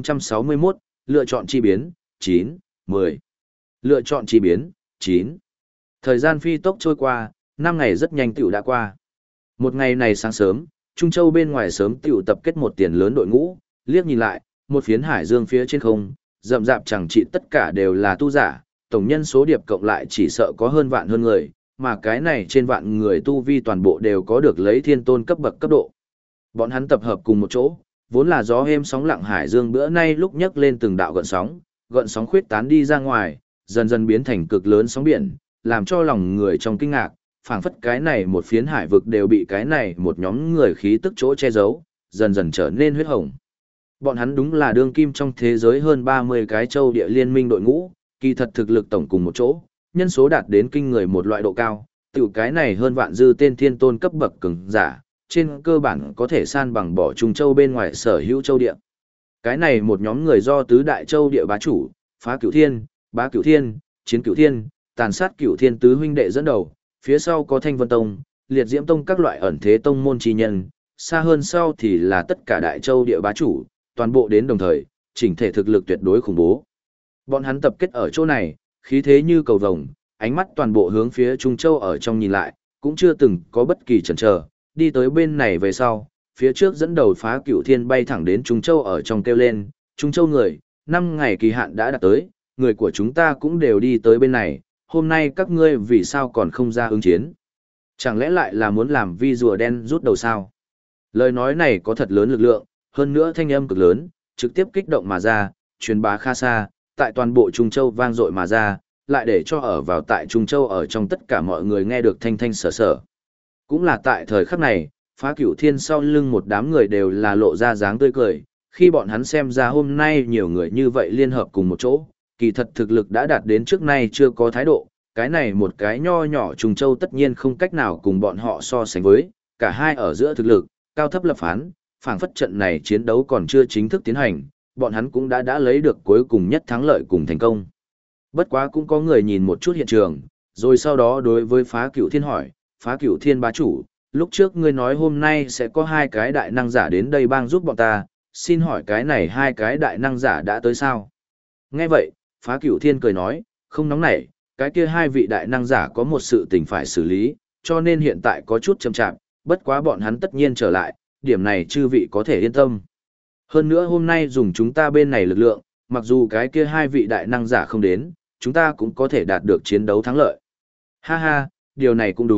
1461, lựa chọn chi biến, 9, 10. Lựa chọn chi biến, 9. Thời gian phi tốc trôi qua, 5 ngày rất nhanh tiểu đã qua. Một ngày này sáng sớm, Trung Châu bên ngoài sớm tiểu tập kết một tiền lớn đội ngũ, liếc nhìn lại, một phiến hải dương phía trên không, rậm rạp chẳng trị tất cả đều là tu giả, tổng nhân số điệp cộng lại chỉ sợ có hơn vạn hơn người, mà cái này trên vạn người tu vi toàn bộ đều có được lấy thiên tôn cấp bậc cấp độ. Bọn hắn tập hợp cùng một chỗ, vốn là gió êm sóng lặng hải dương bữa nay lúc nhấc lên từng đạo gợn sóng khuyết tán đi ra ngoài, dần dần biến thành cực lớn sóng biển, làm cho lòng người trong kinh ngạc, phảng phất cái này một phiến hải vực đều bị cái này một nhóm người khí tức chỗ che giấu, dần dần trở nên huyết hồng. Bọn hắn đúng là đương kim trong thế giới hơn 30 cái châu địa liên minh đội ngũ, kỳ thật thực lực tổng cùng một chỗ, nhân số đạt đến kinh người một loại độ cao, tiểu cái này hơn vạn dư tên thiên tôn cấp bậc cường giả, trên cơ bản có thể san bằng bỏ Trung Châu bên ngoài sở hữu châu địa. Cái này một nhóm người do tứ đại châu địa bá chủ, phá cửu thiên, bá cửu thiên, chiến cửu thiên, tàn sát cửu thiên tứ huynh đệ dẫn đầu, phía sau có Thanh Vân Tông, Liệt Diễm Tông các loại ẩn thế tông môn chi nhân, xa hơn sau thì là tất cả đại châu địa bá chủ, toàn bộ đến đồng thời, chỉnh thể thực lực tuyệt đối khủng bố. Bọn hắn tập kết ở chỗ này, khí thế như cầu vồng, ánh mắt toàn bộ hướng phía Trung Châu ở trong nhìn lại, cũng chưa từng có bất kỳ chần chờ, đi tới bên này về sau, phía trước dẫn đầu phá cửu thiên bay thẳng đến Trung Châu ở trong kêu lên, Trung Châu người, 5 ngày kỳ hạn đã đạt tới, người của chúng ta cũng đều đi tới bên này, hôm nay các ngươi vì sao còn không ra ứng chiến? Chẳng lẽ lại là muốn làm vi rùa đen rút đầu sao? Lời nói này có thật lớn lực lượng, hơn nữa thanh âm cực lớn, trực tiếp kích động mà ra, truyền bá khá xa, tại toàn bộ Trung Châu vang dội mà ra, lại để cho ở vào tại Trung Châu ở trong tất cả mọi người nghe được thanh thanh sở sở. Cũng là tại thời khắc này, phá cửu thiên sau lưng một đám người đều là lộ ra dáng tươi cười, khi bọn hắn xem ra hôm nay nhiều người như vậy liên hợp cùng một chỗ, kỳ thật thực lực đã đạt đến trước nay chưa có thái độ, cái này một cái nho nhỏ Trung Châu tất nhiên không cách nào cùng bọn họ so sánh với, cả hai ở giữa thực lực, cao thấp lập phán, phảng phất trận này chiến đấu còn chưa chính thức tiến hành, bọn hắn cũng đã lấy được cuối cùng nhất thắng lợi cùng thành công. Bất quá cũng có người nhìn một chút hiện trường, rồi sau đó đối với phá cửu thiên hỏi, phá cửu thiên bá chủ, lúc trước ngươi nói hôm nay sẽ có 2 cái đại năng giả đến đây bang giúp bọn ta, xin hỏi cái này 2 cái đại năng giả đã tới sao? Nghe vậy, phá cửu thiên cười nói, không nóng nảy, cái kia 2 vị đại năng giả có một sự tình phải xử lý, cho nên hiện tại có chút chậm chạp, bất quá bọn hắn tất nhiên trở lại, điểm này chư vị có thể yên tâm. Hơn nữa hôm nay dùng chúng ta bên này lực lượng, mặc dù cái kia 2 vị đại năng giả không đến, chúng ta cũng có thể đạt được chiến đấu thắng lợi. Ha ha, điều này cũng đúng,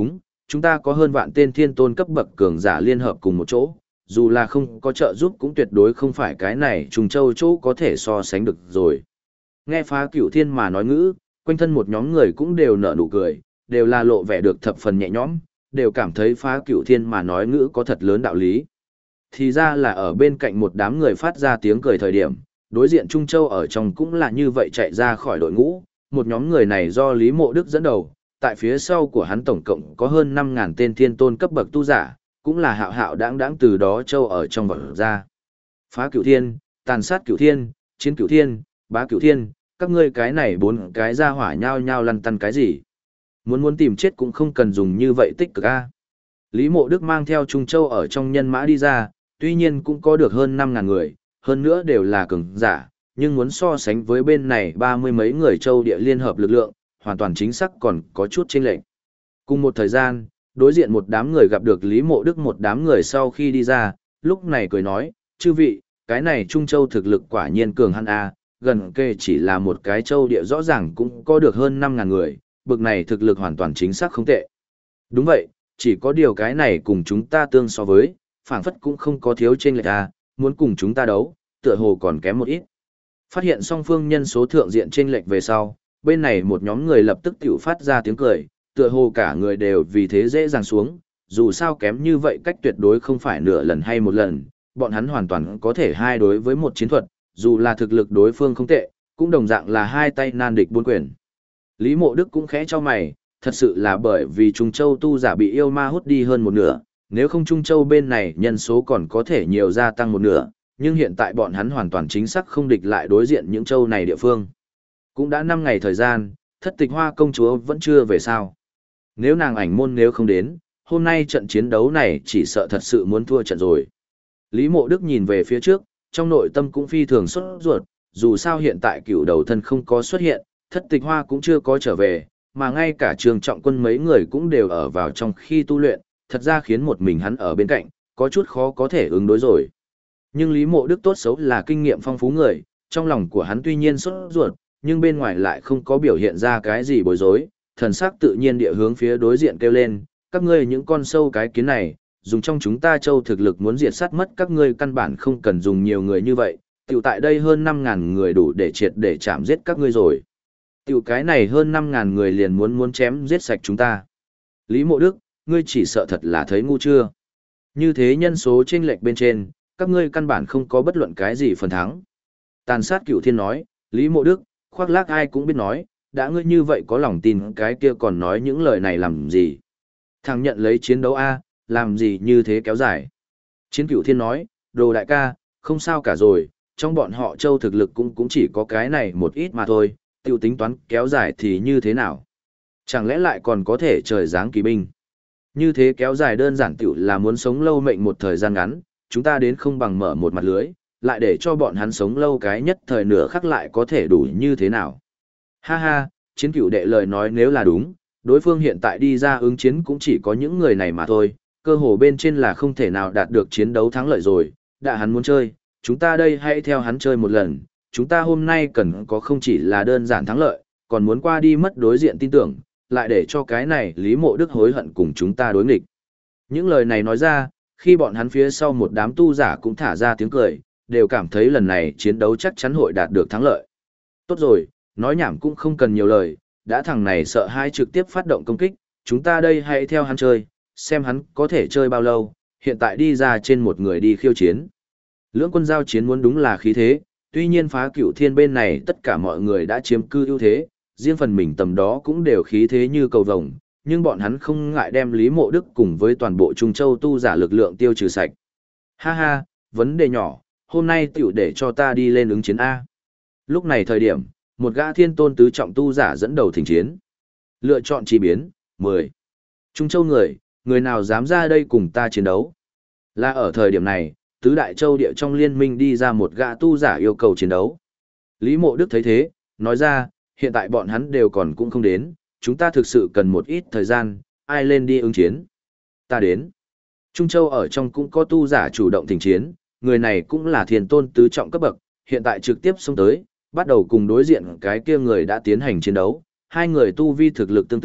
chúng ta có hơn vạn tên thiên tôn cấp bậc cường giả liên hợp cùng một chỗ, dù là không có trợ giúp cũng tuyệt đối không phải cái này Trung Châu chỗ có thể so sánh được rồi. Nghe Phá Cửu Thiên mà nói ngữ, quanh thân một nhóm người cũng đều nở nụ cười, đều là lộ vẻ được thập phần nhẹ nhõm, đều cảm thấy Phá Cửu Thiên mà nói ngữ có thật lớn đạo lý. Thì ra là ở bên cạnh một đám người phát ra tiếng cười thời điểm, đối diện Trung Châu ở trong cũng là như vậy chạy ra khỏi đội ngũ, một nhóm người này do Lý Mộ Đức dẫn đầu, tại phía sau của hắn tổng cộng có hơn 5.000 tên thiên tôn cấp bậc tu giả, cũng là hạo hạo đáng đáng từ đó Châu ở trong vọt ra. Phá Cửu Thiên, tàn sát Cửu Thiên, chiến Cửu Thiên, bá Cửu Thiên, các ngươi cái này bốn cái ra hỏa nhao nhao lăn tăn cái gì? Muốn tìm chết cũng không cần dùng như vậy tích cực a. Lý Mộ Đức mang theo Trung Châu ở trong nhân mã đi ra, tuy nhiên cũng có được hơn 5.000 người, hơn nữa đều là cường giả, nhưng muốn so sánh với bên này 30 mấy người Châu địa liên hợp lực lượng, hoàn toàn chính xác còn có chút chênh lệch. Cùng một thời gian, đối diện một đám người gặp được Lý Mộ Đức một đám người sau khi đi ra, lúc này cười nói, chư vị, cái này Trung Châu thực lực quả nhiên cường hẳn a, gần kề chỉ là một cái Châu địa rõ ràng cũng có được hơn 5.000 người, bực này thực lực hoàn toàn chính xác không tệ. Đúng vậy, chỉ có điều cái này cùng chúng ta tương so với, phảng phất cũng không có thiếu chênh lệch a, muốn cùng chúng ta đấu, tựa hồ còn kém một ít. Phát hiện song phương nhân số thượng diện chênh lệch về sau, bên này một nhóm người lập tức tiểu phát ra tiếng cười, tựa hồ cả người đều vì thế dễ dàng xuống, dù sao kém như vậy cách tuyệt đối không phải nửa lần hay một lần, bọn hắn hoàn toàn có thể hai đối với một chiến thuật, dù là thực lực đối phương không tệ, cũng đồng dạng là hai tay nan địch buôn quyền. Lý Mộ Đức cũng khẽ cho mày, thật sự là bởi vì Trung Châu tu giả bị yêu ma hút đi hơn một nửa, nếu không Trung Châu bên này nhân số còn có thể nhiều gia tăng một nửa, nhưng hiện tại bọn hắn hoàn toàn chính xác không địch lại đối diện những châu này địa phương. Cũng đã 5 ngày thời gian, Thất Tịch Hoa công chúa vẫn chưa về sao. Nếu nàng ảnh môn nếu không đến, hôm nay trận chiến đấu này chỉ sợ thật sự muốn thua trận rồi. Lý Mộ Đức nhìn về phía trước, trong nội tâm cũng phi thường sốt ruột, dù sao hiện tại cựu đầu thân không có xuất hiện, Thất Tịch Hoa cũng chưa có trở về, mà ngay cả Trường Trọng Quân mấy người cũng đều ở vào trong khi tu luyện, thật ra khiến một mình hắn ở bên cạnh, có chút khó có thể ứng đối rồi. Nhưng Lý Mộ Đức tốt xấu là kinh nghiệm phong phú người, trong lòng của hắn tuy nhiên sốt ruột, nhưng bên ngoài lại không có biểu hiện ra cái gì bối rối, thần sắc tự nhiên địa hướng phía đối diện kêu lên, các ngươi những con sâu cái kiến này, dùng trong chúng ta châu thực lực muốn diệt sát mất các ngươi căn bản không cần dùng nhiều người như vậy, tiểu tại đây hơn 5.000 người đủ để triệt để chạm giết các ngươi rồi. Tiểu cái này hơn 5.000 người liền muốn chém giết sạch chúng ta. Lý Mộ Đức, ngươi chỉ sợ thật là thấy ngu chưa? Như thế nhân số chênh lệch bên trên, các ngươi căn bản không có bất luận cái gì phần thắng. Tàn sát Cửu Thiên nói, Lý Mộ Đức, khoác lác ai cũng biết nói, đã ngươi như vậy có lòng tin cái kia còn nói những lời này làm gì? Thằng nhận lấy chiến đấu A, làm gì như thế kéo dài? Chiến Cửu Thiên nói, đồ đại ca, không sao cả rồi, trong bọn họ châu thực lực cũng chỉ có cái này một ít mà thôi, tiêu tính toán kéo dài thì như thế nào? Chẳng lẽ lại còn có thể trời giáng kỳ binh? Như thế kéo dài đơn giản tiểu là muốn sống lâu mệnh một thời gian ngắn, chúng ta đến không bằng mở một mặt lưới, lại để cho bọn hắn sống lâu cái nhất thời nửa khắc lại có thể đủ như thế nào. Ha ha, Chiến Cửu đệ lời nói nếu là đúng, đối phương hiện tại đi ra ứng chiến cũng chỉ có những người này mà thôi, cơ hồ bên trên là không thể nào đạt được chiến đấu thắng lợi rồi, đã hắn muốn chơi, chúng ta đây hãy theo hắn chơi một lần, chúng ta hôm nay cần có không chỉ là đơn giản thắng lợi, còn muốn qua đi mất đối diện tin tưởng, lại để cho cái này Lý Mộ Đức hối hận cùng chúng ta đối nghịch. Những lời này nói ra, khi bọn hắn phía sau một đám tu giả cũng thả ra tiếng cười, đều cảm thấy lần này chiến đấu chắc chắn hội đạt được thắng lợi. Tốt rồi, nói nhảm cũng không cần nhiều lời, đã thằng này sợ hai trực tiếp phát động công kích, chúng ta đây hãy theo hắn chơi, xem hắn có thể chơi bao lâu, hiện tại đi ra trên một người đi khiêu chiến. Lưỡng quân giao chiến muốn đúng là khí thế, tuy nhiên Phá Cửu Thiên bên này tất cả mọi người đã chiếm cư ưu thế, riêng phần mình tầm đó cũng đều khí thế như cầu vồng, nhưng bọn hắn không ngại đem Lý Mộ Đức cùng với toàn bộ Trung Châu tu giả lực lượng tiêu trừ sạch. Ha ha, vấn đề nhỏ, hôm nay tiểu để cho ta đi lên ứng chiến A. Lúc này thời điểm, một gã thiên tôn tứ trọng tu giả dẫn đầu thỉnh chiến. Lựa chọn chi biến, 10. Trung Châu người nào dám ra đây cùng ta chiến đấu? Là ở thời điểm này, tứ đại châu địa trong liên minh đi ra một gã tu giả yêu cầu chiến đấu. Lý Mộ Đức thấy thế, nói ra, hiện tại bọn hắn đều còn cũng không đến, chúng ta thực sự cần một ít thời gian, ai lên đi ứng chiến. Ta đến. Trung Châu ở trong cũng có tu giả chủ động thỉnh chiến, người này cũng là thiên tôn tứ trọng cấp bậc, hiện tại trực tiếp xông tới, bắt đầu cùng đối diện cái kia người đã tiến hành chiến đấu, hai người tu vi thực lực tương tự,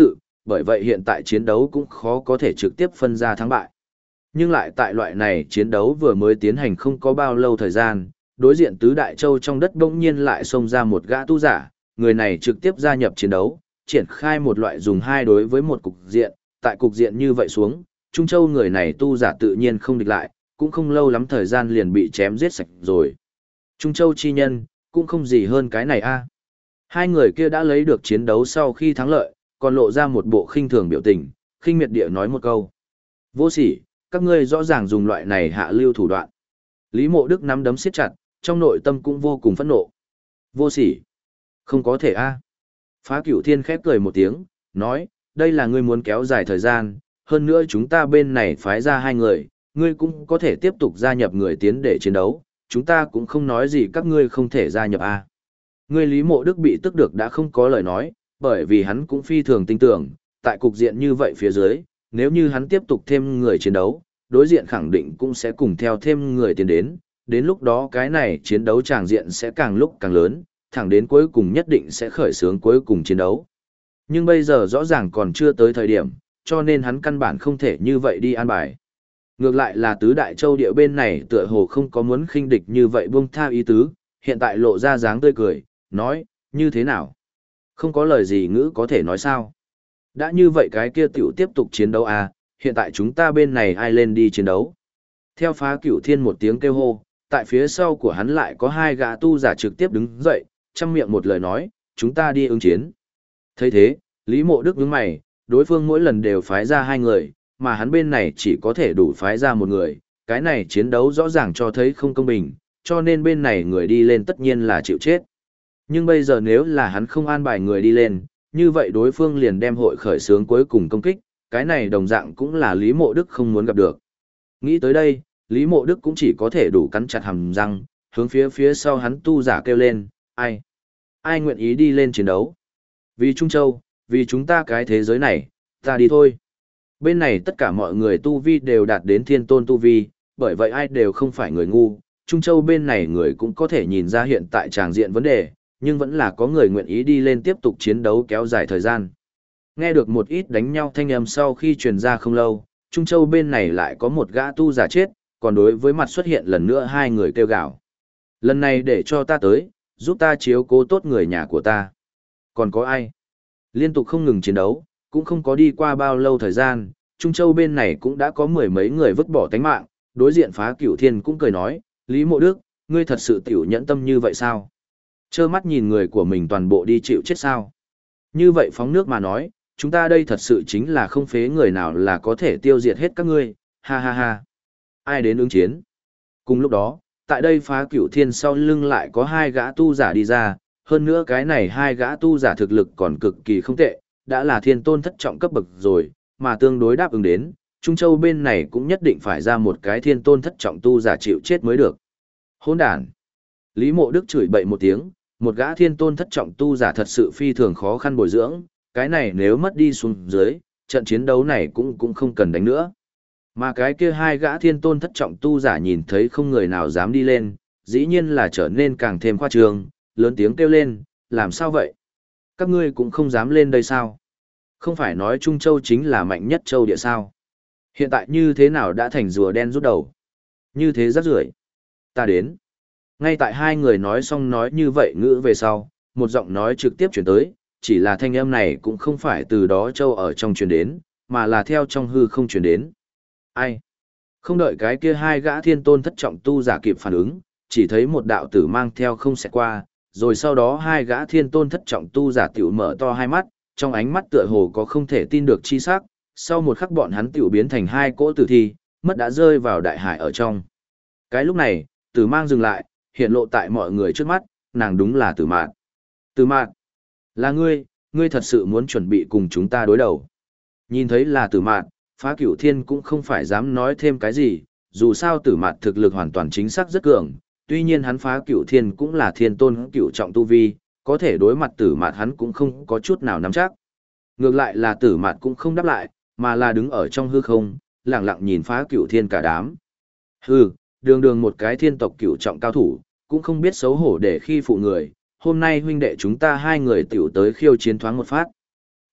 bởi vậy hiện tại chiến đấu cũng khó có thể trực tiếp phân ra thắng bại. Nhưng lại tại loại này chiến đấu vừa mới tiến hành không có bao lâu thời gian, đối diện tứ đại châu trong đất bỗng nhiên lại xông ra một gã tu giả, người này trực tiếp gia nhập chiến đấu, triển khai một loại dùng hai đối với một cục diện, tại cục diện như vậy xuống, Trung Châu người này tu giả tự nhiên không địch lại, cũng không lâu lắm thời gian liền bị chém giết sạch rồi. Trung Châu chi nhân, cũng không gì hơn cái này a. Hai người kia đã lấy được chiến đấu sau khi thắng lợi, còn lộ ra một bộ khinh thường biểu tình, khinh miệt địa nói một câu. Vô sỉ, các ngươi rõ ràng dùng loại này hạ lưu thủ đoạn. Lý Mộ Đức nắm đấm siết chặt, trong nội tâm cũng vô cùng phẫn nộ. Vô sỉ. Không có thể a. Phá Cửu Thiên khép cười một tiếng, nói, đây là ngươi muốn kéo dài thời gian, hơn nữa chúng ta bên này phái ra hai người, ngươi cũng có thể tiếp tục gia nhập người tiến để chiến đấu, chúng ta cũng không nói gì các ngươi không thể gia nhập a. Ngươi Lý Mộ Đức bị tức được đã không có lời nói, bởi vì hắn cũng phi thường tin tưởng, tại cục diện như vậy phía dưới, nếu như hắn tiếp tục thêm người chiến đấu, đối diện khẳng định cũng sẽ cùng theo thêm người tiến đến lúc đó cái này chiến đấu tràng diện sẽ càng lúc càng lớn, thẳng đến cuối cùng nhất định sẽ khởi xướng cuối cùng chiến đấu. Nhưng bây giờ rõ ràng còn chưa tới thời điểm, cho nên hắn căn bản không thể như vậy đi an bài. Ngược lại là tứ đại châu địa bên này tựa hồ không có muốn khinh địch như vậy buông tha ý tứ, hiện tại lộ ra dáng tươi cười, nói, như thế nào? Không có lời gì ngữ có thể nói sao? Đã như vậy cái kia tiểu tiếp tục chiến đấu à, hiện tại chúng ta bên này ai lên đi chiến đấu? Theo Phá Cửu Thiên một tiếng kêu hô, tại phía sau của hắn lại có hai gã tu giả trực tiếp đứng dậy, chăm miệng một lời nói, chúng ta đi ứng chiến. Thấy thế, Lý Mộ Đức nhướng mày, đối phương mỗi lần đều phái ra hai người, mà hắn bên này chỉ có thể đủ phái ra một người, cái này chiến đấu rõ ràng cho thấy không công bình, cho nên bên này người đi lên tất nhiên là chịu chết. Nhưng bây giờ nếu là hắn không an bài người đi lên, như vậy đối phương liền đem hội khởi xướng cuối cùng công kích, cái này đồng dạng cũng là Lý Mộ Đức không muốn gặp được. Nghĩ tới đây, Lý Mộ Đức cũng chỉ có thể đủ cắn chặt hàm răng, hướng phía sau hắn tu giả kêu lên, ai? Ai nguyện ý đi lên chiến đấu? Vì Trung Châu, vì chúng ta cái thế giới này, ta đi thôi. Bên này tất cả mọi người tu vi đều đạt đến thiên tôn tu vi, bởi vậy ai đều không phải người ngu. Trung Châu bên này người cũng có thể nhìn ra hiện tại tràng diện vấn đề, nhưng vẫn là có người nguyện ý đi lên tiếp tục chiến đấu kéo dài thời gian. Nghe được một ít đánh nhau thanh âm sau khi truyền ra không lâu, Trung Châu bên này lại có một gã tu giả chết, còn đối với mặt xuất hiện lần nữa hai người kêu gào. Lần này để cho ta tới, giúp ta chiếu cố tốt người nhà của ta. Còn có ai? Liên tục không ngừng chiến đấu, cũng không có đi qua bao lâu thời gian, Trung Châu bên này cũng đã có mười mấy người vứt bỏ tánh mạng, đối diện Phá Cửu Thiên cũng cười nói, Lý Mộ Đức, ngươi thật sự tiểu nhẫn tâm như vậy sao? Trơ mắt nhìn người của mình toàn bộ đi chịu chết sao? Như vậy phóng nước mà nói, chúng ta đây thật sự chính là không phế người nào là có thể tiêu diệt hết các ngươi, ha ha ha. Ai đến ứng chiến? Cùng lúc đó, tại đây Phá Cửu Thiên sau lưng lại có hai gã tu giả đi ra, hơn nữa cái này hai gã tu giả thực lực còn cực kỳ không tệ, đã là thiên tôn thất trọng cấp bậc rồi, mà tương đối đáp ứng đến, Trung Châu bên này cũng nhất định phải ra một cái thiên tôn thất trọng tu giả chịu chết mới được. Hỗn đản! Lý Mộ Đức chửi bậy một tiếng, một gã thiên tôn thất trọng tu giả thật sự phi thường khó khăn bồi dưỡng, cái này nếu mất đi xuống dưới, trận chiến đấu này cũng không cần đánh nữa. Mà cái kia hai gã thiên tôn thất trọng tu giả nhìn thấy không người nào dám đi lên, dĩ nhiên là trở nên càng thêm khoa trương, lớn tiếng kêu lên, làm sao vậy? Các ngươi cũng không dám lên đây sao? Không phải nói Trung Châu chính là mạnh nhất châu địa sao? Hiện tại như thế nào đã thành rùa đen rút đầu? Như thế rất rưởi. Ta đến. Ngay tại hai người nói xong nói như vậy ngữ về sau, một giọng nói trực tiếp chuyển tới, chỉ là thanh âm này cũng không phải từ đó châu ở trong truyền đến, mà là theo trong hư không truyền đến. Ai? Không đợi cái kia hai gã thiên tôn thất trọng tu giả kịp phản ứng, chỉ thấy một đạo tử mang theo không xẹt qua, rồi sau đó hai gã thiên tôn thất trọng tu giả tiểu mở to hai mắt, trong ánh mắt tựa hồ có không thể tin được chi sắc, sau một khắc bọn hắn tiểu biến thành hai cỗ tử thi, mất đã rơi vào đại hải ở trong. Cái lúc này, tử mang dừng lại, hiện lộ tại mọi người trước mắt, nàng đúng là Tử Mạn. Tử Mạn, là ngươi thật sự muốn chuẩn bị cùng chúng ta đối đầu. Nhìn thấy là Tử Mạn, Phá Cửu Thiên cũng không phải dám nói thêm cái gì, dù sao Tử Mạn thực lực hoàn toàn chính xác rất cường, tuy nhiên hắn Phá Cửu Thiên cũng là thiên tôn cửu trọng tu vi, có thể đối mặt Tử Mạn hắn cũng không có chút nào nắm chắc. Ngược lại là Tử Mạn cũng không đáp lại, mà là đứng ở trong hư không, lặng lặng nhìn Phá Cửu Thiên cả đám. Hừ, đường một cái thiên tộc cửu trọng cao thủ, cũng không biết xấu hổ để khi phụ người, hôm nay huynh đệ chúng ta hai người tiểu tới khiêu chiến thoáng một phát.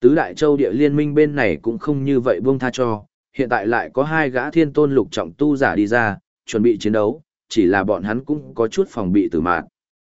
Tứ Đại Châu địa liên minh bên này cũng không như vậy buông tha cho, hiện tại lại có hai gã thiên tôn lục trọng tu giả đi ra, chuẩn bị chiến đấu, chỉ là bọn hắn cũng có chút phòng bị Tử Mạt.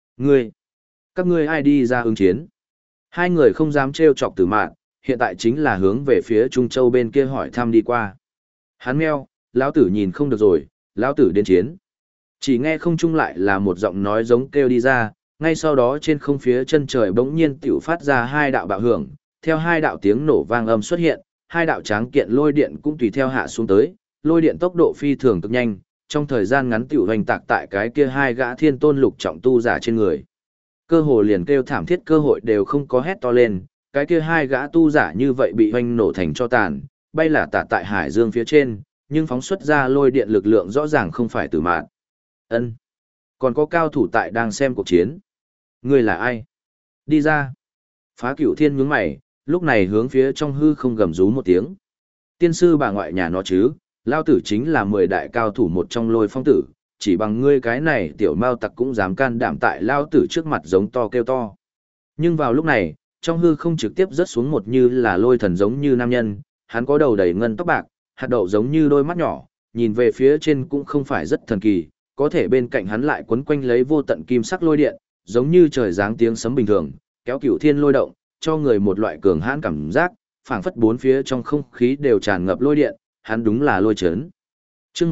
Các ngươi ai đi ra ứng chiến? Hai người không dám trêu chọc Tử Mạt, hiện tại chính là hướng về phía Trung Châu bên kia hỏi thăm đi qua. Hắn meo, lão tử nhìn không được rồi, lão tử đến chiến. Chỉ nghe không trung lại là một giọng nói giống kêu đi ra, ngay sau đó trên không phía chân trời bỗng nhiên tiểu phát ra hai đạo bạo hưởng, theo hai đạo tiếng nổ vang âm xuất hiện, hai đạo tráng kiện lôi điện cũng tùy theo hạ xuống tới, lôi điện tốc độ phi thường cực nhanh, trong thời gian ngắn tiểu hoành tạc tại cái kia hai gã thiên tôn lục trọng tu giả trên người. Cơ hồ liền kêu thảm thiết cơ hội đều không có, hét to lên, cái kia hai gã tu giả như vậy bị hoành nổ thành cho tàn, bay là tả tại hải dương phía trên, nhưng phóng xuất ra lôi điện lực lượng rõ ràng không phải Tử Mạt. Ân, còn có cao thủ tại đang xem cuộc chiến. Ngươi là ai? Đi ra. Phá Cửu Thiên nhướng mày, lúc này hướng phía trong hư không gầm rú một tiếng. Tiên sư bà ngoại nhà nó chứ, lao tử chính là 10 đại cao thủ một trong Lôi Phong tử, chỉ bằng ngươi cái này tiểu mao tặc cũng dám can đảm tại lao tử trước mặt giống to kêu to. Nhưng vào lúc này, trong hư không trực tiếp rớt xuống một như là lôi thần giống như nam nhân, hắn có đầu đầy ngân tóc bạc, hạt đậu giống như đôi mắt nhỏ, nhìn về phía trên cũng không phải rất thần kỳ, có thể bên cạnh hắn lại quấn quanh lấy vô tận kim sắc lôi điện, giống như trời giáng tiếng sấm bình thường, kéo Cửu Thiên lôi động, cho người một loại cường hãn cảm giác, phảng phất bốn phía trong không khí đều tràn ngập lôi điện, hắn đúng là Lôi Chấn. Chương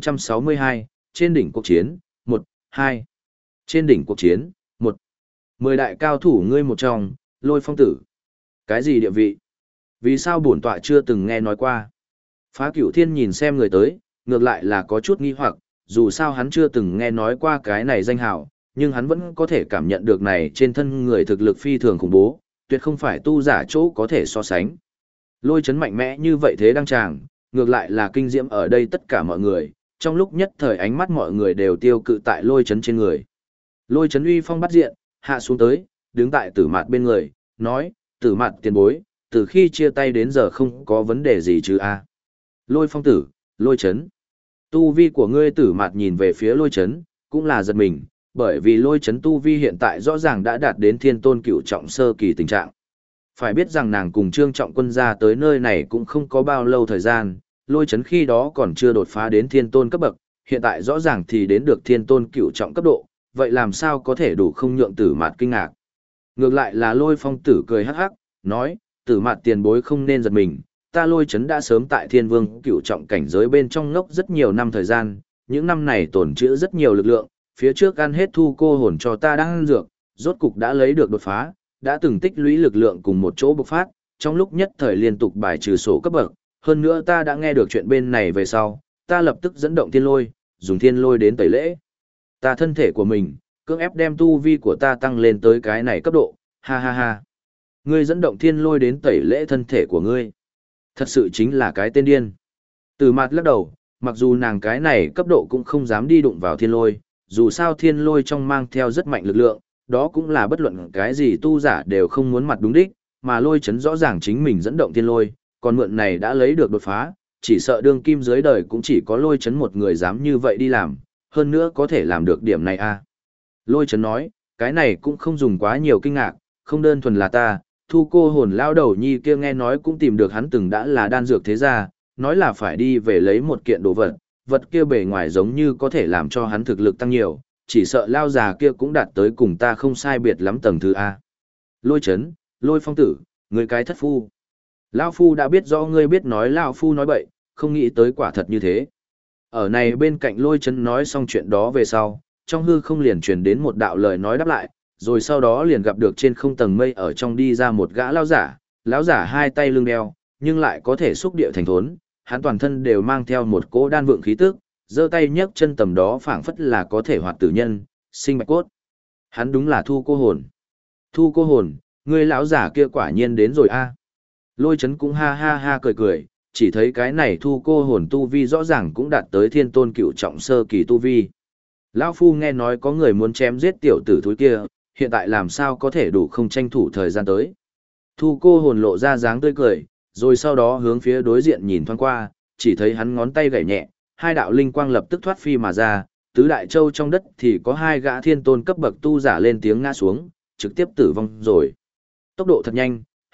1462, trên đỉnh cuộc chiến, 1, 2. Trên đỉnh cuộc chiến, 1. 10 đại cao thủ ngươi một trong, Lôi Phong tử. Cái gì địa vị? Vì sao bổn tọa chưa từng nghe nói qua? Phá Cửu Thiên nhìn xem người tới, ngược lại là có chút nghi hoặc, dù sao hắn chưa từng nghe nói qua cái này danh hào, nhưng hắn vẫn có thể cảm nhận được này trên thân người thực lực phi thường khủng bố, tuyệt không phải tu giả chỗ có thể so sánh. Lôi Chấn mạnh mẽ như vậy thế đăng tràng, ngược lại là kinh diễm ở đây tất cả mọi người, trong lúc nhất thời ánh mắt mọi người đều tiêu cự tại Lôi Chấn trên người. Lôi Chấn uy phong bắt diện, hạ xuống tới, đứng tại Tử Mạt bên người, nói, Tử Mạt tiền bối, từ khi chia tay đến giờ không có vấn đề gì chứ a? Lôi Phong tử, Lôi Chấn. Tu vi của ngươi. Tử Mạt nhìn về phía Lôi Chấn, cũng là giật mình, bởi vì Lôi Chấn tu vi hiện tại rõ ràng đã đạt đến thiên tôn cửu trọng sơ kỳ tình trạng. Phải biết rằng nàng cùng Trương Trọng Quân ra tới nơi này cũng không có bao lâu thời gian, Lôi Chấn khi đó còn chưa đột phá đến thiên tôn cấp bậc, hiện tại rõ ràng thì đến được thiên tôn cửu trọng cấp độ, vậy làm sao có thể đủ không nhượng Tử Mạt kinh ngạc. Ngược lại là Lôi Phong tử cười hắc hắc, nói, Tử Mạt tiền bối không nên giật mình, ta Lôi Chấn đã sớm tại thiên vương cửu trọng cảnh giới bên trong ngốc rất nhiều năm thời gian, những năm này tổn trữ rất nhiều lực lượng, phía trước ăn hết thu cô hồn cho ta đang ăn dược, rốt cục đã lấy được đột phá, đã từng tích lũy lực lượng cùng một chỗ bộc phát, trong lúc nhất thời liên tục bài trừ sổ cấp bậc, hơn nữa ta đã nghe được chuyện bên này về sau, ta lập tức dẫn động thiên lôi, dùng thiên lôi đến tẩy lễ. Ta thân thể của mình, cưỡng ép đem tu vi của ta tăng lên tới cái này cấp độ, ha ha ha. Ngươi dẫn động thiên lôi đến tẩy lễ thân thể của ngươi. Thật sự chính là cái tên điên. Tử Mạt lắc đầu, mặc dù nàng cái này cấp độ cũng không dám đi đụng vào thiên lôi, dù sao thiên lôi trong mang theo rất mạnh lực lượng, đó cũng là bất luận cái gì tu giả đều không muốn mặt đúng đích, mà Lôi Chấn rõ ràng chính mình dẫn động thiên lôi, còn mượn này đã lấy được đột phá, chỉ sợ đương kim dưới đời cũng chỉ có Lôi Chấn một người dám như vậy đi làm, hơn nữa có thể làm được điểm này a. Lôi Chấn nói, cái này cũng không dùng quá nhiều kinh ngạc, không đơn thuần là ta, thu cô hồn lao đầu nhi kia nghe nói cũng tìm được hắn từng đã là đan dược thế gia, nói là phải đi về lấy một kiện đồ vật, vật kia bề ngoài giống như có thể làm cho hắn thực lực tăng nhiều, chỉ sợ lao già kia cũng đạt tới cùng ta không sai biệt lắm tầng thứ A. Lôi Chấn, Lôi Phong tử, người cái thất phu. Lao phu đã biết rõ ngươi biết nói Lao phu nói bậy, không nghĩ tới quả thật như thế. Ở này bên cạnh Lôi Chấn nói xong chuyện đó về sau, trong hư không liền truyền đến một đạo lời nói đáp lại, rồi sau đó liền gặp được trên không tầng mây ở trong đi ra một gã lão giả hai tay lưng đeo, nhưng lại có thể xúc địa thành thốn, hắn toàn thân đều mang theo một cỗ đan vượng khí tức, giơ tay nhấc chân tầm đó phảng phất là có thể hoạt tử nhân, sinh bạch cốt. Hắn đúng là Thu Cô Hồn. Thu Cô Hồn, người lão giả kia quả nhiên đến rồi a. Lôi Chấn cũng ha ha ha cười cười, chỉ thấy cái này Thu Cô Hồn tu vi rõ ràng cũng đạt tới thiên tôn cửu trọng sơ kỳ tu vi. Lão phu nghe nói có người muốn chém giết tiểu tử thúi kia, hiện tại làm sao có thể đủ không tranh thủ thời gian tới. Thu Cô Hồn lộ ra dáng tươi cười, rồi sau đó hướng phía đối diện nhìn thoáng qua, chỉ thấy hắn ngón tay gảy nhẹ, hai đạo linh quang lập tức thoát phi mà ra, tứ đại châu trong đất thì có hai gã thiên tôn cấp bậc tu giả lên tiếng ngã xuống, trực tiếp tử vong rồi. Tốc độ thật nhanh,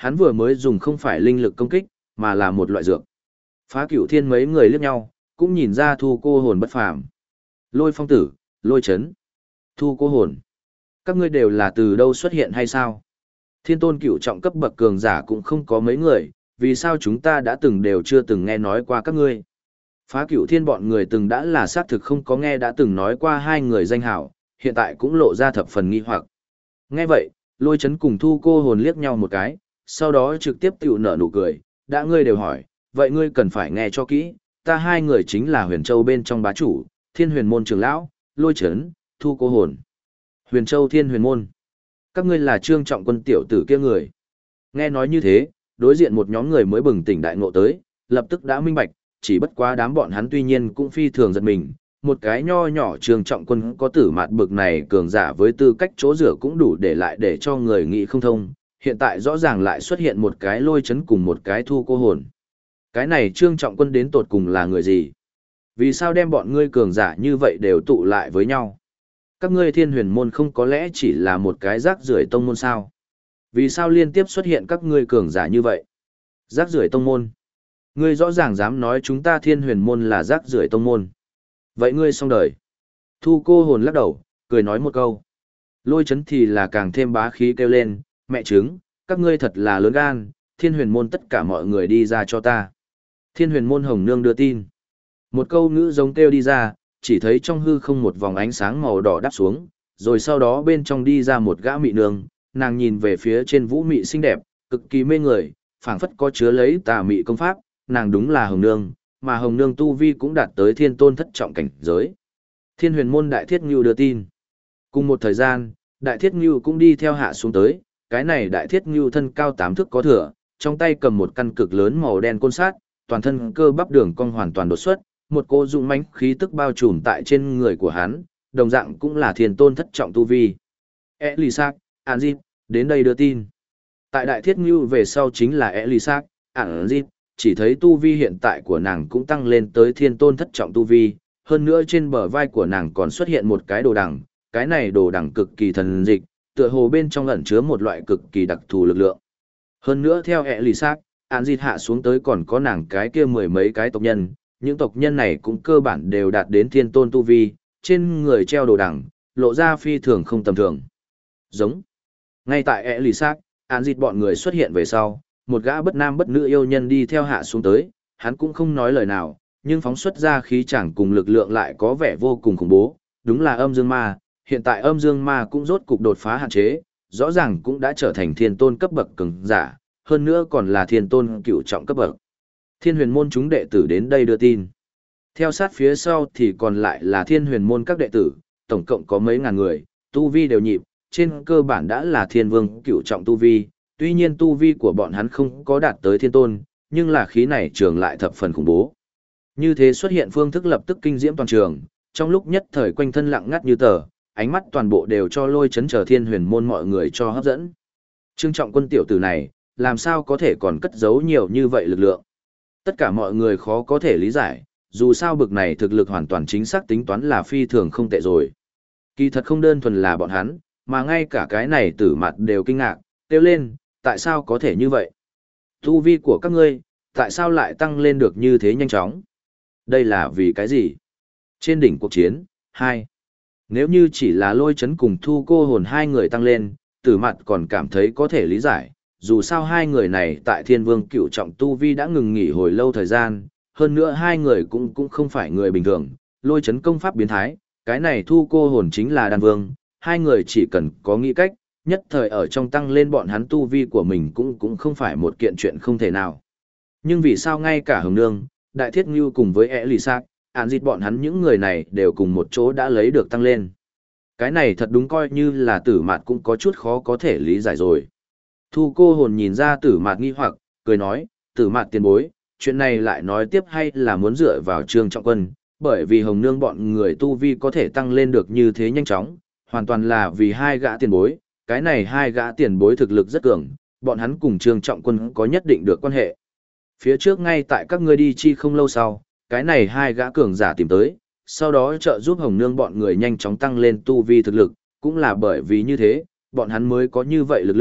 Hắn vừa mới dùng không phải linh lực công kích, mà là một loại dược. Phá Cửu Thiên mấy người liếc nhau, cũng nhìn ra Thu Cô Hồn bất phàm. Lôi Phong Tử, Lôi Chấn, Thu Cô Hồn. Các ngươi đều là từ đâu xuất hiện hay sao? Thiên tôn cửu trọng cấp bậc cường giả cũng không có mấy người, vì sao chúng ta đã từng đều chưa từng nghe nói qua các ngươi? Phá Cửu Thiên bọn người từng đã là xác thực không có nghe đã từng nói qua hai người danh hảo, hiện tại cũng lộ ra thập phần nghi hoặc. Nghe vậy, Lôi Chấn cùng Thu Cô Hồn liếc nhau một cái, sau đó trực tiếp tiểu nở nụ cười, đã ngươi đều hỏi, vậy ngươi cần phải nghe cho kỹ, ta hai người chính là Huyền Châu bên trong bá chủ, Thiên Huyền môn trưởng lão, Lôi Chấn, Thu Cô Hồn. Huyền Châu Thiên Huyền môn. Các ngươi là Trương Trọng Quân tiểu tử kia người. Nghe nói như thế, đối diện một nhóm người mới bừng tỉnh đại ngộ tới, lập tức đã minh bạch, chỉ bất quá đám bọn hắn tuy nhiên cũng phi thường giật mình, một cái nho nhỏ Trương Trọng Quân có tử mạt bực này cường giả với tư cách chỗ rửa cũng đủ để lại để cho người nghĩ không thông, hiện tại rõ ràng lại xuất hiện một cái Lôi Chấn cùng một cái Thu Cô Hồn. Cái này Trương Trọng Quân đến tột cùng là người gì? Vì sao đem bọn ngươi cường giả như vậy đều tụ lại với nhau? Các ngươi Thiên Huyền môn không có lẽ chỉ là một cái rác rưởi tông môn sao? Vì sao liên tiếp xuất hiện các ngươi cường giả như vậy? Rác rưởi tông môn? Ngươi rõ ràng dám nói chúng ta Thiên Huyền môn là rác rưởi tông môn. Vậy ngươi xong đời. Thu Cô Hồn lắc đầu, cười nói một câu. Lôi Chấn thì là càng thêm bá khí kêu lên, mẹ trứng, các ngươi thật là lớn gan, Thiên Huyền môn tất cả mọi người đi ra cho ta. Thiên Huyền môn Hồng Nương đưa tin. Một câu ngữ giống kêu đi ra, chỉ thấy trong hư không một vòng ánh sáng màu đỏ đáp xuống, rồi sau đó bên trong đi ra một gã mị nương, nàng nhìn về phía trên vũ mị xinh đẹp, cực kỳ mê người, phảng phất có chứa lấy tà mị công pháp, nàng đúng là Hồng Nương, mà Hồng Nương tu vi cũng đạt tới thiên tôn thất trọng cảnh giới. Thiên Huyền môn Đại Thiết Ngưu đưa tin. Cùng một thời gian, Đại Thiết Ngưu cũng đi theo hạ xuống tới, cái này Đại Thiết Ngưu thân cao 8 thước có thừa, trong tay cầm một căn cực lớn màu đen côn sát, toàn thân cơ bắp đường cong hoàn toàn đột xuất, một cô dũng mãnh khí tức bao trùm tại trên người của hắn, đồng dạng cũng là thiên tôn thất trọng tu vi. Elisak, Anjit, đến đây đưa tin. Tại Đại Thiết Ngưu về sau chính là Elisak, Anjit, chỉ thấy tu vi hiện tại của nàng cũng tăng lên tới thiên tôn thất trọng tu vi, hơn nữa trên bờ vai của nàng còn xuất hiện một cái đồ đằng, cái này đồ đằng cực kỳ thần dịch, tựa hồ bên trong ẩn chứa một loại cực kỳ đặc thù lực lượng. Hơn nữa theo Elisak, Anjit hạ xuống tới còn có nàng cái kia mười mấy cái tộc nhân, những tộc nhân này cũng cơ bản đều đạt đến thiên tôn tu vi, trên người treo đồ đằng, lộ ra phi thường không tầm thường. Giống. Ngay tại Elisak, Anjit bọn người xuất hiện về sau, một gã bất nam bất nữ yêu nhân đi theo hạ xuống tới, hắn cũng không nói lời nào, nhưng phóng xuất ra khí chẳng cùng lực lượng lại có vẻ vô cùng khủng bố, đúng là âm dương ma, hiện tại âm dương ma cũng rốt cục đột phá hạn chế, rõ ràng cũng đã trở thành thiên tôn cấp bậc cường giả, hơn nữa còn là thiên tôn cửu trọng cấp bậc. Thiên Huyền môn chúng đệ tử đến đây đưa tin. Theo sát phía sau thì còn lại là Thiên Huyền môn các đệ tử, tổng cộng có mấy ngàn người, tu vi đều nhịp, trên cơ bản đã là thiên vương cửu trọng tu vi, tuy nhiên tu vi của bọn hắn không có đạt tới thiên tôn, nhưng là khí này trường lại thập phần khủng bố. Như thế xuất hiện phương thức lập tức kinh diễm toàn trường, trong lúc nhất thời quanh thân lặng ngắt như tờ, ánh mắt toàn bộ đều cho Lôi Chấn chờ Thiên Huyền môn mọi người cho hấp dẫn. Trương Trọng Quân tiểu tử này, làm sao có thể còn cất giấu nhiều như vậy lực lượng? Tất cả mọi người khó có thể lý giải, dù sao bực này thực lực hoàn toàn chính xác tính toán là phi thường không tệ rồi. Kỳ thật không đơn thuần là bọn hắn, mà ngay cả cái này Tử Mạt đều kinh ngạc, kêu lên, tại sao có thể như vậy? Tu vi của các ngươi, tại sao lại tăng lên được như thế nhanh chóng? Đây là vì cái gì? Trên đỉnh cuộc chiến, 2. Nếu như chỉ là Lôi Chấn cùng Thu Cô Hồn hai người tăng lên, Tử Mạt còn cảm thấy có thể lý giải, dù sao hai người này tại Thiên Vương cửu trọng tu vi đã ngừng nghỉ hồi lâu thời gian, hơn nữa hai người cũng không phải người bình thường, Lôi Chấn công pháp biến thái, cái này Thu Cô Hồn chính là đan vương, hai người chỉ cần có nghĩ cách, nhất thời ở trong tăng lên bọn hắn tu vi của mình cũng không phải một kiện chuyện không thể nào. Nhưng vì sao ngay cả Hồng Nương, Đại Thiết Ngưu cùng với Elisak, Anjit bọn hắn những người này đều cùng một chỗ đã lấy được tăng lên. Cái này thật đúng coi như là Tử Mạt cũng có chút khó có thể lý giải rồi. Thu Cô Hồn nhìn ra Tử Mạt nghi hoặc, cười nói, Tử Mạt tiền bối, chuyện này lại nói tiếp hay là muốn dựa vào Trương Trọng Quân, bởi vì Hồng Nương bọn người tu vi có thể tăng lên được như thế nhanh chóng, hoàn toàn là vì hai gã tiền bối, cái này hai gã tiền bối thực lực rất cường, bọn hắn cùng Trương Trọng Quân có nhất định được quan hệ. Phía trước ngay tại các ngươi đi chi không lâu sau, cái này hai gã cường giả tìm tới, sau đó trợ giúp Hồng Nương bọn người nhanh chóng tăng lên tu vi thực lực, cũng là bởi vì như thế, bọn hắn mới có như vậy lực lượng,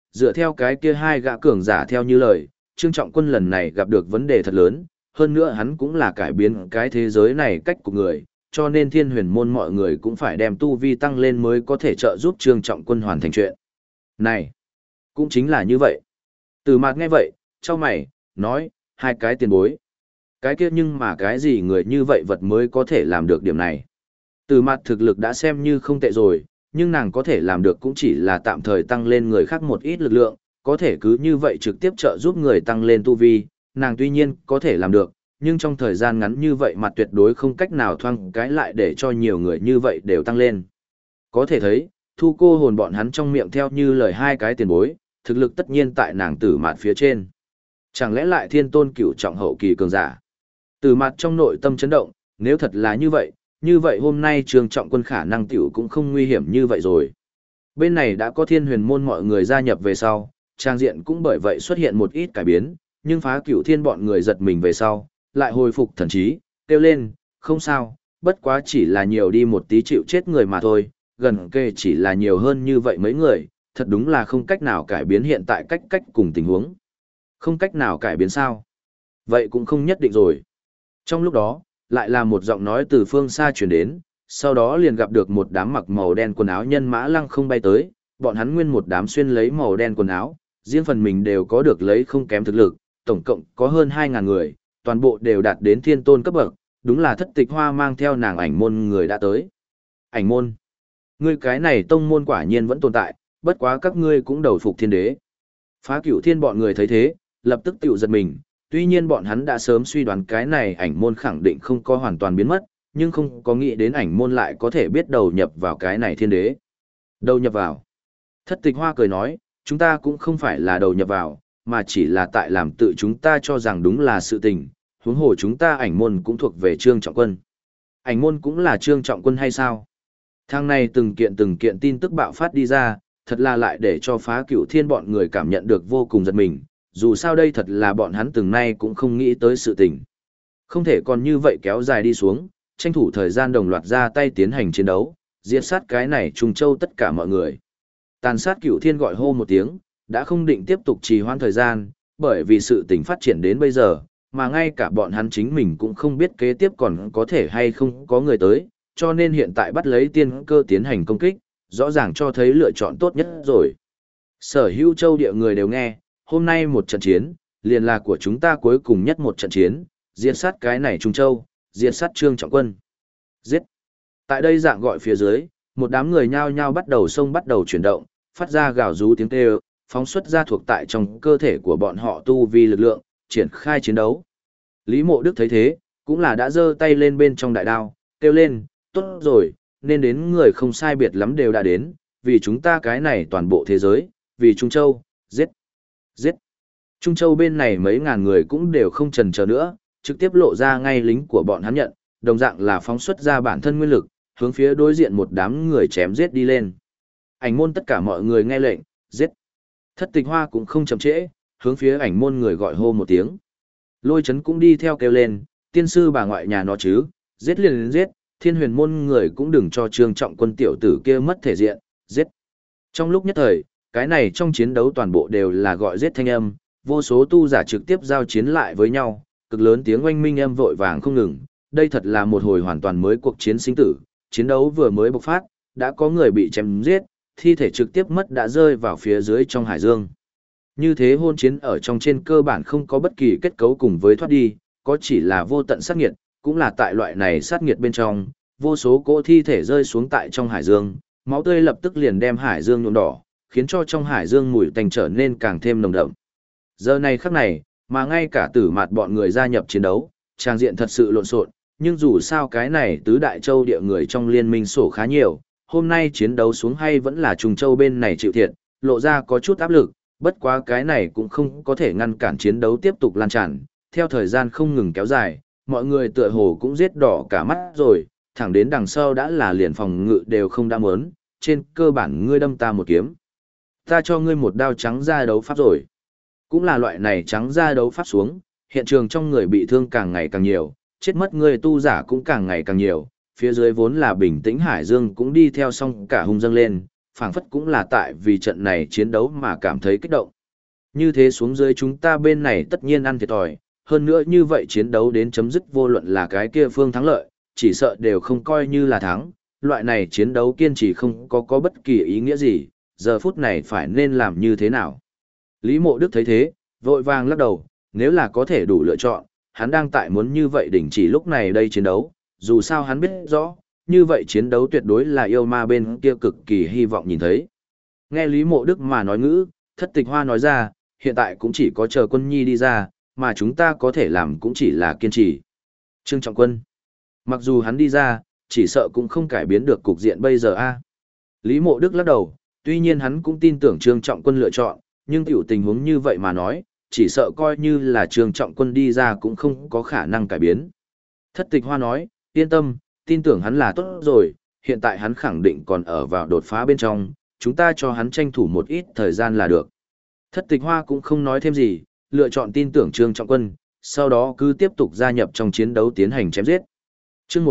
dựa theo cái kia hai gã cường giả theo như lời, Trương Trọng Quân lần này gặp được vấn đề thật lớn, hơn nữa hắn cũng là cải biến cái thế giới này cách của người, cho nên Thiên Huyền môn mọi người cũng phải đem tu vi tăng lên mới có thể trợ giúp Trương Trọng Quân hoàn thành chuyện. Này, cũng chính là như vậy. Từ Mạt nghe vậy, chau mày, nói, hai cái tiền bối. Cái kia nhưng mà cái gì người như vậy vật mới có thể làm được điểm này. Từ Mạt thực lực đã xem như không tệ rồi, nhưng nàng có thể làm được cũng chỉ là tạm thời tăng lên người khác một ít lực lượng, có thể cứ như vậy trực tiếp trợ giúp người tăng lên tu vi, nàng tuy nhiên có thể làm được, nhưng trong thời gian ngắn như vậy mặt tuyệt đối không cách nào thoang cái lại để cho nhiều người như vậy đều tăng lên. Có thể thấy, Thu Cô Hồn bọn hắn trong miệng theo như lời hai cái tiền bối, thực lực tất nhiên tại nàng Tử Mạt phía trên. Chẳng lẽ lại Thiên Tôn cửu trọng hậu kỳ cường giả? Tử Mạt trong nội tâm chấn động, nếu thật là như vậy hôm nay Trương Trọng Quân khả năng tiểu cũng không nguy hiểm như vậy rồi. Bên này đã có Thiên Huyền môn mọi người gia nhập về sau, trang diện cũng bởi vậy xuất hiện một ít cải biến, nhưng Phá Cửu Thiên bọn người giật mình về sau, lại hồi phục thần trí, kêu lên, không sao, bất quá chỉ là nhiều đi một tí chịu chết người mà thôi, gần kề chỉ là nhiều hơn như vậy mấy người, thật đúng là không cách nào cải biến hiện tại cách cùng tình huống. Không cách nào cải biến sao? Vậy cũng không nhất định rồi. Trong lúc đó, lại là một giọng nói từ phương xa chuyển đến, sau đó liền gặp được một đám mặc màu đen quần áo nhân mã lăng không bay tới, bọn hắn nguyên một đám xuyên lấy màu đen quần áo, riêng phần mình đều có được lấy không kém thực lực, tổng cộng có hơn 2.000 người, toàn bộ đều đạt đến thiên tôn cấp bậc, đúng là Thất Tịch Hoa mang theo nàng ảnh môn người đã tới. Ảnh môn? Ngươi cái này tông môn quả nhiên vẫn tồn tại, bất quá các ngươi cũng đầu phục thiên đế. Phá Cửu Thiên bọn người thấy thế, lập tức tiểu giật mình, tuy nhiên bọn hắn đã sớm suy đoán cái này ảnh môn khẳng định không có hoàn toàn biến mất, nhưng không có nghĩ đến ảnh môn lại có thể biết đầu nhập vào cái này thiên đế. Đầu nhập vào? Thất Tịch Hoa cười nói, chúng ta cũng không phải là đầu nhập vào, mà chỉ là tại làm tự chúng ta cho rằng đúng là sự tình, huống hồ chúng ta ảnh môn cũng thuộc về Trương Trọng Quân. Ảnh môn cũng là Trương Trọng Quân hay sao? Thang này từng kiện tin tức bạo phát đi ra, thật là lại để cho Phá Cửu Thiên bọn người cảm nhận được vô cùng giật mình, dù sao đây thật là bọn hắn từng nay cũng không nghĩ tới sự tình. Không thể còn như vậy kéo dài đi xuống, tranh thủ thời gian đồng loạt ra tay tiến hành chiến đấu, diệt sát cái này Trung Châu tất cả mọi người. Tàn sát Cửu Thiên gọi hô một tiếng, đã không định tiếp tục trì hoãn thời gian, bởi vì sự tình phát triển đến bây giờ, mà ngay cả bọn hắn chính mình cũng không biết kế tiếp còn có thể hay không có người tới, cho nên hiện tại bắt lấy tiên cơ tiến hành công kích, rõ ràng cho thấy lựa chọn tốt nhất rồi. Sở hữu châu địa người đều nghe, hôm nay một trận chiến, liền là của chúng ta cuối cùng nhất một trận chiến, diệt sát cái này Trung Châu, diệt sát Trương Trọng Quân. Giết! Tại đây dạng gọi phía dưới, một đám người nhao nhao bắt đầu chuyển động, phát ra gào rú tiếng kêu, phóng xuất ra thuộc tại trong cơ thể của bọn họ tu vi lực lượng, triển khai chiến đấu. Lý Mộ Đức thấy thế, cũng là đã giơ tay lên bên trong đại đao, kêu lên, tốt rồi, nên đến người không sai biệt lắm đều đã đến, vì chúng ta cái này toàn bộ thế giới, vì Trung Châu, giết, giết. Trung Châu bên này mấy ngàn người cũng đều không chần chờ nữa, trực tiếp lộ ra ngay lính của bọn hắn nhận, đồng dạng là phóng xuất ra bản thân nguyên lực, hướng phía đối diện một đám người chém giết đi lên. Ảnh môn tất cả mọi người nghe lệnh, giết. Thất Tịch Hoa cũng không chậm trễ, hướng phía ảnh môn người gọi hô một tiếng. Lôi Chấn cũng đi theo kêu lên, tiên sư bà ngoại nhà nó chứ, giết liền giết, Thiên Huyền môn người cũng đừng cho Trương Trọng Quân tiểu tử kia mất thể diện, giết. Trong lúc nhất thời, cái này trong chiến đấu toàn bộ đều là gọi giết thanh âm, vô số tu giả trực tiếp giao chiến lại với nhau, cực lớn tiếng oanh minh âm vội vàng không ngừng, đây thật là một hồi hoàn toàn mới cuộc chiến sinh tử, chiến đấu vừa mới bộc phát, đã có người bị chém giết, thi thể trực tiếp mất đã rơi vào phía dưới trong hải dương. Như thế hôn chiến ở trong trên cơ bản không có bất kỳ kết cấu cùng với thoát đi, có chỉ là vô tận sát nghiệt, cũng là tại loại này sát nghiệt bên trong, vô số cỗ thi thể rơi xuống tại trong hải dương, máu tươi lập tức liền đem hải dương nhuộm đỏ, khiến cho trong hải dương mùi tanh trở nên càng thêm nồng đậm. Giờ này khắc này, mà ngay cả Tử Mạt bọn người gia nhập chiến đấu, trang diện thật sự lộn xộn, nhưng dù sao cái này tứ đại châu địa người trong liên minh sổ khá nhiều, hôm nay chiến đấu xuống hay vẫn là Trung Châu bên này chịu thiệt, lộ ra có chút áp lực, bất quá cái này cũng không có thể ngăn cản chiến đấu tiếp tục lan tràn, theo thời gian không ngừng kéo dài, mọi người tựa hồ cũng giết đỏ cả mắt rồi, thẳng đến đằng sau đã là liền phòng ngự đều không đã muốn, trên cơ bản ngươi đâm ta một kiếm, ta cho ngươi một đao trắng ra đấu pháp rồi. Cũng là loại này trắng ra đấu pháp xuống, hiện trường trong người bị thương càng ngày càng nhiều, chết mất người tu giả cũng càng ngày càng nhiều, phía dưới vốn là bình tĩnh hải dương cũng đi theo song cả hung dâng lên, phảng phất cũng là tại vì trận này chiến đấu mà cảm thấy kích động. Như thế xuống dưới chúng ta bên này tất nhiên ăn thiệt thòi, hơn nữa như vậy chiến đấu đến chấm dứt vô luận là cái kia phương thắng lợi, chỉ sợ đều không coi như là thắng, loại này chiến đấu kiên trì không có bất kỳ ý nghĩa gì, giờ phút này phải nên làm như thế nào. Lý Mộ Đức thấy thế, vội vàng lắc đầu, nếu là có thể đủ lựa chọn, hắn đang tại muốn như vậy đình chỉ lúc này đây chiến đấu, dù sao hắn biết rõ, như vậy chiến đấu tuyệt đối là yêu ma bên kia cực kỳ hy vọng nhìn thấy. Nghe Lý Mộ Đức mà nói ngữ, Thất Tịch Hoa nói ra, hiện tại cũng chỉ có chờ Quân Nhi đi ra, mà chúng ta có thể làm cũng chỉ là kiên trì. Trương Trọng Quân, mặc dù hắn đi ra, chỉ sợ cũng không cải biến được cục diện bây giờ a. Lý Mộ Đức lắc đầu, tuy nhiên hắn cũng tin tưởng Trương Trọng Quân lựa chọn, nhưng tiểu tình huống như vậy mà nói, chỉ sợ coi như là Trương Trọng Quân đi ra cũng không có khả năng cải biến. Thất Tịch Hoa nói, yên tâm, tin tưởng hắn là tốt rồi, hiện tại hắn khẳng định còn ở vào đột phá bên trong, chúng ta cho hắn tranh thủ một ít thời gian là được. Thất Tịch Hoa cũng không nói thêm gì, lựa chọn tin tưởng Trương Trọng Quân, sau đó cứ tiếp tục gia nhập trong chiến đấu tiến hành chém giết. Chương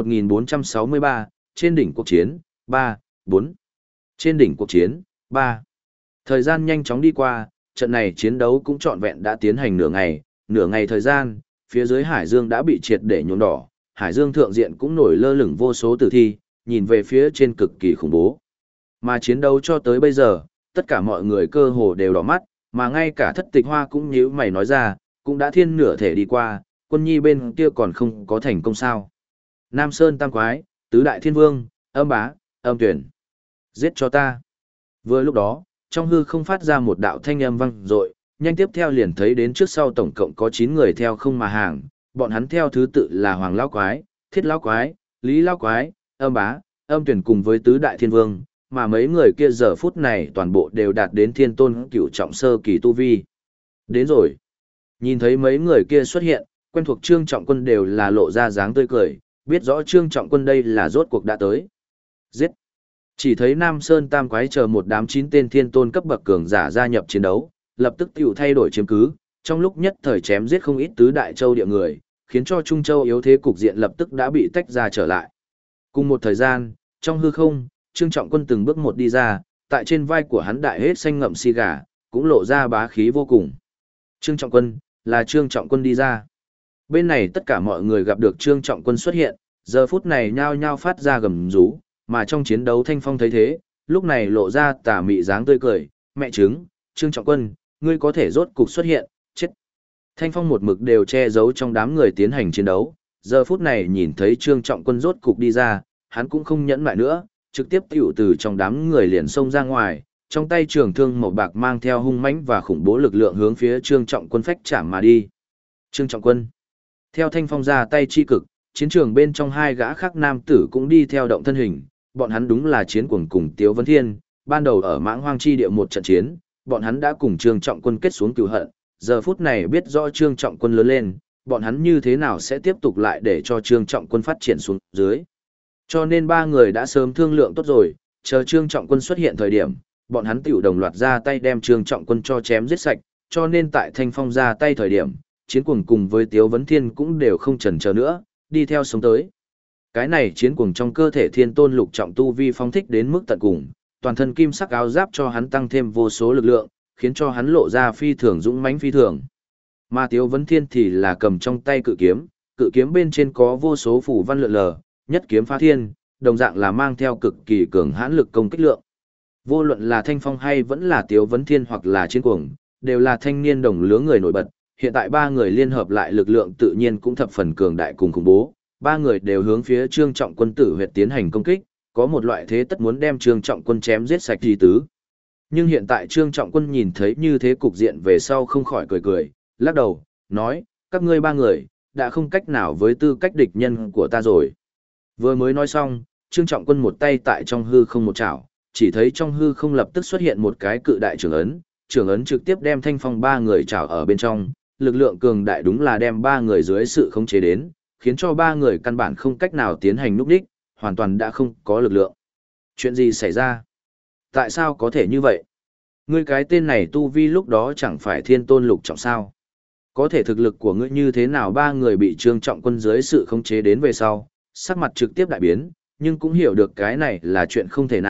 1463, trên đỉnh cuộc chiến, 3, 4. Trên đỉnh cuộc chiến, 3. Thời gian nhanh chóng đi qua, trận này chiến đấu cũng trọn vẹn đã tiến hành nửa ngày thời gian, phía dưới Hải Dương đã bị triệt để nhuộm đỏ, Hải Dương thượng diện cũng nổi lơ lửng vô số tử thi, nhìn về phía trên cực kỳ khủng bố. Mà chiến đấu cho tới bây giờ, tất cả mọi người cơ hồ đều đỏ mắt, mà ngay cả Thất Tịch Hoa cũng nhíu mày nói ra, cũng đã thiên nửa thể đi qua, Quân Nhi bên kia còn không có thành công sao. Nam Sơn Tam Quái, Tứ Đại Thiên Vương, Âm Bá, Âm Tuyển. Giết cho ta. Vừa lúc đó, trong hư không phát ra một đạo thanh âm vang dội, nhanh tiếp theo liền thấy đến trước sau tổng cộng có 9 người theo không mà hàng, bọn hắn theo thứ tự là Hoàng Lão Quái, Thiết Lão Quái, Lý Lão Quái, Âm Bá, Âm Tuyển cùng với Tứ Đại Thiên Vương, mà mấy người kia giờ phút này toàn bộ đều đạt đến Thiên Tôn Cửu trọng sơ kỳ tu vi. Đến rồi. Nhìn thấy mấy người kia xuất hiện, quen thuộc Trương Trọng Quân đều là lộ ra dáng tươi cười, biết rõ Trương Trọng Quân đây là rốt cuộc đã tới. Giết. Chỉ thấy Nam Sơn Tam Quái chờ một đám 9 tên thiên tôn cấp bậc cường giả gia nhập chiến đấu, lập tức tiểu thay đổi chiếm cứ, trong lúc nhất thời chém giết không ít tứ đại châu địa người, khiến cho Trung Châu yếu thế cục diện lập tức đã bị tách ra trở lại. Cùng một thời gian, trong hư không, Trương Trọng Quân từng bước một đi ra, tại trên vai của hắn đại hết xanh ngậm xì gà, cũng lộ ra bá khí vô cùng. Trương Trọng Quân, là Trương Trọng Quân đi ra. Bên này tất cả mọi người gặp được Trương Trọng Quân xuất hiện, giờ phút này nhao nhao phát ra gầm rú, mà trong chiến đấu Thanh Phong thấy thế, lúc này lộ ra tà mị dáng tươi cười, mẹ chứng, Trương Trọng Quân, ngươi có thể rốt cục xuất hiện, chết. Thanh Phong một mực đều che giấu trong đám người tiến hành chiến đấu, giờ phút này nhìn thấy Trương Trọng Quân rốt cục đi ra, hắn cũng không nhẫn lại nữa, trực tiếp tiểu từ trong đám người liền xông ra ngoài, trong tay trường thương màu bạc mang theo hung mãnh và khủng bố lực lượng hướng phía Trương Trọng Quân phách chạm mà đi. Trương Trọng Quân. Theo Thanh Phong ra tay chi cực, chiến trường bên trong hai gã khác nam tử cũng đi theo động thân hình, bọn hắn đúng là chiến cuồng cùng Tiếu Vấn Thiên, ban đầu ở Mãng Hoang chi địa một trận chiến, bọn hắn đã cùng Trương Trọng Quân kết xuống cừu hận, giờ phút này biết rõ Trương Trọng Quân lớn lên, bọn hắn như thế nào sẽ tiếp tục lại để cho Trương Trọng Quân phát triển xuống dưới. Cho nên ba người đã sớm thương lượng tốt rồi, chờ Trương Trọng Quân xuất hiện thời điểm, bọn hắn tiểu đồng loạt ra tay đem Trương Trọng Quân cho chém giết sạch, cho nên tại Thanh Phong ra tay thời điểm, chiến cuồng cùng với Tiếu Vấn Thiên cũng đều không chần chờ nữa, đi theo sống tới. Cái này chiến cuồng trong cơ thể thiên tôn lục trọng tu vi phong thích đến mức tận cùng, toàn thân kim sắc áo giáp cho hắn tăng thêm vô số lực lượng, khiến cho hắn lộ ra phi thường dũng mãnh phi thường. Mà Tiếu Vấn Thiên thì là cầm trong tay cự kiếm bên trên có vô số phù văn lượn lờ, nhất kiếm phá thiên, đồng dạng là mang theo cực kỳ cường hãn lực công kích lượng. Vô luận là Thanh Phong hay vẫn là Tiếu Vấn Thiên hoặc là chiến cuồng, đều là thanh niên đồng lứa người nổi bật, hiện tại ba người liên hợp lại lực lượng tự nhiên cũng thập phần cường đại cùng khủng bố. Ba người đều hướng phía Trương Trọng Quân tử huyệt tiến hành công kích, có một loại thế tất muốn đem Trương Trọng Quân chém giết sạch ý tứ. Nhưng hiện tại Trương Trọng Quân nhìn thấy như thế cục diện về sau không khỏi cười, lắc đầu, nói, các ngươi ba người, đã không cách nào với tư cách địch nhân của ta rồi. Vừa mới nói xong, Trương Trọng Quân một tay tại trong hư không một chảo, chỉ thấy trong hư không lập tức xuất hiện một cái cự đại trưởng ấn trực tiếp đem Thanh Phong ba người chảo ở bên trong, lực lượng cường đại đúng là đem ba người dưới sự khống chế đến, khiến cho ba người căn bản không cách nào tiến hành núp đích, hoàn toàn đã không có lực lượng. Chuyện gì xảy ra? Tại sao có thể như vậy? Ngươi cái tên này tu vi lúc đó chẳng phải thiên tôn lục trọng sao? Có thể thực lực của ngươi như thế nào? Ba người bị Trương Trọng Quân dưới sự khống chế đến về sau, sắc mặt trực tiếp đại biến, nhưng cũng hiểu được cái này là chuyện không thể nào,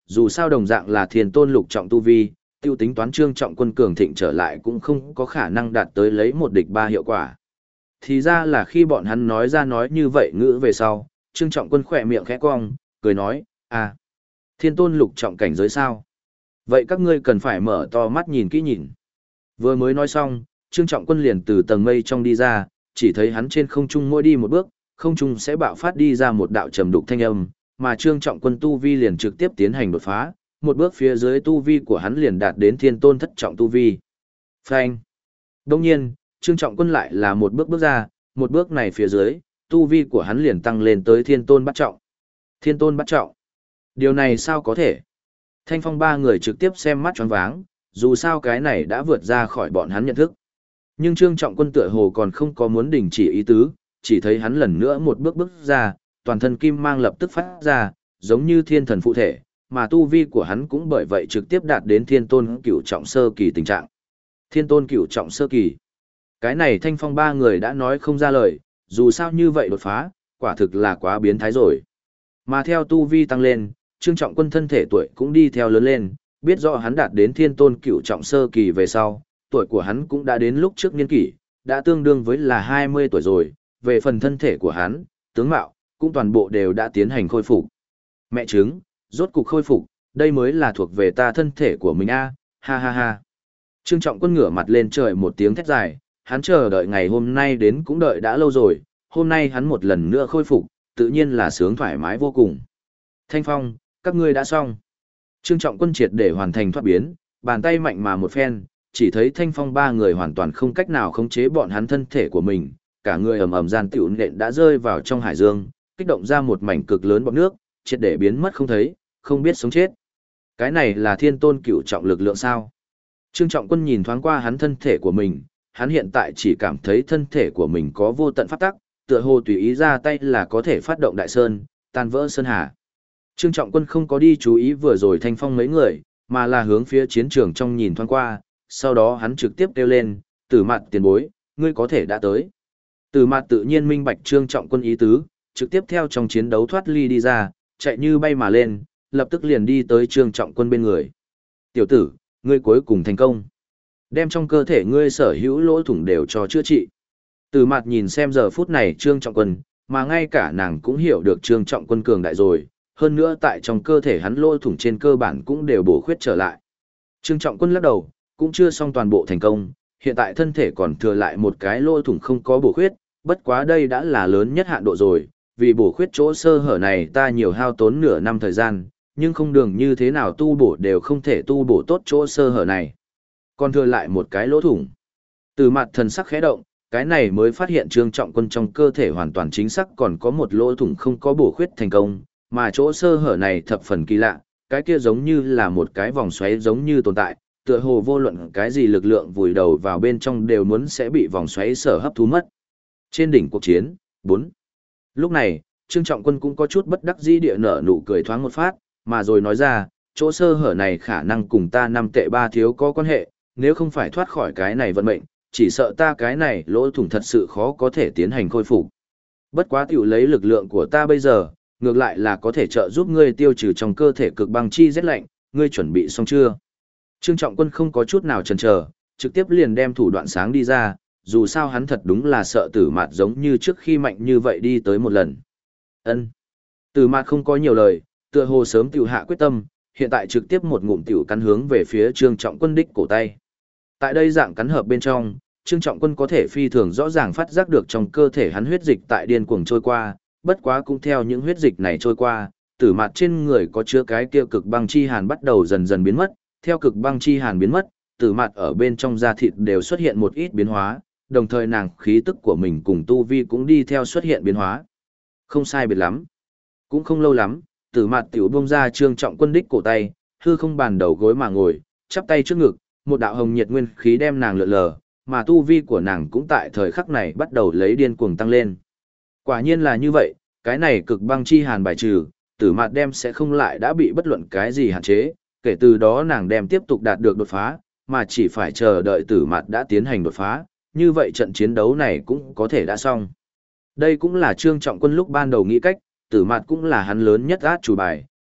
dù sao đồng dạng là thiên tôn lục trọng tu vi, tiêu tính toán Trương Trọng Quân cường thịnh trở lại cũng không có khả năng đạt tới lấy một địch ba hiệu quả. Thì ra là khi bọn hắn nói ra nói như vậy ngữ về sau, Trương Trọng Quân khỏe miệng khẽ cong, cười nói, à, thiên tôn lục trọng cảnh giới sao? Vậy các ngươi cần phải mở to mắt nhìn kỹ nhìn. Vừa mới nói xong, Trương Trọng Quân liền từ tầng mây trong đi ra, chỉ thấy hắn trên không trung mỗi đi một bước, không trung sẽ bạo phát đi ra một đạo trầm đục thanh âm, mà Trương Trọng Quân tu vi liền trực tiếp tiến hành đột phá, một bước phía dưới tu vi của hắn liền đạt đến thiên tôn thất trọng tu vi. Phanh. Đương nhiên, Trương Trọng Quân lại là một bước bước ra, một bước này phía dưới, tu vi của hắn liền tăng lên tới thiên tôn bát trọng. Thiên tôn bát trọng. Điều này sao có thể? Thanh Phong ba người trực tiếp xem mắt choáng váng, dù sao cái này đã vượt ra khỏi bọn hắn nhận thức. Nhưng Trương Trọng Quân tựa hồ còn không có muốn đình chỉ ý tứ, chỉ thấy hắn lần nữa một bước bước ra, toàn thân kim mang lập tức phát ra, giống như thiên thần phụ thể, mà tu vi của hắn cũng bởi vậy trực tiếp đạt đến thiên tôn cửu trọng sơ kỳ tình trạng. Thiên tôn cửu trọng sơ kỳ. Cái này Thanh Phong ba người đã nói không ra lời, dù sao như vậy đột phá, quả thực là quá biến thái rồi. Mà theo tu vi tăng lên, Trương Trọng Quân thân thể tuổi cũng đi theo lớn lên, biết rõ hắn đạt đến thiên tôn cửu trọng sơ kỳ về sau, tuổi của hắn cũng đã đến lúc trước niên kỷ, đã tương đương với là 20 tuổi rồi, về phần thân thể của hắn, tướng mạo, cũng toàn bộ đều đã tiến hành khôi phục. Mẹ chứng, rốt cục khôi phục, đây mới là thuộc về ta thân thể của mình a, ha ha ha. Trương Trọng Quân ngửa mặt lên trời một tiếng thét dài, hắn chờ đợi ngày hôm nay đến cũng đợi đã lâu rồi, hôm nay hắn một lần nữa khôi phục, tự nhiên là sướng thoải mái vô cùng. Thanh Phong, các ngươi đã xong. Trương Trọng Quân triệt để hoàn thành thoát biến, bàn tay mạnh mà một phen, chỉ thấy Thanh Phong ba người hoàn toàn không cách nào khống chế bọn hắn thân thể của mình, cả người ầm ầm gian tiểu nện đã rơi vào trong hải dương, kích động ra một mảnh cực lớn bọt nước, triệt để biến mất không thấy, không biết sống chết. Cái này là thiên tôn cửu trọng lực lượng sao? Trương Trọng Quân nhìn thoáng qua hắn thân thể của mình, hắn hiện tại chỉ cảm thấy thân thể của mình có vô tận pháp tắc, tựa hồ tùy ý ra tay là có thể phát động đại sơn, tan vỡ sơn hà. Trương Trọng Quân không có đi chú ý vừa rồi Thanh Phong mấy người, mà là hướng phía chiến trường trong nhìn thoáng qua, sau đó hắn trực tiếp kêu lên, Tử Mạt tiền bối, ngươi có thể đã tới. Tử Mạt tự nhiên minh bạch Trương Trọng Quân ý tứ, trực tiếp theo trong chiến đấu thoát ly đi ra, chạy như bay mà lên, lập tức liền đi tới Trương Trọng Quân bên người. Tiểu tử, ngươi cuối cùng thành công. Đem trong cơ thể ngươi sở hữu lỗ thủng đều cho chữa trị. Tử Mạt nhìn xem giờ phút này Trương Trọng Quân, mà ngay cả nàng cũng hiểu được Trương Trọng Quân cường đại rồi, hơn nữa tại trong cơ thể hắn lỗ thủng trên cơ bản cũng đều bổ khuyết trở lại. Trương Trọng Quân lắc đầu, cũng chưa xong toàn bộ thành công, hiện tại thân thể còn thừa lại một cái lỗ thủng không có bổ khuyết, bất quá đây đã là lớn nhất hạn độ rồi, vì bổ khuyết chỗ sơ hở này ta nhiều hao tốn nửa năm thời gian, nhưng không đường như thế nào tu bổ đều không thể tu bổ tốt chỗ sơ hở này. Còn thừa lại một cái lỗ thủng. Từ mặt thần sắc khẽ động, cái này mới phát hiện Trương Trọng Quân trong cơ thể hoàn toàn chính xác còn có một lỗ thủng không có bổ khuyết thành công, mà chỗ sơ hở này thập phần kỳ lạ, cái kia giống như là một cái vòng xoáy giống như tồn tại, tựa hồ vô luận cái gì lực lượng vùi đầu vào bên trong đều muốn sẽ bị vòng xoáy sở hấp thu mất. Trên đỉnh cuộc chiến, 4. Lúc này, Trương Trọng Quân cũng có chút bất đắc dĩ địa nở nụ cười thoáng một phát, mà rồi nói ra, chỗ sơ hở này khả năng cùng ta 5 tệ 3 thiếu có quan hệ, nếu không phải thoát khỏi cái này vận mệnh, chỉ sợ ta cái này lỗ thủng thật sự khó có thể tiến hành khôi phục. Bất quá tiểu lấy lực lượng của ta bây giờ, ngược lại là có thể trợ giúp ngươi tiêu trừ trong cơ thể cực băng chi rét lạnh, ngươi chuẩn bị xong chưa? Trương Trọng Quân không có chút nào chần chờ, trực tiếp liền đem thủ đoạn sáng đi ra, dù sao hắn thật đúng là sợ Tử Mạt giống như trước khi mạnh như vậy đi tới một lần. Ân. Tử Mạt không có nhiều lời, tựa hồ sớm tiểu hạ quyết tâm, hiện tại trực tiếp một ngụm tiểu cắn hướng về phía Trương Trọng Quân đích cổ tay. Tại đây dạng cắn hợp bên trong, Trương Trọng Quân có thể phi thường rõ ràng phát giác được trong cơ thể hắn huyết dịch tại điên cuồng trôi qua, bất quá cũng theo những huyết dịch này trôi qua, Tử Mạt trên người có chứa cái kia cực băng chi hàn bắt đầu dần dần biến mất, theo cực băng chi hàn biến mất, Tử Mạt ở bên trong da thịt đều xuất hiện một ít biến hóa, đồng thời nàng khí tức của mình cùng tu vi cũng đi theo xuất hiện biến hóa. Không sai biệt lắm, cũng không lâu lắm, Tử Mạt tiểu buông ra Trương Trọng Quân đích cổ tay, hư không bàn đầu gối mà ngồi, chắp tay trước ngực, một đạo hồng nhiệt nguyên khí đem nàng lượn lờ, mà tu vi của nàng cũng tại thời khắc này bắt đầu lấy điên cuồng tăng lên. Quả nhiên là như vậy, cái này cực băng chi hàn bài trừ, Tử Mạt đem sẽ không lại đã bị bất luận cái gì hạn chế, kể từ đó nàng đem tiếp tục đạt được đột phá, mà chỉ phải chờ đợi Tử Mạt đã tiến hành đột phá, như vậy trận chiến đấu này cũng có thể đã xong. Đây cũng là Trương Trọng Quân lúc ban đầu nghĩ cách, Tử Mạt cũng là hắn lớn nhất át chủ bài,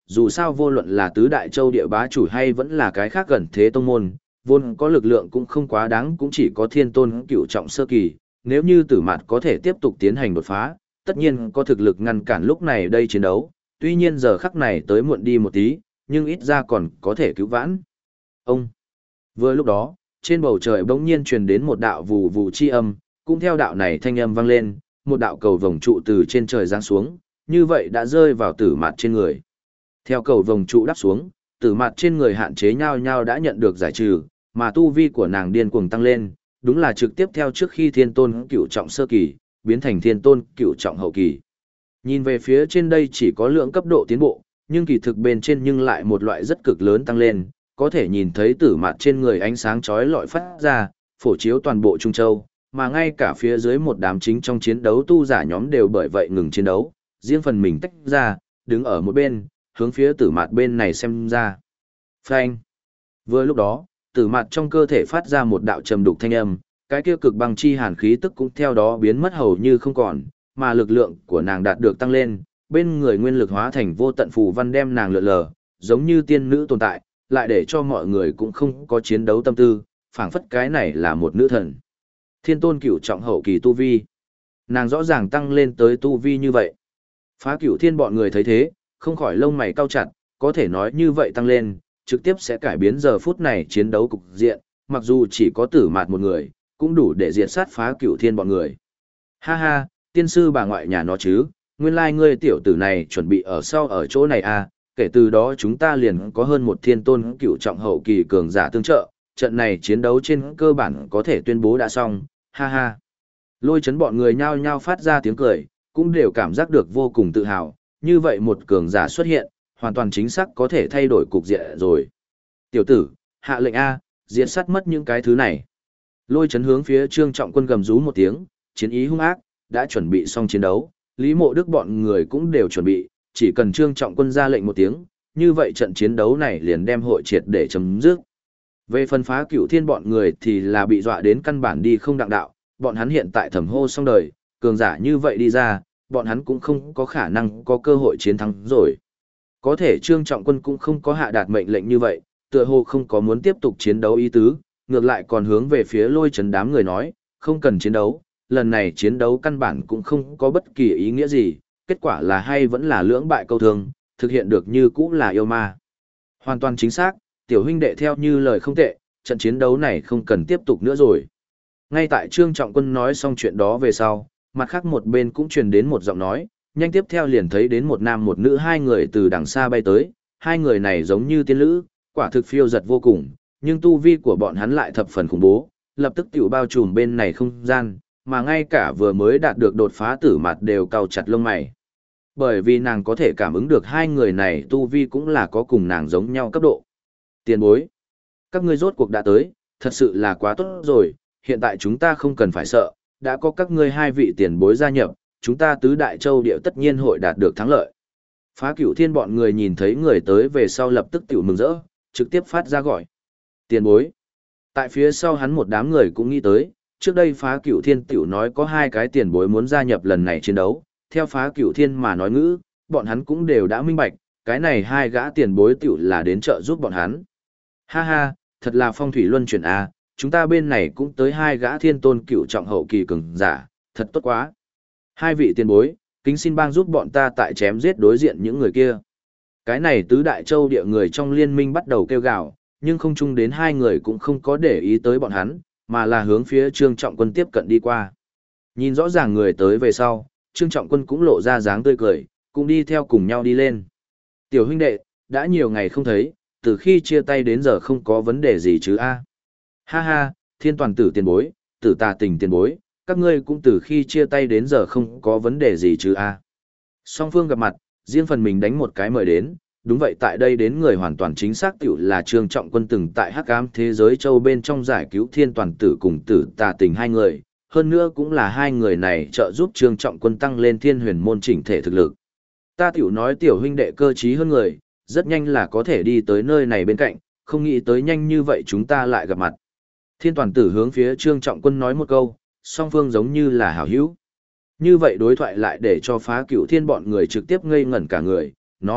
dù sao vô luận là tứ đại châu địa bá chủ hay vẫn là cái khác gần thế tông môn, vốn có lực lượng cũng không quá đáng, cũng chỉ có thiên tôn cửu trọng sơ kỳ, nếu như tử mạt có thể tiếp tục tiến hành đột phá, tất nhiên có thực lực ngăn cản lúc này đây chiến đấu, tuy nhiên giờ khắc này tới muộn đi một tí, nhưng ít ra còn có thể cứu vãn. Ông! Vừa lúc đó, trên bầu trời bỗng nhiên truyền đến một đạo vù vù chi âm, cũng theo đạo này thanh âm vang lên, một đạo cầu vồng trụ từ trên trời giáng xuống, như vậy đã rơi vào tử mạt trên người. Theo cầu vồng trụ đắp xuống, tử mạt trên người hạn chế nhau nhau đã nhận được giải trừ, mà tu vi của nàng điên cuồng tăng lên, đúng là trực tiếp theo trước khi thiên tôn cửu trọng sơ kỳ, biến thành thiên tôn cửu trọng hậu kỳ. Nhìn về phía trên đây chỉ có lượng cấp độ tiến bộ, nhưng kỳ thực bên trên nhưng lại một loại rất cực lớn tăng lên, có thể nhìn thấy tử mạt trên người ánh sáng chói lọi phát ra, phổ chiếu toàn bộ Trung Châu, mà ngay cả phía dưới một đám chính trong chiến đấu tu giả nhóm đều bởi vậy ngừng chiến đấu, riêng phần mình tách ra, đứng ở một bên, hướng phía tử mạt bên này xem ra. Phanh! Vừa lúc đó, tử mạt trong cơ thể phát ra một đạo trầm đục thanh âm, cái kia cực băng chi hàn khí tức cũng theo đó biến mất hầu như không còn, mà lực lượng của nàng đạt được tăng lên, bên người nguyên lực hóa thành vô tận phù văn đem nàng lượn lờ, giống như tiên nữ tồn tại, lại để cho mọi người cũng không có chiến đấu tâm tư, phảng phất cái này là một nữ thần. Thiên tôn cửu trọng hậu kỳ tu vi. Nàng rõ ràng tăng lên tới tu vi như vậy. Phá Cửu Thiên bọn người thấy thế, không khỏi lông mày cau chặt, có thể nói như vậy tăng lên, trực tiếp sẽ cải biến giờ phút này chiến đấu cục diện, mặc dù chỉ có tử mạt một người, cũng đủ để diệt sát Phá Cửu Thiên bọn người. Ha ha, tiên sư bà ngoại nhà nó chứ, nguyên lai ngươi tiểu tử này chuẩn bị ở sau ở chỗ này à, kể từ đó chúng ta liền có hơn một thiên tôn cửu trọng hậu kỳ cường giả tương trợ, trận này chiến đấu trên cơ bản có thể tuyên bố đã xong, ha ha. Lôi chấn bọn người nhao nhao phát ra tiếng cười, cũng đều cảm giác được vô cùng tự hào, như vậy một cường giả xuất hiện, hoàn toàn chính xác có thể thay đổi cục diện rồi. Tiểu tử, hạ lệnh A, diệt sát mất những cái thứ này. Lôi chấn hướng phía Trương Trọng Quân gầm rú một tiếng, chiến ý hung ác, đã chuẩn bị xong chiến đấu, Lý Mộ Đức bọn người cũng đều chuẩn bị, chỉ cần Trương Trọng Quân ra lệnh một tiếng, như vậy trận chiến đấu này liền đem hội triệt để chấm dứt. Về phần Phá Cửu Thiên bọn người thì là bị dọa đến căn bản đi không đặng đạo, bọn hắn hiện tại thầm hô xong đời, cường giả như vậy đi ra, bọn hắn cũng không có khả năng có cơ hội chiến thắng rồi. Có thể Trương Trọng Quân cũng không có hạ đạt mệnh lệnh như vậy, tựa hồ không có muốn tiếp tục chiến đấu ý tứ, ngược lại còn hướng về phía Lôi Chấn đám người nói, không cần chiến đấu, lần này chiến đấu căn bản cũng không có bất kỳ ý nghĩa gì, kết quả là hay vẫn là lưỡng bại câu thương, thực hiện được như cũ là yêu ma. Hoàn toàn chính xác, tiểu huynh đệ theo như lời không tệ, trận chiến đấu này không cần tiếp tục nữa rồi. Ngay tại Trương Trọng Quân nói xong chuyện đó về sau, mặt khác một bên cũng truyền đến một giọng nói, nhanh tiếp theo liền thấy đến một nam một nữ hai người từ đằng xa bay tới, hai người này giống như tiên lữ, quả thực phiêu giật vô cùng, nhưng tu vi của bọn hắn lại thập phần khủng bố, lập tức tiểu bao trùm bên này không gian, mà ngay cả vừa mới đạt được đột phá tử mặt đều cau chặt lông mày. Bởi vì nàng có thể cảm ứng được hai người này tu vi cũng là có cùng nàng giống nhau cấp độ. Tiền bối, các ngươi rốt cuộc đã tới, thật sự là quá tốt rồi, hiện tại chúng ta không cần phải sợ, đã có các ngươi hai vị tiền bối gia nhập, chúng ta tứ đại châu địa tất nhiên hội đạt được thắng lợi. Phá Cửu Thiên bọn người nhìn thấy người tới về sau lập tức tiểu mừng rỡ, trực tiếp phát ra gọi. Tiền bối. Tại phía sau hắn một đám người cũng nghĩ tới, trước đây Phá Cửu Thiên tiểu nói có hai cái tiền bối muốn gia nhập lần này chiến đấu, theo Phá Cửu Thiên mà nói ngữ, bọn hắn cũng đều đã minh bạch, cái này hai gã tiền bối tiểu là đến trợ giúp bọn hắn. Ha ha, thật là phong thủy luân chuyển a, chúng ta bên này cũng tới hai gã thiên tôn cửu trọng hậu kỳ cường giả, thật tốt quá. Hai vị tiền bối, kính xin bang giúp bọn ta tại chém giết đối diện những người kia. Cái này tứ đại châu địa người trong liên minh bắt đầu kêu gào, nhưng không chung đến hai người cũng không có để ý tới bọn hắn, mà là hướng phía Trương Trọng Quân tiếp cận đi qua. Nhìn rõ ràng người tới về sau, Trương Trọng Quân cũng lộ ra dáng tươi cười, cũng đi theo cùng nhau đi lên. Tiểu huynh đệ, đã nhiều ngày không thấy, từ khi chia tay đến giờ không có vấn đề gì chứ a? Ha ha, Thiên Toàn Tử tiền bối, Tử Tà Tình tiền bối, các ngươi cũng từ khi chia tay đến giờ không có vấn đề gì chứ a? Song phương gặp mặt, riêng phần mình đánh một cái mời đến, đúng vậy tại đây đến người hoàn toàn chính xác tiểu là Trương Trọng Quân từng tại Hắc Ám Thế Giới Châu bên trong giải cứu Thiên Toàn Tử cùng Tử Tà Tình hai người, hơn nữa cũng là hai người này trợ giúp Trương Trọng Quân tăng lên Thiên Huyền môn chỉnh thể thực lực. Ta tiểu nói tiểu huynh đệ cơ trí hơn người, rất nhanh là có thể đi tới nơi này bên cạnh, không nghĩ tới nhanh như vậy chúng ta lại gặp mặt. Thiên Toàn Tử hướng phía Trương Trọng Quân nói một câu, song phương giống như là hảo hữu. Như vậy đối thoại lại để cho Phá Cửu Thiên bọn người trực tiếp ngây ngẩn cả người, nói,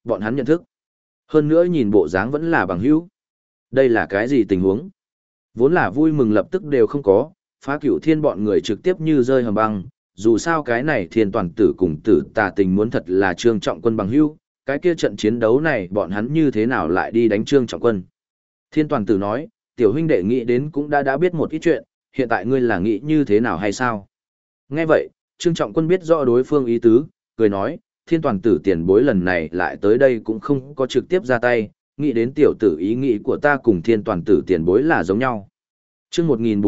bọn hắn nhận thức. Hơn nữa nhìn bộ dáng vẫn là bằng hữu. Đây là cái gì tình huống? Vốn là vui mừng lập tức đều không có, Phá Cửu Thiên bọn người trực tiếp như rơi hầm băng, dù sao cái này Thiên Toàn Tử cùng Tử Tà Tình muốn thật là Trương Trọng Quân bằng hữu, cái kia trận chiến đấu này bọn hắn như thế nào lại đi đánh Trương Trọng Quân. Thiên Toàn Tử nói, tiểu huynh đệ nghĩ đến cũng đã biết một ít chuyện, hiện tại ngươi là nghĩ như thế nào hay sao? Nghe vậy, Trương Trọng Quân biết rõ đối phương ý tứ, cười nói, Thiên Toàn Tử tiền bối lần này lại tới đây cũng không có trực tiếp ra tay, nghĩ đến tiểu tử ý nghĩ của ta cùng Thiên Toàn Tử tiền bối là giống nhau. Chương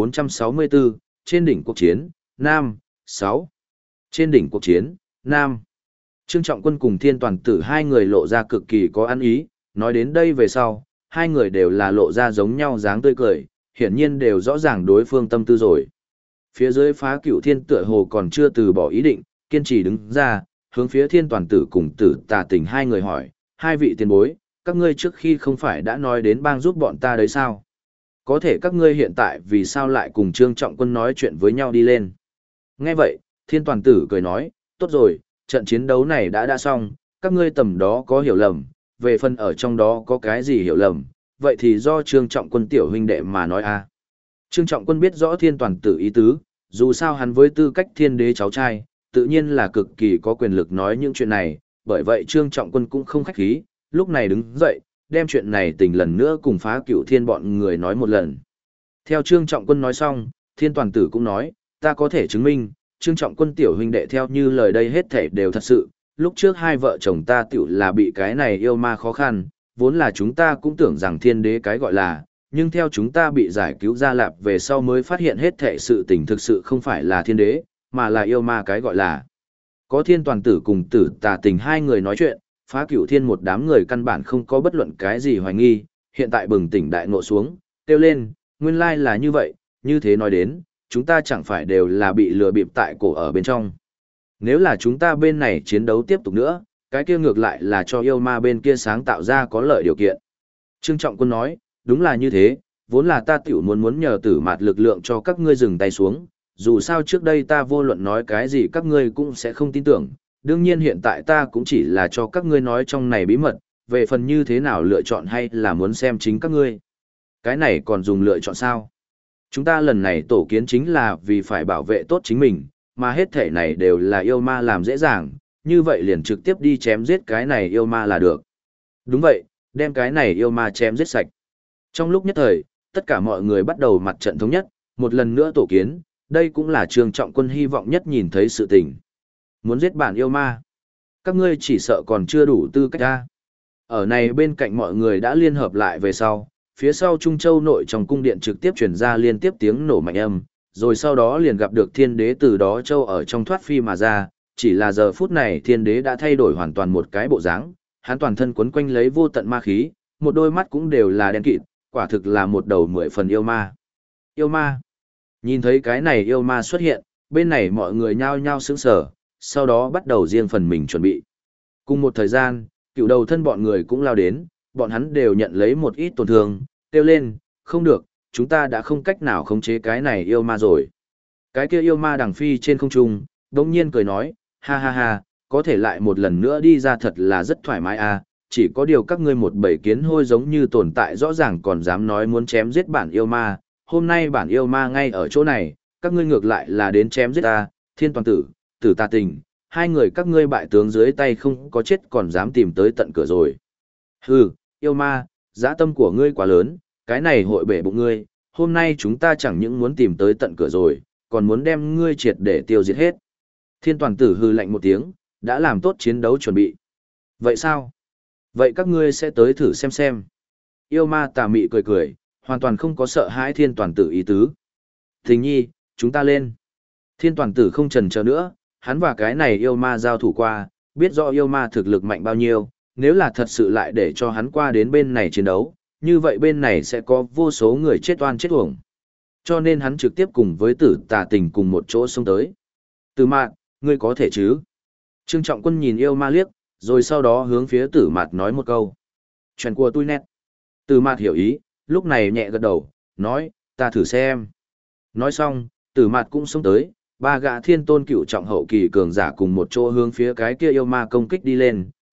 1464, trên đỉnh cuộc chiến, Nam, 6. Trên đỉnh cuộc chiến, Nam. Trương Trọng Quân cùng Thiên Toàn Tử hai người lộ ra cực kỳ có ăn ý, nói đến đây về sau, hai người đều là lộ ra giống nhau dáng tươi cười, hiển nhiên đều rõ ràng đối phương tâm tư rồi. Phía dưới Phá Cửu Thiên tựa hồ còn chưa từ bỏ ý định, kiên trì đứng ra, hướng phía Thiên Toàn Tử cùng Tử Tà Tình hai người hỏi, hai vị tiền bối, các ngươi trước khi không phải đã nói đến bang giúp bọn ta đấy sao? Có thể các ngươi hiện tại vì sao lại cùng Trương Trọng Quân nói chuyện với nhau đi lên? Nghe vậy, Thiên Toàn Tử cười nói, tốt rồi, trận chiến đấu này đã xong, các ngươi tầm đó có hiểu lầm, về phần ở trong đó có cái gì hiểu lầm, vậy thì do Trương Trọng Quân tiểu huynh đệ mà nói a. Trương Trọng Quân biết rõ Thiên Toàn Tử ý tứ, dù sao hắn với tư cách thiên đế cháu trai, tự nhiên là cực kỳ có quyền lực nói những chuyện này, bởi vậy Trương Trọng Quân cũng không khách khí, lúc này đứng dậy, đem chuyện này tình lần nữa cùng Phá Cửu Thiên bọn người nói một lần. Theo Trương Trọng Quân nói xong, Thiên Toàn Tử cũng nói, ta có thể chứng minh, Trương Trọng Quân tiểu huynh đệ theo như lời đây hết thảy đều thật sự, lúc trước hai vợ chồng ta tiểu là bị cái này yêu ma khó khăn, vốn là chúng ta cũng tưởng rằng thiên đế cái gọi là, nhưng theo chúng ta bị giải cứu ra lạp về sau mới phát hiện hết thảy sự tình thực sự không phải là thiên đế, mà là yêu ma cái gọi là. Có Thiên Toàn Tử cùng Tử Tà Tình hai người nói chuyện, Phá Cửu Thiên một đám người căn bản không có bất luận cái gì hoài nghi, hiện tại bừng tỉnh đại ngộ xuống, kêu lên, nguyên lai là như vậy, như thế nói đến, chúng ta chẳng phải đều là bị lừa bịp tại cổ ở bên trong. Nếu là chúng ta bên này chiến đấu tiếp tục nữa, cái kia ngược lại là cho yêu ma bên kia sáng tạo ra có lợi điều kiện. Trương Trọng Quân nói, đúng là như thế, vốn là ta tiểu muốn nhờ Tử Mạt lực lượng cho các ngươi dừng tay xuống, dù sao trước đây ta vô luận nói cái gì các ngươi cũng sẽ không tin tưởng, đương nhiên hiện tại ta cũng chỉ là cho các ngươi nói trong này bí mật, về phần như thế nào lựa chọn hay là muốn xem chính các ngươi. Cái này còn dùng lựa chọn sao? Chúng ta lần này tổ kiến chính là vì phải bảo vệ tốt chính mình, mà hết thể này đều là yêu ma làm dễ dàng, như vậy liền trực tiếp đi chém giết cái này yêu ma là được. Đúng vậy, đem cái này yêu ma chém giết sạch. Trong lúc nhất thời, tất cả mọi người bắt đầu mặt trận thống nhất, một lần nữa tổ kiến, đây cũng là Trương Trọng Quân hy vọng nhất nhìn thấy sự tình. Muốn giết bản yêu ma, các ngươi chỉ sợ còn chưa đủ tư cách ra. Ở này bên cạnh mọi người đã liên hợp lại về sau, phía sau Trung Châu nội trong cung điện trực tiếp truyền ra liên tiếp tiếng nổ mạnh âm, rồi sau đó liền gặp được thiên đế từ đó châu ở trong thoát phi mà ra, chỉ là giờ phút này thiên đế đã thay đổi hoàn toàn một cái bộ dáng, hắn toàn thân quấn quanh lấy vô tận ma khí, một đôi mắt cũng đều là đen kịt, quả thực là một đầu 10 phần yêu ma. Yêu ma. Nhìn thấy cái này yêu ma xuất hiện, bên này mọi người nhao nhao sững sờ, sau đó bắt đầu riêng phần mình chuẩn bị. Cùng một thời gian, cựu đầu thân bọn người cũng lao đến, bọn hắn đều nhận lấy một ít tổn thương, kêu lên, không được, chúng ta đã không cách nào khống chế cái này yêu ma rồi. Cái kia yêu ma đằng phi trên không trung, đống nhiên cười nói, ha ha ha, có thể lại một lần nữa đi ra thật là rất thoải mái à, chỉ có điều các ngươi một bầy kiến hôi giống như tồn tại rõ ràng còn dám nói muốn chém giết bản yêu ma, hôm nay bản yêu ma ngay ở chỗ này, các ngươi ngược lại là đến chém giết ta, Thiên Toàn Tử, Tử Tà Tình, hai người các ngươi bại tướng dưới tay không có chết còn dám tìm tới tận cửa rồi. Hừ, yêu ma, dã tâm của ngươi quá lớn, cái này hội bể bụng ngươi, hôm nay chúng ta chẳng những muốn tìm tới tận cửa rồi, còn muốn đem ngươi triệt để tiêu diệt hết. Thiên Toàn Tử hừ lạnh một tiếng, đã làm tốt chiến đấu chuẩn bị. Vậy sao? Vậy các ngươi sẽ tới thử xem xem. Yêu ma tà mị cười cười, hoàn toàn không có sợ hãi Thiên Toàn Tử ý tứ. Thình nhi, chúng ta lên. Thiên Toàn Tử không chần chờ nữa, hắn và cái này yêu ma giao thủ qua, biết rõ yêu ma thực lực mạnh bao nhiêu, nếu là thật sự lại để cho hắn qua đến bên này chiến đấu, như vậy bên này sẽ có vô số người chết oan chết uổng. Cho nên hắn trực tiếp cùng với Tử Tà Tình cùng một chỗ xông tới. Tử Mạt, ngươi có thể chứ? Trương Trọng Quân nhìn yêu ma liếc, rồi sau đó hướng phía Tử Mạt nói một câu. Chuyện của tôi nét. Tử Mạt hiểu ý, lúc này nhẹ gật đầu, nói, ta thử xem. Nói xong, Tử Mạt cũng xông tới, ba gã thiên tôn cựu trọng hậu kỳ cường giả cùng một chỗ hướng phía cái kia yêu ma công kích đi lên,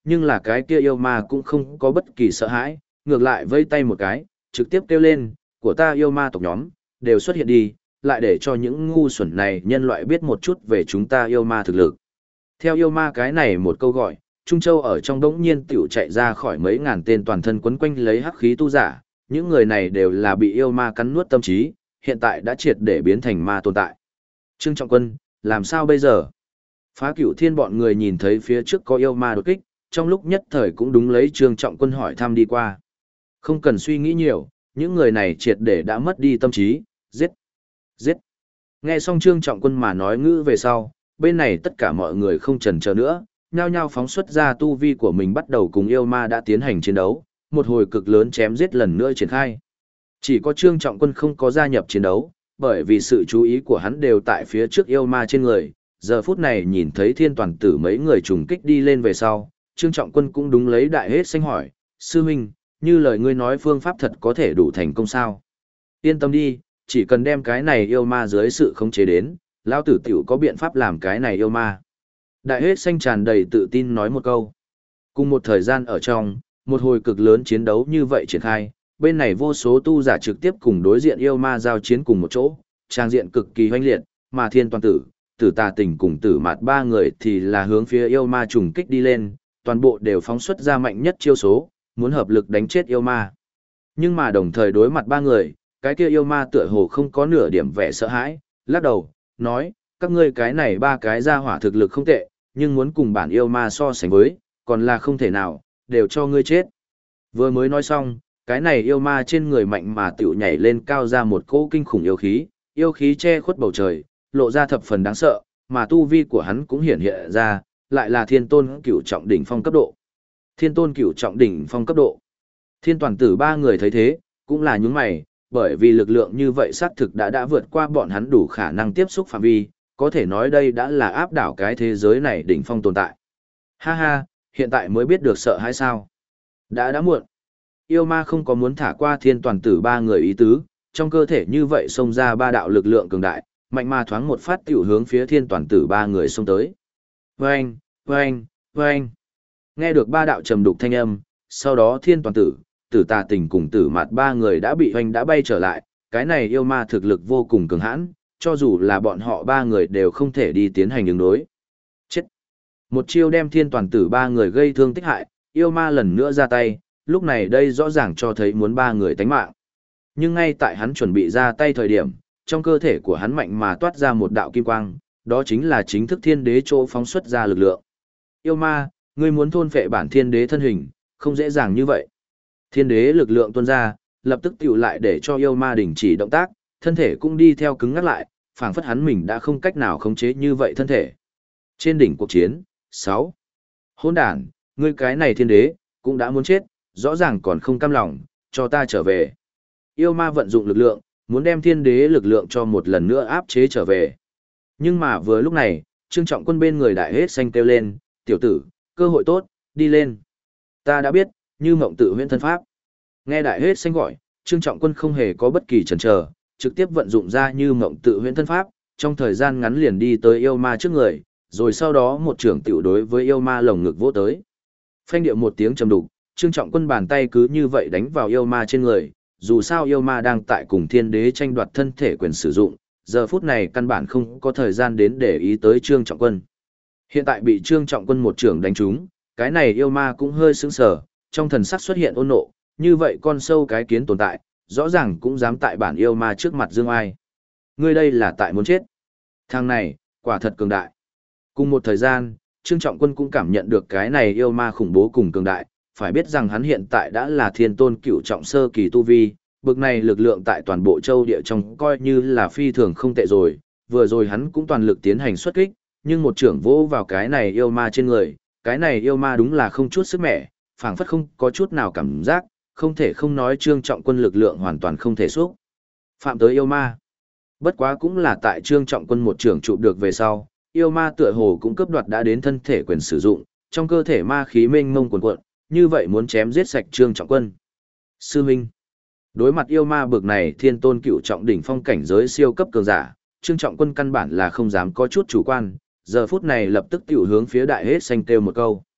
nhưng là cái kia yêu ma cũng không có bất kỳ sợ hãi, ngược lại vây tay một cái, trực tiếp kêu lên, của ta yêu ma tộc nhóm, đều xuất hiện đi, lại để cho những ngu xuẩn này nhân loại biết một chút về chúng ta yêu ma thực lực. Theo yêu ma cái này một câu gọi, Trung Châu ở trong đống nhiên tiểu chạy ra khỏi mấy ngàn tên toàn thân quấn quanh lấy hắc khí tu giả, những người này đều là bị yêu ma cắn nuốt tâm trí, hiện tại đã triệt để biến thành ma tồn tại. Trương Trọng Quân, làm sao bây giờ? Phá Cửu Thiên bọn người nhìn thấy phía trước có yêu ma đột kích, trong lúc nhất thời cũng đúng lấy Trương Trọng Quân hỏi thăm đi qua. Không cần suy nghĩ nhiều, những người này triệt để đã mất đi tâm trí, giết, giết. Nghe xong Trương Trọng Quân mà nói ngữ về sau, bên này tất cả mọi người không chần chờ nữa, nhao nhao phóng xuất ra tu vi của mình bắt đầu cùng yêu ma đã tiến hành chiến đấu, một hồi cực lớn chém giết lần nữa triển khai. Chỉ có Trương Trọng Quân không có gia nhập chiến đấu, bởi vì sự chú ý của hắn đều tại phía trước yêu ma trên người, giờ phút này nhìn thấy Thiên Toàn Tử mấy người trùng kích đi lên về sau, Trương Trọng Quân cũng đúng lấy đại hết xanh hỏi, sư huynh, như lời ngươi nói phương pháp thật có thể đủ thành công sao? Yên tâm đi, chỉ cần đem cái này yêu ma dưới sự khống chế đến, lão tử tiểu có biện pháp làm cái này yêu ma. Đại hết xanh tràn đầy tự tin nói một câu. Cùng một thời gian ở trong, một hồi cực lớn chiến đấu như vậy triển khai, bên này vô số tu giả trực tiếp cùng đối diện yêu ma giao chiến cùng một chỗ, trang diện cực kỳ hoanh liệt, mà Thiên Toàn Tử, Tử Tà Tình cùng Tử Mạt ba người thì là hướng phía yêu ma trùng kích đi lên, toàn bộ đều phóng xuất ra mạnh nhất chiêu số, muốn hợp lực đánh chết yêu ma. Nhưng mà đồng thời đối mặt ba người, cái kia yêu ma tựa hồ không có nửa điểm vẻ sợ hãi, lắc đầu, nói, các ngươi cái này ba cái ra hỏa thực lực không tệ, nhưng muốn cùng bản yêu ma so sánh với, còn là không thể nào, đều cho ngươi chết. Vừa mới nói xong, cái này yêu ma trên người mạnh mà tiểu nhảy lên cao ra một cỗ kinh khủng yêu khí che khuất bầu trời, lộ ra thập phần đáng sợ, mà tu vi của hắn cũng hiển hiện ra, lại là thiên tôn cửu trọng đỉnh phong cấp độ. Thiên tôn cửu trọng đỉnh phong cấp độ. Thiên Toàn Tử ba người thấy thế, cũng là nhướng mày, bởi vì lực lượng như vậy xác thực đã vượt qua bọn hắn đủ khả năng tiếp xúc phạm vi, có thể nói đây đã là áp đảo cái thế giới này đỉnh phong tồn tại. Ha ha, hiện tại mới biết được sợ hãi sao. Đã muộn. Yêu ma không có muốn thả qua Thiên Toàn Tử ba người ý tứ, trong cơ thể như vậy xông ra ba đạo lực lượng cường đại, mạnh mà thoáng một phát tiểu hướng phía Thiên Toàn Tử ba người xông tới. Vâng, vâng, vâng. Nghe được ba đạo trầm đục thanh âm, sau đó Thiên Toàn Tử, Tử Tà Tình cùng Tử Mạt ba người đã bị hoành đã bay trở lại, cái này yêu ma thực lực vô cùng cường hãn, cho dù là bọn họ ba người đều không thể đi tiến hành ứng đối. Chết! Một chiêu đem Thiên Toàn Tử ba người gây thương tích hại, yêu ma lần nữa ra tay, lúc này đây rõ ràng cho thấy muốn ba người tánh mạng. Nhưng ngay tại hắn chuẩn bị ra tay thời điểm, trong cơ thể của hắn mạnh mà toát ra một đạo kim quang, đó chính là chính thức thiên đế chỗ phóng xuất ra lực lượng. Yêu ma, ngươi muốn thôn phệ bản thiên đế thân hình, không dễ dàng như vậy. Thiên đế lực lượng tuôn ra, lập tức tiểu lại để cho yêu ma đình chỉ động tác, thân thể cũng đi theo cứng ngắc lại, phảng phất hắn mình đã không cách nào khống chế như vậy thân thể. Trên đỉnh cuộc chiến, 6. Hỗn đản, ngươi cái này thiên đế, cũng đã muốn chết, rõ ràng còn không cam lòng, cho ta trở về. Yêu ma vận dụng lực lượng, muốn đem thiên đế lực lượng cho một lần nữa áp chế trở về. Nhưng mà vừa lúc này, Trương Trọng Quân bên người đại hết xanh kêu lên, tiểu tử, cơ hội tốt, đi lên. Ta đã biết, như mộng tự huyễn thân pháp. Nghe đại hết xanh gọi, Trương Trọng Quân không hề có bất kỳ chần chờ, trực tiếp vận dụng ra như mộng tự huyễn thân pháp, trong thời gian ngắn liền đi tới yêu ma trước người, rồi sau đó một trưởng tiểu đối với yêu ma lồng ngực vỗ tới. Phanh điệu một tiếng trầm đục, Trương Trọng Quân bàn tay cứ như vậy đánh vào yêu ma trên người, dù sao yêu ma đang tại cùng thiên đế tranh đoạt thân thể quyền sử dụng, giờ phút này căn bản không có thời gian đến để ý tới Trương Trọng Quân. Hiện tại bị Trương Trọng Quân một trưởng đánh trúng, cái này yêu ma cũng hơi sững sờ, trong thần sắc xuất hiện ôn nộ, như vậy con sâu cái kiến tồn tại, rõ ràng cũng dám tại bản yêu ma trước mặt dương ai. Ngươi đây là tại muốn chết. Thằng này, quả thật cường đại. Cùng một thời gian, Trương Trọng Quân cũng cảm nhận được cái này yêu ma khủng bố cùng cường đại, phải biết rằng hắn hiện tại đã là thiên tôn cửu trọng sơ kỳ tu vi, bực này lực lượng tại toàn bộ châu địa trong coi như là phi thường không tệ rồi, vừa rồi hắn cũng toàn lực tiến hành xuất kích, nhưng một trưởng vỗ vào cái này yêu ma trên người, cái này yêu ma đúng là không chút sức mẻ, phảng phất không có chút nào cảm giác, không thể không nói Trương Trọng Quân lực lượng hoàn toàn không thể xúc phạm tới yêu ma. Bất quá cũng là tại Trương Trọng Quân một trưởng trụ được về sau, yêu ma tựa hồ cũng cướp đoạt đã đến thân thể quyền sử dụng, trong cơ thể ma khí mênh mông cuồn cuộn, như vậy muốn chém giết sạch Trương Trọng Quân. Sư Minh, đối mặt yêu ma bực này thiên tôn cửu trọng đỉnh phong cảnh giới siêu cấp cường giả, Trương Trọng Quân căn bản là không dám có chút chủ quan, giờ phút này lập tức tiểu hướng phía đại hết xanh kêu một câu.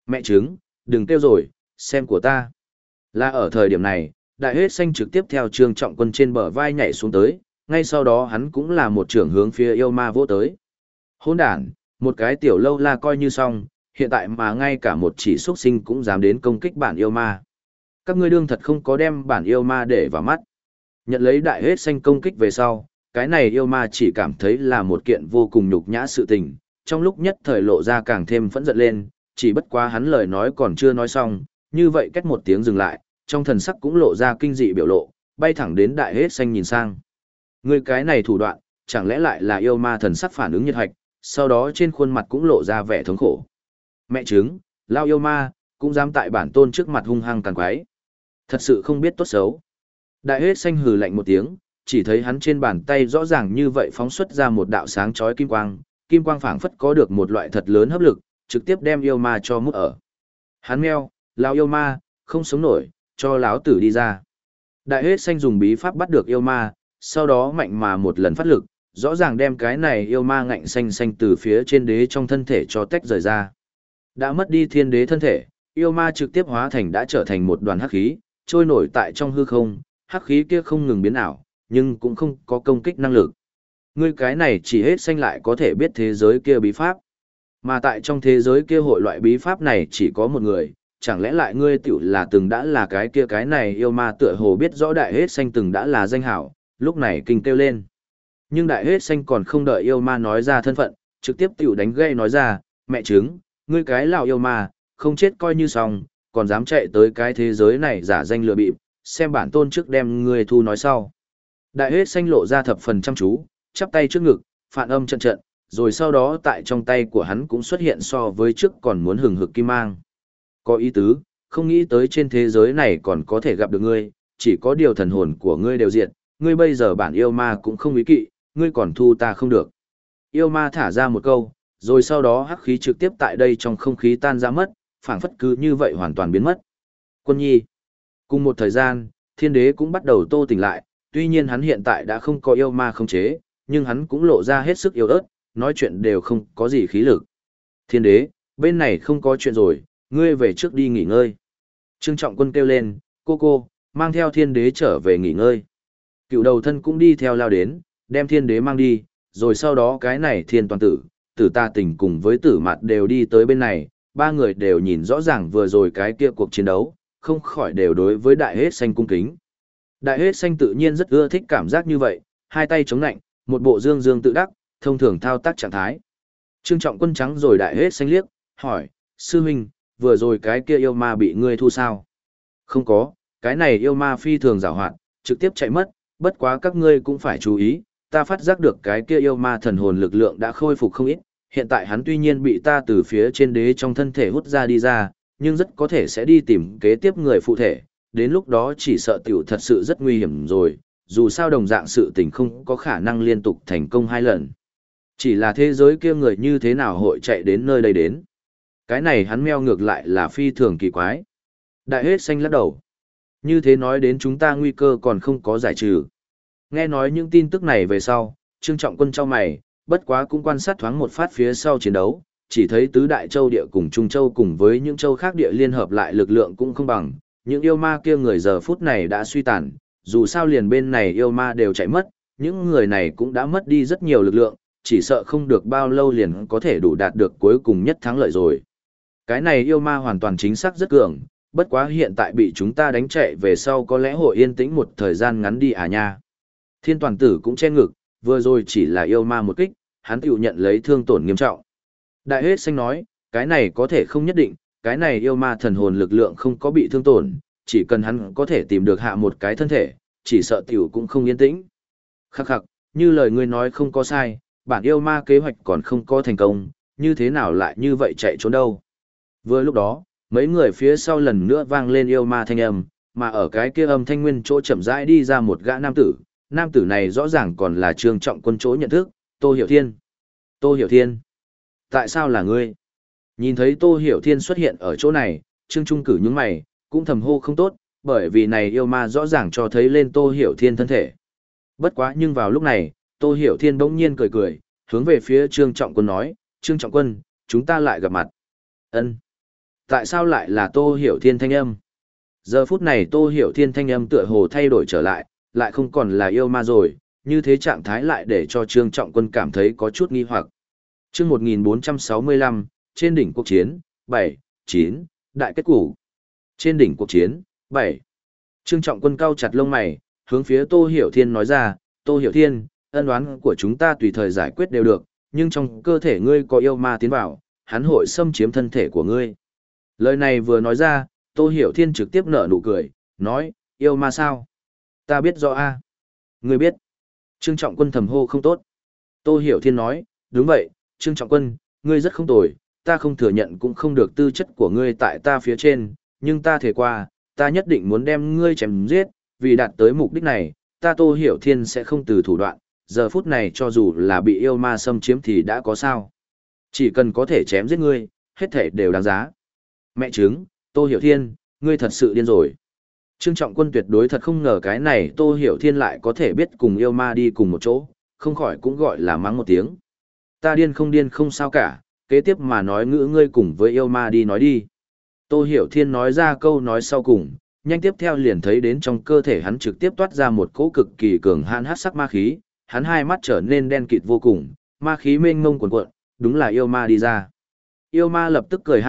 Mẹ trứng, đừng kêu rồi, xem của ta. Là ở thời điểm này, đại hết xanh trực tiếp theo Trương Trọng Quân trên bờ vai nhảy xuống tới, ngay sau đó hắn cũng là một trưởng hướng phía yêu ma vỗ tới. Hỗn đản, một cái tiểu lâu la coi như xong, hiện tại mà ngay cả một chỉ xuất sinh cũng dám đến công kích bản yêu ma. Các ngươi đương thật không có đem bản yêu ma để vào mắt. Nhận lấy đại hết xanh công kích về sau, cái này yêu ma chỉ cảm thấy là một kiện vô cùng nhục nhã sự tình, trong lúc nhất thời lộ ra càng thêm phẫn giận lên, chỉ bất quá hắn lời nói còn chưa nói xong, như vậy cách một tiếng dừng lại, trong thần sắc cũng lộ ra kinh dị biểu lộ, bay thẳng đến đại hết xanh nhìn sang. Người cái này thủ đoạn, chẳng lẽ lại là yêu ma thần sắc phản ứng nhiệt hạch, sau đó trên khuôn mặt cũng lộ ra vẻ thống khổ. Mẹ trứng, lao yêu ma, cũng dám tại bản tôn trước mặt hung hăng càng quái. Thật sự không biết tốt xấu. Đại hết xanh hừ lạnh một tiếng, chỉ thấy hắn trên bàn tay rõ ràng như vậy phóng xuất ra một đạo sáng chói kim quang phảng phất có được một loại thật lớn hấp lực, trực tiếp đem yêu ma cho mút ở. Hắn meo, lao yêu ma, không sống nổi, cho láo tử đi ra. Đại hết xanh dùng bí pháp bắt được yêu ma, sau đó mạnh mà một lần phát lực, rõ ràng đem cái này yêu ma ngạnh xanh xanh từ phía trên đế trong thân thể cho tách rời ra. Đã mất đi thiên đế thân thể, yêu ma trực tiếp hóa thành đã trở thành một đoàn hắc khí, trôi nổi tại trong hư không, hắc khí kia không ngừng biến ảo, nhưng cũng không có công kích năng lực. Ngươi cái này chỉ hết xanh lại có thể biết thế giới kia bí pháp. Mà tại trong thế giới kia hội loại bí pháp này chỉ có một người, chẳng lẽ lại ngươi tiểu là từng đã là cái kia cái này yêu ma tựa hồ biết rõ đại hết xanh từng đã là danh hảo, lúc này kinh kêu lên. Nhưng đại hết xanh còn không đợi yêu ma nói ra thân phận, trực tiếp tiểu đánh gây nói ra, mẹ trứng, ngươi cái lão yêu ma, không chết coi như xong, còn dám chạy tới cái thế giới này giả danh lừa bịp, xem bản tôn trước đem ngươi thu nói sau. Đại hết xanh lộ ra thập phần chăm chú, chắp tay trước ngực, phản âm trận trận, rồi sau đó tại trong tay của hắn cũng xuất hiện so với trước còn muốn hừng hực kim mang. Có ý tứ, không nghĩ tới trên thế giới này còn có thể gặp được ngươi, chỉ có điều thần hồn của ngươi đều diệt, ngươi bây giờ bản yêu ma cũng không ý kỵ, ngươi còn thu ta không được. Yêu ma thả ra một câu, rồi sau đó hắc khí trực tiếp tại đây trong không khí tan ra mất, phảng phất cứ như vậy hoàn toàn biến mất. Quân nhi. Cùng một thời gian, thiên đế cũng bắt đầu tô tỉnh lại, tuy nhiên hắn hiện tại đã không có yêu ma khống chế, nhưng hắn cũng lộ ra hết sức yếu ớt, nói chuyện đều không có gì khí lực. Thiên đế, bên này không có chuyện rồi, ngươi về trước đi nghỉ ngơi. Trương Trọng Quân kêu lên, cô, mang theo thiên đế trở về nghỉ ngơi. Cựu đầu thân cũng đi theo lao đến, đem thiên đế mang đi, rồi sau đó cái này thiên toàn tử, tử ta tình cùng với tử mặt đều đi tới bên này, ba người đều nhìn rõ ràng vừa rồi cái kia cuộc chiến đấu, không khỏi đều đối với đại hết xanh cung kính. Đại hết xanh tự nhiên rất ưa thích cảm giác như vậy, hai tay chống nạnh, một bộ dương dương tự đắc, thông thường thao tác trạng thái. Trương Trọng Quân trắng rồi đại hết xanh liếc, hỏi, sư huynh, vừa rồi cái kia yêu ma bị ngươi thu sao? Không có, cái này yêu ma phi thường giàu hoạt, trực tiếp chạy mất, bất quá các ngươi cũng phải chú ý, ta phát giác được cái kia yêu ma thần hồn lực lượng đã khôi phục không ít, hiện tại hắn tuy nhiên bị ta từ phía trên đế trong thân thể hút ra đi ra, nhưng rất có thể sẽ đi tìm kế tiếp người phụ thể, đến lúc đó chỉ sợ tiểu thật sự rất nguy hiểm rồi, dù sao đồng dạng sự tình không có khả năng liên tục thành công hai lần. Chỉ là thế giới kia người như thế nào hội chạy đến nơi đây đến. Cái này hắn meo ngược lại là phi thường kỳ quái. Đại hết xanh lắc đầu. Như thế nói đến chúng ta nguy cơ còn không có giải trừ. Nghe nói những tin tức này về sau, Trương Trọng Quân trao mày, bất quá cũng quan sát thoáng một phát phía sau chiến đấu, chỉ thấy tứ đại châu địa cùng Trung Châu cùng với những châu khác địa liên hợp lại lực lượng cũng không bằng, những yêu ma kia người giờ phút này đã suy tàn, dù sao liền bên này yêu ma đều chạy mất, những người này cũng đã mất đi rất nhiều lực lượng, chỉ sợ không được bao lâu liền có thể đủ đạt được cuối cùng nhất thắng lợi rồi. Cái này yêu ma hoàn toàn chính xác rất cường, bất quá hiện tại bị chúng ta đánh chạy về sau có lẽ hội yên tĩnh một thời gian ngắn đi à nha. Thiên toàn tử cũng che ngực, vừa rồi chỉ là yêu ma một kích, hắn tự nhận lấy thương tổn nghiêm trọng. Đại hết xanh nói, cái này có thể không nhất định, cái này yêu ma thần hồn lực lượng không có bị thương tổn, chỉ cần hắn có thể tìm được hạ một cái thân thể, chỉ sợ tiểu cũng không yên tĩnh. Khắc khắc, như lời ngươi nói không có sai, bản yêu ma kế hoạch còn không có thành công, như thế nào lại như vậy chạy trốn đâu. Vừa lúc đó, mấy người phía sau lần nữa vang lên yêu ma thanh âm, mà ở cái kia âm thanh nguyên chỗ chậm rãi đi ra một gã nam tử này rõ ràng còn là Trương Trọng Quân chỗ nhận thức, Tô Hiểu Thiên. Tô Hiểu Thiên? Tại sao là ngươi? Nhìn thấy Tô Hiểu Thiên xuất hiện ở chỗ này, Trương Trung cử những mày, cũng thầm hô không tốt, bởi vì này yêu ma rõ ràng cho thấy lên Tô Hiểu Thiên thân thể. Bất quá nhưng vào lúc này, Tô Hiểu Thiên bỗng nhiên cười cười, hướng về phía Trương Trọng Quân nói, Trương Trọng Quân, chúng ta lại gặp mặt. Ân. Tại sao lại là Tô Hiểu Thiên thanh âm? Giờ phút này Tô Hiểu Thiên thanh âm tựa hồ thay đổi trở lại không còn là yêu ma rồi, như thế trạng thái lại để cho Trương Trọng Quân cảm thấy có chút nghi hoặc. Chương 1465, trên đỉnh cuộc chiến, 7, 9, đại kết cục. Trên đỉnh cuộc chiến, 7. Trương Trọng Quân cau chặt lông mày, hướng phía Tô Hiểu Thiên nói ra, Tô Hiểu Thiên, ân oán của chúng ta tùy thời giải quyết đều được, nhưng trong cơ thể ngươi có yêu ma tiến vào, hắn hội xâm chiếm thân thể của ngươi. Lời này vừa nói ra, Tô Hiểu Thiên trực tiếp nở nụ cười, nói, yêu ma sao? Ta biết rõ a. Ngươi biết. Trương Trọng Quân thầm hô không tốt. Tô Hiểu Thiên nói, đúng vậy, Trương Trọng Quân, ngươi rất không tồi, ta không thừa nhận cũng không được tư chất của ngươi tại ta phía trên, nhưng ta thề qua, ta nhất định muốn đem ngươi chém giết, vì đạt tới mục đích này, ta Tô Hiểu Thiên sẽ không từ thủ đoạn, giờ phút này cho dù là bị yêu ma xâm chiếm thì đã có sao. Chỉ cần có thể chém giết ngươi, hết thể đều đáng giá. Mẹ chứng, Tô Hiểu Thiên, ngươi thật sự điên rồi. Trương Trọng Quân tuyệt đối thật không ngờ cái này Tô Hiểu Thiên lại có thể biết cùng yêu ma đi cùng một chỗ, không khỏi cũng gọi là mắng một tiếng. Ta điên không sao cả, kế tiếp mà nói ngữ ngươi cùng với yêu ma đi nói đi. Tô Hiểu Thiên nói ra câu nói sau cùng, nhanh tiếp theo liền thấy đến trong cơ thể hắn trực tiếp toát ra một cỗ cực kỳ cường hãn hắc sắc ma khí, hắn hai mắt trở nên đen kịt vô cùng, ma khí mênh mông cuồn cuộn, đúng là yêu ma đi ra. Yêu ma lập tức cười ha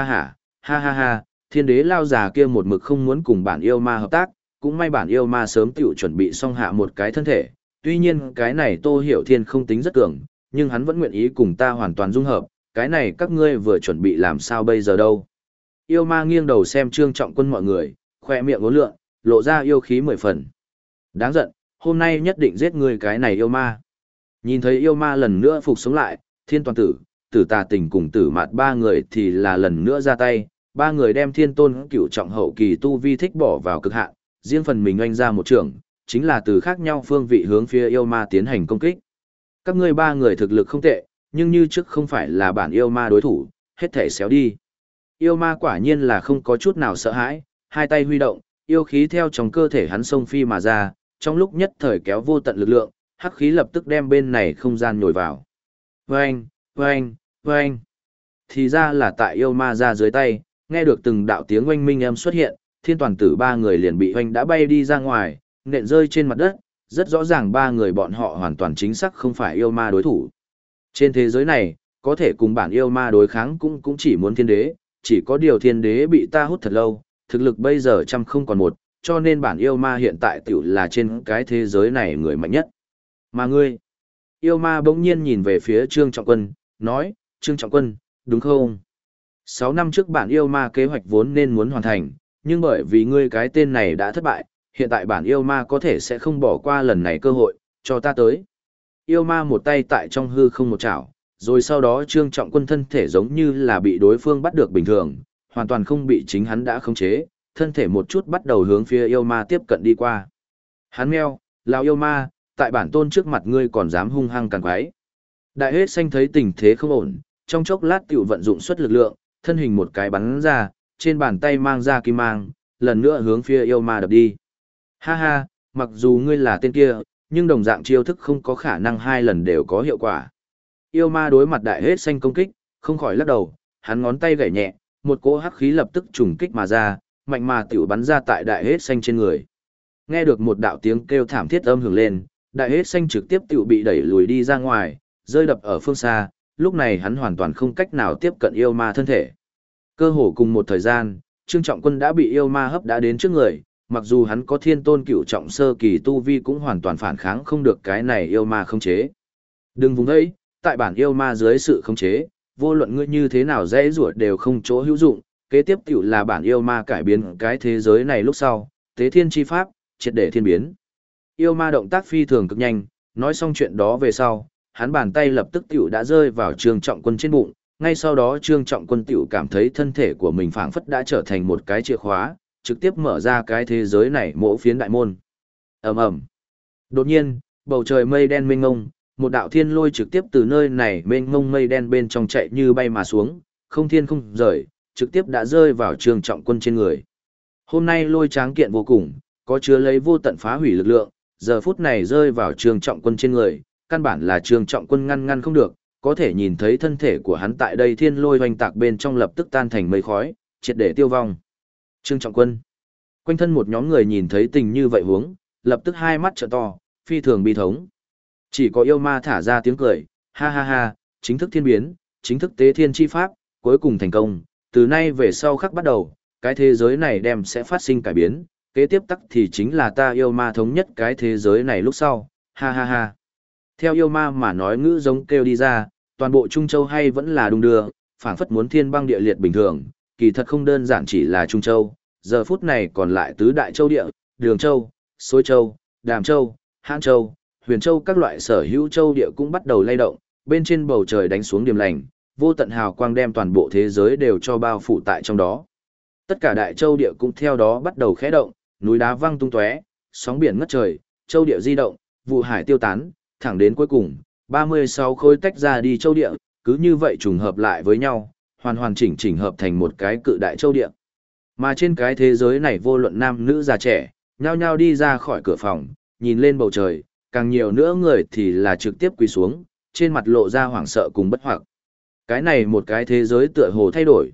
ha, thiên đế lao già kia một mực không muốn cùng bản yêu ma hợp tác, cũng may bản yêu ma sớm tiểu chuẩn bị xong hạ một cái thân thể, tuy nhiên cái này Tô Hiểu Thiên không tính rất cường, nhưng hắn vẫn nguyện ý cùng ta hoàn toàn dung hợp, cái này các ngươi vừa chuẩn bị làm sao bây giờ đâu. Yêu ma nghiêng đầu xem Trương Trọng Quân mọi người, khoe miệng ngốn lượn, lộ ra yêu khí 10 phần. Đáng giận, hôm nay nhất định giết người cái này yêu ma. Nhìn thấy yêu ma lần nữa phục sống lại, Thiên Toàn Tử, Tử Tà Tình cùng Tử Mạt ba người thì là lần nữa ra tay, ba người đem Thiên Tôn Cửu trọng hậu kỳ tu vi thích bỏ vào cực hạn, riêng phần mình oanh ra một trường, chính là từ khác nhau phương vị hướng phía yêu ma tiến hành công kích. Các ngươi ba người thực lực không tệ, nhưng như trước không phải là bản yêu ma đối thủ, hết thể xéo đi. Yêu ma quả nhiên là không có chút nào sợ hãi, hai tay huy động, yêu khí theo trong cơ thể hắn xông phi mà ra, trong lúc nhất thời kéo vô tận lực lượng, hắc khí lập tức đem bên này không gian nhồi vào. Vâng, vâng, vâng. Thì ra là tại yêu ma ra dưới tay, nghe được từng đạo tiếng oanh minh âm xuất hiện, Thiên Toàn Tử ba người liền bị oanh đã bay đi ra ngoài, nện rơi trên mặt đất, rất rõ ràng ba người bọn họ hoàn toàn chính xác không phải yêu ma đối thủ. Trên thế giới này, có thể cùng bản yêu ma đối kháng cũng chỉ muốn thiên đế, chỉ có điều thiên đế bị ta hút thật lâu, thực lực bây giờ trăm không còn một, cho nên bản yêu ma hiện tại tiểu là trên cái thế giới này người mạnh nhất. Mà ngươi, yêu ma bỗng nhiên nhìn về phía Trương Trọng Quân, nói, Trương Trọng Quân, đúng không? 6 năm trước bản yêu ma kế hoạch vốn nên muốn hoàn thành, nhưng bởi vì ngươi cái tên này đã thất bại, hiện tại bản yêu ma có thể sẽ không bỏ qua lần này cơ hội, cho ta tới. Yêu ma một tay tại trong hư không một chảo, rồi sau đó Trương Trọng Quân thân thể giống như là bị đối phương bắt được bình thường, hoàn toàn không bị chính hắn đã khống chế, thân thể một chút bắt đầu hướng phía yêu ma tiếp cận đi qua. Hắn meo, lão yêu ma, tại bản tôn trước mặt ngươi còn dám hung hăng càn quái. Đại hết xanh thấy tình thế không ổn, trong chốc lát tiểu vận dụng suất lực lượng, thân hình một cái bắn ra, trên bàn tay mang ra kim mang, lần nữa hướng phía yêu ma đập đi. Ha ha, mặc dù ngươi là tên kia, nhưng đồng dạng chiêu thức không có khả năng hai lần đều có hiệu quả. Yêu ma đối mặt đại hết xanh công kích, không khỏi lắc đầu, hắn ngón tay gảy nhẹ, một cỗ hắc khí lập tức trùng kích mà ra, mạnh mà tiểu bắn ra tại đại hết xanh trên người. Nghe được một đạo tiếng kêu thảm thiết âm hưởng lên, đại hết xanh trực tiếp tiểu bị đẩy lùi đi ra ngoài, rơi đập ở phương xa, lúc này hắn hoàn toàn không cách nào tiếp cận yêu ma thân thể. Cơ hồ cùng một thời gian, Trương Trọng Quân đã bị yêu ma hấp đã đến trước người, mặc dù hắn có Thiên Tôn Cửu trọng sơ kỳ tu vi cũng hoàn toàn phản kháng không được cái này yêu ma khống chế. Đừng vùng ấy, tại bản yêu ma dưới sự khống chế, vô luận ngươi như thế nào dễ rủa đều không chỗ hữu dụng, kế tiếp tiểu là bản yêu ma cải biến cái thế giới này lúc sau, tế thiên chi pháp, triệt để thiên biến. Yêu ma động tác phi thường cực nhanh, nói xong chuyện đó về sau, hắn bàn tay lập tức tiểu đã rơi vào Trương Trọng Quân trên bụng, ngay sau đó Trương Trọng Quân tiểu cảm thấy thân thể của mình phảng phất đã trở thành một cái chìa khóa, trực tiếp mở ra cái thế giới này mỗ phiến đại môn. Ầm ầm. Đột nhiên, bầu trời mây đen mênh mông, một đạo thiên lôi trực tiếp từ nơi này mênh mông mây đen bên trong chạy như bay mà xuống, không thiên không rời, trực tiếp đã rơi vào Trương Trọng Quân trên người. Hôm nay lôi tráng kiện vô cùng, có chứa lấy vô tận phá hủy lực lượng, giờ phút này rơi vào Trương Trọng Quân trên người, căn bản là Trương Trọng Quân ngăn không được, có thể nhìn thấy thân thể của hắn tại đây thiên lôi hoành tạc bên trong lập tức tan thành mây khói, triệt để tiêu vong. Trương Trọng Quân. Quanh thân một nhóm người nhìn thấy tình như vậy huống, lập tức hai mắt trợn to, phi thường bi thống. Chỉ có yêu ma thả ra tiếng cười, ha ha ha, chính thức thiên biến, chính thức tế thiên chi pháp, cuối cùng thành công, từ nay về sau khắc bắt đầu, cái thế giới này đem sẽ phát sinh cải biến, kế tiếp tắc thì chính là ta yêu ma thống nhất cái thế giới này lúc sau, ha ha ha. Theo yêu ma mà nói ngữ giống kêu đi ra, toàn bộ Trung Châu hay vẫn là đung đưa, phảng phất muốn thiên băng địa liệt bình thường, kỳ thật không đơn giản chỉ là Trung Châu, giờ phút này còn lại tứ đại châu địa, Đường Châu, Xối Châu, Đàm Châu, Hãn Châu, Huyền Châu các loại sở hữu châu địa cũng bắt đầu lay động, bên trên bầu trời đánh xuống điểm lành, vô tận hào quang đem toàn bộ thế giới đều cho bao phủ tại trong đó. Tất cả đại châu địa cũng theo đó bắt đầu khẽ động, núi đá văng tung tóe, sóng biển ngất trời, châu địa di động, vụ hải tiêu tán, thẳng đến cuối cùng, 36 khối tách ra đi châu địa, cứ như vậy trùng hợp lại với nhau, hoàn hoàn chỉnh chỉnh hợp thành một cái cự đại châu địa. Mà trên cái thế giới này vô luận nam nữ già trẻ, nhao nhao đi ra khỏi cửa phòng, nhìn lên bầu trời, càng nhiều nữa người thì là trực tiếp quỳ xuống, trên mặt lộ ra hoảng sợ cùng bất hoặc. Cái này một cái thế giới tựa hồ thay đổi,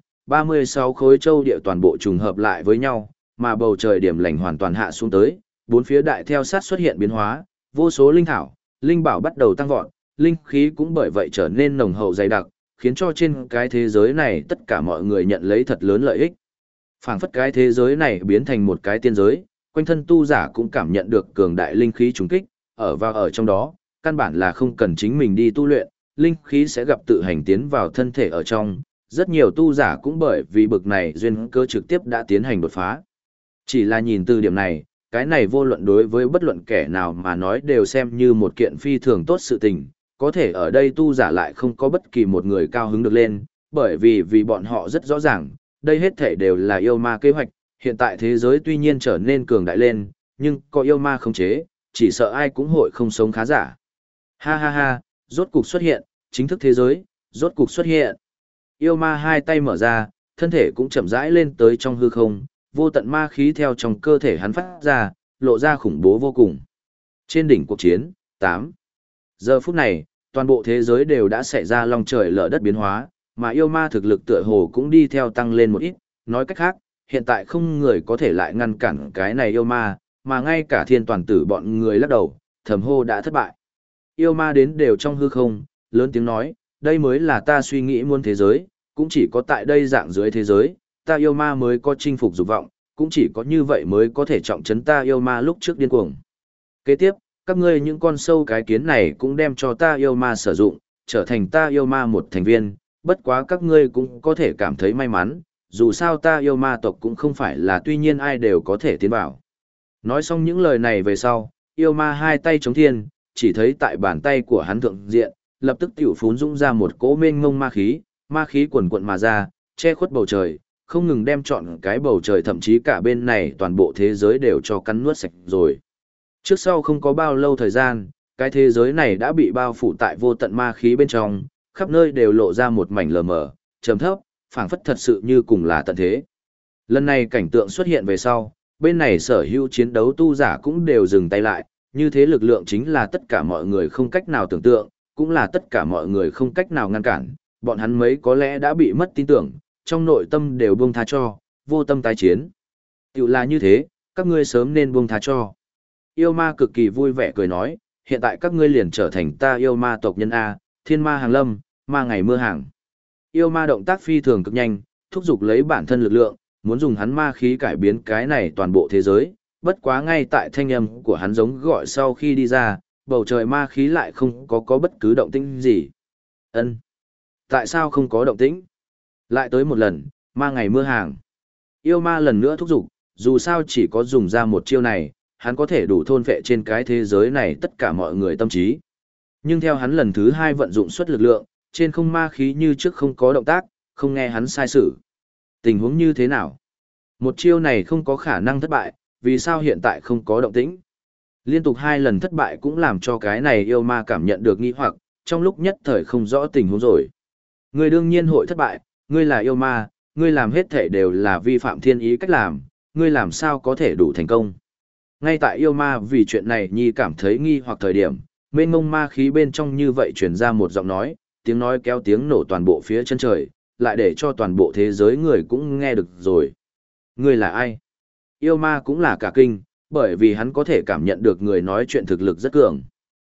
36 khối châu địa toàn bộ trùng hợp lại với nhau, mà bầu trời điểm lành hoàn toàn hạ xuống tới, bốn phía đại theo sát xuất hiện biến hóa, vô số linh thảo, linh bảo bắt đầu tăng vọt, linh khí cũng bởi vậy trở nên nồng hậu dày đặc, khiến cho trên cái thế giới này tất cả mọi người nhận lấy thật lớn lợi ích. Phảng phất cái thế giới này biến thành một cái tiên giới, quanh thân tu giả cũng cảm nhận được cường đại linh khí trùng kích, ở trong đó, căn bản là không cần chính mình đi tu luyện, linh khí sẽ gặp tự hành tiến vào thân thể ở trong, rất nhiều tu giả cũng bởi vì bực này duyên cơ trực tiếp đã tiến hành đột phá. Chỉ là nhìn từ điểm này, cái này vô luận đối với bất luận kẻ nào mà nói đều xem như một kiện phi thường tốt sự tình, có thể ở đây tu giả lại không có bất kỳ một người cao hứng được lên, bởi vì bọn họ rất rõ ràng, đây hết thể đều là yêu ma kế hoạch, hiện tại thế giới tuy nhiên trở nên cường đại lên, nhưng có yêu ma khống chế, chỉ sợ ai cũng hội không sống khá giả. Ha ha ha, rốt cục xuất hiện, chính thức thế giới, rốt cục xuất hiện. Yêu ma hai tay mở ra, thân thể cũng chậm rãi lên tới trong hư không, vô tận ma khí theo trong cơ thể hắn phát ra, lộ ra khủng bố vô cùng. Trên đỉnh cuộc chiến, 8. Giờ phút này, toàn bộ thế giới đều đã xảy ra long trời lở đất biến hóa, mà yêu ma thực lực tựa hồ cũng đi theo tăng lên một ít, nói cách khác, hiện tại không người có thể lại ngăn cản cái này yêu ma, mà ngay cả thiên toàn tử bọn người lắc đầu, thầm hô đã thất bại. Yêu ma đến đều trong hư không, lớn tiếng nói, đây mới là ta suy nghĩ muôn thế giới, cũng chỉ có tại đây dạng dưới thế giới, ta yêu ma mới có chinh phục dục vọng, cũng chỉ có như vậy mới có thể trọng trấn ta yêu ma lúc trước điên cuồng. Kế tiếp, các ngươi những con sâu cái kiến này cũng đem cho ta yêu ma sử dụng, trở thành ta yêu ma một thành viên, bất quá các ngươi cũng có thể cảm thấy may mắn, dù sao ta yêu ma tộc cũng không phải là tuy nhiên ai đều có thể tiến vào. Nói xong những lời này về sau, yêu ma hai tay chống thiên, chỉ thấy tại bàn tay của hắn thượng diện, lập tức tiểu phún dũng ra một cỗ mênh ngông ma khí quần quận mà ra, che khuất bầu trời, không ngừng đem trọn cái bầu trời thậm chí cả bên này toàn bộ thế giới đều cho cắn nuốt sạch rồi. Trước sau không có bao lâu thời gian, cái thế giới này đã bị bao phủ tại vô tận ma khí bên trong, khắp nơi đều lộ ra một mảnh lờ mờ, trầm thấp, phảng phất thật sự như cùng là tận thế. Lần này cảnh tượng xuất hiện về sau, bên này sở hữu chiến đấu tu giả cũng đều dừng tay lại, như thế lực lượng chính là tất cả mọi người không cách nào tưởng tượng, cũng là tất cả mọi người không cách nào ngăn cản, bọn hắn mấy có lẽ đã bị mất tin tưởng, trong nội tâm đều buông tha cho, vô tâm tái chiến. Tiểu là như thế, các ngươi sớm nên buông tha cho. Yêu ma cực kỳ vui vẻ cười nói, hiện tại các ngươi liền trở thành ta yêu ma tộc nhân A, thiên ma hàng lâm, ma ngày mưa hàng. Yêu ma động tác phi thường cực nhanh, thúc giục lấy bản thân lực lượng, muốn dùng hắn ma khí cải biến cái này toàn bộ thế giới, bất quá ngay tại thanh âm của hắn giống gọi sau khi đi ra, bầu trời ma khí lại không có bất cứ động tĩnh gì. Ân, tại sao không có động tĩnh? Lại tới một lần, ma ngày mưa hàng. Yêu ma lần nữa thúc giục, dù sao chỉ có dùng ra một chiêu này, hắn có thể đủ thôn phệ trên cái thế giới này tất cả mọi người tâm trí. Nhưng theo hắn lần thứ hai vận dụng suất lực lượng, trên không ma khí như trước không có động tác, không nghe hắn sai sử. Tình huống như thế nào? Một chiêu này không có khả năng thất bại, vì sao hiện tại không có động tĩnh? Liên tục hai lần thất bại cũng làm cho cái này yêu ma cảm nhận được nghi hoặc, trong lúc nhất thời không rõ tình huống rồi. Ngươi đương nhiên hội thất bại, ngươi là yêu ma, ngươi làm hết thể đều là vi phạm thiên ý cách làm, ngươi làm sao có thể đủ thành công? Ngay tại yêu ma vì chuyện này nhi cảm thấy nghi hoặc thời điểm, mênh mông ma khí bên trong như vậy truyền ra một giọng nói, tiếng nói kéo tiếng nổ toàn bộ phía chân trời, lại để cho toàn bộ thế giới người cũng nghe được rồi. Ngươi là ai? Yêu ma cũng là cả kinh, bởi vì hắn có thể cảm nhận được người nói chuyện thực lực rất cường.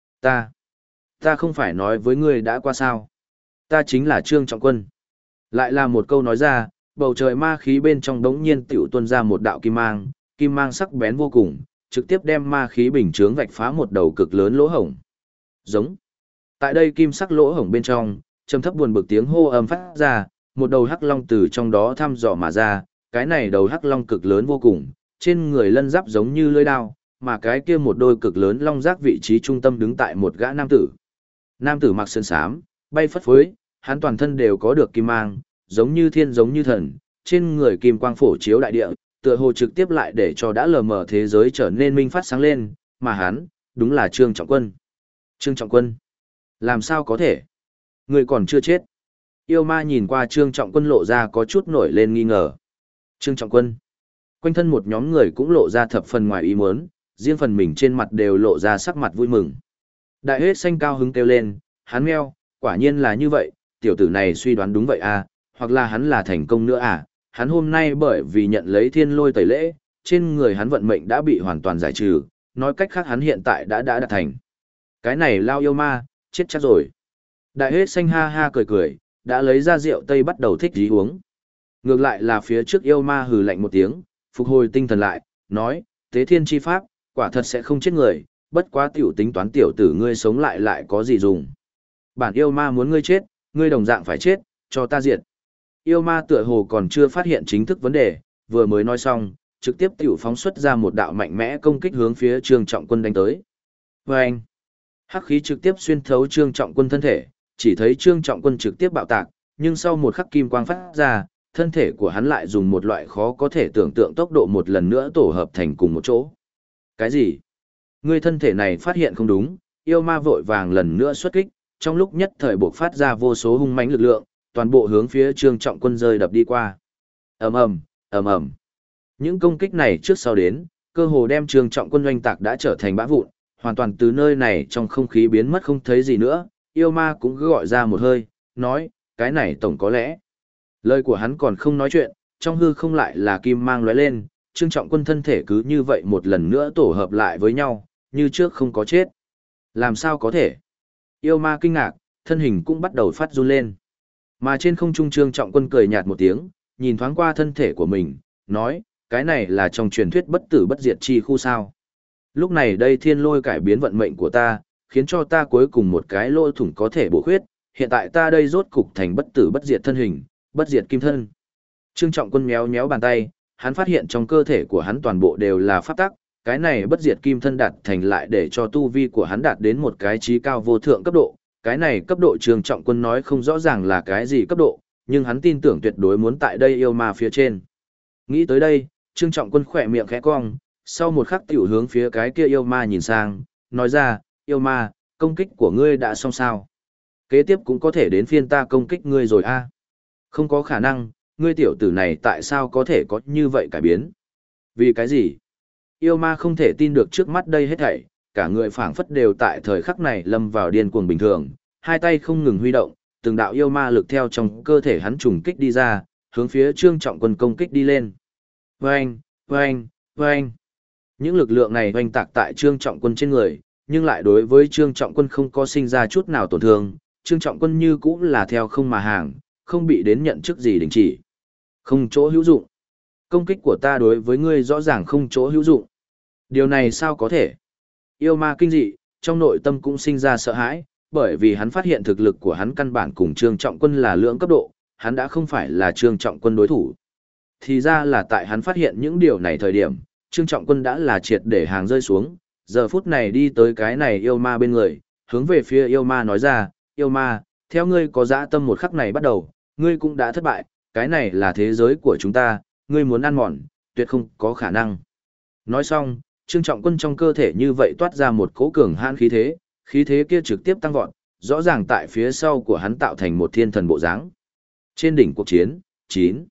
Ta không phải nói với ngươi đã qua sao? Ta chính là Trương Trọng Quân. Lại là một câu nói ra, bầu trời ma khí bên trong đống nhiên tiểu tuôn ra một đạo kim mang sắc bén vô cùng, trực tiếp đem ma khí bình chướng vạch phá một đầu cực lớn lỗ hổng. Giống. Tại đây kim sắc lỗ hổng bên trong, trầm thấp buồn bực tiếng hô âm phát ra, một đầu hắc long từ trong đó thăm dò mà ra, cái này đầu hắc long cực lớn vô cùng, trên người lân giáp giống như lưỡi dao, mà cái kia một đôi cực lớn long giác vị trí trung tâm đứng tại một gã nam tử. Nam tử mặc sơn xám, bay phất phới, hắn toàn thân đều có được kim mang, giống như thiên giống như thần, trên người kim quang phổ chiếu đại địa, tựa hồ trực tiếp lại để cho đã lờ mờ thế giới trở nên minh phát sáng lên, mà hắn, đúng là Trương Trọng Quân. Trương Trọng Quân, làm sao có thể? Người còn chưa chết. Yêu ma nhìn qua Trương Trọng Quân lộ ra có chút nổi lên nghi ngờ. Trương Trọng Quân. Quanh thân một nhóm người cũng lộ ra thập phần ngoài ý muốn, riêng phần mình trên mặt đều lộ ra sắc mặt vui mừng. Đại huyết xanh cao hứng kêu lên, hắn meo, quả nhiên là như vậy, tiểu tử này suy đoán đúng vậy à, hoặc là hắn là thành công nữa à, hắn hôm nay bởi vì nhận lấy thiên lôi tẩy lễ, trên người hắn vận mệnh đã bị hoàn toàn giải trừ, nói cách khác hắn hiện tại đã đạt thành. Cái này lao yêu ma, chết chắc rồi. Đại huyết xanh ha ha cười cười, đã lấy ra rượu tây bắt đầu thích dí uống. Ngược lại là phía trước yêu ma hừ lạnh một tiếng, phục hồi tinh thần lại, nói, tế thiên chi pháp, quả thật sẽ không chết người, bất quá tiểu tính toán tiểu tử ngươi sống lại có gì dùng. Bản yêu ma muốn ngươi chết, ngươi đồng dạng phải chết, cho ta diệt. Yêu ma tựa hồ còn chưa phát hiện chính thức vấn đề, vừa mới nói xong, trực tiếp tiểu phóng xuất ra một đạo mạnh mẽ công kích hướng phía Trương Trọng Quân đánh tới. Vâng! Hắc khí trực tiếp xuyên thấu Trương Trọng Quân thân thể, chỉ thấy Trương Trọng Quân trực tiếp bạo tạc, nhưng sau một khắc kim quang phát ra, thân thể của hắn lại dùng một loại khó có thể tưởng tượng tốc độ một lần nữa tổ hợp thành cùng một chỗ. Cái gì? Ngươi thân thể này phát hiện không đúng, yêu ma vội vàng lần nữa xuất kích, trong lúc nhất thời bộc phát ra vô số hung mãnh lực lượng, toàn bộ hướng phía Trương Trọng Quân rơi đập đi qua. Ầm ầm, ầm ầm. Những công kích này trước sau đến, cơ hồ đem Trương Trọng Quân oanh tạc đã trở thành bã vụn, hoàn toàn từ nơi này trong không khí biến mất không thấy gì nữa. Yêu ma cũng cứ gọi ra một hơi, nói, cái này tổng có lẽ. Lời của hắn còn không nói chuyện, trong hư không lại là kim mang lóe lên, Trương Trọng Quân thân thể cứ như vậy một lần nữa tổ hợp lại với nhau, như trước không có chết. Làm sao có thể? Yêu ma kinh ngạc, thân hình cũng bắt đầu phát run lên. Mà trên không trung Trương Trọng Quân cười nhạt một tiếng, nhìn thoáng qua thân thể của mình, nói, cái này là trong truyền thuyết bất tử bất diệt chi khu sao. Lúc này đây thiên lôi cải biến vận mệnh của ta, khiến cho ta cuối cùng một cái lỗ thủng có thể bổ khuyết, hiện tại ta đây rốt cục thành bất tử bất diệt thân hình, bất diệt kim thân. Trương Trọng Quân méo méo bàn tay, hắn phát hiện trong cơ thể của hắn toàn bộ đều là pháp tắc, cái này bất diệt kim thân đạt thành lại để cho tu vi của hắn đạt đến một cái trí cao vô thượng cấp độ. Cái này cấp độ Trương Trọng Quân nói không rõ ràng là cái gì cấp độ, nhưng hắn tin tưởng tuyệt đối muốn tại đây yêu ma phía trên. Nghĩ tới đây, Trương Trọng Quân khỏe miệng khẽ cong, sau một khắc tiểu hướng phía cái kia yêu ma nhìn sang, nói ra, yêu ma, công kích của ngươi đã xong sao? Kế tiếp cũng có thể đến phiên ta công kích ngươi rồi a. Không có khả năng, ngươi tiểu tử này tại sao có thể có như vậy cải biến? Vì cái gì? Yêu ma không thể tin được trước mắt đây hết thảy, cả người phảng phất đều tại thời khắc này lâm vào điên cuồng bình thường, hai tay không ngừng huy động, từng đạo yêu ma lực theo trong cơ thể hắn trùng kích đi ra, hướng phía Trương Trọng Quân công kích đi lên. Vâng, vâng, vâng. Những lực lượng này oanh tạc tại Trương Trọng Quân trên người, nhưng lại đối với Trương Trọng Quân không có sinh ra chút nào tổn thương, Trương Trọng Quân như cũng là theo không mà hàng, không bị đến nhận chức gì đình chỉ. Không chỗ hữu dụng. Công kích của ta đối với ngươi rõ ràng không chỗ hữu dụng. Điều này sao có thể? Yêu ma kinh dị, trong nội tâm cũng sinh ra sợ hãi, bởi vì hắn phát hiện thực lực của hắn căn bản cùng Trương Trọng Quân là lưỡng cấp độ, hắn đã không phải là Trương Trọng Quân đối thủ. Thì ra là tại hắn phát hiện những điều này thời điểm, Trương Trọng Quân đã là triệt để hàng rơi xuống, giờ phút này đi tới cái này yêu ma bên người, hướng về phía yêu ma nói ra, yêu ma, theo ngươi có dã tâm một khắc này bắt đầu, ngươi cũng đã thất bại, cái này là thế giới của chúng ta, ngươi muốn ăn mòn, tuyệt không có khả năng. Nói xong, Trương Trọng Quân trong cơ thể như vậy toát ra một cỗ cường hãn khí thế kia trực tiếp tăng vọt, rõ ràng tại phía sau của hắn tạo thành một thiên thần bộ dáng. Trên đỉnh cuộc chiến, 9.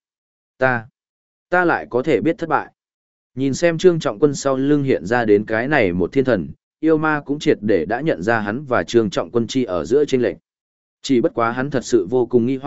Ta lại có thể biết thất bại. Nhìn xem Trương Trọng Quân sau lưng hiện ra đến cái này một thiên thần, yêu ma cũng triệt để đã nhận ra hắn và Trương Trọng Quân chi ở giữa chênh lệch. Chỉ bất quá hắn thật sự vô cùng nghi hoặc,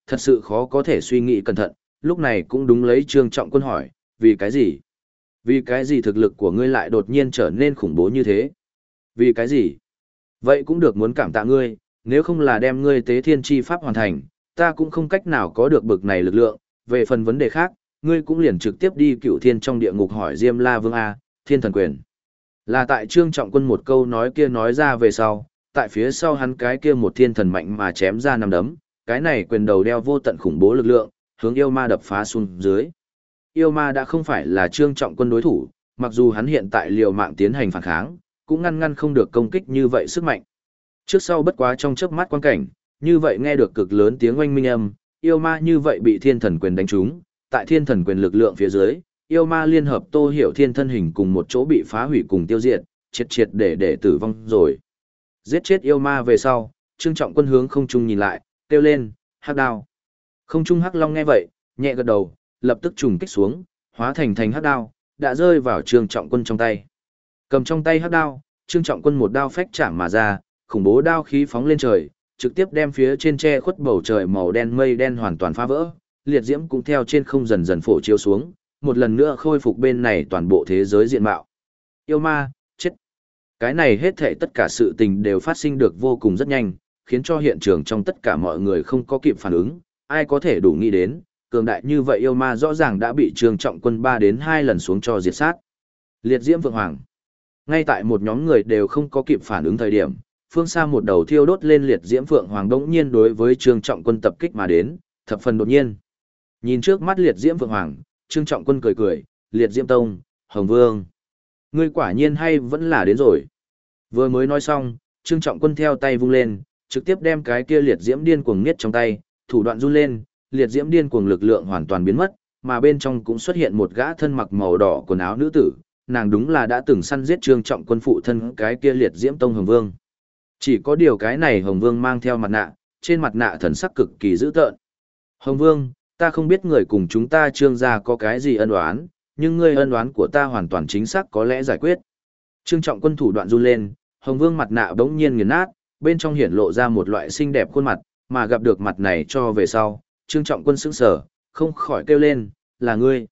thật sự khó có thể suy nghĩ cẩn thận, lúc này cũng đúng lấy Trương Trọng Quân hỏi, vì cái gì? Vì cái gì thực lực của ngươi lại đột nhiên trở nên khủng bố như thế? Vì cái gì? Vậy cũng được, muốn cảm tạ ngươi, nếu không là đem ngươi tế thiên chi pháp hoàn thành, ta cũng không cách nào có được bực này lực lượng. Về phần vấn đề khác, ngươi cũng liền trực tiếp đi Cựu Thiên trong địa ngục hỏi Diêm La Vương A, Thiên Thần Quyền. Là tại Trương Trọng Quân một câu nói kia nói ra về sau, tại phía sau hắn cái kia một thiên thần mạnh mà chém ra năm đấm, cái này quyền đầu đeo vô tận khủng bố lực lượng, hướng yêu ma đập phá xuống dưới. Yêu ma đã không phải là Trương Trọng Quân đối thủ, mặc dù hắn hiện tại liều mạng tiến hành phản kháng, cũng ngăn không được công kích như vậy sức mạnh. Trước sau bất quá trong chớp mắt quan cảnh, như vậy nghe được cực lớn tiếng oanh minh âm, yêu ma như vậy bị thiên thần quyền đánh trúng, tại thiên thần quyền lực lượng phía dưới, yêu ma liên hợp Tô Hiểu Thiên thân hình cùng một chỗ bị phá hủy cùng tiêu diệt, triệt để tử vong rồi. Giết chết yêu ma về sau, Trương Trọng Quân hướng không trung nhìn lại, kêu lên, hắc đao. Không trung hắc long nghe vậy, nhẹ gật đầu, lập tức trùng kích xuống, hóa thành hắc đao, đã rơi vào Trương Trọng Quân trong tay. Cầm trong tay hắc đao, Trương Trọng Quân một đao phách chạm mà ra, khủng bố đao khí phóng lên trời, trực tiếp đem phía trên che khuất bầu trời màu đen mây đen hoàn toàn phá vỡ, liệt diễm cũng theo trên không dần dần phổ chiếu xuống, một lần nữa khôi phục bên này toàn bộ thế giới diện mạo. Yêu ma, chết. Cái này hết thảy tất cả sự tình đều phát sinh được vô cùng rất nhanh, khiến cho hiện trường trong tất cả mọi người không có kịp phản ứng, ai có thể đủ nghĩ đến, cường đại như vậy yêu ma rõ ràng đã bị Trương Trọng Quân 3 đến 2 lần xuống cho diệt sát. Liệt diễm vượng hoàng. Ngay tại một nhóm người đều không có kịp phản ứng thời điểm, phương xa một đầu thiêu đốt lên liệt diễm phượng hoàng đống nhiên đối với Trương Trọng Quân tập kích mà đến, thập phần đột nhiên. Nhìn trước mắt liệt diễm phượng hoàng, Trương Trọng Quân cười cười, liệt diễm tông, Hồng Vương. Ngươi quả nhiên hay vẫn là đến rồi. Vừa mới nói xong, Trương Trọng Quân theo tay vung lên, trực tiếp đem cái kia liệt diễm điên cuồng niết trong tay, thủ đoạn run lên, liệt diễm điên cuồng lực lượng hoàn toàn biến mất, mà bên trong cũng xuất hiện một gã thân mặc màu đỏ quần áo nữ tử, nàng đúng là đã từng săn giết Trương Trọng Quân phụ thân cái kia liệt diễm tông Hồng Vương. Chỉ có điều cái này Hồng Vương mang theo mặt nạ, trên mặt nạ thần sắc cực kỳ dữ tợn. Hồng Vương, ta không biết người cùng chúng ta Trương gia có cái gì ân oán, nhưng ngươi ân oán của ta hoàn toàn chính xác có lẽ giải quyết. Trương Trọng Quân thủ đoạn run lên, Hồng Vương mặt nạ bỗng nhiên nghiền nát, bên trong hiển lộ ra một loại xinh đẹp khuôn mặt, mà gặp được mặt này cho về sau, Trương Trọng Quân sững sờ, không khỏi kêu lên, là ngươi.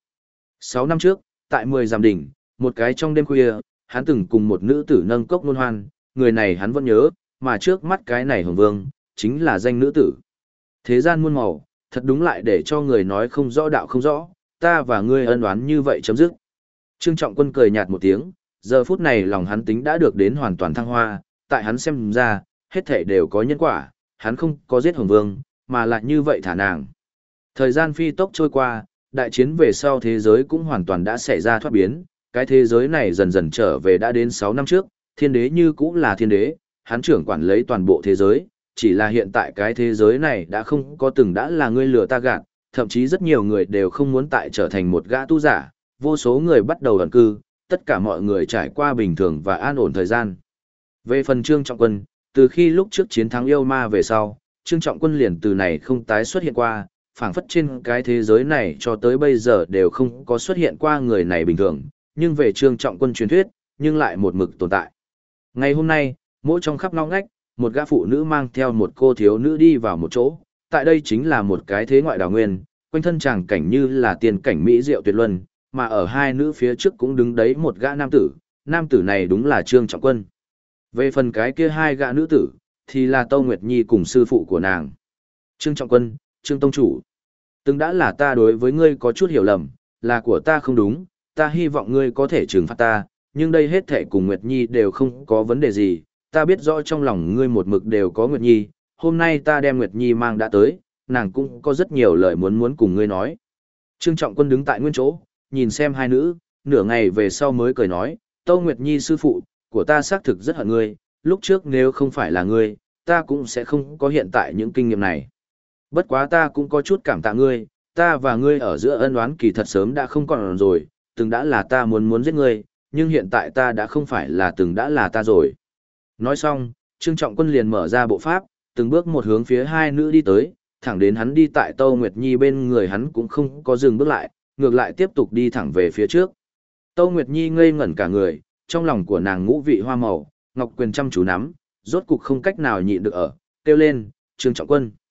6 năm trước, tại 10 Dặm đỉnh, một cái trong đêm khuya, hắn từng cùng một nữ tử nâng cốc nôn hoan, người này hắn vẫn nhớ, mà trước mắt cái này Hồng Vương, chính là danh nữ tử. Thế gian muôn màu, thật đúng lại để cho người nói không rõ đạo không rõ, ta và ngươi ân oán như vậy chấm dứt. Trương Trọng Quân cười nhạt một tiếng, giờ phút này lòng hắn tính đã được đến hoàn toàn thăng hoa, tại hắn xem ra, hết thảy đều có nhân quả, hắn không có giết Hồng Vương, mà lại như vậy thả nàng. Thời gian phi tốc trôi qua, đại chiến về sau thế giới cũng hoàn toàn đã xảy ra thoát biến, cái thế giới này dần dần trở về đã đến 6 năm trước, thiên đế như cũng là thiên đế, hắn trưởng quản lấy toàn bộ thế giới, chỉ là hiện tại cái thế giới này đã không có từng đã là ngươi lừa ta gạt, thậm chí rất nhiều người đều không muốn tại trở thành một gã tu giả, vô số người bắt đầu ẩn cư, tất cả mọi người trải qua bình thường và an ổn thời gian. Về phần Trương Trọng Quân, từ khi lúc trước chiến thắng yêu ma về sau, Trương Trọng Quân liền từ này không tái xuất hiện qua, phảng phất trên cái thế giới này cho tới bây giờ đều không có xuất hiện qua người này bình thường, nhưng về Trương Trọng Quân truyền thuyết, nhưng lại một mực tồn tại. Ngày hôm nay, mỗi trong khắp ngõ ngách, một gã phụ nữ mang theo một cô thiếu nữ đi vào một chỗ, tại đây chính là một cái thế ngoại đào nguyên, quanh thân tràng cảnh như là tiền cảnh mỹ diệu tuyệt luân, mà ở hai nữ phía trước cũng đứng đấy một gã nam tử này đúng là Trương Trọng Quân. Về phần cái kia hai gã nữ tử, thì là Tâu Nguyệt Nhi cùng sư phụ của nàng. Trương Trọng Quân, Trương Tông Chủ, từng đã là ta đối với ngươi có chút hiểu lầm, là của ta không đúng, ta hy vọng ngươi có thể trừng phạt ta, nhưng đây hết thảy cùng Nguyệt Nhi đều không có vấn đề gì, ta biết rõ trong lòng ngươi một mực đều có Nguyệt Nhi, hôm nay ta đem Nguyệt Nhi mang đã tới, nàng cũng có rất nhiều lời muốn cùng ngươi nói. Trương Trọng Quân đứng tại nguyên chỗ, nhìn xem hai nữ, nửa ngày về sau mới cười nói, Tâu Nguyệt Nhi sư phụ, của ta xác thực rất hận ngươi, lúc trước nếu không phải là ngươi, ta cũng sẽ không có hiện tại những kinh nghiệm này. Bất quá ta cũng có chút cảm tạ ngươi, ta và ngươi ở giữa ân oán kỳ thật sớm đã không còn rồi, từng đã là ta muốn giết ngươi, nhưng hiện tại ta đã không phải là từng đã là ta rồi. Nói xong, Trương Trọng Quân liền mở ra bộ pháp, từng bước một hướng phía hai nữ đi tới, thẳng đến hắn đi tại Tâu Nguyệt Nhi bên người hắn cũng không có dừng bước lại, ngược lại tiếp tục đi thẳng về phía trước. Tâu Nguyệt Nhi ngây ngẩn cả người, trong lòng của nàng ngũ vị hoa màu, ngọc quyền chăm chú nắm, rốt cục không cách nào nhịn được ở, kêu lên, Trương Trọng Quân.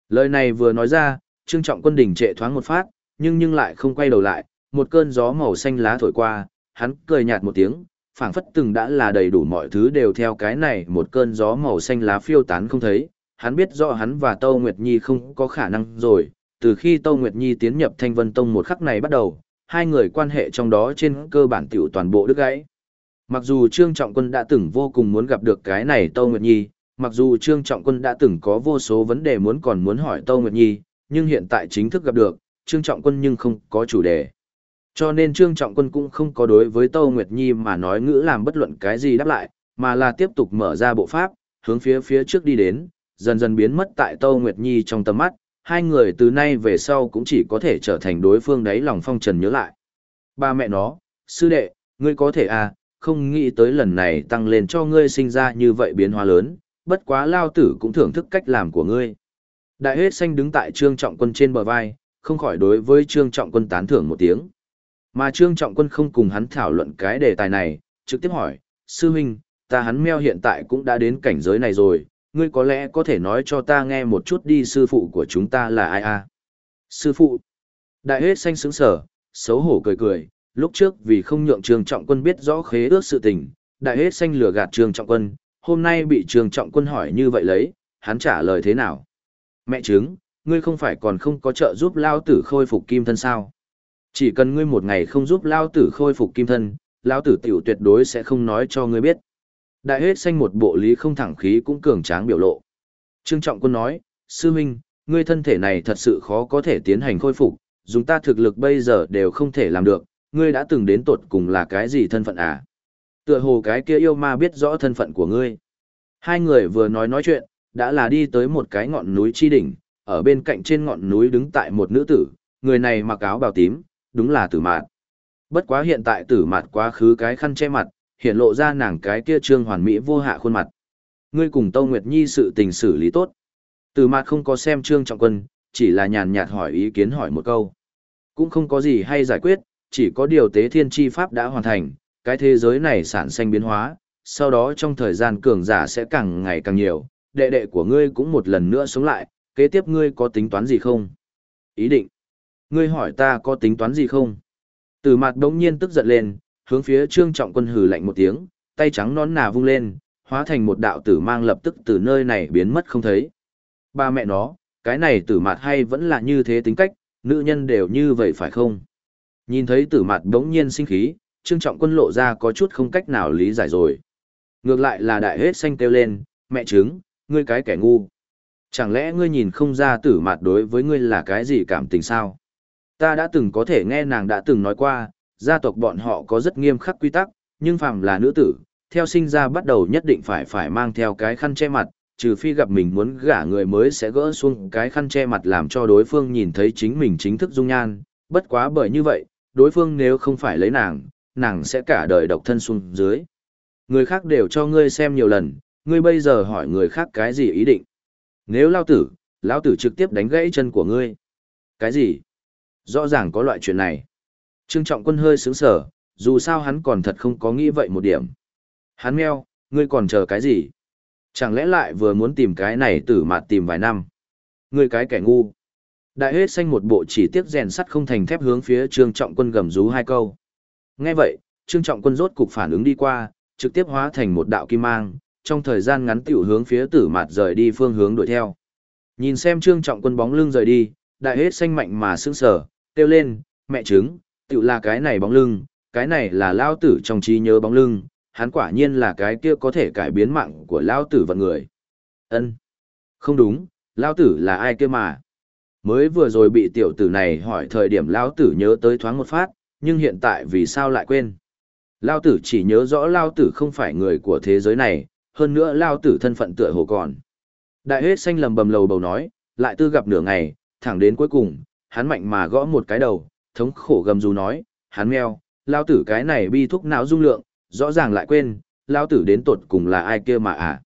Lời này vừa nói ra, Trương Trọng Quân đình trệ thoáng một phát, nhưng lại không quay đầu lại, một cơn gió màu xanh lá thổi qua, hắn cười nhạt một tiếng, phảng phất từng đã là đầy đủ mọi thứ đều theo cái này một cơn gió màu xanh lá phiêu tán không thấy, hắn biết rõ hắn và Tâu Nguyệt Nhi không có khả năng rồi, từ khi Tâu Nguyệt Nhi tiến nhập Thanh Vân Tông một khắc này bắt đầu, hai người quan hệ trong đó trên cơ bản tiểu toàn bộ đứt gãy. Mặc dù Trương Trọng Quân đã từng vô cùng muốn gặp được cái này Tâu Nguyệt Nhi, mặc dù Trương Trọng Quân đã từng có vô số vấn đề muốn hỏi Tâu Nguyệt Nhi, nhưng hiện tại chính thức gặp được, Trương Trọng Quân nhưng không có chủ đề. Cho nên Trương Trọng Quân cũng không có đối với Tâu Nguyệt Nhi mà nói ngữ làm bất luận cái gì đáp lại, mà là tiếp tục mở ra bộ pháp, hướng phía trước đi đến, dần dần biến mất tại Tâu Nguyệt Nhi trong tầm mắt, hai người từ nay về sau cũng chỉ có thể trở thành đối phương đáy lòng phong trần nhớ lại. Ba mẹ nó, sư đệ, ngươi có thể à, không nghĩ tới lần này tăng lên cho ngươi sinh ra như vậy biến hóa lớn, bất quá lao tử cũng thưởng thức cách làm của ngươi. Đại hết xanh đứng tại Trương Trọng Quân trên bờ vai, không khỏi đối với Trương Trọng Quân tán thưởng một tiếng. Mà Trương Trọng Quân không cùng hắn thảo luận cái đề tài này, trực tiếp hỏi, sư huynh, ta hắn meo hiện tại cũng đã đến cảnh giới này rồi, ngươi có lẽ có thể nói cho ta nghe một chút đi sư phụ của chúng ta là ai à? Sư phụ. Đại hết xanh sững sở, xấu hổ cười cười, lúc trước vì không nhượng Trương Trọng Quân biết rõ khế ước sự tình, đại hết xanh lừa gạt Trương Trọng Quân, hôm nay bị Trương Trọng Quân hỏi như vậy lấy, hắn trả lời thế nào? Mẹ chứng, ngươi không phải còn không có trợ giúp lao tử khôi phục kim thân sao? Chỉ cần ngươi một ngày không giúp lao tử khôi phục kim thân, lao tử tiểu tuyệt đối sẽ không nói cho ngươi biết. Đại hết xanh một bộ lý không thẳng khí cũng cường tráng biểu lộ. Trương Trọng Quân nói, sư huynh, ngươi thân thể này thật sự khó có thể tiến hành khôi phục, dùng ta thực lực bây giờ đều không thể làm được, ngươi đã từng đến tột cùng là cái gì thân phận à? Tựa hồ cái kia yêu ma biết rõ thân phận của ngươi. Hai người vừa nói chuyện, đã là đi tới một cái ngọn núi chi đỉnh, ở bên cạnh trên ngọn núi đứng tại một nữ tử, người này mặc áo bào tím, đúng là Tử Mạt. Bất quá hiện tại Tử Mạt quá khứ cái khăn che mặt, hiện lộ ra nàng cái kia trương hoàn mỹ vô hạ khuôn mặt. Ngươi cùng Tâu Nguyệt Nhi sự tình xử lý tốt. Tử Mạt không có xem Trương Trọng Quân, chỉ là nhàn nhạt hỏi ý kiến hỏi một câu. Cũng không có gì hay giải quyết, chỉ có điều tế thiên chi pháp đã hoàn thành, cái thế giới này sản sinh biến hóa, sau đó trong thời gian cường giả sẽ càng ngày càng nhiều, đệ đệ của ngươi cũng một lần nữa sống lại, kế tiếp ngươi có tính toán gì không? Ý định. Ngươi hỏi ta có tính toán gì không? Tử Mạt đống nhiên tức giận lên, hướng phía Trương Trọng Quân hừ lạnh một tiếng, tay trắng nón nà vung lên, hóa thành một đạo tử mang lập tức từ nơi này biến mất không thấy. Ba mẹ nó, cái này Tử Mạt hay vẫn là như thế tính cách, nữ nhân đều như vậy phải không? Nhìn thấy Tử Mạt đống nhiên sinh khí, Trương Trọng Quân lộ ra có chút không cách nào lý giải rồi. Ngược lại là đại hết xanh kêu lên, mẹ trứng, ngươi cái kẻ ngu. Chẳng lẽ ngươi nhìn không ra Tử Mạt đối với ngươi là cái gì cảm tình sao? Ta đã từng có thể nghe nàng đã từng nói qua, gia tộc bọn họ có rất nghiêm khắc quy tắc, nhưng phàm là nữ tử, theo sinh ra bắt đầu nhất định phải mang theo cái khăn che mặt, trừ phi gặp mình muốn gả người mới sẽ gỡ xuống cái khăn che mặt làm cho đối phương nhìn thấy chính mình chính thức dung nhan, bất quá bởi như vậy, đối phương nếu không phải lấy nàng sẽ cả đời độc thân xuống dưới. Người khác đều cho ngươi xem nhiều lần, ngươi bây giờ hỏi người khác cái gì ý định. Nếu lão tử trực tiếp đánh gãy chân của ngươi. Cái gì? Rõ ràng có loại chuyện này. Trương Trọng Quân hơi sướng sở, dù sao hắn còn thật không có nghĩ vậy một điểm. Hắn meo, ngươi còn chờ cái gì? Chẳng lẽ lại vừa muốn tìm cái này Tử Mạt tìm vài năm? Ngươi cái kẻ ngu. Đại hết xanh một bộ chỉ tiếc rèn sắt không thành thép hướng phía Trương Trọng Quân gầm rú hai câu. Nghe vậy, Trương Trọng Quân rốt cục phản ứng đi qua, trực tiếp hóa thành một đạo kim mang, trong thời gian ngắn tiểu hướng phía Tử Mạt rời đi phương hướng đuổi theo. Nhìn xem Trương Trọng Quân bóng lưng rời đi, đại hết xanh mạnh mà sững sờ, kêu lên, mẹ trứng, tiểu là cái này bóng lưng, cái này là lao tử trong trí nhớ bóng lưng, hắn quả nhiên là cái kia có thể cải biến mạng của lao tử vận người. Ân, không đúng, lao tử là ai kia mà? Mới vừa rồi bị tiểu tử này hỏi thời điểm lao tử nhớ tới thoáng một phát, nhưng hiện tại vì sao lại quên? Lao tử chỉ nhớ rõ lao tử không phải người của thế giới này, hơn nữa lao tử thân phận tựa hồ còn. Đại hết xanh lầm bầm lầu bầu nói, lại tư gặp nửa ngày, thẳng đến cuối cùng, hắn mạnh mà gõ một cái đầu, thống khổ gầm rú nói, hắn meo, lao tử cái này bi thúc não dung lượng, rõ ràng lại quên, lao tử đến tột cùng là ai kia mà à.